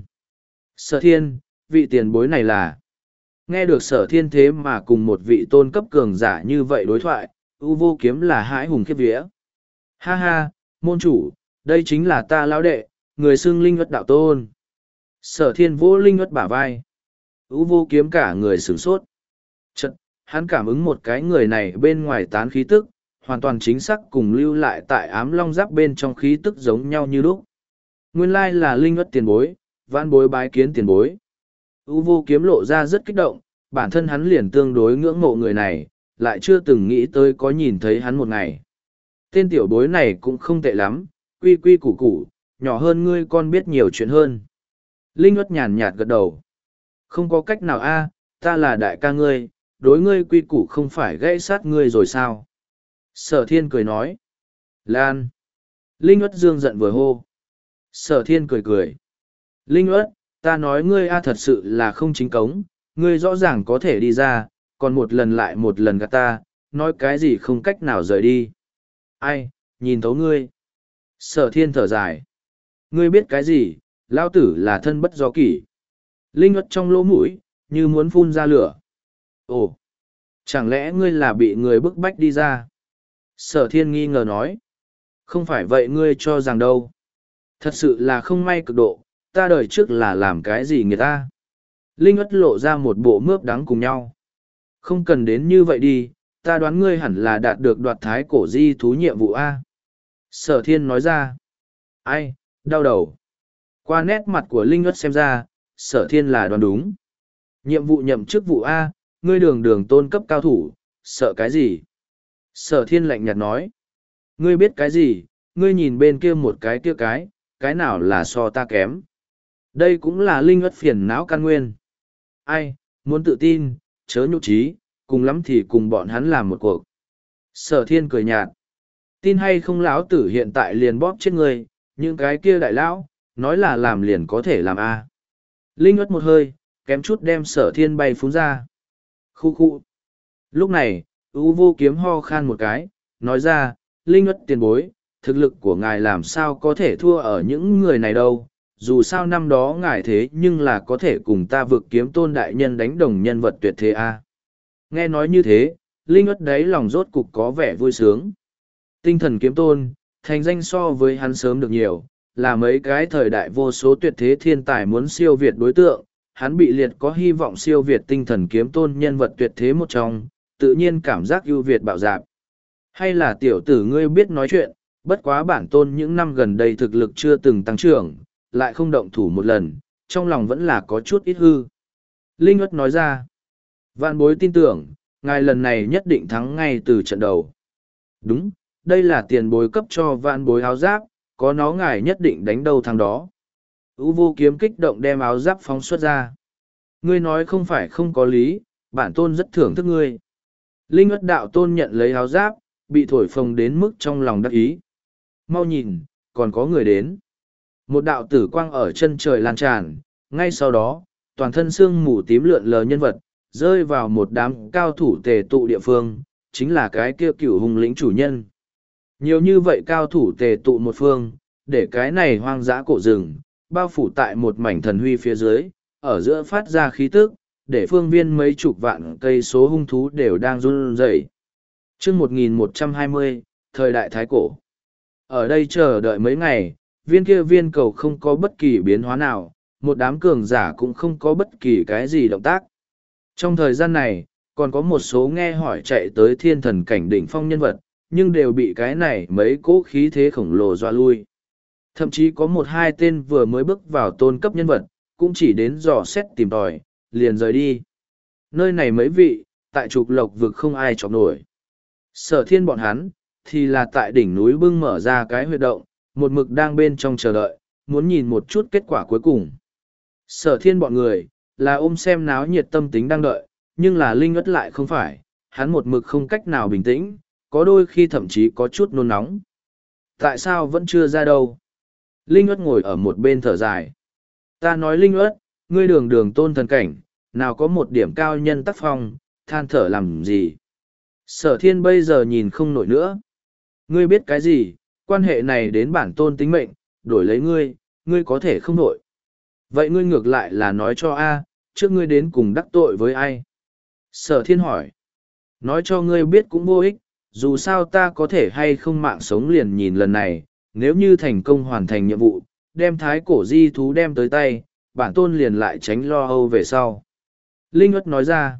Sở Thiên, vị tiền bối này là... Nghe được Sở Thiên thế mà cùng một vị tôn cấp cường giả như vậy đối thoại, U Vô Kiếm là hãi hùng khiếp vía. Ha ha, môn chủ, đây chính là ta lão đệ, người xưng linh vật đạo tôn. Sở thiên vỗ Linh Uất bả vai. Ú vô kiếm cả người sửng sốt. Chật, hắn cảm ứng một cái người này bên ngoài tán khí tức, hoàn toàn chính xác cùng lưu lại tại ám long giáp bên trong khí tức giống nhau như lúc. Nguyên lai là Linh Uất tiền bối, vãn bối bái kiến tiền bối. Ú vô kiếm lộ ra rất kích động, bản thân hắn liền tương đối ngưỡng mộ người này, lại chưa từng nghĩ tới có nhìn thấy hắn một ngày. Tên tiểu bối này cũng không tệ lắm, quy quy củ củ, nhỏ hơn ngươi con biết nhiều chuyện hơn. Linh Uất nhàn nhạt gật đầu. Không có cách nào a, ta là đại ca ngươi, đối ngươi quy củ không phải gãy sát ngươi rồi sao? Sở thiên cười nói. Lan. Linh Uất dương giận vừa hô. Sở thiên cười cười. Linh Uất, ta nói ngươi a thật sự là không chính cống, ngươi rõ ràng có thể đi ra, còn một lần lại một lần gạt ta, nói cái gì không cách nào rời đi. Ai, nhìn thấu ngươi. Sở thiên thở dài. Ngươi biết cái gì, lao tử là thân bất do kỷ. Linh Uất trong lỗ mũi, như muốn phun ra lửa. Ồ, chẳng lẽ ngươi là bị người bức bách đi ra? Sở thiên nghi ngờ nói. Không phải vậy ngươi cho rằng đâu. Thật sự là không may cực độ, ta đời trước là làm cái gì người ta. Linh Uất lộ ra một bộ mướp đắng cùng nhau. Không cần đến như vậy đi, ta đoán ngươi hẳn là đạt được đoạt thái cổ di thú nhiệm vụ A. Sở thiên nói ra. Ai, đau đầu. Qua nét mặt của Linh Uất xem ra, sở thiên là đoán đúng. Nhiệm vụ nhậm chức vụ A, ngươi đường đường tôn cấp cao thủ, sợ cái gì? Sở thiên lạnh nhạt nói. Ngươi biết cái gì, ngươi nhìn bên kia một cái kia cái, cái nào là so ta kém. Đây cũng là Linh Uất phiền não căn nguyên. Ai, muốn tự tin, chớ nhục trí, cùng lắm thì cùng bọn hắn làm một cuộc. Sở thiên cười nhạt. Tin hay không lão tử hiện tại liền bóp chết ngươi, những cái kia đại lão, nói là làm liền có thể làm a. Linh Uất một hơi, kém chút đem sở thiên bay phúng ra. Khu khu. Lúc này, U vô kiếm ho khan một cái, nói ra, Linh Uất tiền bối, thực lực của ngài làm sao có thể thua ở những người này đâu. Dù sao năm đó ngài thế nhưng là có thể cùng ta vực kiếm tôn đại nhân đánh đồng nhân vật tuyệt thế a. Nghe nói như thế, Linh Uất đấy lòng rốt cục có vẻ vui sướng. Tinh thần kiếm tôn, thành danh so với hắn sớm được nhiều, là mấy cái thời đại vô số tuyệt thế thiên tài muốn siêu việt đối tượng, hắn bị liệt có hy vọng siêu việt tinh thần kiếm tôn nhân vật tuyệt thế một trong, tự nhiên cảm giác ưu việt bạo dạp. Hay là tiểu tử ngươi biết nói chuyện, bất quá bản tôn những năm gần đây thực lực chưa từng tăng trưởng, lại không động thủ một lần, trong lòng vẫn là có chút ít hư. Linh Uất nói ra, vạn bối tin tưởng, ngài lần này nhất định thắng ngay từ trận đầu. Đúng, đây là tiền bối cấp cho vạn bối áo giáp, có nó ngài nhất định đánh đâu thằng đó. U vô kiếm kích động đem áo giáp phóng xuất ra. Ngươi nói không phải không có lý, bản tôn rất thưởng thức ngươi. Linh Uất đạo tôn nhận lấy áo giáp, bị thổi phồng đến mức trong lòng đắc ý. Mau nhìn, còn có người đến. Một đạo tử quang ở chân trời lan tràn, ngay sau đó, toàn thân xương mù tím lượn lờ nhân vật, rơi vào một đám cao thủ tề tụ địa phương, chính là cái kia cửu hùng lĩnh chủ nhân. Nhiều như vậy cao thủ tề tụ một phương, để cái này hoang dã cổ rừng, bao phủ tại một mảnh thần huy phía dưới, ở giữa phát ra khí tức, để phương viên mấy chục vạn cây số hung thú đều đang run rẩy. Chương một nghìn một trăm hai mươi, thời đại thái cổ. Ở đây chờ đợi mấy ngày, viên kia viên cầu không có bất kỳ biến hóa nào, một đám cường giả cũng không có bất kỳ cái gì động tác. Trong thời gian này, còn có một số nghe hỏi chạy tới thiên thần cảnh đỉnh phong nhân vật, nhưng đều bị cái này mấy cỗ khí thế khổng lồ dọa lui. Thậm chí có một hai tên vừa mới bước vào tôn cấp nhân vật, cũng chỉ đến dò xét tìm tòi, liền rời đi. Nơi này mấy vị, tại trục lộc vực không ai chọc nổi. Sở thiên bọn hắn, thì là tại đỉnh núi bưng mở ra cái huyệt động, một mực đang bên trong chờ đợi, muốn nhìn một chút kết quả cuối cùng. Sở thiên bọn người, là ôm xem náo nhiệt tâm tính đang đợi, nhưng là Linh Uất lại không phải, hắn một mực không cách nào bình tĩnh, có đôi khi thậm chí có chút nôn nóng. Tại sao vẫn chưa ra đâu? Linh Uất ngồi ở một bên thở dài. Ta nói Linh Uất, ngươi đường đường tôn thần cảnh, nào có một điểm cao nhân tác phong, than thở làm gì? Sở thiên bây giờ nhìn không nổi nữa. Ngươi biết cái gì, quan hệ này đến bản tôn tính mệnh, đổi lấy ngươi, ngươi có thể không nổi. Vậy ngươi ngược lại là nói cho A, trước ngươi đến cùng đắc tội với ai? Sở thiên hỏi. Nói cho ngươi biết cũng vô ích, dù sao ta có thể hay không mạng sống liền nhìn lần này, nếu như thành công hoàn thành nhiệm vụ, đem thái cổ di thú đem tới tay, bản tôn liền lại tránh lo âu về sau. Linh Uất nói ra,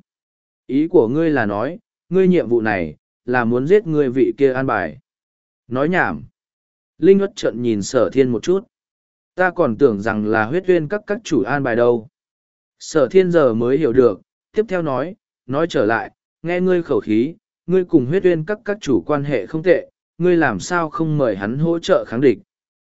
ý của ngươi là nói, ngươi nhiệm vụ này, là muốn giết ngươi vị kia an bài. Nói nhảm. Linh Uất trợn nhìn sở thiên một chút. Ta còn tưởng rằng là huyết uyên các các chủ an bài đâu. Sở thiên giờ mới hiểu được, tiếp theo nói, nói trở lại, nghe ngươi khẩu khí, ngươi cùng huyết uyên các các chủ quan hệ không tệ, ngươi làm sao không mời hắn hỗ trợ kháng địch.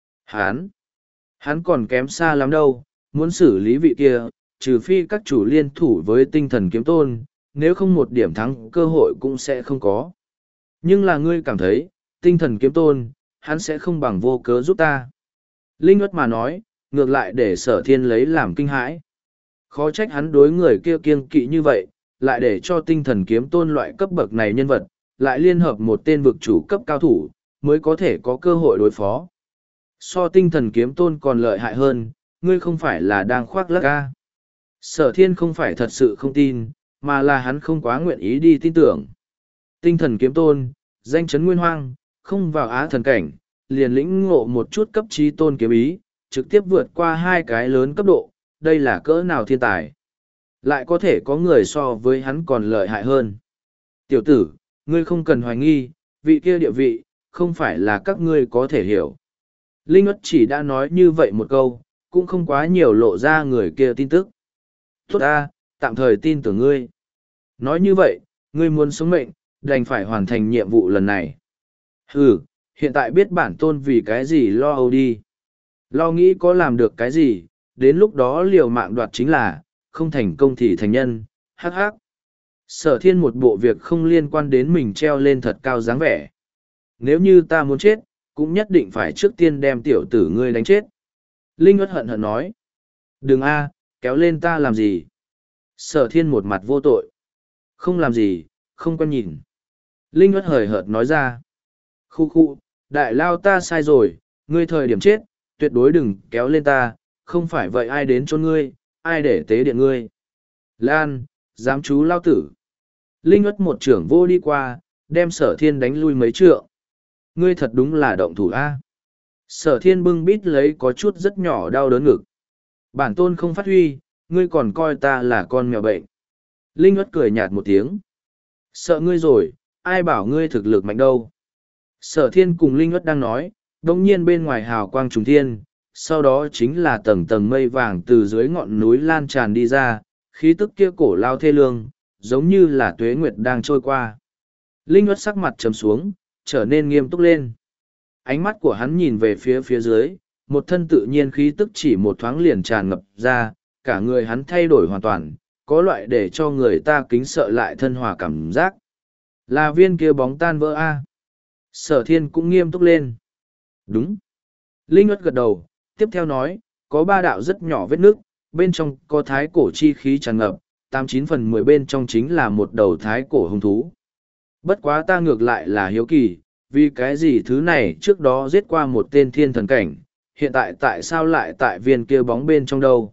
Hắn, hắn còn kém xa lắm đâu, muốn xử lý vị kia, trừ phi các chủ liên thủ với tinh thần kiếm tôn, nếu không một điểm thắng cơ hội cũng sẽ không có. Nhưng là ngươi cảm thấy, tinh thần kiếm tôn, hắn sẽ không bằng vô cớ giúp ta. Linh Uất mà nói, ngược lại để sở thiên lấy làm kinh hãi. Khó trách hắn đối người kia kiêng kỵ như vậy, lại để cho tinh thần kiếm tôn loại cấp bậc này nhân vật, lại liên hợp một tên vực chủ cấp cao thủ, mới có thể có cơ hội đối phó. So tinh thần kiếm tôn còn lợi hại hơn, ngươi không phải là đang khoác lác ca. Sở thiên không phải thật sự không tin, mà là hắn không quá nguyện ý đi tin tưởng. Tinh thần kiếm tôn, danh chấn nguyên hoang, không vào á thần cảnh, liền lĩnh ngộ một chút cấp trí tôn kiếm ý, trực tiếp vượt qua hai cái lớn cấp độ, đây là cỡ nào thiên tài. Lại có thể có người so với hắn còn lợi hại hơn. Tiểu tử, ngươi không cần hoài nghi, vị kia địa vị, không phải là các ngươi có thể hiểu. Linh Uất chỉ đã nói như vậy một câu, cũng không quá nhiều lộ ra người kia tin tức. Tốt ta, tạm thời tin tưởng ngươi. Nói như vậy, ngươi muốn sống mệnh, đành phải hoàn thành nhiệm vụ lần này. Ừ, hiện tại biết bản tôn vì cái gì lo âu đi. Lo nghĩ có làm được cái gì, đến lúc đó liều mạng đoạt chính là, không thành công thì thành nhân, hắc hắc. Sở thiên một bộ việc không liên quan đến mình treo lên thật cao dáng vẻ. Nếu như ta muốn chết, cũng nhất định phải trước tiên đem tiểu tử ngươi đánh chết. Linh Uất hận hận nói. Đừng a, kéo lên ta làm gì. Sở thiên một mặt vô tội. Không làm gì, không quen nhìn. Linh Uất hời hợt nói ra. Khu khu, đại lao ta sai rồi, ngươi thời điểm chết, tuyệt đối đừng kéo lên ta, không phải vậy ai đến chôn ngươi, ai để tế điện ngươi. Lan, dám chú lao tử. Linh Uất một trưởng vô đi qua, đem sở thiên đánh lui mấy trượng. Ngươi thật đúng là động thủ A. Sở thiên bưng bít lấy có chút rất nhỏ đau đớn ngực. Bản tôn không phát huy, ngươi còn coi ta là con mèo bệnh. Linh Uất cười nhạt một tiếng. Sợ ngươi rồi, ai bảo ngươi thực lực mạnh đâu. Sở thiên cùng Linh Uất đang nói, đồng nhiên bên ngoài hào quang trùng thiên, sau đó chính là tầng tầng mây vàng từ dưới ngọn núi lan tràn đi ra, khí tức kia cổ lao thê lương, giống như là tuế nguyệt đang trôi qua. Linh Uất sắc mặt trầm xuống, trở nên nghiêm túc lên. Ánh mắt của hắn nhìn về phía phía dưới, một thân tự nhiên khí tức chỉ một thoáng liền tràn ngập ra, cả người hắn thay đổi hoàn toàn, có loại để cho người ta kính sợ lại thân hòa cảm giác. Là viên kia bóng tan vỡ A. Sở thiên cũng nghiêm túc lên. Đúng. Linh Uất gật đầu, tiếp theo nói, có ba đạo rất nhỏ vết nước, bên trong có thái cổ chi khí tràn ngập, tám chín phần mười bên trong chính là một đầu thái cổ hung thú. Bất quá ta ngược lại là hiếu kỳ, vì cái gì thứ này trước đó giết qua một tên thiên thần cảnh, hiện tại tại sao lại tại viên kia bóng bên trong đâu?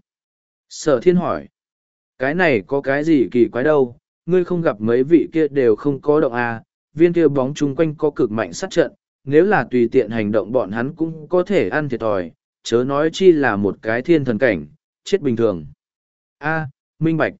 Sở thiên hỏi, cái này có cái gì kỳ quái đâu, ngươi không gặp mấy vị kia đều không có động à, viên kia bóng chung quanh có cực mạnh sát trận, nếu là tùy tiện hành động bọn hắn cũng có thể ăn thiệt thòi, chớ nói chi là một cái thiên thần cảnh, chết bình thường. A, minh bạch.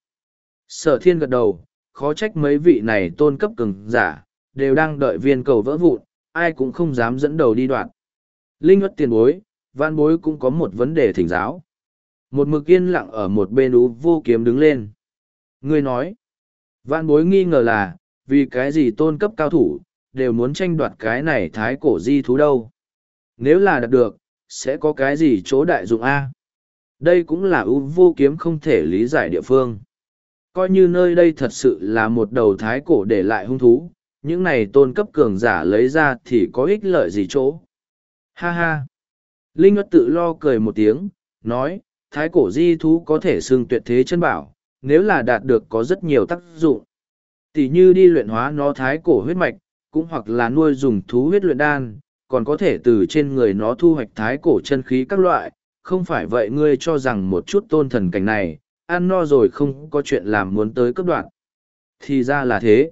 Sở thiên gật đầu, khó trách mấy vị này tôn cấp cường giả, đều đang đợi viên cầu vỡ vụn, ai cũng không dám dẫn đầu đi đoạn. Linh Uất tiền bối, văn bối cũng có một vấn đề thỉnh giáo. Một mực yên lặng ở một bên ú vô kiếm đứng lên. Ngươi nói, văn bối nghi ngờ là, vì cái gì tôn cấp cao thủ, đều muốn tranh đoạt cái này thái cổ di thú đâu. Nếu là đạt được, sẽ có cái gì chỗ đại dụng A. Đây cũng là ưu vô kiếm không thể lý giải địa phương. Coi như nơi đây thật sự là một đầu thái cổ để lại hung thú, những này tôn cấp cường giả lấy ra thì có ích lợi gì chỗ. Ha ha. Linh Uất tự lo cười một tiếng, nói, thái cổ di thú có thể xưng tuyệt thế chân bảo, nếu là đạt được có rất nhiều tác dụng. Tỷ như đi luyện hóa nó thái cổ huyết mạch, cũng hoặc là nuôi dùng thú huyết luyện đan, còn có thể từ trên người nó thu hoạch thái cổ chân khí các loại, không phải vậy ngươi cho rằng một chút tôn thần cảnh này, ăn no rồi không có chuyện làm muốn tới cấp đoạn. Thì ra là thế.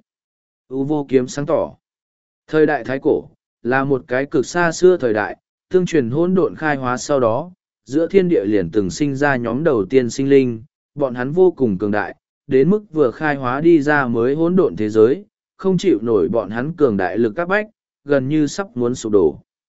U vô kiếm sáng tỏ. Thời đại thái cổ, là một cái cực xa xưa thời đại, tương truyền hỗn độn khai hóa sau đó, giữa thiên địa liền từng sinh ra nhóm đầu tiên sinh linh, bọn hắn vô cùng cường đại, đến mức vừa khai hóa đi ra mới hỗn độn thế giới, không chịu nổi bọn hắn cường đại lực các bách, gần như sắp muốn sụp đổ.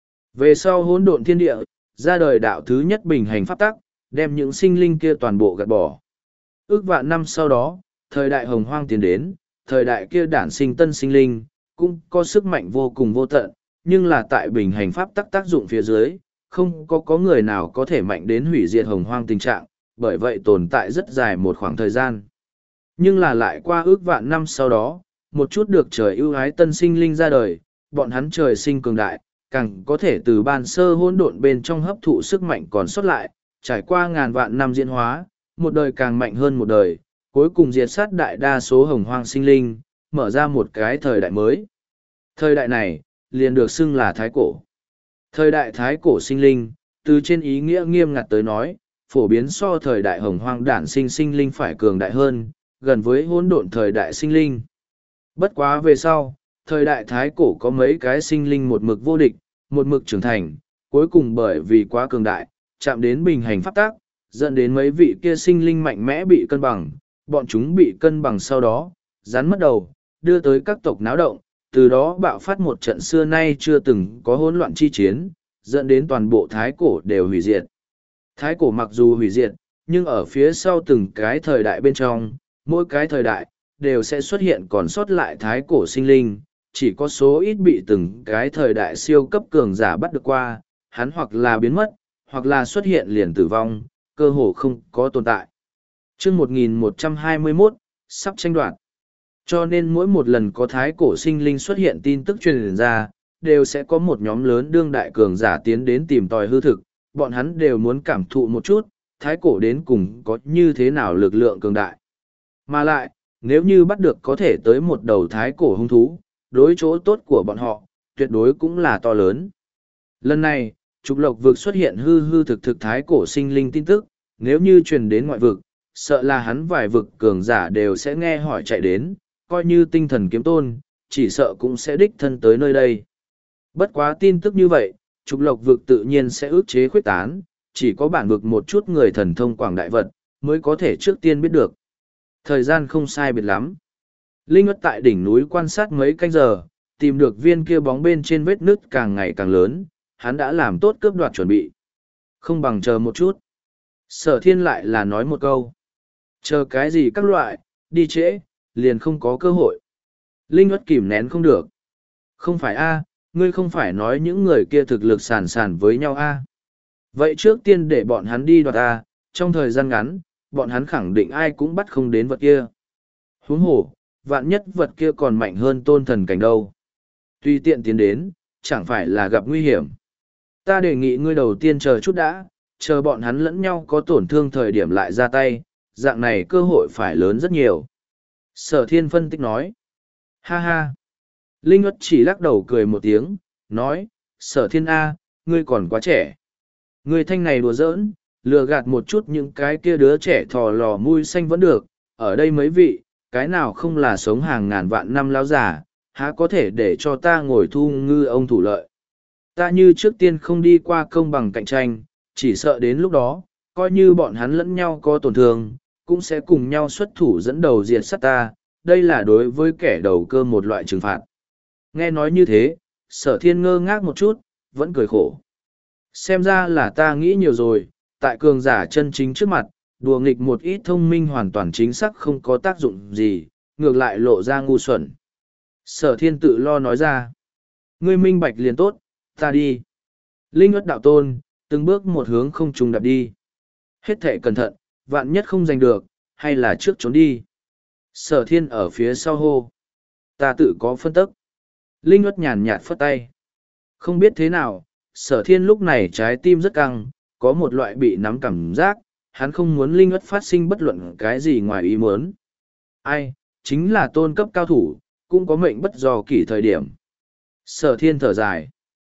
Về sau hỗn độn thiên địa, ra đời đạo thứ nhất bình hành pháp tắc, đem những sinh linh kia toàn bộ gạt bỏ. Ước vạn năm sau đó, thời đại hồng hoang tiến đến, thời đại kia đản sinh tân sinh linh, cũng có sức mạnh vô cùng vô tận, nhưng là tại bình hành pháp tắc tác dụng phía dưới, không có có người nào có thể mạnh đến hủy diệt hồng hoang tình trạng, bởi vậy tồn tại rất dài một khoảng thời gian. Nhưng là lại qua ước vạn năm sau đó, một chút được trời ưu ái tân sinh linh ra đời, bọn hắn trời sinh cường đại, càng có thể từ ban sơ hỗn độn bên trong hấp thụ sức mạnh còn sót lại, trải qua ngàn vạn năm diễn hóa, một đời càng mạnh hơn một đời, cuối cùng diệt sát đại đa số hồng hoang sinh linh, mở ra một cái thời đại mới. Thời đại này, liền được xưng là Thái Cổ. Thời đại Thái Cổ sinh linh, từ trên ý nghĩa nghiêm ngặt tới nói, phổ biến so thời đại hồng hoang đản sinh sinh linh phải cường đại hơn, gần với hỗn độn thời đại sinh linh. Bất quá về sau, thời đại Thái Cổ có mấy cái sinh linh một mực vô địch, một mực trưởng thành, cuối cùng bởi vì quá cường đại, chạm đến bình hành pháp tác, dẫn đến mấy vị kia sinh linh mạnh mẽ bị cân bằng, bọn chúng bị cân bằng sau đó, rắn mất đầu, đưa tới các tộc náo động, từ đó bạo phát một trận xưa nay chưa từng có hỗn loạn chi chiến, dẫn đến toàn bộ Thái Cổ đều hủy diệt. Thái Cổ mặc dù hủy diệt, nhưng ở phía sau từng cái thời đại bên trong, mỗi cái thời đại, đều sẽ xuất hiện còn sót lại Thái Cổ sinh linh, chỉ có số ít bị từng cái thời đại siêu cấp cường giả bắt được qua, hắn hoặc là biến mất, hoặc là xuất hiện liền tử vong, cơ hồ không có tồn tại. chương một nghìn một trăm hai mươi mốt, sắp tranh đoạt. Cho nên mỗi một lần có Thái Cổ sinh linh xuất hiện tin tức truyền ra, đều sẽ có một nhóm lớn đương đại cường giả tiến đến tìm tòi hư thực, bọn hắn đều muốn cảm thụ một chút, Thái Cổ đến cùng có như thế nào lực lượng cường đại. Mà lại, nếu như bắt được có thể tới một đầu Thái Cổ hung thú, đối chỗ tốt của bọn họ, tuyệt đối cũng là to lớn. Lần này, trục lộc vực xuất hiện hư hư thực thực Thái Cổ sinh linh tin tức, nếu như truyền đến ngoại vực, sợ là hắn vài vực cường giả đều sẽ nghe hỏi chạy đến, coi như tinh thần kiếm tôn, chỉ sợ cũng sẽ đích thân tới nơi đây. Bất quá tin tức như vậy, trục lộc vực tự nhiên sẽ ước chế khuyết tán, chỉ có bản vực một chút người thần thông quảng đại vật, mới có thể trước tiên biết được. Thời gian không sai biệt lắm. Linh ất tại đỉnh núi quan sát mấy canh giờ, tìm được viên kia bóng bên trên vết nứt càng ngày càng lớn, hắn đã làm tốt cướp đoạt chuẩn bị. Không bằng chờ một chút. Sở thiên lại là nói một câu. Chờ cái gì các loại, đi trễ, liền không có cơ hội. Linh ất kìm nén không được. Không phải a, ngươi không phải nói những người kia thực lực sàn sàn với nhau a. Vậy trước tiên để bọn hắn đi đoạt a, trong thời gian ngắn, bọn hắn khẳng định ai cũng bắt không đến vật kia. Huống hồ, vạn nhất vật kia còn mạnh hơn tôn thần cảnh đâu. Tuy tiện tiến đến, chẳng phải là gặp nguy hiểm. Ta đề nghị ngươi đầu tiên chờ chút đã, chờ bọn hắn lẫn nhau có tổn thương thời điểm lại ra tay, dạng này cơ hội phải lớn rất nhiều. Sở thiên phân tích nói. Ha ha. Linh ất chỉ lắc đầu cười một tiếng, nói, sở thiên A, ngươi còn quá trẻ. Ngươi thanh này đùa giỡn, lừa gạt một chút những cái kia đứa trẻ thò lò mui xanh vẫn được, ở đây mấy vị, cái nào không là sống hàng ngàn vạn năm lão già, há có thể để cho ta ngồi thu ngư ông thủ lợi. Ta như trước tiên không đi qua công bằng cạnh tranh, chỉ sợ đến lúc đó, coi như bọn hắn lẫn nhau có tổn thương, cũng sẽ cùng nhau xuất thủ dẫn đầu diệt sát ta, đây là đối với kẻ đầu cơ một loại trừng phạt. Nghe nói như thế, sở thiên ngơ ngác một chút, vẫn cười khổ. Xem ra là ta nghĩ nhiều rồi, tại cường giả chân chính trước mặt, đùa nghịch một ít thông minh hoàn toàn chính xác không có tác dụng gì, ngược lại lộ ra ngu xuẩn. Sở thiên tự lo nói ra. Ngươi minh bạch liền tốt, ta đi. Linh ất đạo tôn, từng bước một hướng không trùng đạp đi. Hết thể cẩn thận, vạn nhất không giành được, hay là trước trốn đi. Sở thiên ở phía sau hô. Ta tự có phân tức. Linh ất nhàn nhạt phất tay. Không biết thế nào, sở thiên lúc này trái tim rất căng, có một loại bị nắm cảm giác, hắn không muốn Linh ất phát sinh bất luận cái gì ngoài ý muốn. Ai, chính là tôn cấp cao thủ, cũng có mệnh bất do kỷ thời điểm. Sở thiên thở dài.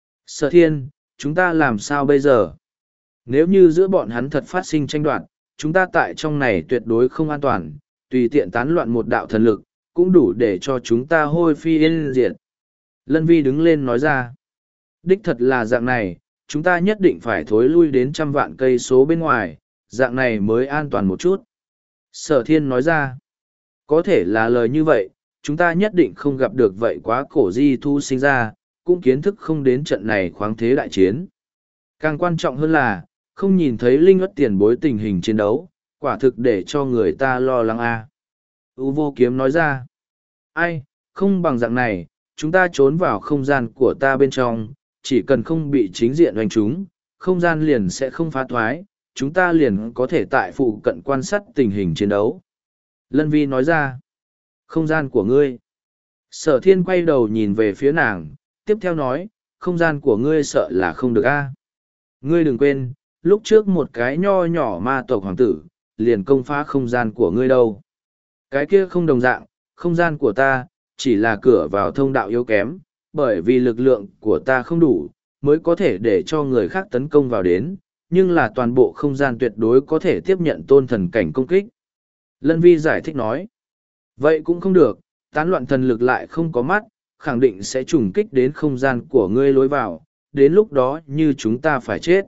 Sở thiên, chúng ta làm sao bây giờ? Nếu như giữa bọn hắn thật phát sinh tranh đoạt, chúng ta tại trong này tuyệt đối không an toàn, tùy tiện tán loạn một đạo thần lực, cũng đủ để cho chúng ta hôi phi yên diệt. Lân Vi đứng lên nói ra. Đích thật là dạng này, chúng ta nhất định phải thối lui đến trăm vạn cây số bên ngoài, dạng này mới an toàn một chút. Sở thiên nói ra, có thể là lời như vậy, chúng ta nhất định không gặp được vậy quá cổ di thu sinh ra, cũng kiến thức không đến trận này khoáng thế đại chiến. Càng quan trọng hơn là, không nhìn thấy linh ất tiền bối tình hình chiến đấu, quả thực để cho người ta lo lắng a. À. U vô kiếm nói ra, ai, không bằng dạng này, chúng ta trốn vào không gian của ta bên trong, chỉ cần không bị chính diện đánh chúng, không gian liền sẽ không phá thoái, chúng ta liền có thể tại phụ cận quan sát tình hình chiến đấu. Lân Vi nói ra, không gian của ngươi. Sở thiên quay đầu nhìn về phía nàng, tiếp theo nói, không gian của ngươi sợ là không được a. Ngươi đừng quên, lúc trước một cái nho nhỏ ma tộc hoàng tử, liền công phá không gian của ngươi đâu. Cái kia không đồng dạng, không gian của ta, chỉ là cửa vào thông đạo yếu kém, bởi vì lực lượng của ta không đủ, mới có thể để cho người khác tấn công vào đến, nhưng là toàn bộ không gian tuyệt đối có thể tiếp nhận tôn thần cảnh công kích. Lân Vi giải thích nói, vậy cũng không được, tán loạn thần lực lại không có mắt, khẳng định sẽ trùng kích đến không gian của ngươi lối vào, đến lúc đó như chúng ta phải chết.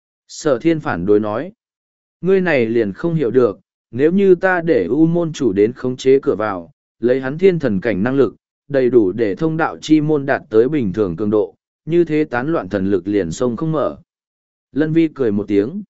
Sở thiên phản đối nói, ngươi này liền không hiểu được, nếu như ta để U môn chủ đến khống chế cửa vào, lấy hắn thiên thần cảnh năng lực, đầy đủ để thông đạo chi môn đạt tới bình thường cường độ, như thế tán loạn thần lực liền sông không mở. Lân Vi cười một tiếng.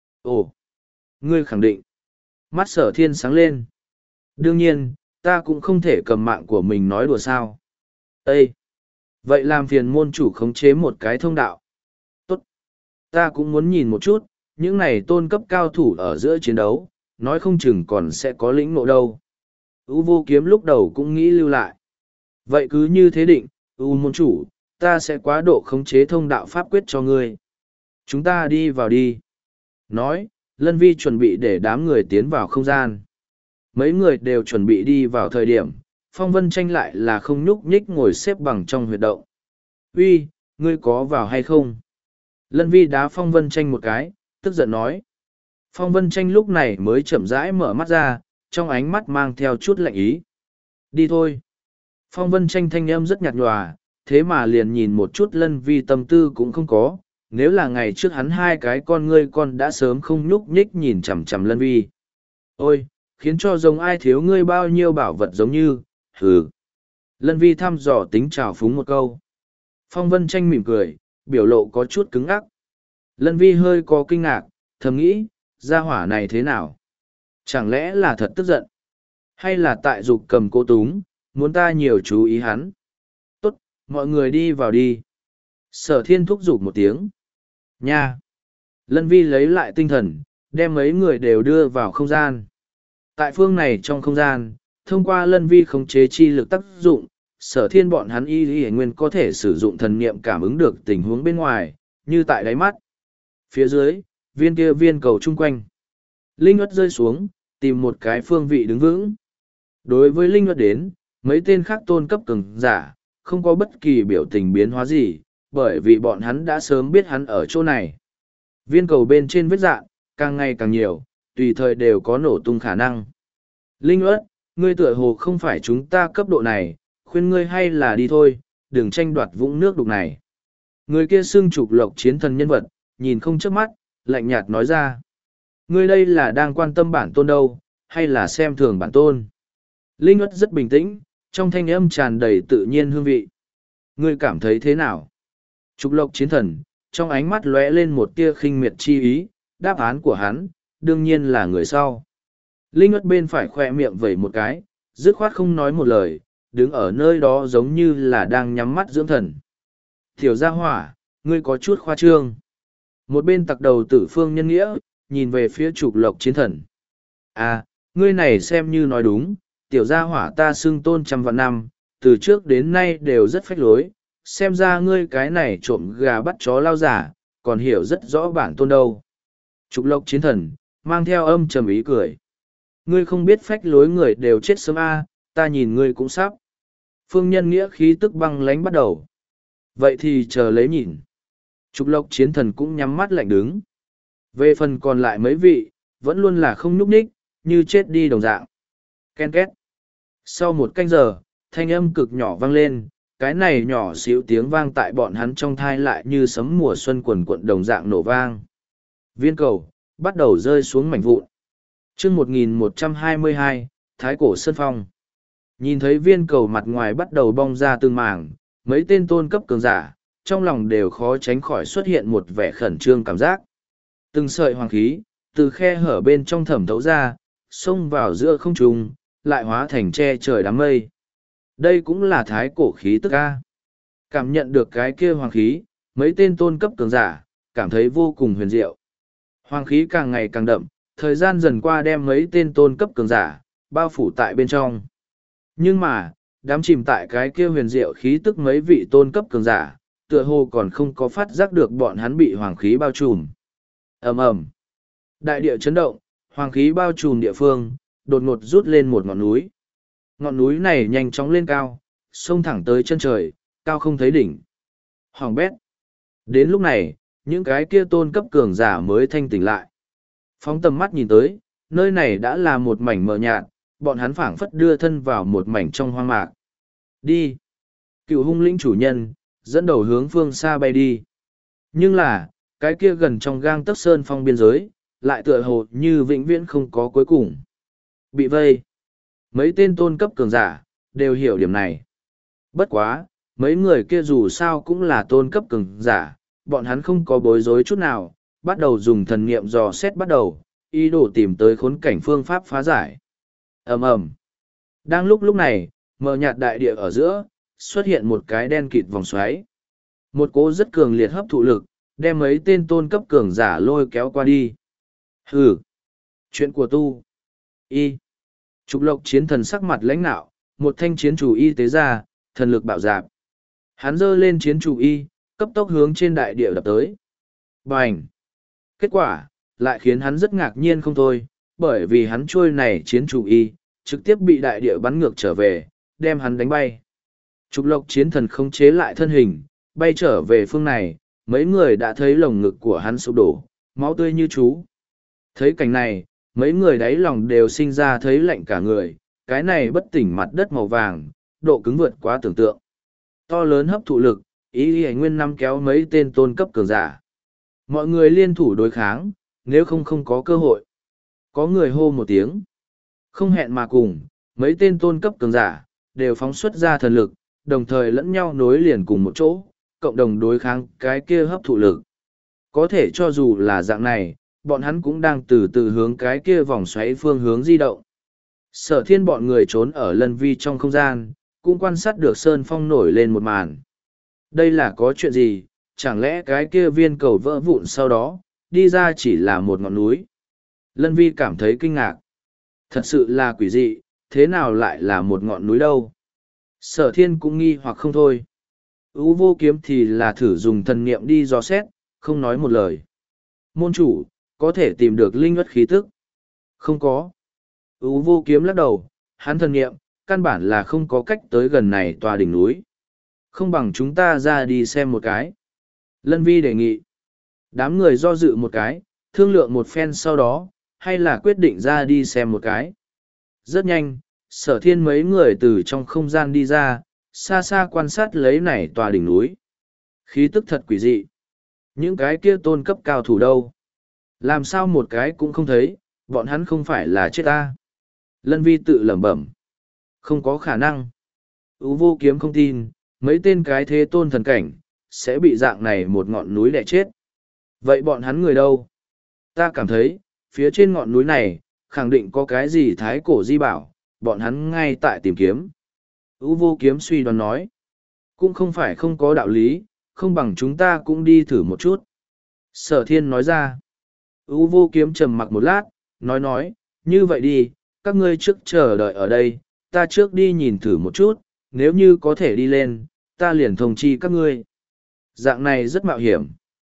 Ồ, ngươi khẳng định. Mắt sở thiên sáng lên. Đương nhiên, ta cũng không thể cầm mạng của mình nói đùa sao. Ê! Vậy làm phiền môn chủ khống chế một cái thông đạo. Tốt. Ta cũng muốn nhìn một chút, những này tôn cấp cao thủ ở giữa chiến đấu, nói không chừng còn sẽ có lĩnh ngộ đâu. U vô kiếm lúc đầu cũng nghĩ lưu lại. Vậy cứ như thế định, U môn chủ, ta sẽ quá độ khống chế thông đạo pháp quyết cho ngươi. Chúng ta đi vào đi. Nói, Lân Vi chuẩn bị để đám người tiến vào không gian. Mấy người đều chuẩn bị đi vào thời điểm, Phong Vân Tranh lại là không nhúc nhích ngồi xếp bằng trong huyệt động. Uy, ngươi có vào hay không? Lân Vi đá Phong Vân Tranh một cái, tức giận nói. Phong Vân Tranh lúc này mới chậm rãi mở mắt ra, trong ánh mắt mang theo chút lạnh ý. Đi thôi. Phong Vân Tranh thanh âm rất nhạt nhòa, thế mà liền nhìn một chút Lân Vi tâm tư cũng không có. Nếu là ngày trước hắn hai cái con ngươi con đã sớm không nhúc nhích nhìn chằm chằm Lân Vi. Ôi, khiến cho giống ai thiếu ngươi bao nhiêu bảo vật giống như, hừ. Lân Vi thăm dò tính trào phúng một câu. Phong Vân Tranh mỉm cười, biểu lộ có chút cứng ắc. Lân Vi hơi có kinh ngạc, thầm nghĩ, gia hỏa này thế nào? Chẳng lẽ là thật tức giận? Hay là tại dục cầm cô túng, muốn ta nhiều chú ý hắn? Tốt, mọi người đi vào đi. Sở thiên thúc giục một tiếng. Nha! Lân Vi lấy lại tinh thần, đem mấy người đều đưa vào không gian. Tại phương này trong không gian, thông qua Lân Vi khống chế chi lực tác dụng, sở thiên bọn hắn y y nguyên có thể sử dụng thần niệm cảm ứng được tình huống bên ngoài, như tại đáy mắt. Phía dưới, viên kia viên cầu chung quanh. Linh ất rơi xuống, tìm một cái phương vị đứng vững. Đối với Linh ất đến, mấy tên khác tôn cấp cường giả, không có bất kỳ biểu tình biến hóa gì, bởi vì bọn hắn đã sớm biết hắn ở chỗ này. Viên cầu bên trên vết dạn, càng ngày càng nhiều, tùy thời đều có nổ tung khả năng. Linh ất, ngươi tựa hồ không phải chúng ta cấp độ này, khuyên ngươi hay là đi thôi, đừng tranh đoạt vũng nước đục này. Người kia xưng trục lộc chiến thần nhân vật, nhìn không chớp mắt, lạnh nhạt nói ra. Ngươi đây là đang quan tâm bản tôn đâu, hay là xem thường bản tôn? Linh ất rất bình tĩnh, trong thanh âm tràn đầy tự nhiên hương vị. Ngươi cảm thấy thế nào? Trục lộc chiến thần, trong ánh mắt lóe lên một tia khinh miệt chi ý, đáp án của hắn, đương nhiên là người sau. Linh ất bên phải khoe miệng vẩy một cái, dứt khoát không nói một lời, đứng ở nơi đó giống như là đang nhắm mắt dưỡng thần. Tiểu gia hỏa, ngươi có chút khoa trương. Một bên tặc đầu tử phương nhân nghĩa, nhìn về phía trục lộc chiến thần. À, ngươi này xem như nói đúng, tiểu gia hỏa ta xưng tôn trăm vạn năm, từ trước đến nay đều rất phách lối, xem ra ngươi cái này trộm gà bắt chó lao giả, còn hiểu rất rõ bản tôn đâu. Trục lộc chiến thần, mang theo âm trầm ý cười. Ngươi không biết phách lối người đều chết sớm a, ta nhìn ngươi cũng sắp. Phương nhân nghĩa khí tức băng lánh bắt đầu. Vậy thì chờ lấy nhìn. Trục lộc chiến thần cũng nhắm mắt lạnh đứng. Về phần còn lại mấy vị, vẫn luôn là không nhúc nhích, như chết đi đồng dạng. Ken két. Sau một canh giờ, thanh âm cực nhỏ vang lên, cái này nhỏ xíu tiếng vang tại bọn hắn trong thai lại như sấm mùa xuân quần quận đồng dạng nổ vang. Viên cầu, bắt đầu rơi xuống mảnh vụn. chương một nghìn một trăm hai mươi hai, Thái Cổ Sơn Phong. Nhìn thấy viên cầu mặt ngoài bắt đầu bong ra từng mảng, mấy tên tôn cấp cường giả, trong lòng đều khó tránh khỏi xuất hiện một vẻ khẩn trương cảm giác. Từng sợi hoàng khí, từ khe hở bên trong thẩm thấu ra, xông vào giữa không trung, lại hóa thành che trời đám mây. Đây cũng là thái cổ khí tức A. Cảm nhận được cái kia hoàng khí, mấy tên tôn cấp cường giả, cảm thấy vô cùng huyền diệu. Hoàng khí càng ngày càng đậm, thời gian dần qua đem mấy tên tôn cấp cường giả, bao phủ tại bên trong. Nhưng mà, đám chìm tại cái kia huyền diệu khí tức mấy vị tôn cấp cường giả, tựa hồ còn không có phát giác được bọn hắn bị hoàng khí bao trùm. Ầm ầm. Đại địa chấn động, hoàng khí bao trùm địa phương, đột ngột rút lên một ngọn núi. Ngọn núi này nhanh chóng lên cao, xông thẳng tới chân trời, cao không thấy đỉnh. Hoàng bét. Đến lúc này, những cái kia tôn cấp cường giả mới thanh tỉnh lại. Phóng tầm mắt nhìn tới, nơi này đã là một mảnh mờ nhạt, bọn hắn phảng phất đưa thân vào một mảnh trong hoang mạc. Đi. Cựu hung lĩnh chủ nhân, dẫn đầu hướng phương xa bay đi. Nhưng là, cái kia gần trong gang tấc sơn phong biên giới, lại tựa hồ như vĩnh viễn không có cuối cùng. Bị vây. Mấy tên tôn cấp cường giả, đều hiểu điểm này. Bất quá, mấy người kia dù sao cũng là tôn cấp cường giả, bọn hắn không có bối rối chút nào, bắt đầu dùng thần niệm dò xét bắt đầu, ý đồ tìm tới khốn cảnh phương pháp phá giải. Ầm ầm. Đang lúc lúc này, mờ nhạt đại địa ở giữa, xuất hiện một cái đen kịt vòng xoáy. Một cỗ rất cường liệt hấp thụ lực, đem mấy tên tôn cấp cường giả lôi kéo qua đi. Hừ. Chuyện của tu. Y. Trục Lộc chiến thần sắc mặt lãnh nạo, một thanh chiến chủ y tế ra, thần lực bạo dạp. Hắn giơ lên chiến chủ y, cấp tốc hướng trên đại địa đập tới. Bành! Kết quả, lại khiến hắn rất ngạc nhiên không thôi, bởi vì hắn trôi này chiến chủ y, trực tiếp bị đại địa bắn ngược trở về, đem hắn đánh bay. Trục Lộc chiến thần không chế lại thân hình, bay trở về phương này, mấy người đã thấy lồng ngực của hắn sụp đổ, máu tươi như chú. Thấy cảnh này, mấy người đáy lòng đều sinh ra thấy lạnh cả người, cái này bất tỉnh mặt đất màu vàng, độ cứng vượt quá tưởng tượng. To lớn hấp thụ lực, ý ý nguyên năm kéo mấy tên tôn cấp cường giả. Mọi người liên thủ đối kháng, nếu không không có cơ hội. Có người hô một tiếng. Không hẹn mà cùng, mấy tên tôn cấp cường giả, đều phóng xuất ra thần lực, đồng thời lẫn nhau nối liền cùng một chỗ, cộng đồng đối kháng cái kia hấp thụ lực. Có thể cho dù là dạng này, bọn hắn cũng đang từ từ hướng cái kia vòng xoáy phương hướng di động. Sở thiên bọn người trốn ở lân vi trong không gian, cũng quan sát được sơn phong nổi lên một màn. Đây là có chuyện gì, chẳng lẽ cái kia viên cầu vỡ vụn sau đó, đi ra chỉ là một ngọn núi. Lân vi cảm thấy kinh ngạc. Thật sự là quỷ dị, thế nào lại là một ngọn núi đâu? Sở thiên cũng nghi hoặc không thôi. Ú vô kiếm thì là thử dùng thần niệm đi dò xét, không nói một lời. Môn chủ, có thể tìm được linh ất khí tức? Không có. Ú vô kiếm lắc đầu, hắn thần niệm, căn bản là không có cách tới gần này tòa đỉnh núi. Không bằng chúng ta ra đi xem một cái. Lân vi đề nghị. Đám người do dự một cái, thương lượng một phen sau đó, hay là quyết định ra đi xem một cái. Rất nhanh, sở thiên mấy người từ trong không gian đi ra, xa xa quan sát lấy này tòa đỉnh núi. Khí tức thật quỷ dị. Những cái kia tôn cấp cao thủ đâu? Làm sao một cái cũng không thấy, bọn hắn không phải là chết ta. Lân vi tự lẩm bẩm. Không có khả năng. Ú vô kiếm không tin, mấy tên cái thế tôn thần cảnh, sẽ bị dạng này một ngọn núi đè chết. Vậy bọn hắn người đâu? Ta cảm thấy, phía trên ngọn núi này, khẳng định có cái gì thái cổ di bảo, bọn hắn ngay tại tìm kiếm. Ú vô kiếm suy đoán nói. Cũng không phải không có đạo lý, không bằng chúng ta cũng đi thử một chút. Sở thiên nói ra. Ú vô kiếm trầm mặc một lát, nói nói, như vậy đi, các ngươi trước chờ đợi ở đây, ta trước đi nhìn thử một chút, nếu như có thể đi lên, ta liền thông chi các ngươi. Dạng này rất mạo hiểm.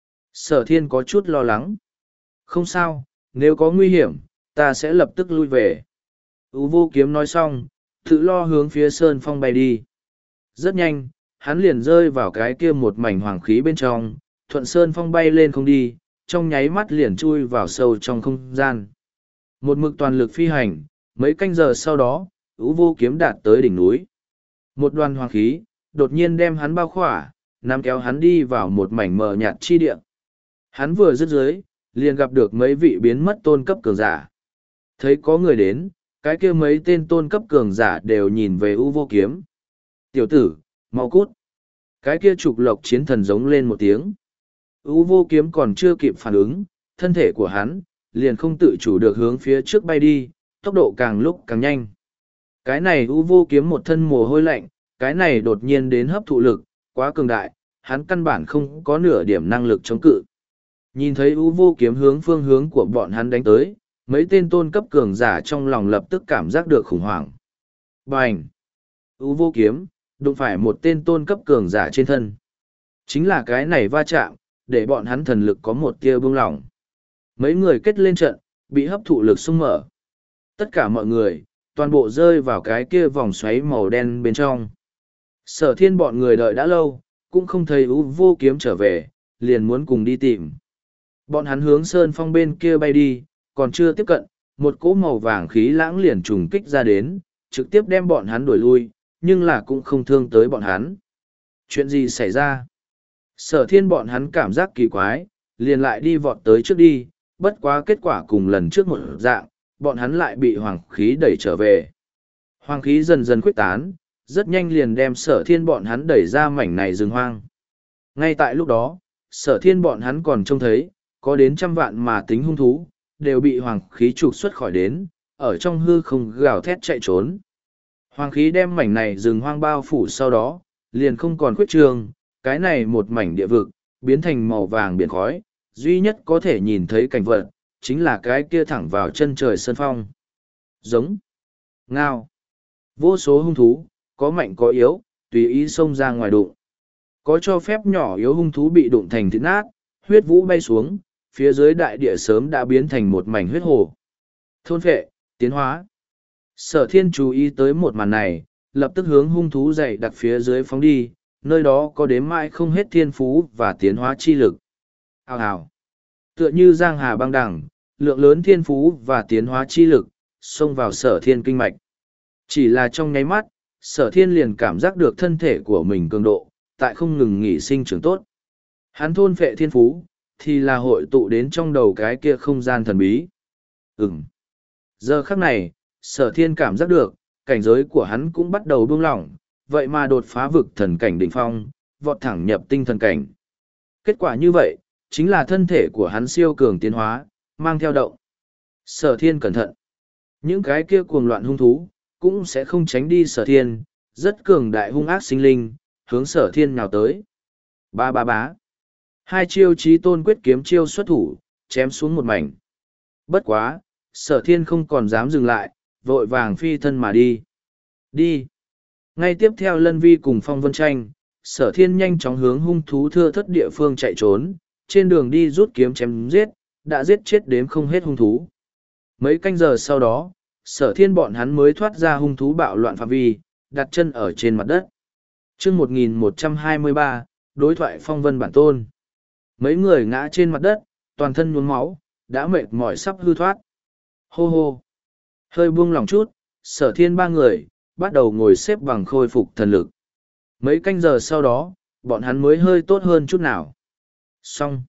Sở thiên có chút lo lắng. Không sao, nếu có nguy hiểm, ta sẽ lập tức lui về. Ú vô kiếm nói xong, tự lo hướng phía sơn phong bay đi. Rất nhanh, hắn liền rơi vào cái kia một mảnh hoàng khí bên trong, thuận sơn phong bay lên không đi, trong nháy mắt liền chui vào sâu trong không gian. Một mực toàn lực phi hành, mấy canh giờ sau đó, Ú vô kiếm đạt tới đỉnh núi. Một đoàn hoàng khí, đột nhiên đem hắn bao khỏa, nắm kéo hắn đi vào một mảnh mờ nhạt chi địa. Hắn vừa dứt dưới, liền gặp được mấy vị biến mất tôn cấp cường giả. Thấy có người đến, cái kia mấy tên tôn cấp cường giả đều nhìn về U Vô Kiếm. Tiểu tử, mau cút. Cái kia trục lộc chiến thần giống lên một tiếng. U Vô Kiếm còn chưa kịp phản ứng, thân thể của hắn liền không tự chủ được hướng phía trước bay đi, tốc độ càng lúc càng nhanh. Cái này U Vô Kiếm một thân mồ hôi lạnh, cái này đột nhiên đến hấp thụ lực, quá cường đại, hắn căn bản không có nửa điểm năng lực chống cự. Nhìn thấy U Vô Kiếm hướng phương hướng của bọn hắn đánh tới, mấy tên tôn cấp cường giả trong lòng lập tức cảm giác được khủng hoảng. Bành! U Vô Kiếm đụng phải một tên tôn cấp cường giả trên thân. Chính là cái này va chạm, để bọn hắn thần lực có một tia buông lỏng. Mấy người kết lên trận, bị hấp thụ lực xung mở. Tất cả mọi người, toàn bộ rơi vào cái kia vòng xoáy màu đen bên trong. Sở Thiên bọn người đợi đã lâu, cũng không thấy U Vô Kiếm trở về, liền muốn cùng đi tìm. Bọn hắn hướng sơn phong bên kia bay đi, còn chưa tiếp cận, một cỗ màu vàng khí lãng liền trùng kích ra đến, trực tiếp đem bọn hắn đuổi lui, nhưng là cũng không thương tới bọn hắn. Chuyện gì xảy ra? Sở Thiên bọn hắn cảm giác kỳ quái, liền lại đi vọt tới trước đi, bất quá kết quả cùng lần trước một dạng, bọn hắn lại bị hoàng khí đẩy trở về. Hoàng khí dần dần khuếch tán, rất nhanh liền đem Sở Thiên bọn hắn đẩy ra mảnh này rừng hoang. Ngay tại lúc đó, Sở Thiên bọn hắn còn trông thấy, có đến trăm vạn mà tính hung thú, đều bị hoàng khí trục xuất khỏi đến, ở trong hư không gào thét chạy trốn. Hoàng khí đem mảnh này rừng hoang bao phủ sau đó, liền không còn khuyết trường, cái này một mảnh địa vực, biến thành màu vàng biển khói, duy nhất có thể nhìn thấy cảnh vật, chính là cái kia thẳng vào chân trời sơn phong. Giống, ngao, vô số hung thú, có mạnh có yếu, tùy ý xông ra ngoài đụng. Có cho phép nhỏ yếu hung thú bị đụng thành thịt nát, huyết vũ bay xuống, phía dưới đại địa sớm đã biến thành một mảnh huyết hồ. Thôn phệ, tiến hóa. Sở Thiên chú ý tới một màn này, lập tức hướng hung thú dày đặt phía dưới phóng đi, nơi đó có đếm mãi không hết thiên phú và tiến hóa chi lực. Hào hào. Tựa như giang hà băng đẳng, lượng lớn thiên phú và tiến hóa chi lực, xông vào Sở Thiên kinh mạch. Chỉ là trong nháy mắt, Sở Thiên liền cảm giác được thân thể của mình cường độ, tại không ngừng nghỉ sinh trưởng tốt. Hắn thôn phệ thiên phú, thì là hội tụ đến trong đầu cái kia không gian thần bí. Ừm. Giờ khắc này, Sở Thiên cảm giác được, cảnh giới của hắn cũng bắt đầu buông lỏng, vậy mà đột phá vực thần cảnh đỉnh phong, vọt thẳng nhập tinh thần cảnh. Kết quả như vậy, chính là thân thể của hắn siêu cường tiến hóa, mang theo động. Sở Thiên cẩn thận. Những cái kia cuồng loạn hung thú, cũng sẽ không tránh đi Sở Thiên, rất cường đại hung ác sinh linh, hướng Sở Thiên nào tới. Ba ba bá. Hai chiêu chí tôn quyết kiếm chiêu xuất thủ, chém xuống một mảnh. Bất quá, Sở Thiên không còn dám dừng lại, vội vàng phi thân mà đi. Đi. Ngay tiếp theo Lân Vi cùng Phong Vân Tranh, Sở Thiên nhanh chóng hướng hung thú thưa thất địa phương chạy trốn, trên đường đi rút kiếm chém giết, đã giết chết đếm không hết hung thú. Mấy canh giờ sau đó, Sở Thiên bọn hắn mới thoát ra hung thú bạo loạn phạm vi, đặt chân ở trên mặt đất. Chương một nghìn một trăm hai mươi ba, đối thoại Phong Vân bản tôn. Mấy người ngã trên mặt đất, toàn thân nhuốm máu, đã mệt mỏi sắp hư thoát. Hô hô. Hơi buông lòng chút, Sở Thiên ba người, bắt đầu ngồi xếp bằng khôi phục thần lực. Mấy canh giờ sau đó, bọn hắn mới hơi tốt hơn chút nào. Xong.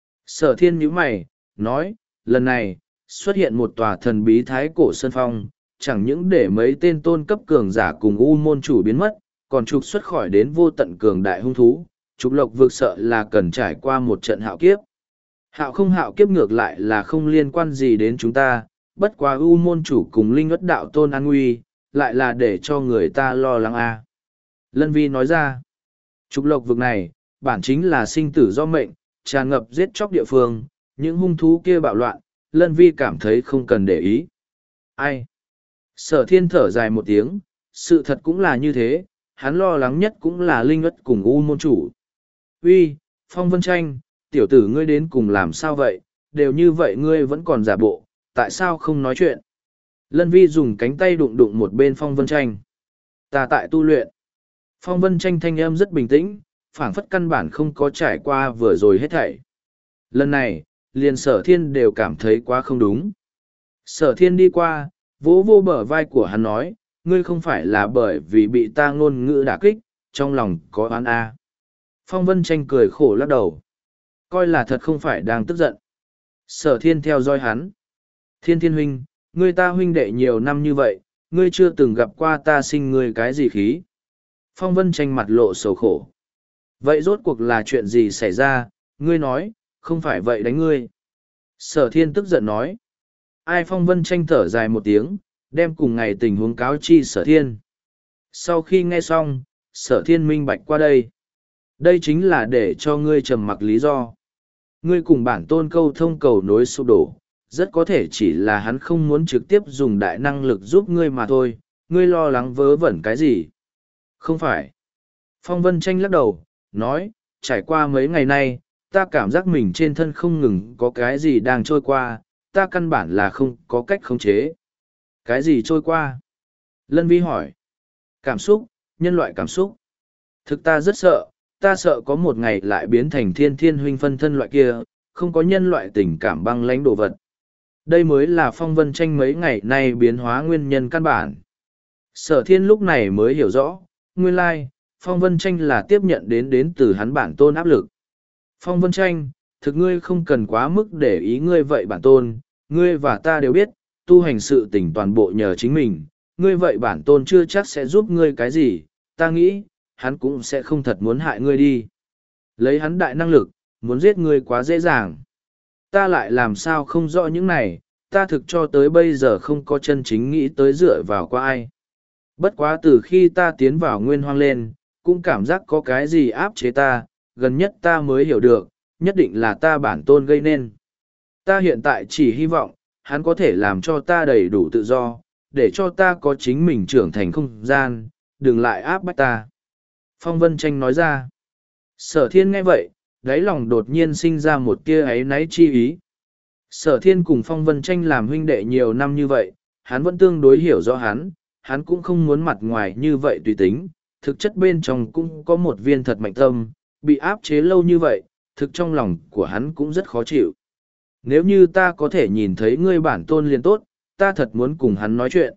Sở Thiên nhíu mày, nói, lần này, xuất hiện một tòa thần bí thái cổ sơn phong, chẳng những để mấy tên tôn cấp cường giả cùng u môn chủ biến mất, còn trục xuất khỏi đến vô tận cường đại hung thú, trục lộc vực sợ là cần trải qua một trận hạo kiếp. Hạo không hạo kiếp ngược lại là không liên quan gì đến chúng ta, bất quá u môn chủ cùng linh ất đạo tôn an nguy, lại là để cho người ta lo lắng a. À. Lân Vi nói ra, trục lộc vực này, bản chính là sinh tử do mệnh, tràn ngập giết chóc địa phương, những hung thú kia bạo loạn, Lân Vi cảm thấy không cần để ý. Ai? Sở Thiên thở dài một tiếng, sự thật cũng là như thế, hắn lo lắng nhất cũng là linh ất cùng u môn chủ. Uy, Phong Vân Tranh, tiểu tử ngươi đến cùng làm sao vậy, đều như vậy ngươi vẫn còn giả bộ, tại sao không nói chuyện? Lân Vi dùng cánh tay đụng đụng một bên Phong Vân Tranh. Ta tại tu luyện. Phong Vân Tranh thanh âm rất bình tĩnh, phảng phất căn bản không có trải qua vừa rồi hết thảy. Lần này, liền Sở Thiên đều cảm thấy quá không đúng. Sở Thiên đi qua, vỗ vô bờ vai của hắn nói, ngươi không phải là bởi vì bị ta ngôn ngữ đả kích, trong lòng có oán a. Phong Vân Tranh cười khổ lắc đầu. Coi là thật không phải đang tức giận. Sở thiên theo dõi hắn. Thiên thiên huynh, ngươi ta huynh đệ nhiều năm như vậy, ngươi chưa từng gặp qua ta sinh ngươi cái gì khí. Phong Vân Tranh mặt lộ sầu khổ. Vậy rốt cuộc là chuyện gì xảy ra, ngươi nói, không phải vậy đánh ngươi. Sở thiên tức giận nói. Ai Phong Vân Tranh thở dài một tiếng, đem cùng ngày tình huống cáo chi sở thiên. Sau khi nghe xong, sở thiên minh bạch qua đây. Đây chính là để cho ngươi trầm mặc lý do. Ngươi cùng bản tôn câu thông cầu nối sụp đổ, rất có thể chỉ là hắn không muốn trực tiếp dùng đại năng lực giúp ngươi mà thôi, ngươi lo lắng vớ vẩn cái gì. Không phải. Phong Vân Tranh lắc đầu, nói, trải qua mấy ngày nay, ta cảm giác mình trên thân không ngừng có cái gì đang trôi qua, ta căn bản là không có cách khống chế. Cái gì trôi qua? Lân Vi hỏi. Cảm xúc, nhân loại cảm xúc. Thực ta rất sợ, ta sợ có một ngày lại biến thành thiên thiên huynh phân thân loại kia, không có nhân loại tình cảm băng lãnh đồ vật. Đây mới là Phong Vân Tranh mấy ngày nay biến hóa nguyên nhân căn bản. Sở thiên lúc này mới hiểu rõ, nguyên lai, Phong Vân Tranh là tiếp nhận đến đến từ hắn bản tôn áp lực. Phong Vân Tranh, thực ngươi không cần quá mức để ý ngươi vậy bản tôn, ngươi và ta đều biết, tu hành sự tỉnh toàn bộ nhờ chính mình, ngươi vậy bản tôn chưa chắc sẽ giúp ngươi cái gì, ta nghĩ, hắn cũng sẽ không thật muốn hại ngươi đi. Lấy hắn đại năng lực, muốn giết ngươi quá dễ dàng. Ta lại làm sao không rõ những này, ta thực cho tới bây giờ không có chân chính nghĩ tới dựa vào qua ai. Bất quá từ khi ta tiến vào nguyên hoang lên, cũng cảm giác có cái gì áp chế ta, gần nhất ta mới hiểu được, nhất định là ta bản tôn gây nên. Ta hiện tại chỉ hy vọng, hắn có thể làm cho ta đầy đủ tự do, để cho ta có chính mình trưởng thành không gian, đừng lại áp bách ta. Phong Vân Tranh nói ra. Sở thiên nghe vậy, đáy lòng đột nhiên sinh ra một tia áy náy chi ý. Sở thiên cùng Phong Vân Tranh làm huynh đệ nhiều năm như vậy, hắn vẫn tương đối hiểu rõ hắn, hắn cũng không muốn mặt ngoài như vậy tùy tính, thực chất bên trong cũng có một viên thật mạnh tâm, bị áp chế lâu như vậy, thực trong lòng của hắn cũng rất khó chịu. Nếu như ta có thể nhìn thấy ngươi bản tôn liền tốt, ta thật muốn cùng hắn nói chuyện.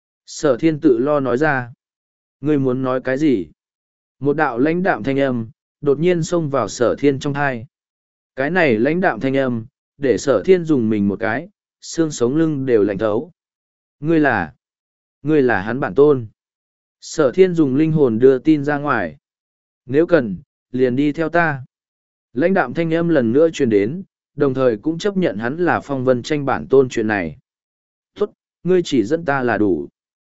Sở thiên tự lo nói ra. Ngươi muốn nói cái gì? Một đạo lãnh đạm thanh âm, đột nhiên xông vào sở thiên trong thai. Cái này lãnh đạm thanh âm, để sở thiên dùng mình một cái, xương sống lưng đều lạnh thấu. Ngươi là, ngươi là hắn bản tôn. Sở thiên dùng linh hồn đưa tin ra ngoài. Nếu cần, liền đi theo ta. Lãnh đạm thanh âm lần nữa truyền đến, đồng thời cũng chấp nhận hắn là Phong Vân Tranh bản tôn chuyện này. Tốt, ngươi chỉ dẫn ta là đủ.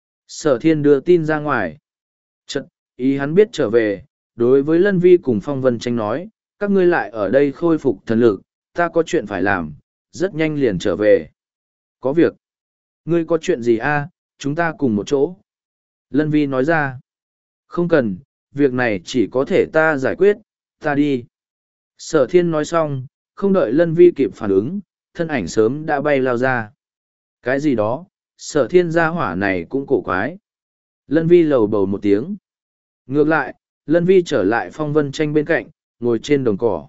Sở thiên đưa tin ra ngoài. Chật, ý hắn biết trở về, đối với Lân Vi cùng Phong Vân Tranh nói, các ngươi lại ở đây khôi phục thần lực, ta có chuyện phải làm, rất nhanh liền trở về. Có việc. Ngươi có chuyện gì a? Chúng ta cùng một chỗ. Lân Vi nói ra. Không cần, việc này chỉ có thể ta giải quyết, ta đi. Sở thiên nói xong, không đợi Lân Vi kịp phản ứng, thân ảnh sớm đã bay lao ra. Cái gì đó, sở thiên gia hỏa này cũng cổ quái. Lân Vi lầu bầu một tiếng. Ngược lại, Lân Vi trở lại Phong Vân Tranh bên cạnh, ngồi trên đồng cỏ.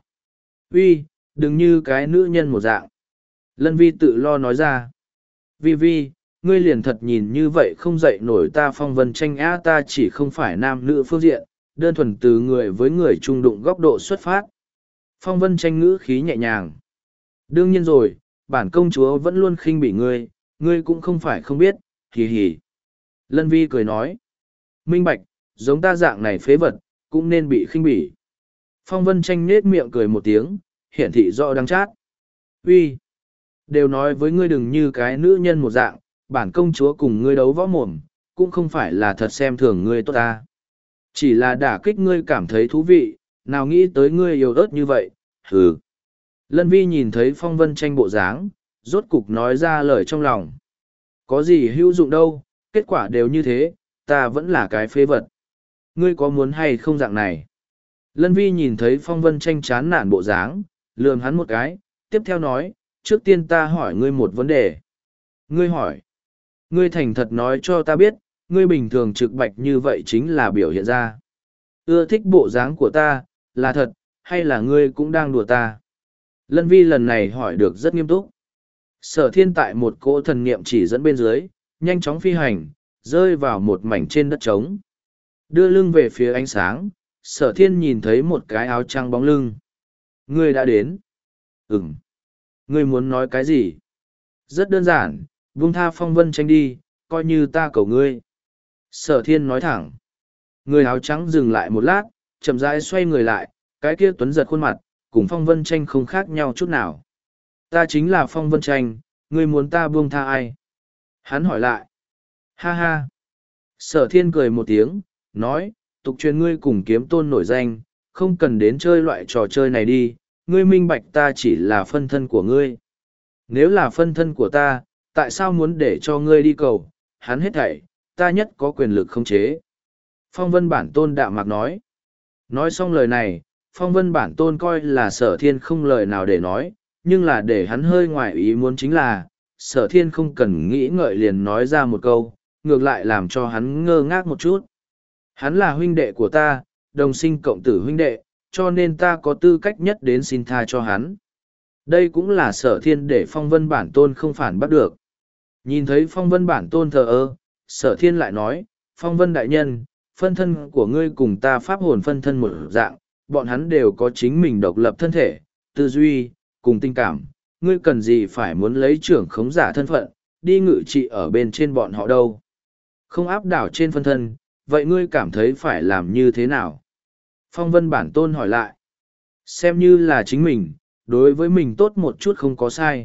Uy, đừng như cái nữ nhân một dạng. Lân Vi tự lo nói ra. Vi Vi, ngươi liền thật nhìn như vậy không dậy nổi ta Phong Vân Tranh á, ta chỉ không phải nam nữ phương diện, đơn thuần từ người với người trung đụng góc độ xuất phát. Phong Vân Tranh ngữ khí nhẹ nhàng. Đương nhiên rồi, bản công chúa vẫn luôn khinh bỉ ngươi, ngươi cũng không phải không biết, hì hì. Lân Vi cười nói. Minh bạch, giống ta dạng này phế vật, cũng nên bị khinh bỉ. Phong Vân Tranh nết miệng cười một tiếng, hiển thị rõ đắng chát. Uy, đều nói với ngươi đừng như cái nữ nhân một dạng, bản công chúa cùng ngươi đấu võ mồm, cũng không phải là thật xem thường ngươi tốt ta. Chỉ là đả kích ngươi cảm thấy thú vị, nào nghĩ tới ngươi yếu ớt như vậy, hừ. Lân Vi nhìn thấy Phong Vân Tranh bộ dáng, rốt cục nói ra lời trong lòng. Có gì hữu dụng đâu, kết quả đều như thế, ta vẫn là cái phế vật. Ngươi có muốn hay không dạng này? Lân Vi nhìn thấy Phong Vân Tranh chán nản bộ dáng, lườm hắn một cái, tiếp theo nói, trước tiên ta hỏi ngươi một vấn đề. Ngươi hỏi. Ngươi thành thật nói cho ta biết, ngươi bình thường trực bạch như vậy chính là biểu hiện ra. Ưa thích bộ dáng của ta, là thật, hay là ngươi cũng đang đùa ta? Lân Vi lần này hỏi được rất nghiêm túc. Sở thiên tại một cỗ thần niệm chỉ dẫn bên dưới, nhanh chóng phi hành, rơi vào một mảnh trên đất trống. Đưa lưng về phía ánh sáng, sở thiên nhìn thấy một cái áo trắng bóng lưng. Ngươi đã đến. Ừm. Ngươi muốn nói cái gì? Rất đơn giản, buông tha Phong Vân Tranh đi, coi như ta cầu ngươi. Sở thiên nói thẳng. Người áo trắng dừng lại một lát, chậm rãi xoay người lại, cái kia tuấn giật khuôn mặt, cùng Phong Vân Tranh không khác nhau chút nào. Ta chính là Phong Vân Tranh, ngươi muốn ta buông tha ai? Hắn hỏi lại. Ha ha. Sở thiên cười một tiếng, nói, tục truyền ngươi cùng kiếm tôn nổi danh, không cần đến chơi loại trò chơi này đi, ngươi minh bạch ta chỉ là phân thân của ngươi. Nếu là phân thân của ta, tại sao muốn để cho ngươi đi cầu, hắn hết thảy, ta nhất có quyền lực khống chế. Phong vân bản tôn đạm mạc nói. Nói xong lời này, phong vân bản tôn coi là sở thiên không lời nào để nói, nhưng là để hắn hơi ngoài ý muốn chính là, sở thiên không cần nghĩ ngợi liền nói ra một câu, ngược lại làm cho hắn ngơ ngác một chút. Hắn là huynh đệ của ta, đồng sinh cộng tử huynh đệ, cho nên ta có tư cách nhất đến xin tha cho hắn. Đây cũng là sở thiên để phong vân bản tôn không phản bắt được. Nhìn thấy phong vân bản tôn thờ ơ, sở thiên lại nói, phong vân đại nhân, phân thân của ngươi cùng ta pháp hồn phân thân một dạng, bọn hắn đều có chính mình độc lập thân thể, tư duy, cùng tình cảm, ngươi cần gì phải muốn lấy trưởng khống giả thân phận, đi ngự trị ở bên trên bọn họ đâu. Không áp đảo trên phân thân, vậy ngươi cảm thấy phải làm như thế nào? Phong vân bản tôn hỏi lại. Xem như là chính mình, đối với mình tốt một chút không có sai.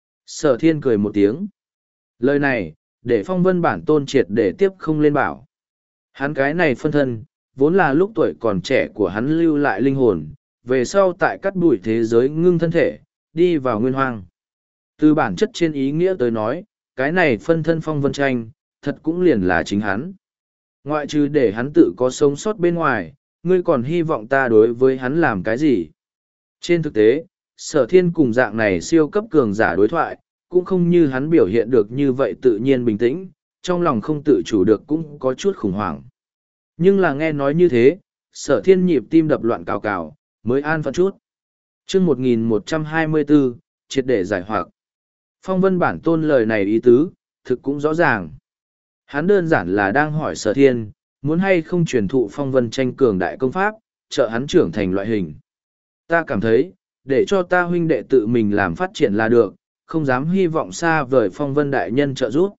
Sở thiên cười một tiếng. Lời này, để phong vân bản tôn triệt để tiếp không lên bảo. Hắn cái này phân thân, vốn là lúc tuổi còn trẻ của hắn lưu lại linh hồn, về sau tại cắt bụi thế giới ngưng thân thể, đi vào nguyên hoang. Từ bản chất trên ý nghĩa tới nói, cái này phân thân phong vân tranh, thật cũng liền là chính hắn. Ngoại trừ để hắn tự có sống sót bên ngoài, ngươi còn hy vọng ta đối với hắn làm cái gì? Trên thực tế, sở thiên cùng dạng này siêu cấp cường giả đối thoại, cũng không như hắn biểu hiện được như vậy tự nhiên bình tĩnh, trong lòng không tự chủ được cũng có chút khủng hoảng. Nhưng là nghe nói như thế, sở thiên nhịp tim đập loạn cào cào, mới an phận chút. chương một nghìn một trăm hai mươi bốn, triệt để giải hoặc. Phong vân bản tôn lời này ý tứ, thực cũng rõ ràng. Hắn đơn giản là đang hỏi sở thiên, muốn hay không truyền thụ phong vân tranh cường đại công pháp, trợ hắn trưởng thành loại hình. Ta cảm thấy, để cho ta huynh đệ tự mình làm phát triển là được, không dám hy vọng xa vời phong vân đại nhân trợ giúp.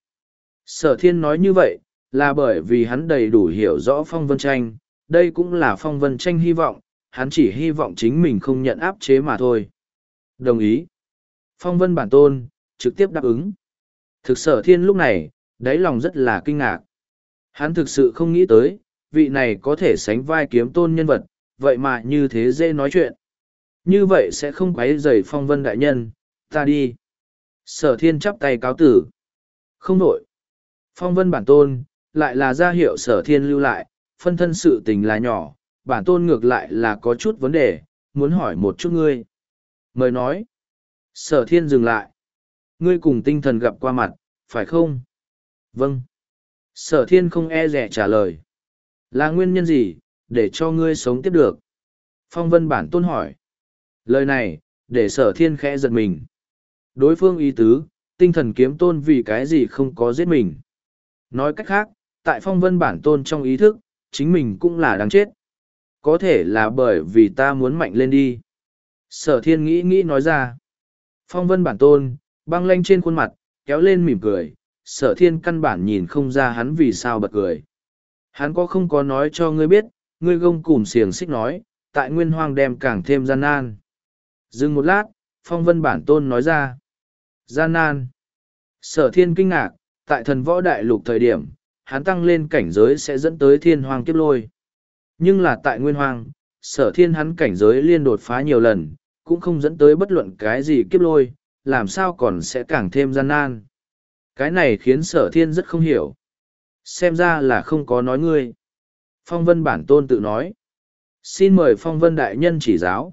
Sở thiên nói như vậy, là bởi vì hắn đầy đủ hiểu rõ phong vân tranh, đây cũng là phong vân tranh hy vọng, hắn chỉ hy vọng chính mình không nhận áp chế mà thôi. Đồng ý. Phong vân bản tôn, trực tiếp đáp ứng. Thực sở thiên lúc này, đáy lòng rất là kinh ngạc. Hắn thực sự không nghĩ tới, vị này có thể sánh vai kiếm tôn nhân vật, vậy mà như thế dễ nói chuyện. Như vậy sẽ không quấy rầy phong vân đại nhân, ta đi. Sở thiên chắp tay cáo tử. Không nổi. Phong vân bản tôn, lại là ra hiệu sở thiên lưu lại, phân thân sự tình là nhỏ, bản tôn ngược lại là có chút vấn đề, muốn hỏi một chút ngươi. Mời nói. Sở thiên dừng lại. Ngươi cùng tinh thần gặp qua mặt, phải không? Vâng. Sở thiên không e rẻ trả lời. Là nguyên nhân gì, để cho ngươi sống tiếp được? Phong vân bản tôn hỏi. Lời này, để sở thiên khẽ giật mình. Đối phương ý tứ, tinh thần kiếm tôn vì cái gì không có giết mình. Nói cách khác, tại phong vân bản tôn trong ý thức, chính mình cũng là đáng chết. Có thể là bởi vì ta muốn mạnh lên đi. Sở thiên nghĩ nghĩ nói ra. Phong vân bản tôn, băng lanh trên khuôn mặt, kéo lên mỉm cười. Sở thiên căn bản nhìn không ra hắn vì sao bật cười. Hắn có không có nói cho ngươi biết, ngươi gông cùm xiềng xích nói, tại nguyên hoang đem càng thêm gian nan. Dừng một lát, phong vân bản tôn nói ra. Gian nan. Sở thiên kinh ngạc, tại thần võ đại lục thời điểm, hắn tăng lên cảnh giới sẽ dẫn tới thiên hoang kiếp lôi. Nhưng là tại nguyên hoang, sở thiên hắn cảnh giới liên đột phá nhiều lần, cũng không dẫn tới bất luận cái gì kiếp lôi, làm sao còn sẽ càng thêm gian nan. Cái này khiến sở thiên rất không hiểu. Xem ra là không có nói ngươi. Phong vân bản tôn tự nói. Xin mời phong vân đại nhân chỉ giáo.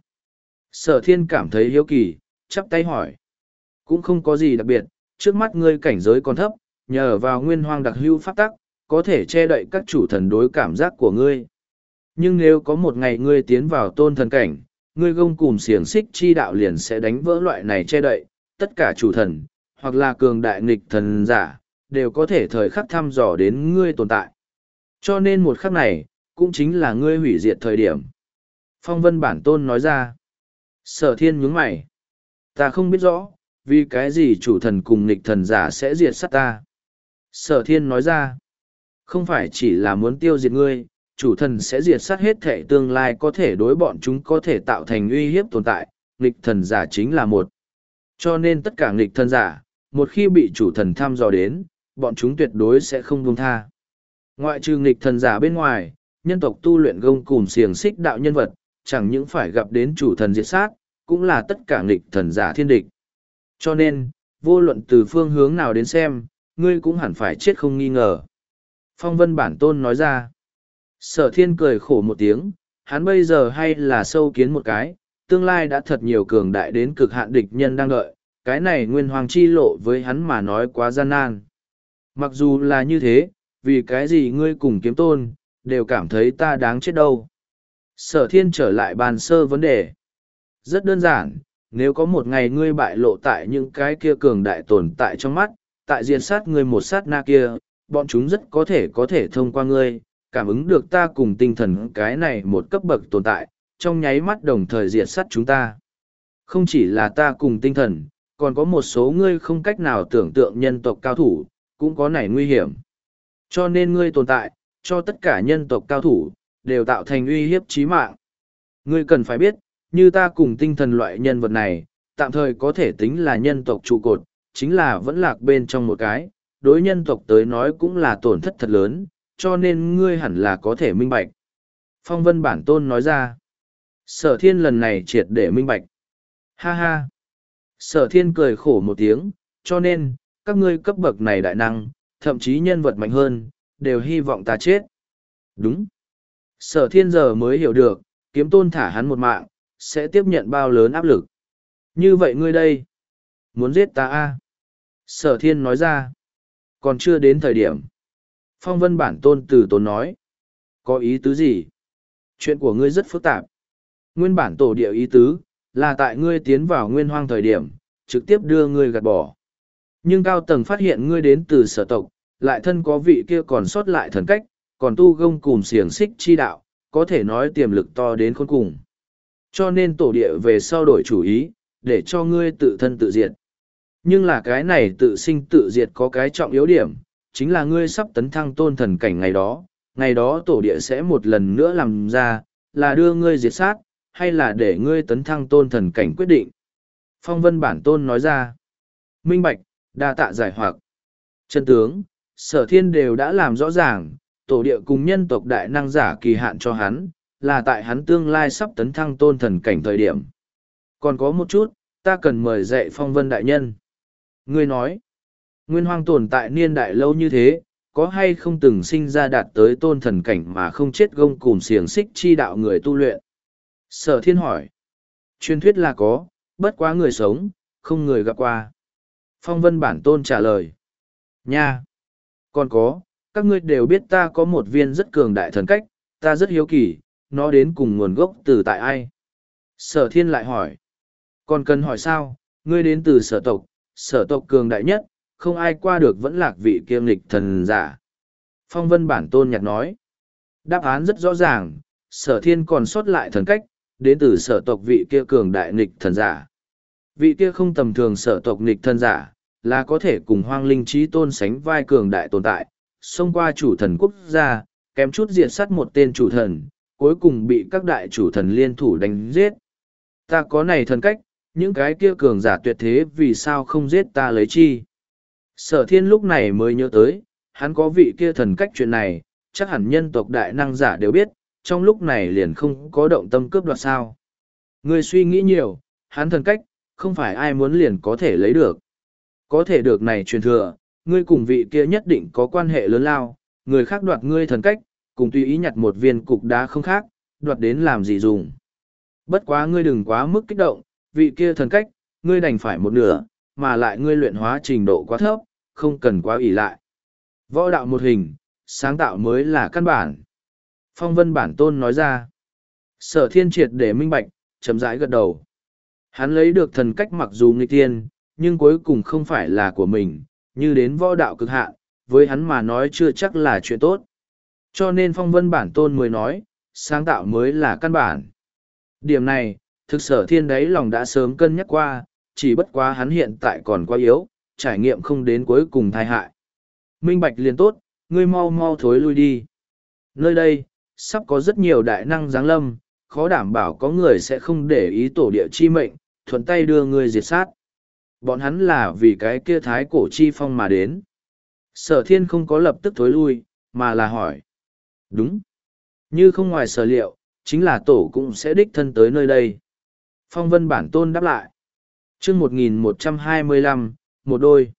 Sở thiên cảm thấy hiếu kỳ, chắp tay hỏi. Cũng không có gì đặc biệt, trước mắt ngươi cảnh giới còn thấp, nhờ vào nguyên hoang đặc hữu pháp tắc, có thể che đậy các chủ thần đối cảm giác của ngươi. Nhưng nếu có một ngày ngươi tiến vào tôn thần cảnh, ngươi gông cùm xiềng xích chi đạo liền sẽ đánh vỡ loại này che đậy, tất cả chủ thần, hoặc là cường đại nghịch thần giả, đều có thể thời khắc thăm dò đến ngươi tồn tại. Cho nên một khắc này, cũng chính là ngươi hủy diệt thời điểm. Phong vân bản tôn nói ra. Sở thiên nhướng mày. Ta không biết rõ, vì cái gì chủ thần cùng nghịch thần giả sẽ diệt sát ta. Sở thiên nói ra. Không phải chỉ là muốn tiêu diệt ngươi, chủ thần sẽ diệt sát hết thể tương lai có thể đối bọn chúng có thể tạo thành uy hiếp tồn tại, nghịch thần giả chính là một. Cho nên tất cả nghịch thần giả, một khi bị chủ thần thăm dò đến, bọn chúng tuyệt đối sẽ không buông tha. Ngoại trừ nghịch thần giả bên ngoài, nhân tộc tu luyện gông cùm xiềng xích đạo nhân vật, chẳng những phải gặp đến chủ thần diệt sát, cũng là tất cả nghịch thần giả thiên địch. Cho nên, vô luận từ phương hướng nào đến xem, ngươi cũng hẳn phải chết không nghi ngờ. Phong vân bản tôn nói ra. Sở thiên cười khổ một tiếng, hắn bây giờ hay là sâu kiến một cái, tương lai đã thật nhiều cường đại đến cực hạn địch nhân đang đợi, cái này nguyên hoàng chi lộ với hắn mà nói quá gian nan. Mặc dù là như thế, vì cái gì ngươi cùng kiếm tôn, đều cảm thấy ta đáng chết đâu. Sở thiên trở lại bàn sơ vấn đề. Rất đơn giản, nếu có một ngày ngươi bại lộ tại những cái kia cường đại tồn tại trong mắt, tại diệt sát ngươi một sát na kia, bọn chúng rất có thể có thể thông qua ngươi, cảm ứng được ta cùng tinh thần cái này một cấp bậc tồn tại, trong nháy mắt đồng thời diệt sát chúng ta. Không chỉ là ta cùng tinh thần, còn có một số ngươi không cách nào tưởng tượng nhân tộc cao thủ, cũng có nảy nguy hiểm. Cho nên ngươi tồn tại, cho tất cả nhân tộc cao thủ, đều tạo thành uy hiếp chí mạng. Ngươi cần phải biết, như ta cùng tinh thần loại nhân vật này, tạm thời có thể tính là nhân tộc trụ cột, chính là vẫn lạc bên trong một cái, đối nhân tộc tới nói cũng là tổn thất thật lớn, cho nên ngươi hẳn là có thể minh bạch. Phong vân bản tôn nói ra. Sở thiên lần này triệt để minh bạch. Ha ha. Sở thiên cười khổ một tiếng, cho nên, các ngươi cấp bậc này đại năng, thậm chí nhân vật mạnh hơn, đều hy vọng ta chết. Đúng. Sở thiên giờ mới hiểu được, kiếm tôn thả hắn một mạng, sẽ tiếp nhận bao lớn áp lực. Như vậy ngươi đây, muốn giết ta a? Sở thiên nói ra. Còn chưa đến thời điểm. Phong vân bản tôn từ tốn nói. Có ý tứ gì? Chuyện của ngươi rất phức tạp. Nguyên bản tổ địa ý tứ, là tại ngươi tiến vào nguyên hoang thời điểm, trực tiếp đưa ngươi gạt bỏ. Nhưng cao tầng phát hiện ngươi đến từ sở tộc, lại thân có vị kia còn sót lại thần cách, còn tu gông cùm xiềng xích chi đạo, có thể nói tiềm lực to đến khôn cùng. Cho nên tổ địa về sau đổi chủ ý, để cho ngươi tự thân tự diệt. Nhưng là cái này tự sinh tự diệt có cái trọng yếu điểm, chính là ngươi sắp tấn thăng tôn thần cảnh ngày đó, ngày đó tổ địa sẽ một lần nữa làm ra, là đưa ngươi diệt sát, hay là để ngươi tấn thăng tôn thần cảnh quyết định. Phong vân bản tôn nói ra, minh bạch, đa tạ giải hoặc. Chân tướng, sở thiên đều đã làm rõ ràng, tổ địa cùng nhân tộc đại năng giả kỳ hạn cho hắn, là tại hắn tương lai sắp tấn thăng tôn thần cảnh thời điểm. Còn có một chút, ta cần mời dạy phong vân đại nhân. Ngươi nói, nguyên hoang tồn tại niên đại lâu như thế, có hay không từng sinh ra đạt tới tôn thần cảnh mà không chết gông cùm xiềng xích chi đạo người tu luyện? Sở thiên hỏi. Truyền thuyết là có, bất quá người sống, không người gặp qua. Phong vân bản tôn trả lời. Nha! Còn có, các ngươi đều biết ta có một viên rất cường đại thần cách, ta rất hiếu kỳ, nó đến cùng nguồn gốc từ tại ai? Sở thiên lại hỏi. Còn cần hỏi sao, ngươi đến từ sở tộc, sở tộc cường đại nhất, không ai qua được vẫn lạc vị kiêm lịch thần giả. Phong vân bản tôn nhạc nói. Đáp án rất rõ ràng, sở thiên còn sót lại thần cách, đến từ sở tộc vị kia cường đại nghịch thần giả. Vị kia không tầm thường sở tộc nghịch thần giả, là có thể cùng hoang linh trí tôn sánh vai cường đại tồn tại, xông qua chủ thần quốc gia, kém chút diệt sát một tên chủ thần, cuối cùng bị các đại chủ thần liên thủ đánh giết. Ta có này thần cách, những cái kia cường giả tuyệt thế vì sao không giết ta lấy chi? Sở thiên lúc này mới nhớ tới, hắn có vị kia thần cách chuyện này, chắc hẳn nhân tộc đại năng giả đều biết, trong lúc này liền không có động tâm cướp đoạt sao. Ngươi suy nghĩ nhiều, hắn thần cách, không phải ai muốn liền có thể lấy được. Có thể được này truyền thừa, ngươi cùng vị kia nhất định có quan hệ lớn lao, người khác đoạt ngươi thần cách, cùng tùy ý nhặt một viên cục đá không khác, đoạt đến làm gì dùng. Bất quá ngươi đừng quá mức kích động, vị kia thần cách, ngươi đành phải một nửa, mà lại ngươi luyện hóa trình độ quá thấp, không cần quá ỷ lại. Võ đạo một hình, sáng tạo mới là căn bản. Phong vân bản tôn nói ra. Sở thiên triệt để minh bạch, chấm rãi gật đầu. Hắn lấy được thần cách mặc dù nghịch tiên, nhưng cuối cùng không phải là của mình, như đến võ đạo cực hạn, với hắn mà nói chưa chắc là chuyện tốt. Cho nên phong vân bản tôn mới nói, sáng tạo mới là căn bản. Điểm này, thực sở thiên đáy lòng đã sớm cân nhắc qua, chỉ bất quá hắn hiện tại còn quá yếu, trải nghiệm không đến cuối cùng tai hại. Minh bạch liền tốt, ngươi mau mau thối lui đi. Nơi đây, sắp có rất nhiều đại năng giáng lâm, khó đảm bảo có người sẽ không để ý tổ địa chi mệnh, thuận tay đưa ngươi diệt sát. Bọn hắn là vì cái kia thái cổ chi phong mà đến. Sở thiên không có lập tức thối lui, mà là hỏi. Đúng. Như không ngoài sở liệu, chính là tổ cũng sẽ đích thân tới nơi đây. Phong vân bản tôn đáp lại. chương một nghìn một trăm hai mươi lăm, một đôi.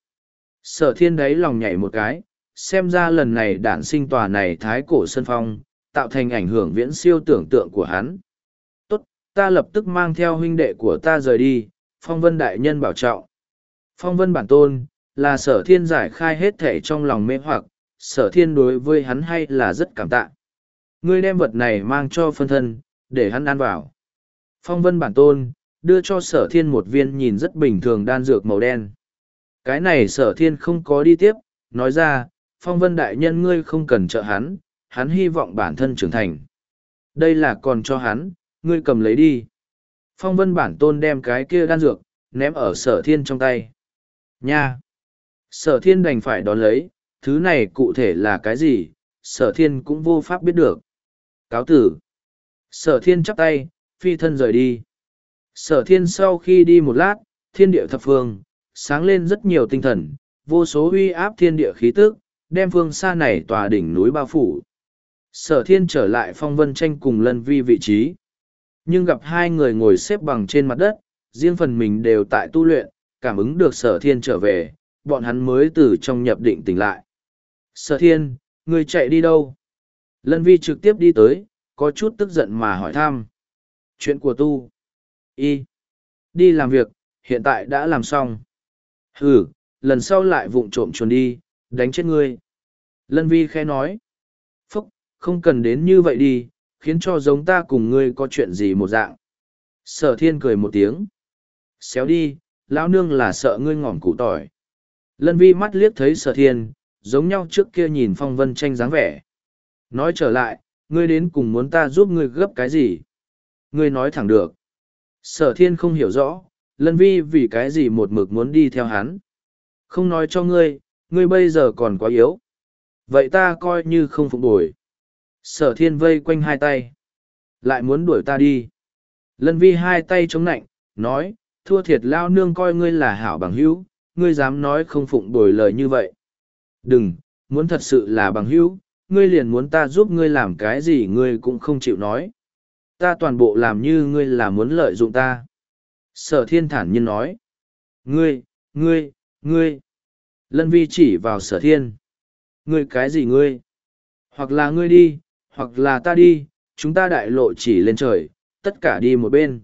Sở thiên đấy lòng nhảy một cái, xem ra lần này đản sinh tòa này thái cổ sân phong, tạo thành ảnh hưởng viễn siêu tưởng tượng của hắn. Tốt, ta lập tức mang theo huynh đệ của ta rời đi, phong vân đại nhân bảo trọng. Phong vân bản tôn, là sở thiên giải khai hết thể trong lòng mê hoặc, sở thiên đối với hắn hay là rất cảm tạ. Ngươi đem vật này mang cho phân thân, để hắn ăn vào. Phong vân bản tôn, đưa cho sở thiên một viên nhìn rất bình thường đan dược màu đen. Cái này sở thiên không có đi tiếp, nói ra, phong vân đại nhân ngươi không cần trợ hắn, hắn hy vọng bản thân trưởng thành. Đây là còn cho hắn, ngươi cầm lấy đi. Phong vân bản tôn đem cái kia đan dược, ném ở sở thiên trong tay. Nha! Sở thiên đành phải đón lấy, thứ này cụ thể là cái gì, sở thiên cũng vô pháp biết được. Cáo tử! Sở thiên chắp tay, phi thân rời đi. Sở thiên sau khi đi một lát, thiên địa thập phương, sáng lên rất nhiều tinh thần, vô số uy áp thiên địa khí tức, đem phương xa này tòa đỉnh núi bao phủ. Sở thiên trở lại phong vân tranh cùng lân vi vị trí. Nhưng gặp hai người ngồi xếp bằng trên mặt đất, riêng phần mình đều tại tu luyện, cảm ứng được sở thiên trở về, bọn hắn mới từ trong nhập định tỉnh lại. Sở thiên, người chạy đi đâu? Lân vi trực tiếp đi tới, có chút tức giận mà hỏi thăm. Chuyện của tu. Y. Đi làm việc, hiện tại đã làm xong. Ừ, lần sau lại vụng trộm chuồn đi, đánh chết ngươi. Lân vi khẽ nói. Phúc, không cần đến như vậy đi, khiến cho giống ta cùng ngươi có chuyện gì một dạng. Sở thiên cười một tiếng. Xéo đi, lão nương là sợ ngươi ngỏm củ tỏi. Lân vi mắt liếc thấy sở thiên, giống nhau trước kia nhìn phong vân tranh dáng vẻ. Nói trở lại, ngươi đến cùng muốn ta giúp ngươi gấp cái gì? Ngươi nói thẳng được. Sở thiên không hiểu rõ, lân vi vì cái gì một mực muốn đi theo hắn. Không nói cho ngươi, ngươi bây giờ còn quá yếu. Vậy ta coi như không phụng bồi. Sở thiên vây quanh hai tay. Lại muốn đuổi ta đi. Lân vi hai tay chống nạnh, nói, thua thiệt lao nương coi ngươi là hảo bằng hữu, ngươi dám nói không phụng bồi lời như vậy. Đừng, muốn thật sự là bằng hữu, ngươi liền muốn ta giúp ngươi làm cái gì ngươi cũng không chịu nói. Ta toàn bộ làm như ngươi là muốn lợi dụng ta. Sở thiên thản nhiên nói. Ngươi, ngươi, ngươi. Lân vi chỉ vào sở thiên. Ngươi cái gì ngươi? Hoặc là ngươi đi, hoặc là ta đi, chúng ta đại lộ chỉ lên trời, tất cả đi một bên.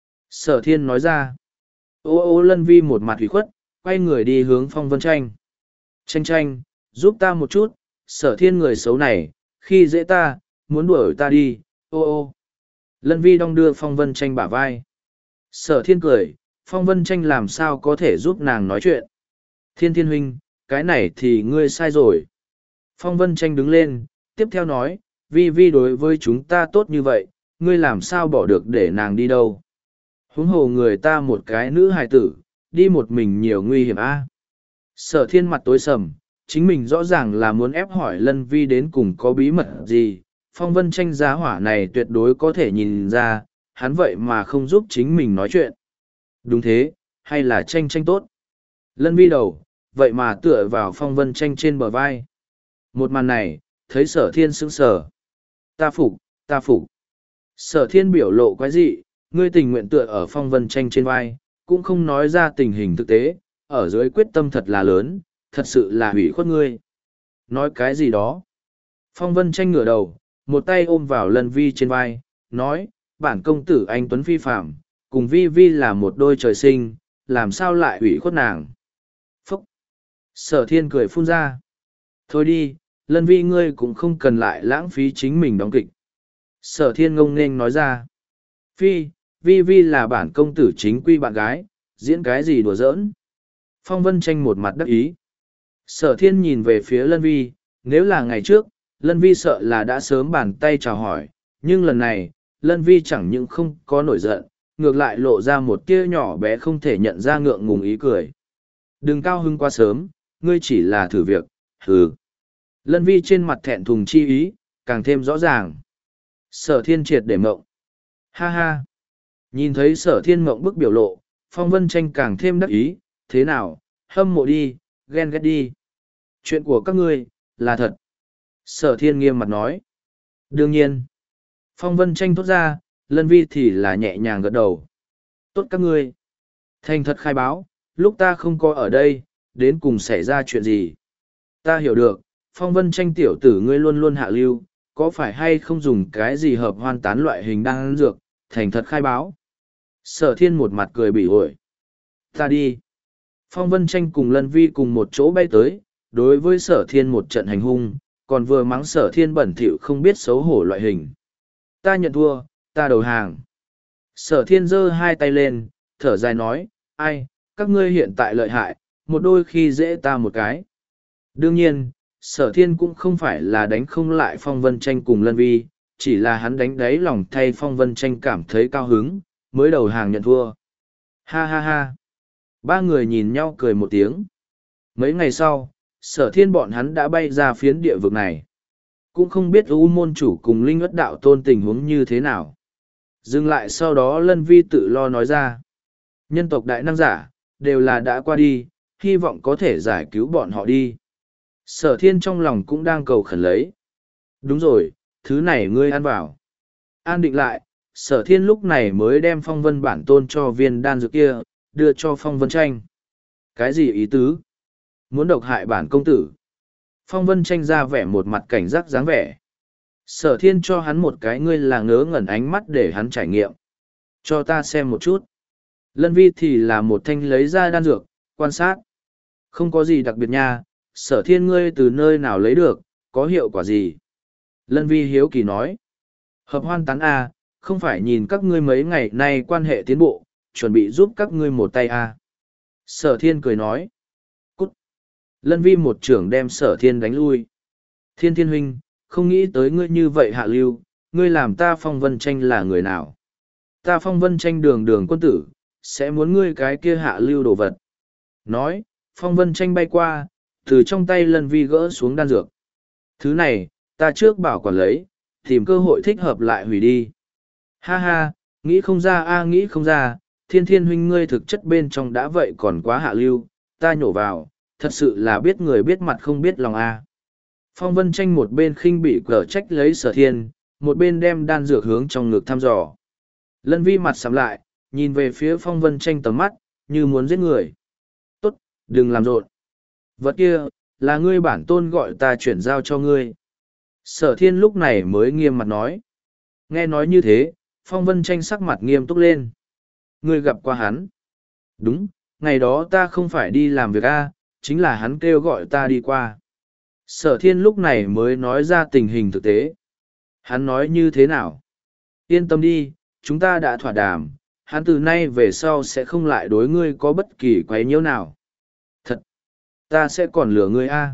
Sở thiên nói ra. Ô ô lân vi một mặt hủy khuất, quay người đi hướng phong vân tranh. Tranh tranh, giúp ta một chút, sở thiên người xấu này, khi dễ ta, muốn đuổi ta đi, ô ô. Lân vi đong đưa phong vân tranh bả vai. Sở thiên cười, phong vân tranh làm sao có thể giúp nàng nói chuyện. Thiên thiên huynh, cái này thì ngươi sai rồi. Phong vân tranh đứng lên, tiếp theo nói, vi vi đối với chúng ta tốt như vậy, ngươi làm sao bỏ được để nàng đi đâu. Huống hồ người ta một cái nữ hài tử, đi một mình nhiều nguy hiểm a. Sở thiên mặt tối sầm, chính mình rõ ràng là muốn ép hỏi lân vi đến cùng có bí mật gì. Phong vân tranh giá hỏa này tuyệt đối có thể nhìn ra, hắn vậy mà không giúp chính mình nói chuyện. Đúng thế, hay là tranh tranh tốt. Lân vi đầu, vậy mà tựa vào phong vân tranh trên bờ vai. Một màn này, thấy sở thiên sững sờ. Ta phục, ta phục. Sở thiên biểu lộ quái dị, ngươi tình nguyện tựa ở phong vân tranh trên vai, cũng không nói ra tình hình thực tế, ở dưới quyết tâm thật là lớn, thật sự là hủy khuất ngươi. Nói cái gì đó? Phong vân tranh ngửa đầu, một tay ôm vào lân vi trên vai, nói, bản công tử anh Tuấn phi phạm, cùng vi vi là một đôi trời sinh, làm sao lại hủy khuất nàng. Phúc! Sở thiên cười phun ra. Thôi đi, lân vi ngươi cũng không cần lại lãng phí chính mình đóng kịch. Sở thiên ngông nghênh nói ra. Phi, vi vi là bản công tử chính quy bạn gái, diễn cái gì đùa giỡn. Phong vân tranh một mặt đắc ý. Sở thiên nhìn về phía lân vi, nếu là ngày trước, Lân Vi sợ là đã sớm bàn tay chào hỏi, nhưng lần này, Lân Vi chẳng những không có nổi giận, ngược lại lộ ra một tia nhỏ bé không thể nhận ra ngượng ngùng ý cười. Đừng cao hưng quá sớm, ngươi chỉ là thử việc, hừ. Lân Vi trên mặt thẹn thùng chi ý, càng thêm rõ ràng. Sở thiên triệt để mộng. Ha ha. Nhìn thấy sở thiên mộng bức biểu lộ, Phong Vân Tranh càng thêm đắc ý, thế nào, hâm mộ đi, ghen ghét đi. Chuyện của các ngươi, là thật. Sở thiên nghiêm mặt nói. Đương nhiên. Phong Vân Tranh thốt ra, Lân Vi thì là nhẹ nhàng gật đầu. Tốt các ngươi. Thành thật khai báo, lúc ta không có ở đây, đến cùng xảy ra chuyện gì. Ta hiểu được, Phong Vân Tranh tiểu tử ngươi luôn luôn hạ lưu, có phải hay không dùng cái gì hợp hoan tán loại hình đang ăn dược, thành thật khai báo. Sở thiên một mặt cười bỉ ổi. Ta đi. Phong Vân Tranh cùng Lân Vi cùng một chỗ bay tới, đối với sở thiên một trận hành hung, còn vừa mắng sở thiên bẩn thỉu không biết xấu hổ loại hình. Ta nhận thua, ta đầu hàng. Sở thiên giơ hai tay lên, thở dài nói, ai, các ngươi hiện tại lợi hại, một đôi khi dễ ta một cái. Đương nhiên, sở thiên cũng không phải là đánh không lại Phong Vân Tranh cùng Lân Vi, chỉ là hắn đánh đáy lòng thay Phong Vân Tranh cảm thấy cao hứng, mới đầu hàng nhận thua. Ha ha ha. Ba người nhìn nhau cười một tiếng. Mấy ngày sau, sở thiên bọn hắn đã bay ra phiến địa vực này. Cũng không biết U môn chủ cùng Linh Ất đạo tôn tình huống như thế nào. Dừng lại sau đó Lân Vi tự lo nói ra. Nhân tộc đại năng giả, đều là đã qua đi, hy vọng có thể giải cứu bọn họ đi. Sở thiên trong lòng cũng đang cầu khẩn lấy. Đúng rồi, thứ này ngươi ăn vào. An định lại, sở thiên lúc này mới đem phong vân bản tôn cho viên đan dược kia, đưa cho Phong Vân Tranh. Cái gì ý tứ? Muốn độc hại bản công tử. Phong Vân Tranh ra vẻ một mặt cảnh giác dáng vẻ. Sở thiên cho hắn một cái ngươi là ngớ ngẩn ánh mắt để hắn trải nghiệm. Cho ta xem một chút. Lân Vi thì là một thanh lấy ra đan dược, quan sát. Không có gì đặc biệt nha, sở thiên ngươi từ nơi nào lấy được, có hiệu quả gì? Lân Vi hiếu kỳ nói. Hợp hoan tán A, không phải nhìn các ngươi mấy ngày nay quan hệ tiến bộ, chuẩn bị giúp các ngươi một tay A. Sở thiên cười nói. Cút. Lân Vi một trưởng đem sở thiên đánh lui. Thiên thiên huynh, không nghĩ tới ngươi như vậy hạ lưu, ngươi làm ta Phong Vân Tranh là người nào? Ta Phong Vân Tranh đường đường quân tử, sẽ muốn ngươi cái kia hạ lưu đồ vật. Nói, Phong Vân Tranh bay qua, từ trong tay Lân Vi gỡ xuống đan dược. Thứ này, ta trước bảo quản lấy, tìm cơ hội thích hợp lại hủy đi. Ha ha, nghĩ không ra a nghĩ không ra, thiên thiên huynh ngươi thực chất bên trong đã vậy còn quá hạ lưu, ta nhổ vào, thật sự là biết người biết mặt không biết lòng a. Phong Vân Tranh một bên khinh bị cở trách lấy sở thiên, một bên đem đan dược hướng trong ngực thăm dò. Lân Vi mặt sầm lại, nhìn về phía Phong Vân Tranh tầm mắt, như muốn giết người. Tốt, đừng làm rộn. Vật kia, là ngươi bản tôn gọi ta chuyển giao cho ngươi. Sở thiên lúc này mới nghiêm mặt nói. Nghe nói như thế, Phong Vân Tranh sắc mặt nghiêm túc lên. Ngươi gặp qua hắn. Đúng, ngày đó ta không phải đi làm việc a, chính là hắn kêu gọi ta đi qua. Sở thiên lúc này mới nói ra tình hình thực tế. Hắn nói như thế nào? Yên tâm đi, chúng ta đã thỏa đàm, hắn từ nay về sau sẽ không lại đối ngươi có bất kỳ quấy nhiễu nào. Thật, ta sẽ còn lừa ngươi a.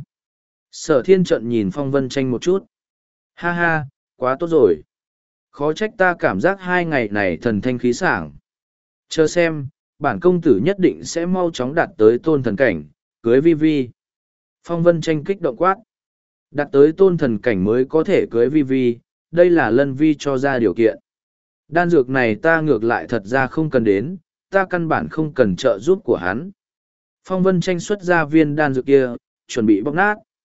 Sở thiên trận nhìn Phong Vân Tranh một chút. Ha ha, quá tốt rồi. Khó trách ta cảm giác hai ngày này thần thanh khí sảng. Chờ xem, bản công tử nhất định sẽ mau chóng đạt tới tôn thần cảnh, cưới Vi Vi. Phong Vân Tranh kích động quát. Đạt tới tôn thần cảnh mới có thể cưới Vi Vi, đây là Lân Vi cho ra điều kiện. Đan dược này ta ngược lại thật ra không cần đến, ta căn bản không cần trợ giúp của hắn. Phong Vân Tranh xuất ra viên đan dược kia, chuẩn bị bóc nát.